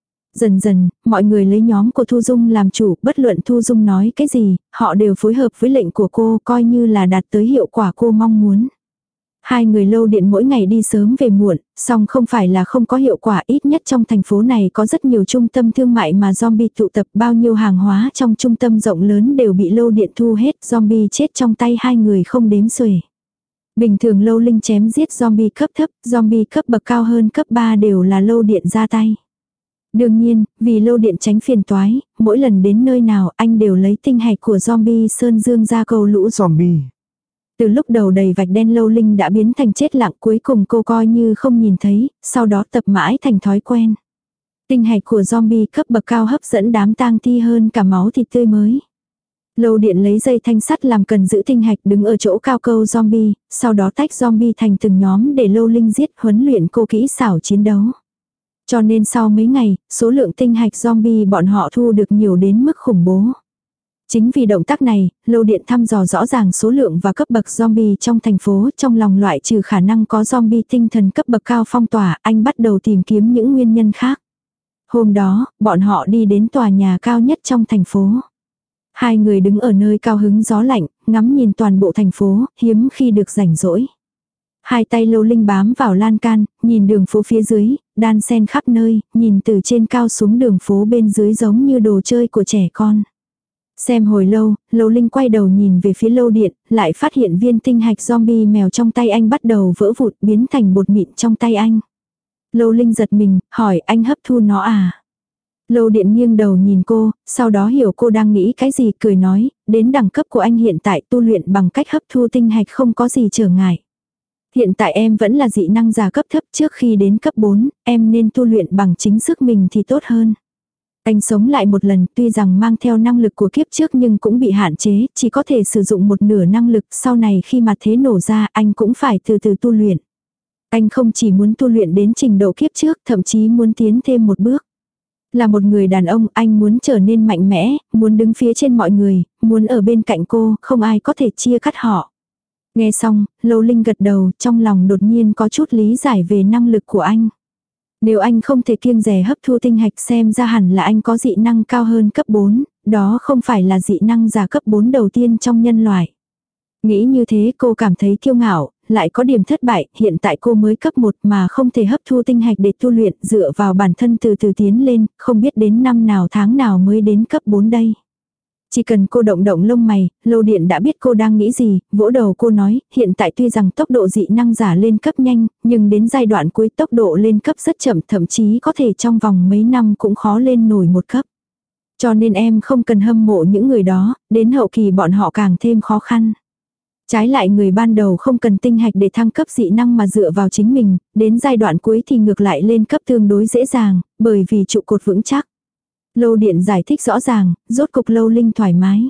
Dần dần, mọi người lấy nhóm của Thu Dung làm chủ, bất luận Thu Dung nói cái gì, họ đều phối hợp với lệnh của cô, coi như là đạt tới hiệu quả cô mong muốn. Hai người Lâu Điện mỗi ngày đi sớm về muộn, song không phải là không có hiệu quả, ít nhất trong thành phố này có rất nhiều trung tâm thương mại mà zombie tụ tập, bao nhiêu hàng hóa trong trung tâm rộng lớn đều bị Lâu Điện thu hết, zombie chết trong tay hai người không đếm xuể. Bình thường Lâu Linh chém giết zombie cấp thấp, zombie cấp bậc cao hơn cấp ba đều là Lâu Điện ra tay. Đương nhiên, vì Lâu Điện tránh phiền toái, mỗi lần đến nơi nào anh đều lấy tinh hạch của zombie Sơn Dương ra cầu lũ Zombie. Từ lúc đầu đầy vạch đen Lâu Linh đã biến thành chết lặng, cuối cùng cô coi như không nhìn thấy, sau đó tập mãi thành thói quen. Tinh hạch của zombie cấp bậc cao hấp dẫn đám tang thi hơn cả máu thịt tươi mới. Lâu Điện lấy dây thanh sắt làm cần giữ tinh hạch đứng ở chỗ cao câu zombie, sau đó tách zombie thành từng nhóm để Lâu Linh giết, huấn luyện cô kỹ xảo chiến đấu. Cho nên sau mấy ngày, số lượng tinh hạch zombie bọn họ thu được nhiều đến mức khủng bố. Chính vì động tác này, Lâu Điện thăm dò rõ ràng số lượng và cấp bậc zombie trong thành phố, trong lòng loại trừ khả năng có zombie tinh thần cấp bậc cao phong tỏa, anh bắt đầu tìm kiếm những nguyên nhân khác. Hôm đó, bọn họ đi đến tòa nhà cao nhất trong thành phố. Hai người đứng ở nơi cao hứng gió lạnh, ngắm nhìn toàn bộ thành phố, hiếm khi được rảnh rỗi. Hai tay Lâu Linh bám vào lan can, nhìn đường phố phía dưới, đan xen khắp nơi, nhìn từ trên cao xuống đường phố bên dưới giống như đồ chơi của trẻ con. Xem hồi lâu, Lâu Linh quay đầu nhìn về phía Lâu Điện, lại phát hiện viên tinh hạch zombie mèo trong tay anh bắt đầu vỡ vụt biến thành bột mịn trong tay anh. Lâu Linh giật mình, hỏi anh hấp thu nó à? Lâu Điện nghiêng đầu nhìn cô, sau đó hiểu cô đang nghĩ cái gì, cười nói, đến đẳng cấp của anh hiện tại tu luyện bằng cách hấp thu tinh hạch không có gì trở ngại. Hiện tại em vẫn là dị năng giả cấp thấp, trước khi đến cấp bốn, em nên tu luyện bằng chính sức mình thì tốt hơn. Anh sống lại một lần, tuy rằng mang theo năng lực của kiếp trước nhưng cũng bị hạn chế, chỉ có thể sử dụng một nửa năng lực, sau này khi mặt thế nổ ra anh cũng phải từ từ tu luyện. Anh không chỉ muốn tu luyện đến trình độ kiếp trước, thậm chí muốn tiến thêm một bước. Là một người đàn ông, anh muốn trở nên mạnh mẽ, muốn đứng phía trên mọi người, muốn ở bên cạnh cô, không ai có thể chia cắt họ. Nghe xong, Lâu Linh gật đầu, trong lòng đột nhiên có chút lý giải về năng lực của anh. Nếu anh không thể kiêng dè hấp thu tinh hạch xem ra hẳn là anh có dị năng cao hơn cấp bốn, đó không phải là dị năng giả cấp bốn đầu tiên trong nhân loại. Nghĩ như thế cô cảm thấy kiêu ngạo, lại có điểm thất bại, hiện tại cô mới cấp một mà không thể hấp thu tinh hạch để tu luyện, dựa vào bản thân từ từ tiến lên, không biết đến năm nào tháng nào mới đến cấp bốn đây. Chỉ cần cô động động lông mày, Lâu Điện đã biết cô đang nghĩ gì, vỗ đầu cô nói, hiện tại tuy rằng tốc độ dị năng giả lên cấp nhanh, nhưng đến giai đoạn cuối tốc độ lên cấp rất chậm, thậm chí có thể trong vòng mấy năm cũng khó lên nổi một cấp. Cho nên em không cần hâm mộ những người đó, đến hậu kỳ bọn họ càng thêm khó khăn. Trái lại người ban đầu không cần tinh hạch để thăng cấp dị năng mà dựa vào chính mình, đến giai đoạn cuối thì ngược lại lên cấp tương đối dễ dàng, bởi vì trụ cột vững chắc. Lâu Điện giải thích rõ ràng, rốt cục Lâu Linh thoải mái.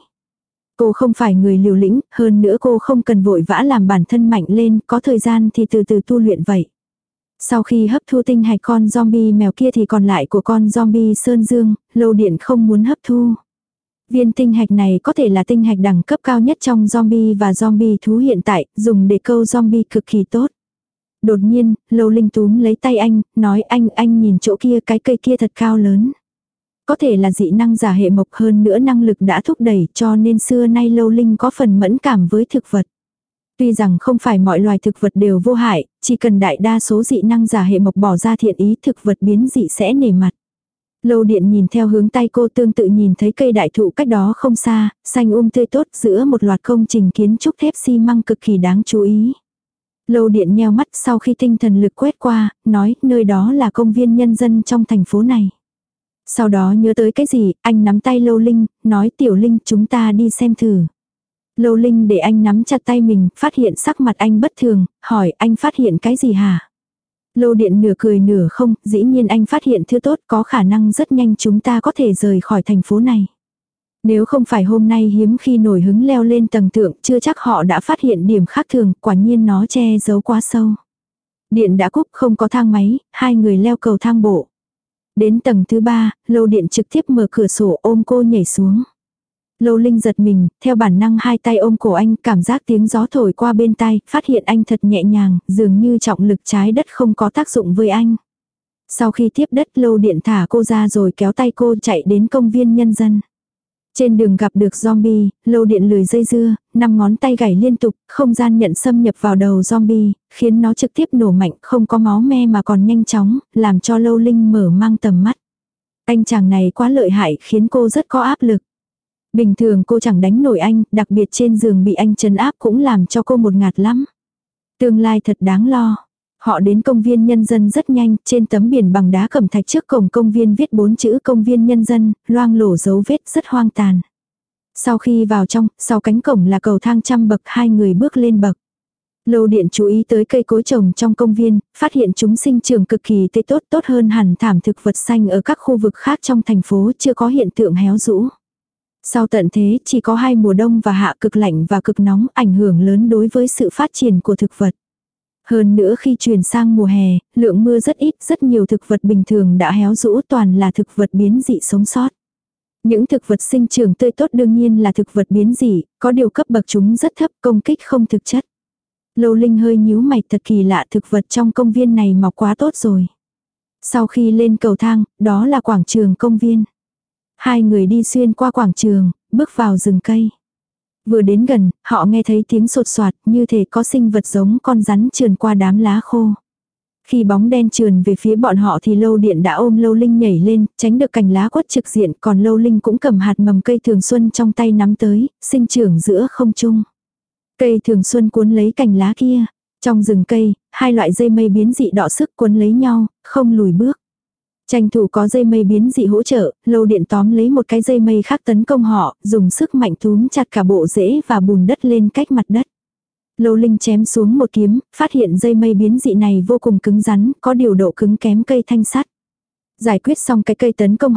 Cô không phải người liều lĩnh, hơn nữa cô không cần vội vã làm bản thân mạnh lên, có thời gian thì từ từ tu luyện vậy. Sau khi hấp thu tinh hạch con zombie mèo kia thì còn lại của con zombie Sơn Dương, Lâu Điện không muốn hấp thu. Viên tinh hạch này có thể là tinh hạch đẳng cấp cao nhất trong zombie và zombie thú hiện tại, dùng để câu zombie cực kỳ tốt. Đột nhiên, Lâu Linh túm lấy tay anh, nói anh, anh nhìn chỗ kia, cái cây kia thật cao lớn. Có thể là dị năng giả hệ mộc, hơn nữa năng lực đã thúc đẩy, cho nên xưa nay Lâu Linh có phần mẫn cảm với thực vật. Tuy rằng không phải mọi loài thực vật đều vô hại, chỉ cần đại đa số dị năng giả hệ mộc bỏ ra thiện ý, thực vật biến dị sẽ nể mặt. Lâu Điện nhìn theo hướng tay cô, tương tự nhìn thấy cây đại thụ cách đó không xa, xanh um tươi tốt giữa một loạt công trình kiến trúc thép xi măng cực kỳ đáng chú ý. Lâu Điện nheo mắt sau khi tinh thần lực quét qua, nói nơi đó là công viên nhân dân trong thành phố này. Sau đó nhớ tới cái gì, anh nắm tay Lâu Linh, nói Tiểu Linh chúng ta đi xem thử. Lâu Linh để anh nắm chặt tay mình, phát hiện sắc mặt anh bất thường, hỏi anh phát hiện cái gì hả? Lâu Điện nửa cười nửa không, dĩ nhiên anh phát hiện thứ tốt, có khả năng rất nhanh chúng ta có thể rời khỏi thành phố này. Nếu không phải hôm nay hiếm khi nổi hứng leo lên tầng thượng, chưa chắc họ đã phát hiện điểm khác thường, quả nhiên nó che giấu quá sâu. Điện đã cúp, không có thang máy, hai người leo cầu thang bộ. Đến tầng thứ ba, Lâu Điện trực tiếp mở cửa sổ ôm cô nhảy xuống. Lâu Linh giật mình, theo bản năng hai tay ôm cổ anh, cảm giác tiếng gió thổi qua bên tai, phát hiện anh thật nhẹ nhàng, dường như trọng lực trái đất không có tác dụng với anh. Sau khi tiếp đất, Lâu Điện thả cô ra rồi kéo tay cô chạy đến công viên nhân dân. Trên đường gặp được zombie, Lâu Điện lười dây dưa, năm ngón tay gảy liên tục, không gian nhận xâm nhập vào đầu zombie, khiến nó trực tiếp nổ mạnh, không có máu me mà còn nhanh chóng, làm cho Lâu Linh mở mang tầm mắt. Anh chàng này quá lợi hại khiến cô rất có áp lực. Bình thường cô chẳng đánh nổi anh, đặc biệt trên giường bị anh trấn áp cũng làm cho cô một ngạt lắm. Tương lai thật đáng lo. Họ đến công viên nhân dân rất nhanh, trên tấm biển bằng đá cẩm thạch trước cổng công viên viết bốn chữ công viên nhân dân, loang lổ dấu vết rất hoang tàn. Sau khi vào trong, sau cánh cổng là cầu thang trăm bậc, hai người bước lên bậc. Lâu Điện chú ý tới cây cối trồng trong công viên, phát hiện chúng sinh trưởng cực kỳ tươi tốt, tốt hơn hẳn thảm thực vật xanh ở các khu vực khác trong thành phố, chưa có hiện tượng héo rũ. Sau tận thế, chỉ có hai mùa đông và hạ, cực lạnh và cực nóng, ảnh hưởng lớn đối với sự phát triển của thực vật. Hơn nữa khi chuyển sang mùa hè, lượng mưa rất ít, rất nhiều thực vật bình thường đã héo rũ, toàn là thực vật biến dị sống sót. Những thực vật sinh trưởng tươi tốt đương nhiên là thực vật biến dị, có điều cấp bậc chúng rất thấp, công kích không thực chất. Lâu Linh hơi nhíu mày, thật kỳ lạ, thực vật trong công viên này mọc quá tốt rồi. Sau khi lên cầu thang, đó là quảng trường công viên. Hai người đi xuyên qua quảng trường, bước vào rừng cây. Vừa đến gần, họ nghe thấy tiếng sột soạt, như thể có sinh vật giống con rắn trườn qua đám lá khô. Khi bóng đen trườn về phía bọn họ thì Lâu Điện đã ôm Lâu Linh nhảy lên, tránh được cành lá quất trực diện, còn Lâu Linh cũng cầm hạt mầm cây thường xuân trong tay nắm tới, sinh trưởng giữa không trung. Cây thường xuân cuốn lấy cành lá kia. Trong rừng cây, hai loại dây mây biến dị đọ sức cuốn lấy nhau, không lùi bước. Tranh thủ có dây mây biến dị hỗ trợ, Lâu Điện tóm lấy một cái dây mây khác tấn công họ, dùng sức mạnh túm chặt cả bộ rễ và bùn đất lên cách mặt đất. Lâu Linh chém xuống một kiếm, phát hiện dây mây biến dị này vô cùng cứng rắn, có điều độ cứng kém cây thanh sắt. Giải quyết xong cái cây tấn công họ,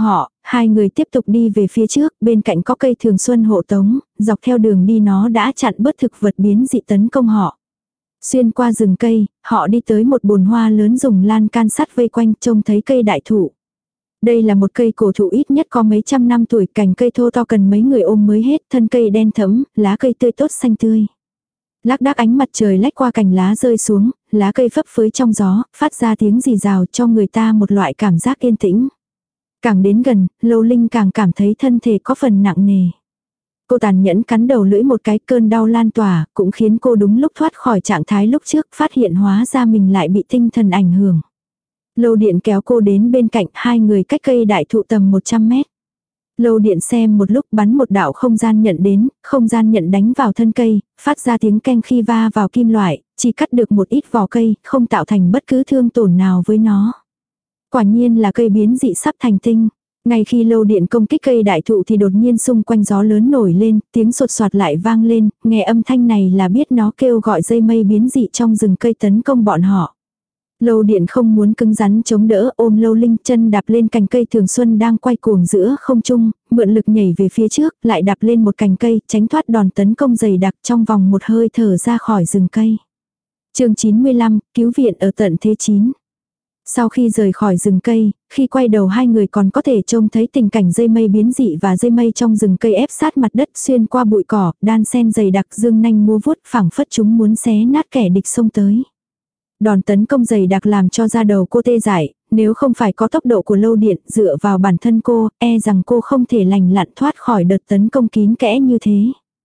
hai người tiếp tục đi về phía trước, bên cạnh có cây thường xuân hộ tống, dọc theo đường đi nó đã chặn bớt thực vật biến dị tấn công họ. Xuyên qua rừng cây, họ đi tới một bồn hoa lớn dùng lan can sắt vây quanh, trông thấy cây đại thụ. Đây là một cây cổ thụ ít nhất có mấy trăm năm tuổi, cành cây thô to cần mấy người ôm mới hết, thân cây đen thẫm, lá cây tươi tốt xanh tươi. Lác đác ánh mặt trời lách qua cành lá rơi xuống, lá cây phấp phới trong gió, phát ra tiếng rì rào cho người ta một loại cảm giác yên tĩnh. Càng đến gần, Lâu Linh càng cảm thấy thân thể có phần nặng nề. Cô tàn nhẫn cắn đầu lưỡi một cái, cơn đau lan tỏa, cũng khiến cô đúng lúc thoát khỏi trạng thái lúc trước, phát hiện hóa ra mình lại bị tinh thần ảnh hưởng. Lâu Điện kéo cô đến bên cạnh, hai người cách cây đại thụ tầm một trăm mét. Lâu Điện xem một lúc, bắn một đạo không gian nhận đến, không gian nhận đánh vào thân cây, phát ra tiếng keng khi va vào kim loại, chỉ cắt được một ít vỏ cây, không tạo thành bất cứ thương tổn nào với nó. Quả nhiên là cây biến dị sắp thành tinh. Ngay khi Lâu Điện công kích cây đại thụ thì đột nhiên xung quanh gió lớn nổi lên, tiếng sột soạt lại vang lên, nghe âm thanh này là biết nó kêu gọi dây mây biến dị trong rừng cây tấn công bọn họ. Lâu Điện không muốn cứng rắn chống đỡ, ôm Lâu Linh, chân đạp lên cành cây thường xuân đang quay cuồng giữa không trung, mượn lực nhảy về phía trước, lại đạp lên một cành cây, tránh thoát đòn tấn công dày đặc, trong vòng một hơi thở ra khỏi rừng cây. Chương chín mươi lăm, cứu viện ở tận thế chín. Sau khi rời khỏi rừng cây, khi quay đầu hai người còn có thể trông thấy tình cảnh dây mây biến dị và dây mây trong rừng cây ép sát mặt đất xuyên qua bụi cỏ, đan sen dày đặc dương nanh múa vuốt, phảng phất chúng muốn xé nát kẻ địch xông tới. Đòn tấn công dày đặc làm cho da đầu cô tê dại, nếu không phải có tốc độ của Lâu Điện dựa vào bản thân cô, e rằng cô không thể lành lặn thoát khỏi đợt tấn công kín kẽ như thế.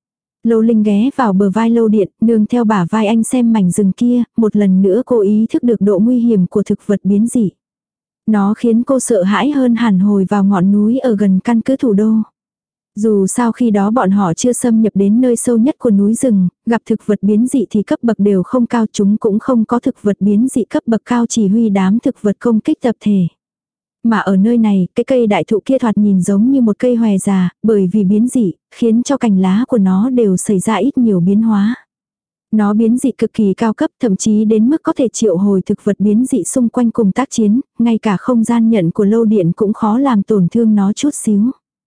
Lâu Linh ghé vào bờ vai Lâu Điện, nương theo bả vai anh xem mảnh rừng kia, một lần nữa cô ý thức được độ nguy hiểm của thực vật biến dị. Nó khiến cô sợ hãi hơn hẳn hồi vào ngọn núi ở gần căn cứ thủ đô. Dù sao khi đó bọn họ chưa xâm nhập đến nơi sâu nhất của núi rừng, gặp thực vật biến dị thì cấp bậc đều không cao, chúng cũng không có thực vật biến dị cấp bậc cao chỉ huy đám thực vật công kích tập thể. Mà ở nơi này, cái cây đại thụ kia thoạt nhìn giống như một cây hòe già, bởi vì biến dị, khiến cho cành lá của nó đều xảy ra ít nhiều biến hóa. Nó biến dị cực kỳ cao cấp, thậm chí đến mức có thể triệu hồi thực vật biến dị xung quanh cùng tác chiến, ngay cả không gian nhận của Lâu Điện cũng khó làm tổn thương nó chút xíu.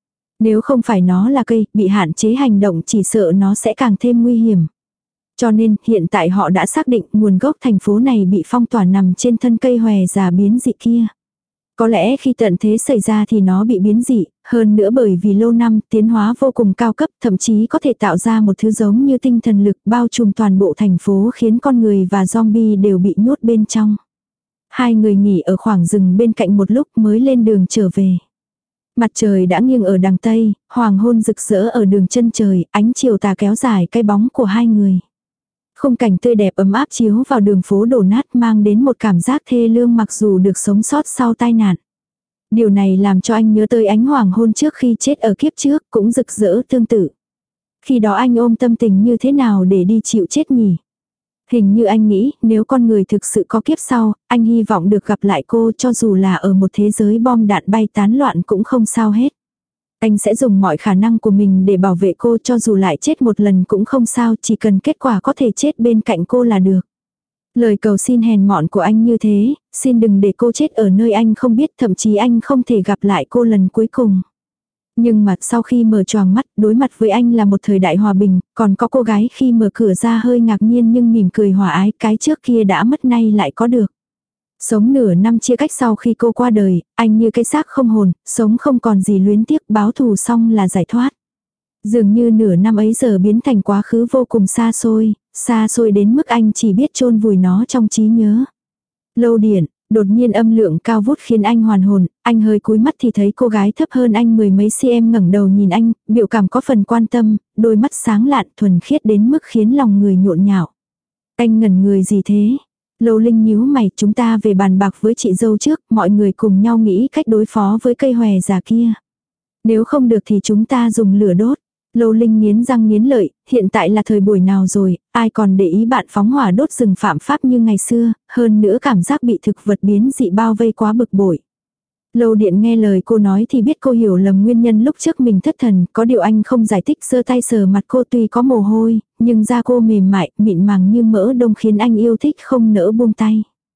Nếu không phải nó là cây, bị hạn chế hành động chỉ sợ nó sẽ càng thêm nguy hiểm. Cho nên, hiện tại họ đã xác định nguồn gốc thành phố này bị phong tỏa nằm trên thân cây hòe già biến dị kia. Có lẽ khi tận thế xảy ra thì nó bị biến dị, hơn nữa bởi vì lâu năm tiến hóa vô cùng cao cấp, thậm chí có thể tạo ra một thứ giống như tinh thần lực bao trùm toàn bộ thành phố khiến con người và zombie đều bị nhốt bên trong. Hai người nghỉ ở khoảng rừng bên cạnh một lúc mới lên đường trở về. Mặt trời đã nghiêng ở đằng tây, hoàng hôn rực rỡ ở đường chân trời, ánh chiều tà kéo dài cái bóng của hai người. Khung cảnh tươi đẹp ấm áp chiếu vào đường phố đổ nát mang đến một cảm giác thê lương mặc dù được sống sót sau tai nạn. Điều này làm cho anh nhớ tới ánh hoàng hôn trước khi chết ở kiếp trước cũng rực rỡ tương tự. Khi đó anh ôm tâm tình như thế nào để đi chịu chết nhỉ? Hình như anh nghĩ nếu con người thực sự có kiếp sau, anh hy vọng được gặp lại cô cho dù là ở một thế giới bom đạn bay tán loạn cũng không sao hết. Anh sẽ dùng mọi khả năng của mình để bảo vệ cô cho dù lại chết một lần cũng không sao, chỉ cần kết quả có thể chết bên cạnh cô là được. Lời cầu xin hèn mọn của anh như thế, xin đừng để cô chết ở nơi anh không biết, thậm chí anh không thể gặp lại cô lần cuối cùng. Nhưng mà sau khi mở choàng mắt, đối mặt với anh là một thời đại hòa bình, còn có cô gái khi mở cửa ra hơi ngạc nhiên nhưng mỉm cười hòa ái, cái trước kia đã mất nay lại có được. Sống nửa năm chia cách sau khi cô qua đời, anh như cái xác không hồn, sống không còn gì luyến tiếc, báo thù xong là giải thoát. Dường như nửa năm ấy giờ biến thành quá khứ vô cùng xa xôi, xa xôi đến mức anh chỉ biết chôn vùi nó trong trí nhớ. Lâu Điện, đột nhiên âm lượng cao vút khiến anh hoàn hồn, anh hơi cúi mắt thì thấy cô gái thấp hơn anh mười mấy cm ngẩng đầu nhìn anh, biểu cảm có phần quan tâm, đôi mắt sáng lạn thuần khiết đến mức khiến lòng người nhộn nhạo. Anh ngẩn người gì thế? Lâu Linh nhíu mày, chúng ta về bàn bạc với chị dâu trước, mọi người cùng nhau nghĩ cách đối phó với cây hòe già kia. Nếu không được thì chúng ta dùng lửa đốt. Lâu Linh nghiến răng nghiến lợi, hiện tại là thời buổi nào rồi, ai còn để ý bạn phóng hỏa đốt rừng phạm pháp như ngày xưa, hơn nữa cảm giác bị thực vật biến dị bao vây quá bực bội. Lâu Điện nghe lời cô nói thì biết cô hiểu lầm nguyên nhân lúc trước mình thất thần, có điều anh không giải thích, giơ tay sờ mặt cô tuy có mồ hôi, nhưng da cô mềm mại, mịn màng như mỡ đông khiến anh yêu thích không nỡ buông tay.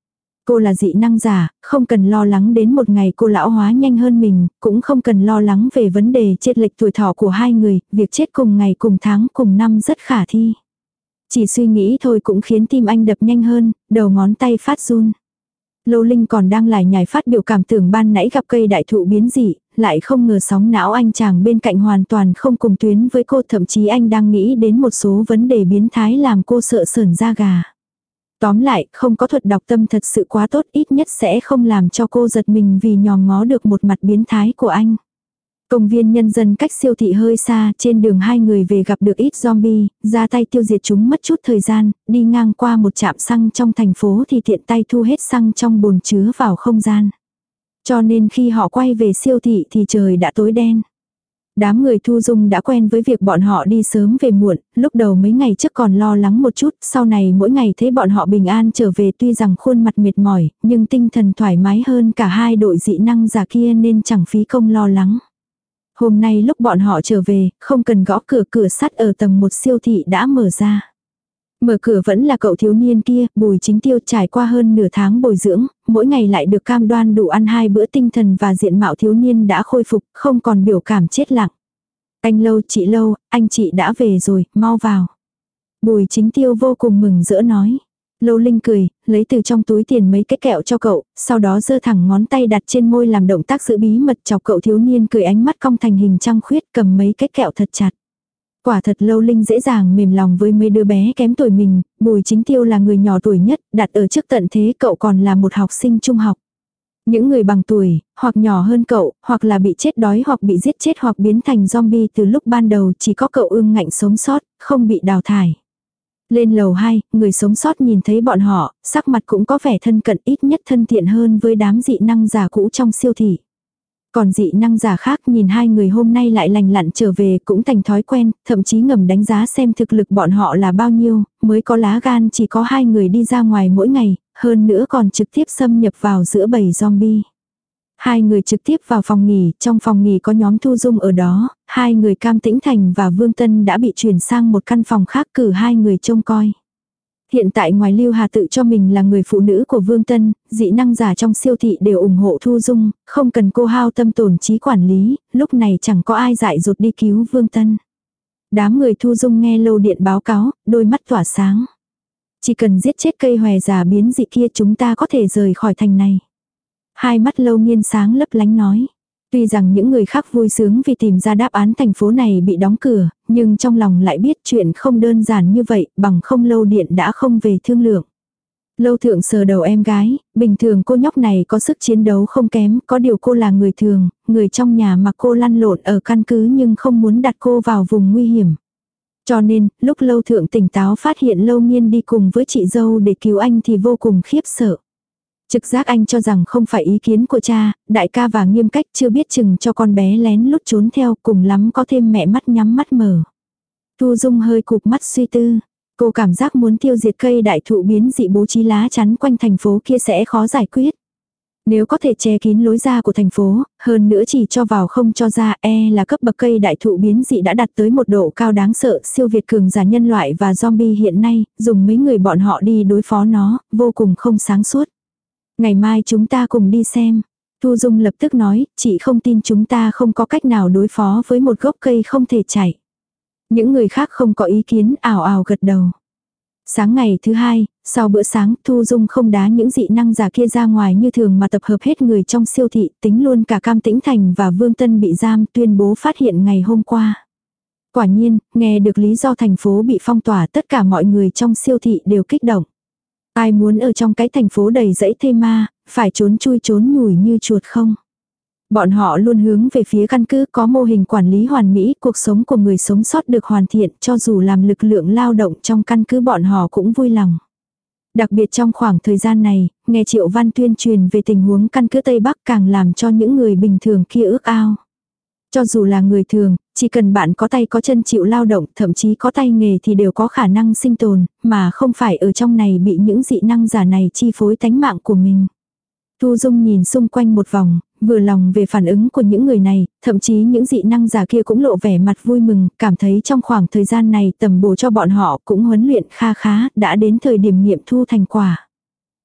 Cô là dị năng giả, không cần lo lắng đến một ngày cô lão hóa nhanh hơn mình, cũng không cần lo lắng về vấn đề chênh lệch tuổi thọ của hai người, việc chết cùng ngày cùng tháng cùng năm rất khả thi. Chỉ suy nghĩ thôi cũng khiến tim anh đập nhanh hơn, đầu ngón tay phát run. Lâu Linh còn đang lải nhải phát biểu cảm tưởng ban nãy gặp cây đại thụ biến dị, lại không ngờ sóng não anh chàng bên cạnh hoàn toàn không cùng tuyến với cô, thậm chí anh đang nghĩ đến một số vấn đề biến thái làm cô sợ sởn da gà. Tóm lại, không có thuật đọc tâm thật sự quá tốt, ít nhất sẽ không làm cho cô giật mình vì nhòm ngó được một mặt biến thái của anh. Công viên nhân dân cách siêu thị hơi xa, trên đường hai người về gặp được ít zombie, ra tay tiêu diệt chúng mất chút thời gian, đi ngang qua một trạm xăng trong thành phố thì tiện tay thu hết xăng trong bồn chứa vào không gian. Cho nên khi họ quay về siêu thị thì trời đã tối đen. Đám người Thu Dung đã quen với việc bọn họ đi sớm về muộn, lúc đầu mấy ngày trước còn lo lắng một chút, sau này mỗi ngày thấy bọn họ bình an trở về tuy rằng khuôn mặt mệt mỏi, nhưng tinh thần thoải mái hơn cả hai đội dị năng giả kia nên chẳng phí công lo lắng. Hôm nay lúc bọn họ trở về, không cần gõ cửa, cửa sắt ở tầng một siêu thị đã mở ra. Mở cửa vẫn là cậu thiếu niên kia, Bùi Chính Tiêu, trải qua hơn nửa tháng bồi dưỡng, mỗi ngày lại được cam đoan đủ ăn hai bữa, tinh thần và diện mạo thiếu niên đã khôi phục, không còn biểu cảm chết lặng. Anh Lâu, chị Lâu, anh chị đã về rồi, mau vào. Bùi Chính Tiêu vô cùng mừng rỡ nói. Lâu Linh cười, lấy từ trong túi tiền mấy cái kẹo cho cậu, sau đó giơ thẳng ngón tay đặt trên môi làm động tác giữ bí mật, chọc cậu thiếu niên cười, ánh mắt cong thành hình trăng khuyết, cầm mấy cái kẹo thật chặt. Quả thật Lâu Linh dễ dàng mềm lòng với mấy đứa bé kém tuổi mình, Bùi Chính Tiêu là người nhỏ tuổi nhất, đặt ở trước tận thế cậu còn là một học sinh trung học. Những người bằng tuổi, hoặc nhỏ hơn cậu, hoặc là bị chết đói hoặc bị giết chết hoặc biến thành zombie từ lúc ban đầu, chỉ có cậu ương ngạnh sống sót, không bị đào thải. Lên lầu hai, người sống sót nhìn thấy bọn họ, sắc mặt cũng có vẻ thân cận, ít nhất thân thiện hơn với đám dị năng giả cũ trong siêu thị. Còn dị năng giả khác nhìn hai người hôm nay lại lành lặn trở về cũng thành thói quen, thậm chí ngầm đánh giá xem thực lực bọn họ là bao nhiêu, mới có lá gan chỉ có hai người đi ra ngoài mỗi ngày, hơn nữa còn trực tiếp xâm nhập vào giữa bầy zombie. Hai người trực tiếp vào phòng nghỉ, trong phòng nghỉ có nhóm Thu Dung ở đó, hai người Cam Tĩnh Thành và Vương Tân đã bị chuyển sang một căn phòng khác, cử hai người trông coi. Hiện tại ngoài Lưu Hà tự cho mình là người phụ nữ của Vương Tân, dị năng giả trong siêu thị đều ủng hộ Thu Dung, không cần cô hao tâm tổn trí quản lý, lúc này chẳng có ai dại dột đi cứu Vương Tân. Đám người Thu Dung nghe Lâu Điện báo cáo, đôi mắt tỏa sáng. Chỉ cần giết chết cây hòe già biến dị kia chúng ta có thể rời khỏi thành này. Hai mắt Lâu Nghiên sáng lấp lánh nói. Tuy rằng những người khác vui sướng vì tìm ra đáp án thành phố này bị đóng cửa, nhưng trong lòng lại biết chuyện không đơn giản như vậy, bằng không Lâu Điện đã không về thương lượng. Lâu Thượng sờ đầu em gái, bình thường cô nhóc này có sức chiến đấu không kém, có điều cô là người thường, người trong nhà mà cô lăn lộn ở căn cứ nhưng không muốn đặt cô vào vùng nguy hiểm. Cho nên, lúc Lâu Thượng tỉnh táo phát hiện Lâu Nghiên đi cùng với chị dâu để cứu anh thì vô cùng khiếp sợ. Trực giác anh cho rằng không phải ý kiến của cha, đại ca và Nghiêm Cách chưa biết chừng cho con bé lén lút trốn theo, cùng lắm có thêm mẹ mắt nhắm mắt mở. Thu Dung hơi cụp mắt suy tư. Cô cảm giác muốn tiêu diệt cây đại thụ biến dị bố trí lá chắn quanh thành phố kia sẽ khó giải quyết. Nếu có thể che kín lối ra của thành phố, hơn nữa chỉ cho vào không cho ra, e là cấp bậc cây đại thụ biến dị đã đạt tới một độ cao đáng sợ, siêu việt cường giả nhân loại và zombie hiện nay, dùng mấy người bọn họ đi đối phó nó, vô cùng không sáng suốt. Ngày mai chúng ta cùng đi xem. Thu Dung lập tức nói, chị không tin chúng ta không có cách nào đối phó với một gốc cây không thể chảy. Những người khác không có ý kiến, ảo ảo gật đầu. Sáng ngày thứ hai, sau bữa sáng, Thu Dung không đá những dị năng giả kia ra ngoài như thường mà tập hợp hết người trong siêu thị, tính luôn cả Cam Tĩnh Thành và Vương Tân bị giam, tuyên bố phát hiện ngày hôm qua. Quả nhiên, nghe được lý do thành phố bị phong tỏa, tất cả mọi người trong siêu thị đều kích động. Ai muốn ở trong cái thành phố đầy rẫy thây ma, phải trốn chui trốn nhủi như chuột không? Bọn họ luôn hướng về phía căn cứ có mô hình quản lý hoàn mỹ, cuộc sống của người sống sót được hoàn thiện, cho dù làm lực lượng lao động trong căn cứ bọn họ cũng vui lòng. Đặc biệt trong khoảng thời gian này, nghe Triệu Văn tuyên truyền về tình huống căn cứ Tây Bắc càng làm cho những người bình thường kia ước ao. Cho dù là người thường, chỉ cần bạn có tay có chân chịu lao động, thậm chí có tay nghề thì đều có khả năng sinh tồn, mà không phải ở trong này bị những dị năng giả này chi phối tánh mạng của mình. Thu Dung nhìn xung quanh một vòng, vừa lòng về phản ứng của những người này, thậm chí những dị năng giả kia cũng lộ vẻ mặt vui mừng, cảm thấy trong khoảng thời gian này tầm bổ cho bọn họ cũng huấn luyện kha khá, đã đến thời điểm nghiệm thu thành quả.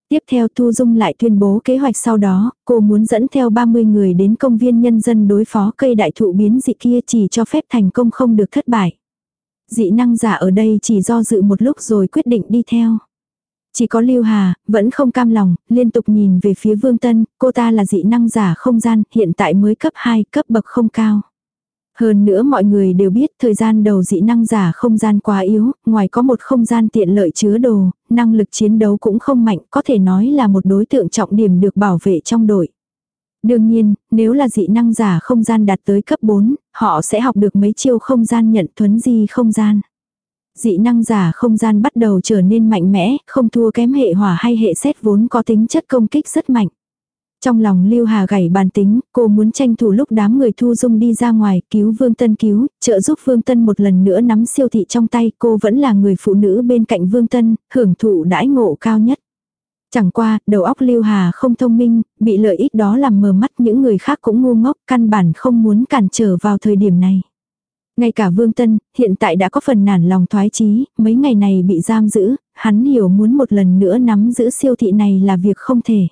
Tiếp theo Thu Dung lại tuyên bố kế hoạch sau đó, cô muốn dẫn theo ba mươi người đến công viên nhân dân đối phó cây đại thụ biến dị kia, chỉ cho phép thành công không được thất bại. Dị năng giả ở đây chỉ do dự một lúc rồi quyết định đi theo. Chỉ có Lưu Hà, vẫn không cam lòng, liên tục nhìn về phía Vương Tân, cô ta là dị năng giả không gian, hiện tại mới cấp hai, cấp bậc không cao. Hơn nữa mọi người đều biết thời gian đầu dị năng giả không gian quá yếu, ngoài có một không gian tiện lợi chứa đồ, năng lực chiến đấu cũng không mạnh, có thể nói là một đối tượng trọng điểm được bảo vệ trong đội. Đương nhiên, nếu là dị năng giả không gian đạt tới cấp bốn, họ sẽ học được mấy chiêu không gian nhận thuấn di không gian. Dị năng giả không gian bắt đầu trở nên mạnh mẽ, không thua kém hệ hỏa hay hệ sét vốn có tính chất công kích rất mạnh. Trong lòng Lưu Hà gảy bàn tính, cô muốn tranh thủ lúc đám người Thu Dung đi ra ngoài, cứu Vương Tân cứu, trợ giúp Vương Tân một lần nữa nắm siêu thị trong tay, cô vẫn là người phụ nữ bên cạnh Vương Tân, hưởng thụ đãi ngộ cao nhất. Chẳng qua, đầu óc Lưu Hà không thông minh, bị lợi ích đó làm mờ mắt, những người khác cũng ngu ngốc, căn bản không muốn cản trở vào thời điểm này. Ngay cả Vương Tân, hiện tại đã có phần nản lòng thoái chí, mấy ngày này bị giam giữ, hắn hiểu muốn một lần nữa nắm giữ siêu thị này là việc không thể.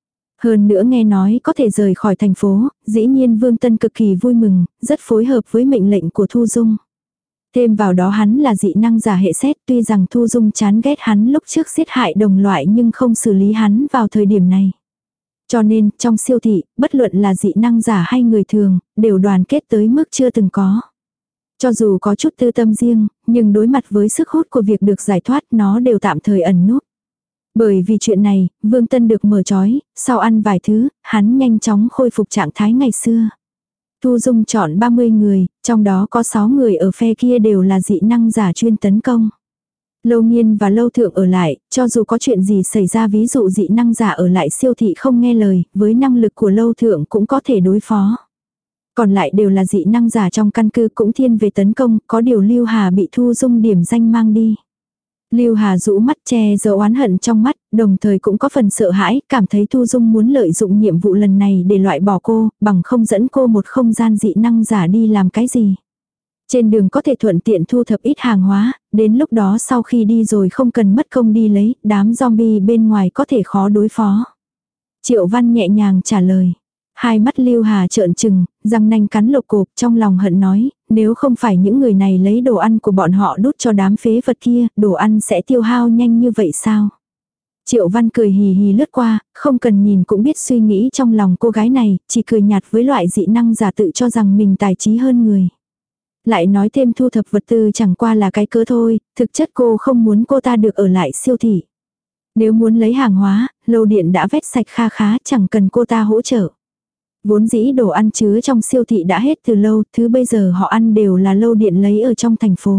Hơn nữa nghe nói có thể rời khỏi thành phố, dĩ nhiên Vương Tân cực kỳ vui mừng, rất phối hợp với mệnh lệnh của Thu Dung. Thêm vào đó hắn là dị năng giả hệ sét, tuy rằng Thu Dung chán ghét hắn lúc trước giết hại đồng loại nhưng không xử lý hắn vào thời điểm này. Cho nên, trong siêu thị, bất luận là dị năng giả hay người thường, đều đoàn kết tới mức chưa từng có. Cho dù có chút tư tâm riêng, nhưng đối mặt với sức hút của việc được giải thoát nó đều tạm thời ẩn núp. Bởi vì chuyện này, Vương Tân được mở trói, sau ăn vài thứ, hắn nhanh chóng khôi phục trạng thái ngày xưa. Thu Dung chọn ba mươi người, trong đó có sáu người ở phe kia đều là dị năng giả chuyên tấn công. Lâu Nghiên và Lâu Thượng ở lại, cho dù có chuyện gì xảy ra, ví dụ dị năng giả ở lại siêu thị không nghe lời, với năng lực của Lâu Thượng cũng có thể đối phó. Còn lại đều là dị năng giả trong căn cứ cũng thiên về tấn công, có điều Lưu Hà bị Thu Dung điểm danh mang đi. Lưu Hà rũ mắt che giấu oán hận trong mắt, đồng thời cũng có phần sợ hãi, cảm thấy Thu Dung muốn lợi dụng nhiệm vụ lần này để loại bỏ cô, bằng không dẫn cô một không gian dị năng giả đi làm cái gì. Trên đường có thể thuận tiện thu thập ít hàng hóa, đến lúc đó sau khi đi rồi không cần mất công đi lấy, đám zombie bên ngoài có thể khó đối phó. Triệu Văn nhẹ nhàng trả lời. Hai mắt Lưu Hà trợn trừng, răng nanh cắn lục cộp, trong lòng hận nói, nếu không phải những người này lấy đồ ăn của bọn họ đút cho đám phế vật kia, đồ ăn sẽ tiêu hao nhanh như vậy sao? Triệu Văn cười hì hì lướt qua, không cần nhìn cũng biết suy nghĩ trong lòng cô gái này, chỉ cười nhạt với loại dị năng giả tự cho rằng mình tài trí hơn người. Lại nói thêm thu thập vật tư chẳng qua là cái cớ thôi, thực chất cô không muốn cô ta được ở lại siêu thị. Nếu muốn lấy hàng hóa, Lâu Điện đã vét sạch kha khá, chẳng cần cô ta hỗ trợ. Vốn dĩ đồ ăn chứa trong siêu thị đã hết từ lâu, thứ bây giờ họ ăn đều là Lâu Điện lấy ở trong thành phố.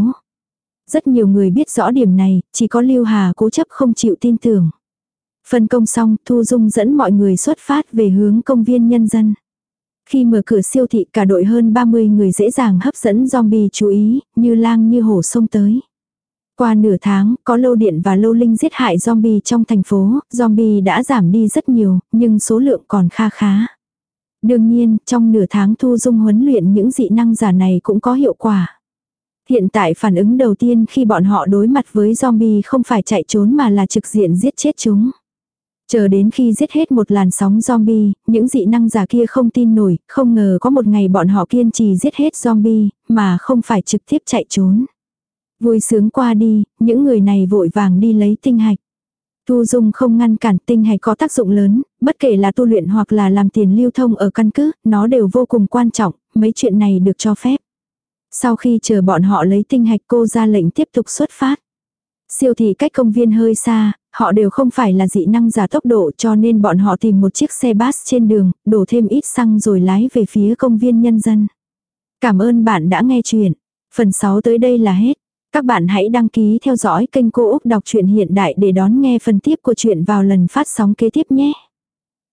Rất nhiều người biết rõ điểm này, chỉ có Lưu Hà cố chấp không chịu tin tưởng. Phân công xong, Thu Dung dẫn mọi người xuất phát về hướng công viên nhân dân. Khi mở cửa siêu thị, cả đội hơn ba mươi người dễ dàng hấp dẫn zombie chú ý, như lang như hổ xông tới. Qua nửa tháng, có Lâu Điện và Lâu Linh giết hại zombie trong thành phố, zombie đã giảm đi rất nhiều, nhưng số lượng còn kha khá. Đương nhiên, trong nửa tháng Thu Dung huấn luyện những dị năng giả này cũng có hiệu quả. Hiện tại phản ứng đầu tiên khi bọn họ đối mặt với zombie không phải chạy trốn mà là trực diện giết chết chúng. Chờ đến khi giết hết một làn sóng zombie, những dị năng giả kia không tin nổi, không ngờ có một ngày bọn họ kiên trì giết hết zombie, mà không phải trực tiếp chạy trốn. Vui sướng qua đi, những người này vội vàng đi lấy tinh hạch. Thu Dung không ngăn cản, tinh hạch có tác dụng lớn, bất kể là tu luyện hoặc là làm tiền lưu thông ở căn cứ, nó đều vô cùng quan trọng, mấy chuyện này được cho phép. Sau khi chờ bọn họ lấy tinh hạch cô ra lệnh tiếp tục xuất phát. Siêu thị cách công viên hơi xa, họ đều không phải là dị năng giả tốc độ cho nên bọn họ tìm một chiếc xe bus trên đường, đổ thêm ít xăng rồi lái về phía công viên nhân dân. Cảm ơn bạn đã nghe chuyện. Phần sáu tới đây là hết. Các bạn hãy đăng ký theo dõi kênh Cô Úc Đọc truyện Hiện Đại để đón nghe phần tiếp của chuyện vào lần phát sóng kế tiếp nhé.